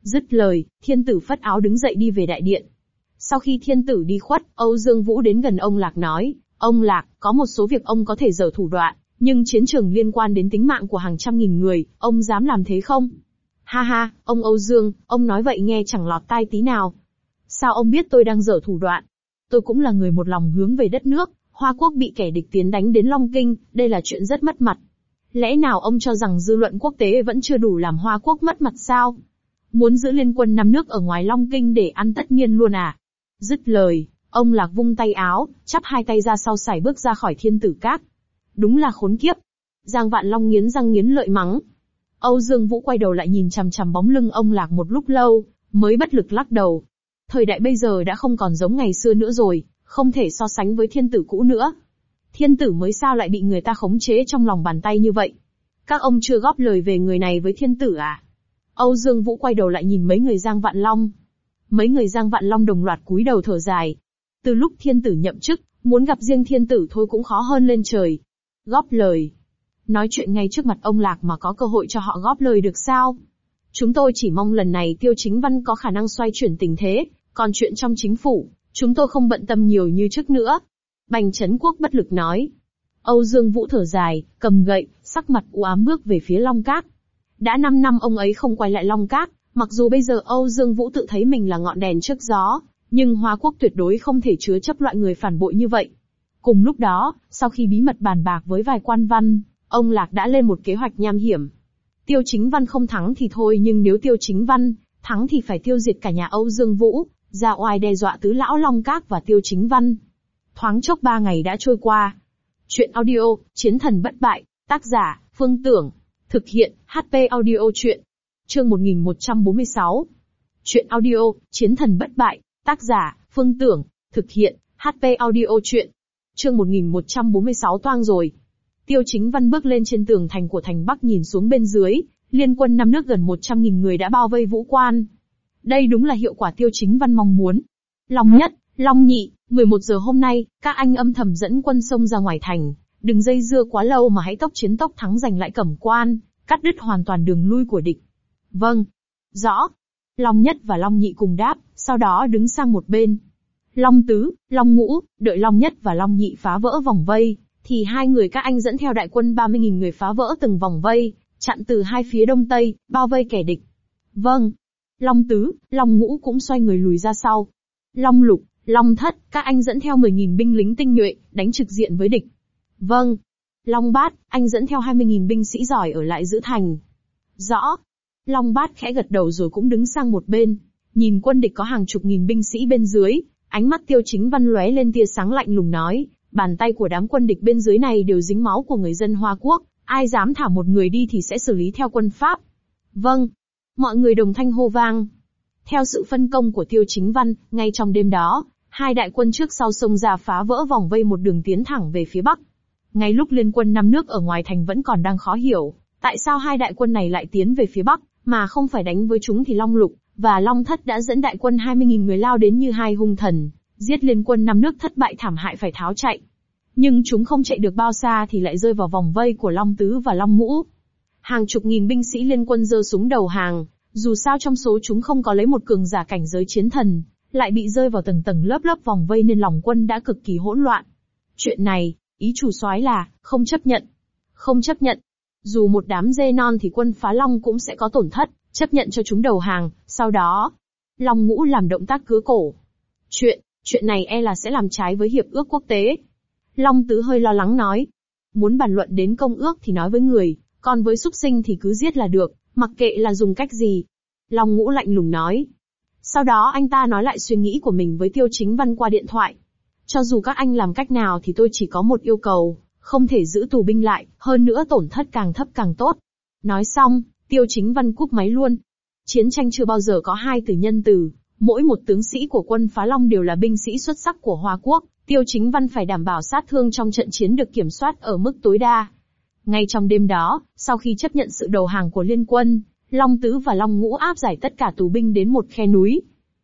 Dứt lời, thiên tử phất áo đứng dậy đi về đại điện. Sau khi thiên tử đi khuất, Âu Dương Vũ đến gần ông Lạc nói, ông Lạc, có một số việc ông có thể giở thủ đoạn, nhưng chiến trường liên quan đến tính mạng của hàng trăm nghìn người, ông dám làm thế không? Ha ha, ông Âu Dương, ông nói vậy nghe chẳng lọt tai tí nào. Sao ông biết tôi đang giở thủ đoạn? Tôi cũng là người một lòng hướng về đất nước, Hoa Quốc bị kẻ địch tiến đánh đến Long Kinh, đây là chuyện rất mất mặt. Lẽ nào ông cho rằng dư luận quốc tế vẫn chưa đủ làm Hoa Quốc mất mặt sao? Muốn giữ liên quân 5 nước ở ngoài Long Kinh để ăn tất nhiên luôn à? Dứt lời, ông Lạc vung tay áo, chắp hai tay ra sau sải bước ra khỏi thiên tử các. Đúng là khốn kiếp. Giang Vạn Long nghiến răng nghiến lợi mắng. Âu Dương Vũ quay đầu lại nhìn chằm chằm bóng lưng ông Lạc một lúc lâu, mới bất lực lắc đầu. Thời đại bây giờ đã không còn giống ngày xưa nữa rồi, không thể so sánh với thiên tử cũ nữa. Thiên tử mới sao lại bị người ta khống chế trong lòng bàn tay như vậy? Các ông chưa góp lời về người này với thiên tử à? Âu Dương Vũ quay đầu lại nhìn mấy người Giang Vạn Long. Mấy người Giang Vạn Long đồng loạt cúi đầu thở dài. Từ lúc thiên tử nhậm chức, muốn gặp riêng thiên tử thôi cũng khó hơn lên trời. Góp lời. Nói chuyện ngay trước mặt ông Lạc mà có cơ hội cho họ góp lời được sao? Chúng tôi chỉ mong lần này Tiêu Chính Văn có khả năng xoay chuyển tình thế, còn chuyện trong chính phủ, chúng tôi không bận tâm nhiều như trước nữa. Bành Trấn Quốc bất lực nói. Âu Dương Vũ thở dài, cầm gậy, sắc mặt u ám bước về phía Long Các. Đã 5 năm ông ấy không quay lại Long Các, mặc dù bây giờ Âu Dương Vũ tự thấy mình là ngọn đèn trước gió, nhưng Hoa Quốc tuyệt đối không thể chứa chấp loại người phản bội như vậy. Cùng lúc đó, sau khi bí mật bàn bạc với vài quan văn, ông Lạc đã lên một kế hoạch nham hiểm. Tiêu Chính Văn không thắng thì thôi, nhưng nếu Tiêu Chính Văn thắng thì phải tiêu diệt cả nhà Âu Dương Vũ, ra oai đe dọa tứ lão Long Các và Tiêu Chính Văn. Thoáng chốc 3 ngày đã trôi qua. Chuyện audio, Chiến thần bất bại, tác giả, Phương Tưởng. Thực hiện, HP Audio Chuyện. Chương 1146. Chuyện audio, Chiến thần bất bại, tác giả, Phương Tưởng. Thực hiện, HP Audio Chuyện. Chương 1146 toang rồi. Tiêu Chính Văn bước lên trên tường thành của thành Bắc nhìn xuống bên dưới, liên quân 5 nước gần 100.000 người đã bao vây Vũ Quan. Đây đúng là hiệu quả Tiêu Chính Văn mong muốn. Long Nhất, Long Nhị, 11 giờ hôm nay, các anh âm thầm dẫn quân xông ra ngoài thành, đừng dây dưa quá lâu mà hãy tốc chiến tốc thắng giành lại Cẩm Quan, cắt đứt hoàn toàn đường lui của địch. Vâng. Rõ. Long Nhất và Long Nhị cùng đáp, sau đó đứng sang một bên. Long Tứ, Long Ngũ, đợi Long Nhất và Long Nhị phá vỡ vòng vây, thì hai người các anh dẫn theo đại quân 30.000 người phá vỡ từng vòng vây, chặn từ hai phía đông tây, bao vây kẻ địch. Vâng. Long Tứ, Long Ngũ cũng xoay người lùi ra sau. Long Lục, Long Thất, các anh dẫn theo 10.000 binh lính tinh nhuệ, đánh trực diện với địch. Vâng. Long Bát, anh dẫn theo 20.000 binh sĩ giỏi ở lại giữ thành. Rõ. Long Bát khẽ gật đầu rồi cũng đứng sang một bên, nhìn quân địch có hàng chục nghìn binh sĩ bên dưới, ánh mắt Tiêu Chính Văn lóe lên tia sáng lạnh lùng nói, bàn tay của đám quân địch bên dưới này đều dính máu của người dân Hoa Quốc, ai dám thả một người đi thì sẽ xử lý theo quân pháp. Vâng. Mọi người đồng thanh hô vang. Theo sự phân công của Tiêu Chính Văn, ngay trong đêm đó, hai đại quân trước sau xông ra phá vỡ vòng vây một đường tiến thẳng về phía Bắc. Ngay lúc liên quân 5 nước ở ngoài thành vẫn còn đang khó hiểu, tại sao hai đại quân này lại tiến về phía Bắc, mà không phải đánh với chúng thì Long Lục và Long Thất đã dẫn đại quân 20.000 người lao đến như hai hung thần, giết liên quân 5 nước thất bại thảm hại phải tháo chạy. Nhưng chúng không chạy được bao xa thì lại rơi vào vòng vây của Long Tứ và Long Ngũ. Hàng chục nghìn binh sĩ liên quân giơ súng đầu hàng, dù sao trong số chúng không có lấy một cường giả cảnh giới chiến thần, lại bị rơi vào tầng tầng lớp lớp vòng vây nên lòng quân đã cực kỳ hỗn loạn. Chuyện này, ý chủ soái là, không chấp nhận. Không chấp nhận. Dù một đám dê non thì quân Phá Long cũng sẽ có tổn thất, chấp nhận cho chúng đầu hàng, sau đó. Long Ngũ làm động tác cứa cổ. Chuyện này e là sẽ làm trái với hiệp ước quốc tế. Long Tứ hơi lo lắng nói. Muốn bàn luận đến công ước thì nói với người, còn với súc sinh thì cứ giết là được, mặc kệ là dùng cách gì. Long Ngũ lạnh lùng nói. Sau đó anh ta nói lại suy nghĩ của mình với Tiêu Chính Văn qua điện thoại. Cho dù các anh làm cách nào thì tôi chỉ có một yêu cầu, không thể giữ tù binh lại, hơn nữa tổn thất càng thấp càng tốt. Nói xong, Tiêu Chính Văn cúp máy luôn. Chiến tranh chưa bao giờ có hai từ nhân từ, mỗi một tướng sĩ của quân Phá Long đều là binh sĩ xuất sắc của Hoa Quốc, Tiêu Chính Văn phải đảm bảo sát thương trong trận chiến được kiểm soát ở mức tối đa. Ngay trong đêm đó, sau khi chấp nhận sự đầu hàng của liên quân, Long Tứ và Long Ngũ áp giải tất cả tù binh đến một khe núi.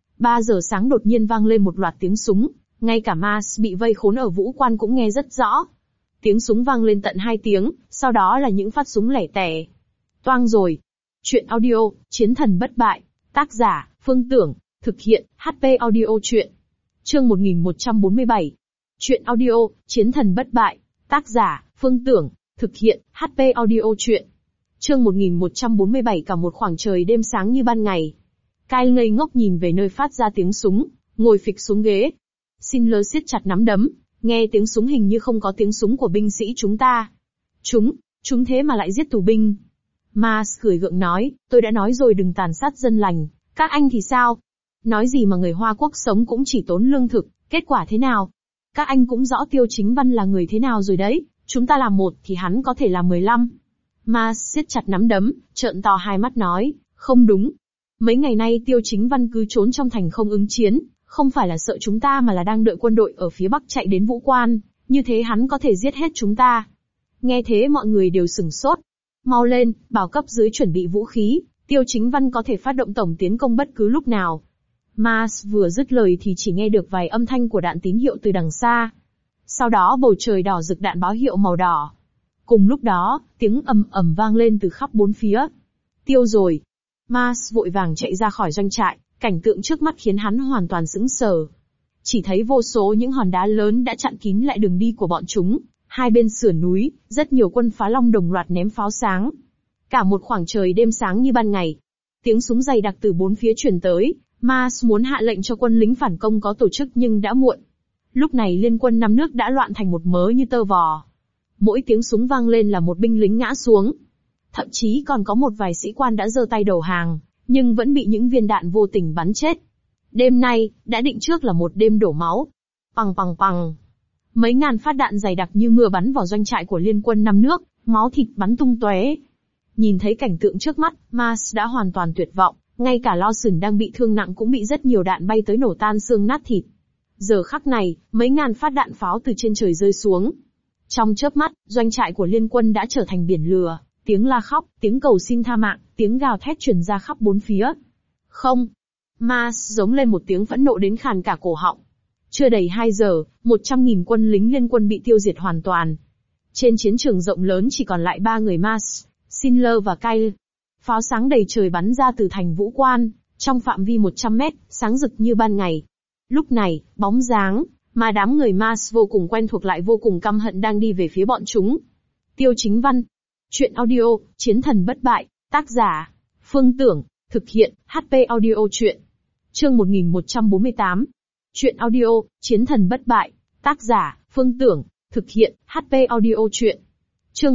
3 giờ sáng đột nhiên vang lên một loạt tiếng súng, ngay cả Mars bị vây khốn ở Vũ Quan cũng nghe rất rõ. Tiếng súng vang lên tận 2 tiếng, sau đó là những phát súng lẻ tẻ. Toang rồi. Chuyện audio, Chiến thần bất bại, Tác giả, Phương Tưởng, thực hiện, HP Audio truyện. Chương 1147. Truyện audio, Chiến thần bất bại. Tác giả, Phương Tưởng, thực hiện, HP Audio truyện. Chương 1147. Cả một khoảng trời đêm sáng như ban ngày. Kyle ngây ngốc nhìn về nơi phát ra tiếng súng, ngồi phịch xuống ghế. Sinler siết chặt nắm đấm, nghe tiếng súng hình như không có tiếng súng của binh sĩ chúng ta. Chúng thế mà lại giết tù binh. Mars cười gượng nói, tôi đã nói rồi đừng tàn sát dân lành, các anh thì sao? Nói gì mà người Hoa Quốc sống cũng chỉ tốn lương thực, kết quả thế nào? Các anh cũng rõ Tiêu Chính Văn là người thế nào rồi đấy, chúng ta làm một thì hắn có thể làm 15. Mars siết chặt nắm đấm, trợn to hai mắt nói, không đúng. Mấy ngày nay Tiêu Chính Văn cứ trốn trong thành không ứng chiến, không phải là sợ chúng ta mà là đang đợi quân đội ở phía Bắc chạy đến Vũ Quan, như thế hắn có thể giết hết chúng ta. Nghe thế mọi người đều sửng sốt. Mau lên, bảo cấp dưới chuẩn bị vũ khí, Tiêu Chính Văn có thể phát động tổng tiến công bất cứ lúc nào. Mars vừa dứt lời thì chỉ nghe được vài âm thanh của đạn tín hiệu từ đằng xa. Sau đó bầu trời đỏ rực đạn báo hiệu màu đỏ. Cùng lúc đó, tiếng ầm ầm vang lên từ khắp bốn phía. Tiêu rồi. Mars vội vàng chạy ra khỏi doanh trại, cảnh tượng trước mắt khiến hắn hoàn toàn sững sờ. Chỉ thấy vô số những hòn đá lớn đã chặn kín lại đường đi của bọn chúng. Hai bên sườn núi, rất nhiều quân phá long đồng loạt ném pháo sáng. Cả một khoảng trời đêm sáng như ban ngày. Tiếng súng dày đặc từ bốn phía truyền tới, Mars muốn hạ lệnh cho quân lính phản công có tổ chức nhưng đã muộn. Lúc này liên quân năm nước đã loạn thành một mớ như tơ vò. Mỗi tiếng súng vang lên là một binh lính ngã xuống. Thậm chí còn có một vài sĩ quan đã giơ tay đầu hàng, nhưng vẫn bị những viên đạn vô tình bắn chết. Đêm nay, đã định trước là một đêm đổ máu. Pằng pằng pằng. Mấy ngàn phát đạn dày đặc như mưa bắn vào doanh trại của liên quân năm nước, máu thịt bắn tung tóe. Nhìn thấy cảnh tượng trước mắt, Mars đã hoàn toàn tuyệt vọng, ngay cả Lawson đang bị thương nặng cũng bị rất nhiều đạn bay tới nổ tan xương nát thịt. Giờ khắc này, mấy ngàn phát đạn pháo từ trên trời rơi xuống. Trong chớp mắt, doanh trại của liên quân đã trở thành biển lửa, tiếng la khóc, tiếng cầu xin tha mạng, tiếng gào thét truyền ra khắp bốn phía. Không! Mars giống lên một tiếng phẫn nộ đến khàn cả cổ họng. Chưa đầy 2 giờ, 100.000 quân lính liên quân bị tiêu diệt hoàn toàn. Trên chiến trường rộng lớn chỉ còn lại 3 người Mars, Sinler và Kyle. Pháo sáng đầy trời bắn ra từ thành Vũ Quan, trong phạm vi 100 mét, sáng rực như ban ngày. Lúc này, bóng dáng, mà đám người Mars vô cùng quen thuộc lại vô cùng căm hận đang đi về phía bọn chúng. Tiêu Chính Văn. Truyện audio, Chiến thần bất bại, tác giả, Phương Tưởng, thực hiện, HP Audio truyện. Chương 1148. Truyện audio, Chiến thần bất bại, tác giả, Phương Tưởng, thực hiện, HP Audio truyện. Chương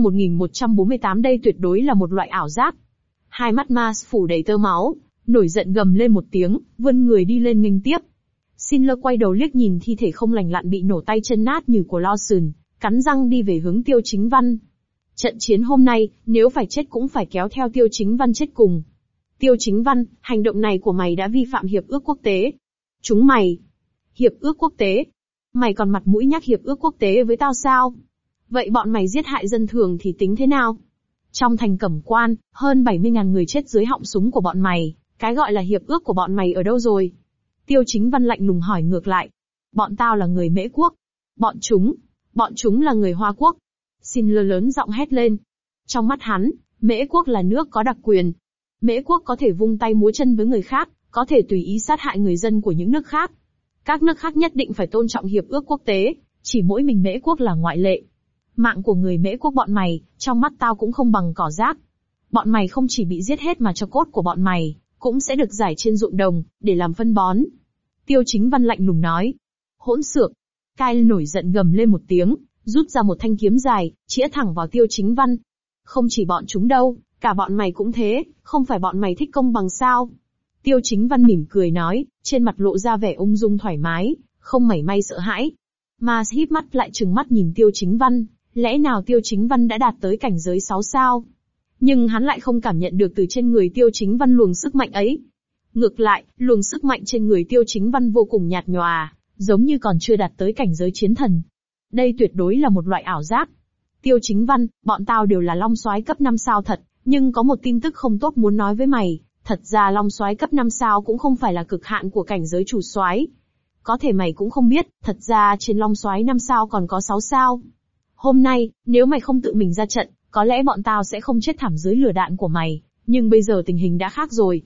1148. Đây tuyệt đối là một loại ảo giác. Hai mắt Mars phủ đầy tơ máu, nổi giận gầm lên một tiếng, vươn người đi lên nghênh tiếp. Sinler quay đầu liếc nhìn thi thể không lành lặn bị nổ tay chân nát như của Lawson, cắn răng đi về hướng Tiêu Chính Văn. Trận chiến hôm nay, nếu phải chết cũng phải kéo theo Tiêu Chính Văn chết cùng. Tiêu Chính Văn, hành động này của mày đã vi phạm hiệp ước quốc tế. Chúng mày. Hiệp ước quốc tế? Mày còn mặt mũi nhắc hiệp ước quốc tế với tao sao? Vậy bọn mày giết hại dân thường thì tính thế nào? Trong thành Cẩm Quan, hơn 70.000 người chết dưới họng súng của bọn mày, cái gọi là hiệp ước của bọn mày ở đâu rồi? Tiêu Chính Văn lạnh lùng hỏi ngược lại. Bọn tao là người Mễ Quốc. Bọn chúng là người Hoa Quốc. Sinler lớn giọng hét lên. Trong mắt hắn, Mễ Quốc là nước có đặc quyền. Mễ Quốc có thể vung tay múa chân với người khác, có thể tùy ý sát hại người dân của những nước khác. Các nước khác nhất định phải tôn trọng hiệp ước quốc tế, chỉ mỗi mình Mễ Quốc là ngoại lệ. Mạng của người Mễ Quốc bọn mày, trong mắt tao cũng không bằng cỏ rác. Bọn mày không chỉ bị giết hết mà cho cốt của bọn mày, cũng sẽ được rải trên ruộng đồng, để làm phân bón. Tiêu Chính Văn lạnh lùng nói. Hỗn xược. Kyle nổi giận gầm lên một tiếng, rút ra một thanh kiếm dài, chĩa thẳng vào Tiêu Chính Văn. Không chỉ bọn chúng đâu, cả bọn mày cũng thế, không phải bọn mày thích công bằng sao? Tiêu Chính Văn mỉm cười nói, trên mặt lộ ra vẻ ung dung thoải mái, không mảy may sợ hãi. Mars híp mắt lại trừng mắt nhìn Tiêu Chính Văn, lẽ nào Tiêu Chính Văn đã đạt tới cảnh giới 6 sao? Nhưng hắn lại không cảm nhận được từ trên người Tiêu Chính Văn luồng sức mạnh ấy. Ngược lại, luồng sức mạnh trên người Tiêu Chính Văn vô cùng nhạt nhòa, giống như còn chưa đạt tới cảnh giới chiến thần. Đây tuyệt đối là một loại ảo giác. Tiêu Chính Văn, bọn tao đều là long soái cấp 5 sao thật, nhưng có một tin tức không tốt muốn nói với mày. Thật ra long soái cấp 5 sao cũng không phải là cực hạn của cảnh giới chủ soái. Có thể mày cũng không biết, thật ra trên long soái 5 sao còn có 6 sao. Hôm nay, nếu mày không tự mình ra trận, có lẽ bọn tao sẽ không chết thảm dưới lửa đạn của mày, nhưng bây giờ tình hình đã khác rồi.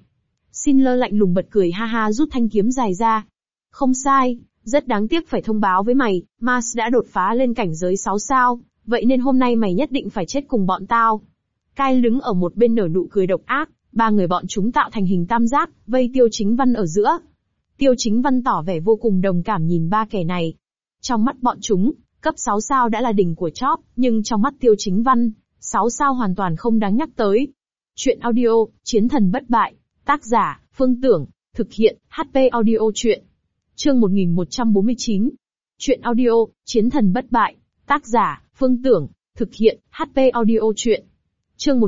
Sinler lạnh lùng bật cười ha ha rút thanh kiếm dài ra. Không sai, rất đáng tiếc phải thông báo với mày, Mars đã đột phá lên cảnh giới 6 sao, vậy nên hôm nay mày nhất định phải chết cùng bọn tao. Kyle đứng ở một bên nở nụ cười độc ác, ba người bọn chúng tạo thành hình tam giác, vây Tiêu Chính Văn ở giữa. Tiêu Chính Văn tỏ vẻ vô cùng đồng cảm nhìn ba kẻ này. Trong mắt bọn chúng, cấp 6 sao đã là đỉnh của chóp, nhưng trong mắt Tiêu Chính Văn, 6 sao hoàn toàn không đáng nhắc tới. Chuyện audio, Chiến thần bất bại, tác giả, Phương Tưởng, thực hiện, HP Audio Chuyện. Chương 1149. Chuyện audio, Chiến thần bất bại, tác giả, Phương Tưởng, thực hiện, HP Audio Chuyện. Chương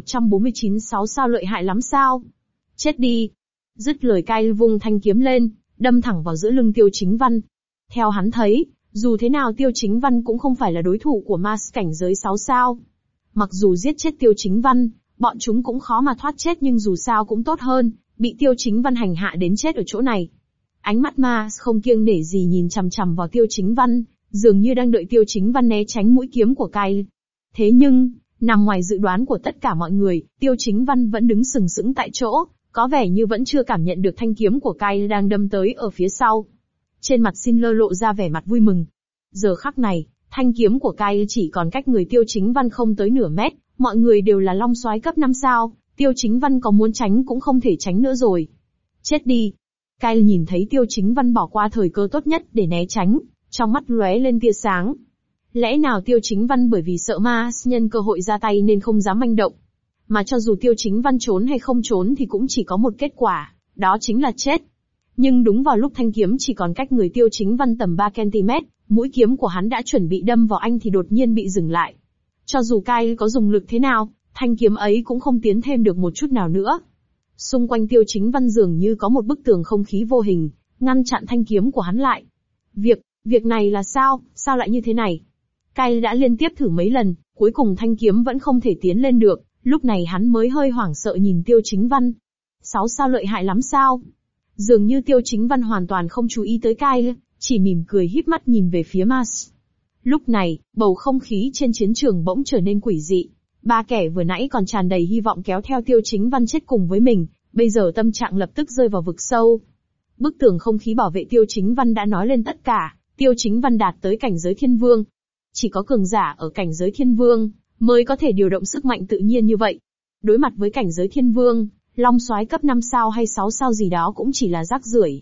1149 6 sao lợi hại lắm sao? Chết đi! Dứt lời Kyle vung thanh kiếm lên, đâm thẳng vào giữa lưng Tiêu Chính Văn. Theo hắn thấy, dù thế nào Tiêu Chính Văn cũng không phải là đối thủ của Mars cảnh giới 6 sao. Mặc dù giết chết Tiêu Chính Văn, bọn chúng cũng khó mà thoát chết nhưng dù sao cũng tốt hơn, bị Tiêu Chính Văn hành hạ đến chết ở chỗ này. Ánh mắt Mars không kiêng nể gì nhìn chằm chằm vào Tiêu Chính Văn, dường như đang đợi Tiêu Chính Văn né tránh mũi kiếm của Kyle. Thế nhưng, nằm ngoài dự đoán của tất cả mọi người, Tiêu Chính Văn vẫn đứng sừng sững tại chỗ, có vẻ như vẫn chưa cảm nhận được thanh kiếm của Kyle đang đâm tới ở phía sau. Trên mặt Sinler lộ ra vẻ mặt vui mừng. Giờ khắc này, thanh kiếm của Kyle chỉ còn cách người Tiêu Chính Văn không tới nửa mét, mọi người đều là long soái cấp 5 sao, Tiêu Chính Văn có muốn tránh cũng không thể tránh nữa rồi. Chết đi! Kyle nhìn thấy Tiêu Chính Văn bỏ qua thời cơ tốt nhất để né tránh, trong mắt lóe lên tia sáng. Lẽ nào Tiêu Chính Văn bởi vì sợ Mars nhân cơ hội ra tay nên không dám manh động? Mà cho dù Tiêu Chính Văn trốn hay không trốn thì cũng chỉ có một kết quả, đó chính là chết. Nhưng đúng vào lúc thanh kiếm chỉ còn cách người Tiêu Chính Văn tầm 3 cm, mũi kiếm của hắn đã chuẩn bị đâm vào anh thì đột nhiên bị dừng lại. Cho dù Kyle có dùng lực thế nào, thanh kiếm ấy cũng không tiến thêm được một chút nào nữa. Xung quanh Tiêu Chính Văn dường như có một bức tường không khí vô hình, ngăn chặn thanh kiếm của hắn lại. Việc này là sao lại như thế này? Kyle đã liên tiếp thử mấy lần, cuối cùng thanh kiếm vẫn không thể tiến lên được, lúc này hắn mới hơi hoảng sợ nhìn Tiêu Chính Văn. 6 sao lợi hại lắm sao? Dường như Tiêu Chính Văn hoàn toàn không chú ý tới Kyle, chỉ mỉm cười híp mắt nhìn về phía Mars. Lúc này, bầu không khí trên chiến trường bỗng trở nên quỷ dị. Ba kẻ vừa nãy còn tràn đầy hy vọng kéo theo Tiêu Chính Văn chết cùng với mình, bây giờ tâm trạng lập tức rơi vào vực sâu. Bức tường không khí bảo vệ Tiêu Chính Văn đã nói lên tất cả, Tiêu Chính Văn đạt tới cảnh giới thiên vương. Chỉ có cường giả ở cảnh giới thiên vương mới có thể điều động sức mạnh tự nhiên như vậy. Đối mặt với cảnh giới thiên vương, long soái cấp 5 sao hay 6 sao gì đó cũng chỉ là rác rưởi.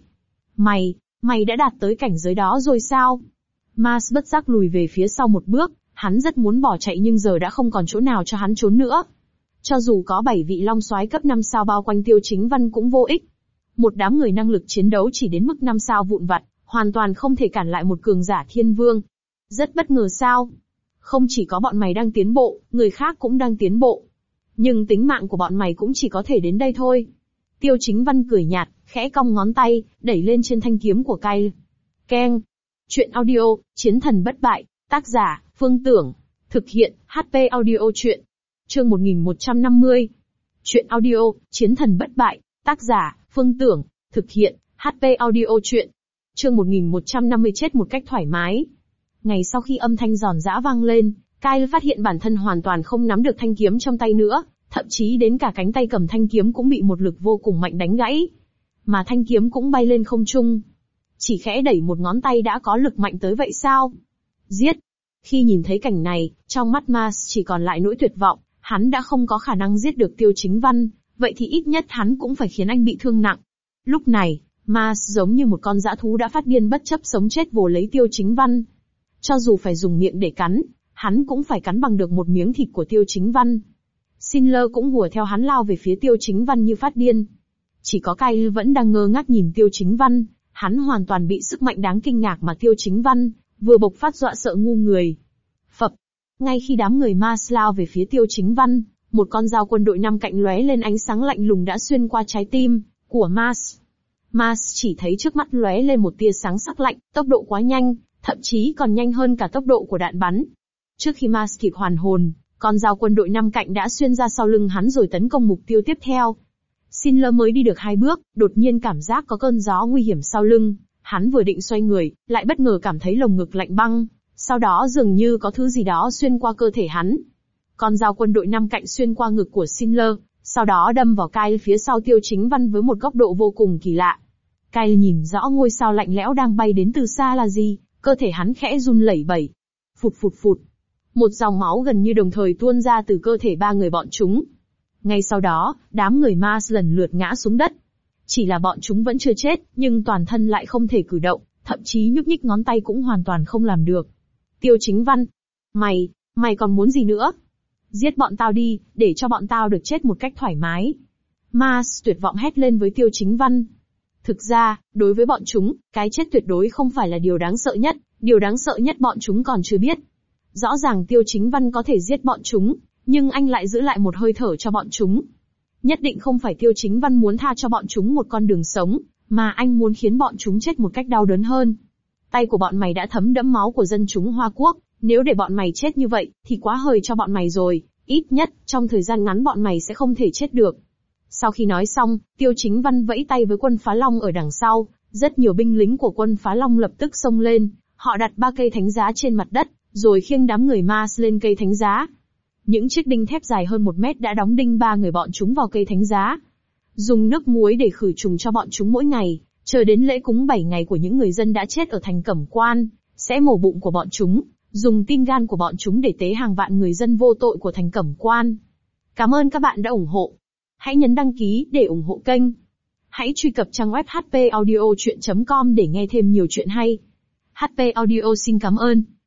Mày đã đạt tới cảnh giới đó rồi sao? Mars bất giác lùi về phía sau một bước, hắn rất muốn bỏ chạy nhưng giờ đã không còn chỗ nào cho hắn trốn nữa. Cho dù có 7 vị long soái cấp 5 sao bao quanh Tiêu Chính Văn cũng vô ích. Một đám người năng lực chiến đấu chỉ đến mức 5 sao vụn vặt, hoàn toàn không thể cản lại một cường giả thiên vương. Rất bất ngờ sao? Không chỉ có bọn mày đang tiến bộ, người khác cũng đang tiến bộ. Nhưng tính mạng của bọn mày cũng chỉ có thể đến đây thôi. Tiêu Chính Văn cười nhạt, khẽ cong ngón tay, đẩy lên trên thanh kiếm của Kyle. Keng. Chuyện audio, Chiến thần bất bại, tác giả, Phương Tưởng, thực hiện, HP Audio Chuyện. Chương 1150. Chuyện audio, Chiến thần bất bại, tác giả, Phương Tưởng, thực hiện, HP Audio Chuyện. Chương 1150 chết một cách thoải mái. Ngày sau khi âm thanh giòn giã vang lên, Kyle phát hiện bản thân hoàn toàn không nắm được thanh kiếm trong tay nữa, thậm chí đến cả cánh tay cầm thanh kiếm cũng bị một lực vô cùng mạnh đánh gãy. Mà thanh kiếm cũng bay lên không trung. Chỉ khẽ đẩy một ngón tay đã có lực mạnh tới vậy sao? Giết! Khi nhìn thấy cảnh này, trong mắt Mars chỉ còn lại nỗi tuyệt vọng, hắn đã không có khả năng giết được Tiêu Chính Văn, vậy thì ít nhất hắn cũng phải khiến anh bị thương nặng. Lúc này, Mars giống như một con dã thú đã phát điên bất chấp sống chết vồ lấy Tiêu Chính Văn. Cho dù phải dùng miệng để cắn, hắn cũng phải cắn bằng được một miếng thịt của Tiêu Chính Văn. Sinler cũng hùa theo hắn lao về phía Tiêu Chính Văn như phát điên. Chỉ có Kyle vẫn đang ngơ ngác nhìn Tiêu Chính Văn, hắn hoàn toàn bị sức mạnh đáng kinh ngạc mà Tiêu Chính Văn vừa bộc phát dọa sợ ngu người. Phập. Ngay khi đám người Mars lao về phía Tiêu Chính Văn, một con dao quân đội 5 cạnh lóe lên ánh sáng lạnh lùng đã xuyên qua trái tim của Mars. Mars chỉ thấy trước mắt lóe lên một tia sáng sắc lạnh, tốc độ quá nhanh, thậm chí còn nhanh hơn cả tốc độ của đạn bắn. Trước khi Mars kịp hoàn hồn, con dao quân đội 5 cạnh đã xuyên ra sau lưng hắn rồi tấn công mục tiêu tiếp theo. Sinler mới đi được 2 bước, đột nhiên cảm giác có cơn gió nguy hiểm sau lưng, hắn vừa định xoay người, lại bất ngờ cảm thấy lồng ngực lạnh băng, sau đó dường như có thứ gì đó xuyên qua cơ thể hắn. Con dao quân đội 5 cạnh xuyên qua ngực của sau đó đâm vào Kyle phía sau Tiêu Chính Văn với một góc độ vô cùng kỳ lạ. Kyle nhìn rõ ngôi sao lạnh lẽo đang bay đến từ xa là gì, cơ thể hắn khẽ run lẩy bẩy. Phụt phụt phụt. Một dòng máu gần như đồng thời tuôn ra từ cơ thể ba người bọn chúng. Ngay sau đó, đám người Mars lần lượt ngã xuống đất. Chỉ là bọn chúng vẫn chưa chết, nhưng toàn thân lại không thể cử động, thậm chí nhúc nhích ngón tay cũng hoàn toàn không làm được. Tiêu Chính Văn. Mày còn muốn gì nữa? Giết bọn tao đi, để cho bọn tao được chết một cách thoải mái. Mars tuyệt vọng hét lên với Tiêu Chính Văn. Thực ra, đối với bọn chúng, cái chết tuyệt đối không phải là điều đáng sợ nhất, điều đáng sợ nhất bọn chúng còn chưa biết. Rõ ràng Tiêu Chính Văn có thể giết bọn chúng, nhưng anh lại giữ lại một hơi thở cho bọn chúng. Nhất định không phải Tiêu Chính Văn muốn tha cho bọn chúng một con đường sống, mà anh muốn khiến bọn chúng chết một cách đau đớn hơn. Tay của bọn mày đã thấm đẫm máu của dân chúng Hoa Quốc, nếu để bọn mày chết như vậy, thì quá hời cho bọn mày rồi, ít nhất, trong thời gian ngắn bọn mày sẽ không thể chết được. Sau khi nói xong, Tiêu Chính Văn vẫy tay với quân Phá Long ở đằng sau, rất nhiều binh lính của quân Phá Long lập tức xông lên, họ đặt 3 cây thánh giá trên mặt đất, rồi khiêng đám người Mars lên cây thánh giá. Những chiếc đinh thép dài hơn 1 mét đã đóng đinh 3 người bọn chúng vào cây thánh giá. Dùng nước muối để khử trùng cho bọn chúng mỗi ngày, chờ đến lễ cúng 7 ngày của những người dân đã chết ở thành Cẩm Quan, sẽ mổ bụng của bọn chúng, dùng tim gan của bọn chúng để tế hàng vạn người dân vô tội của thành Cẩm Quan. Cảm ơn các bạn đã ủng hộ. Hãy nhấn đăng ký để ủng hộ kênh. Hãy truy cập trang web hpaudiochuyen.com để nghe thêm nhiều chuyện hay. HP Audio xin cảm ơn.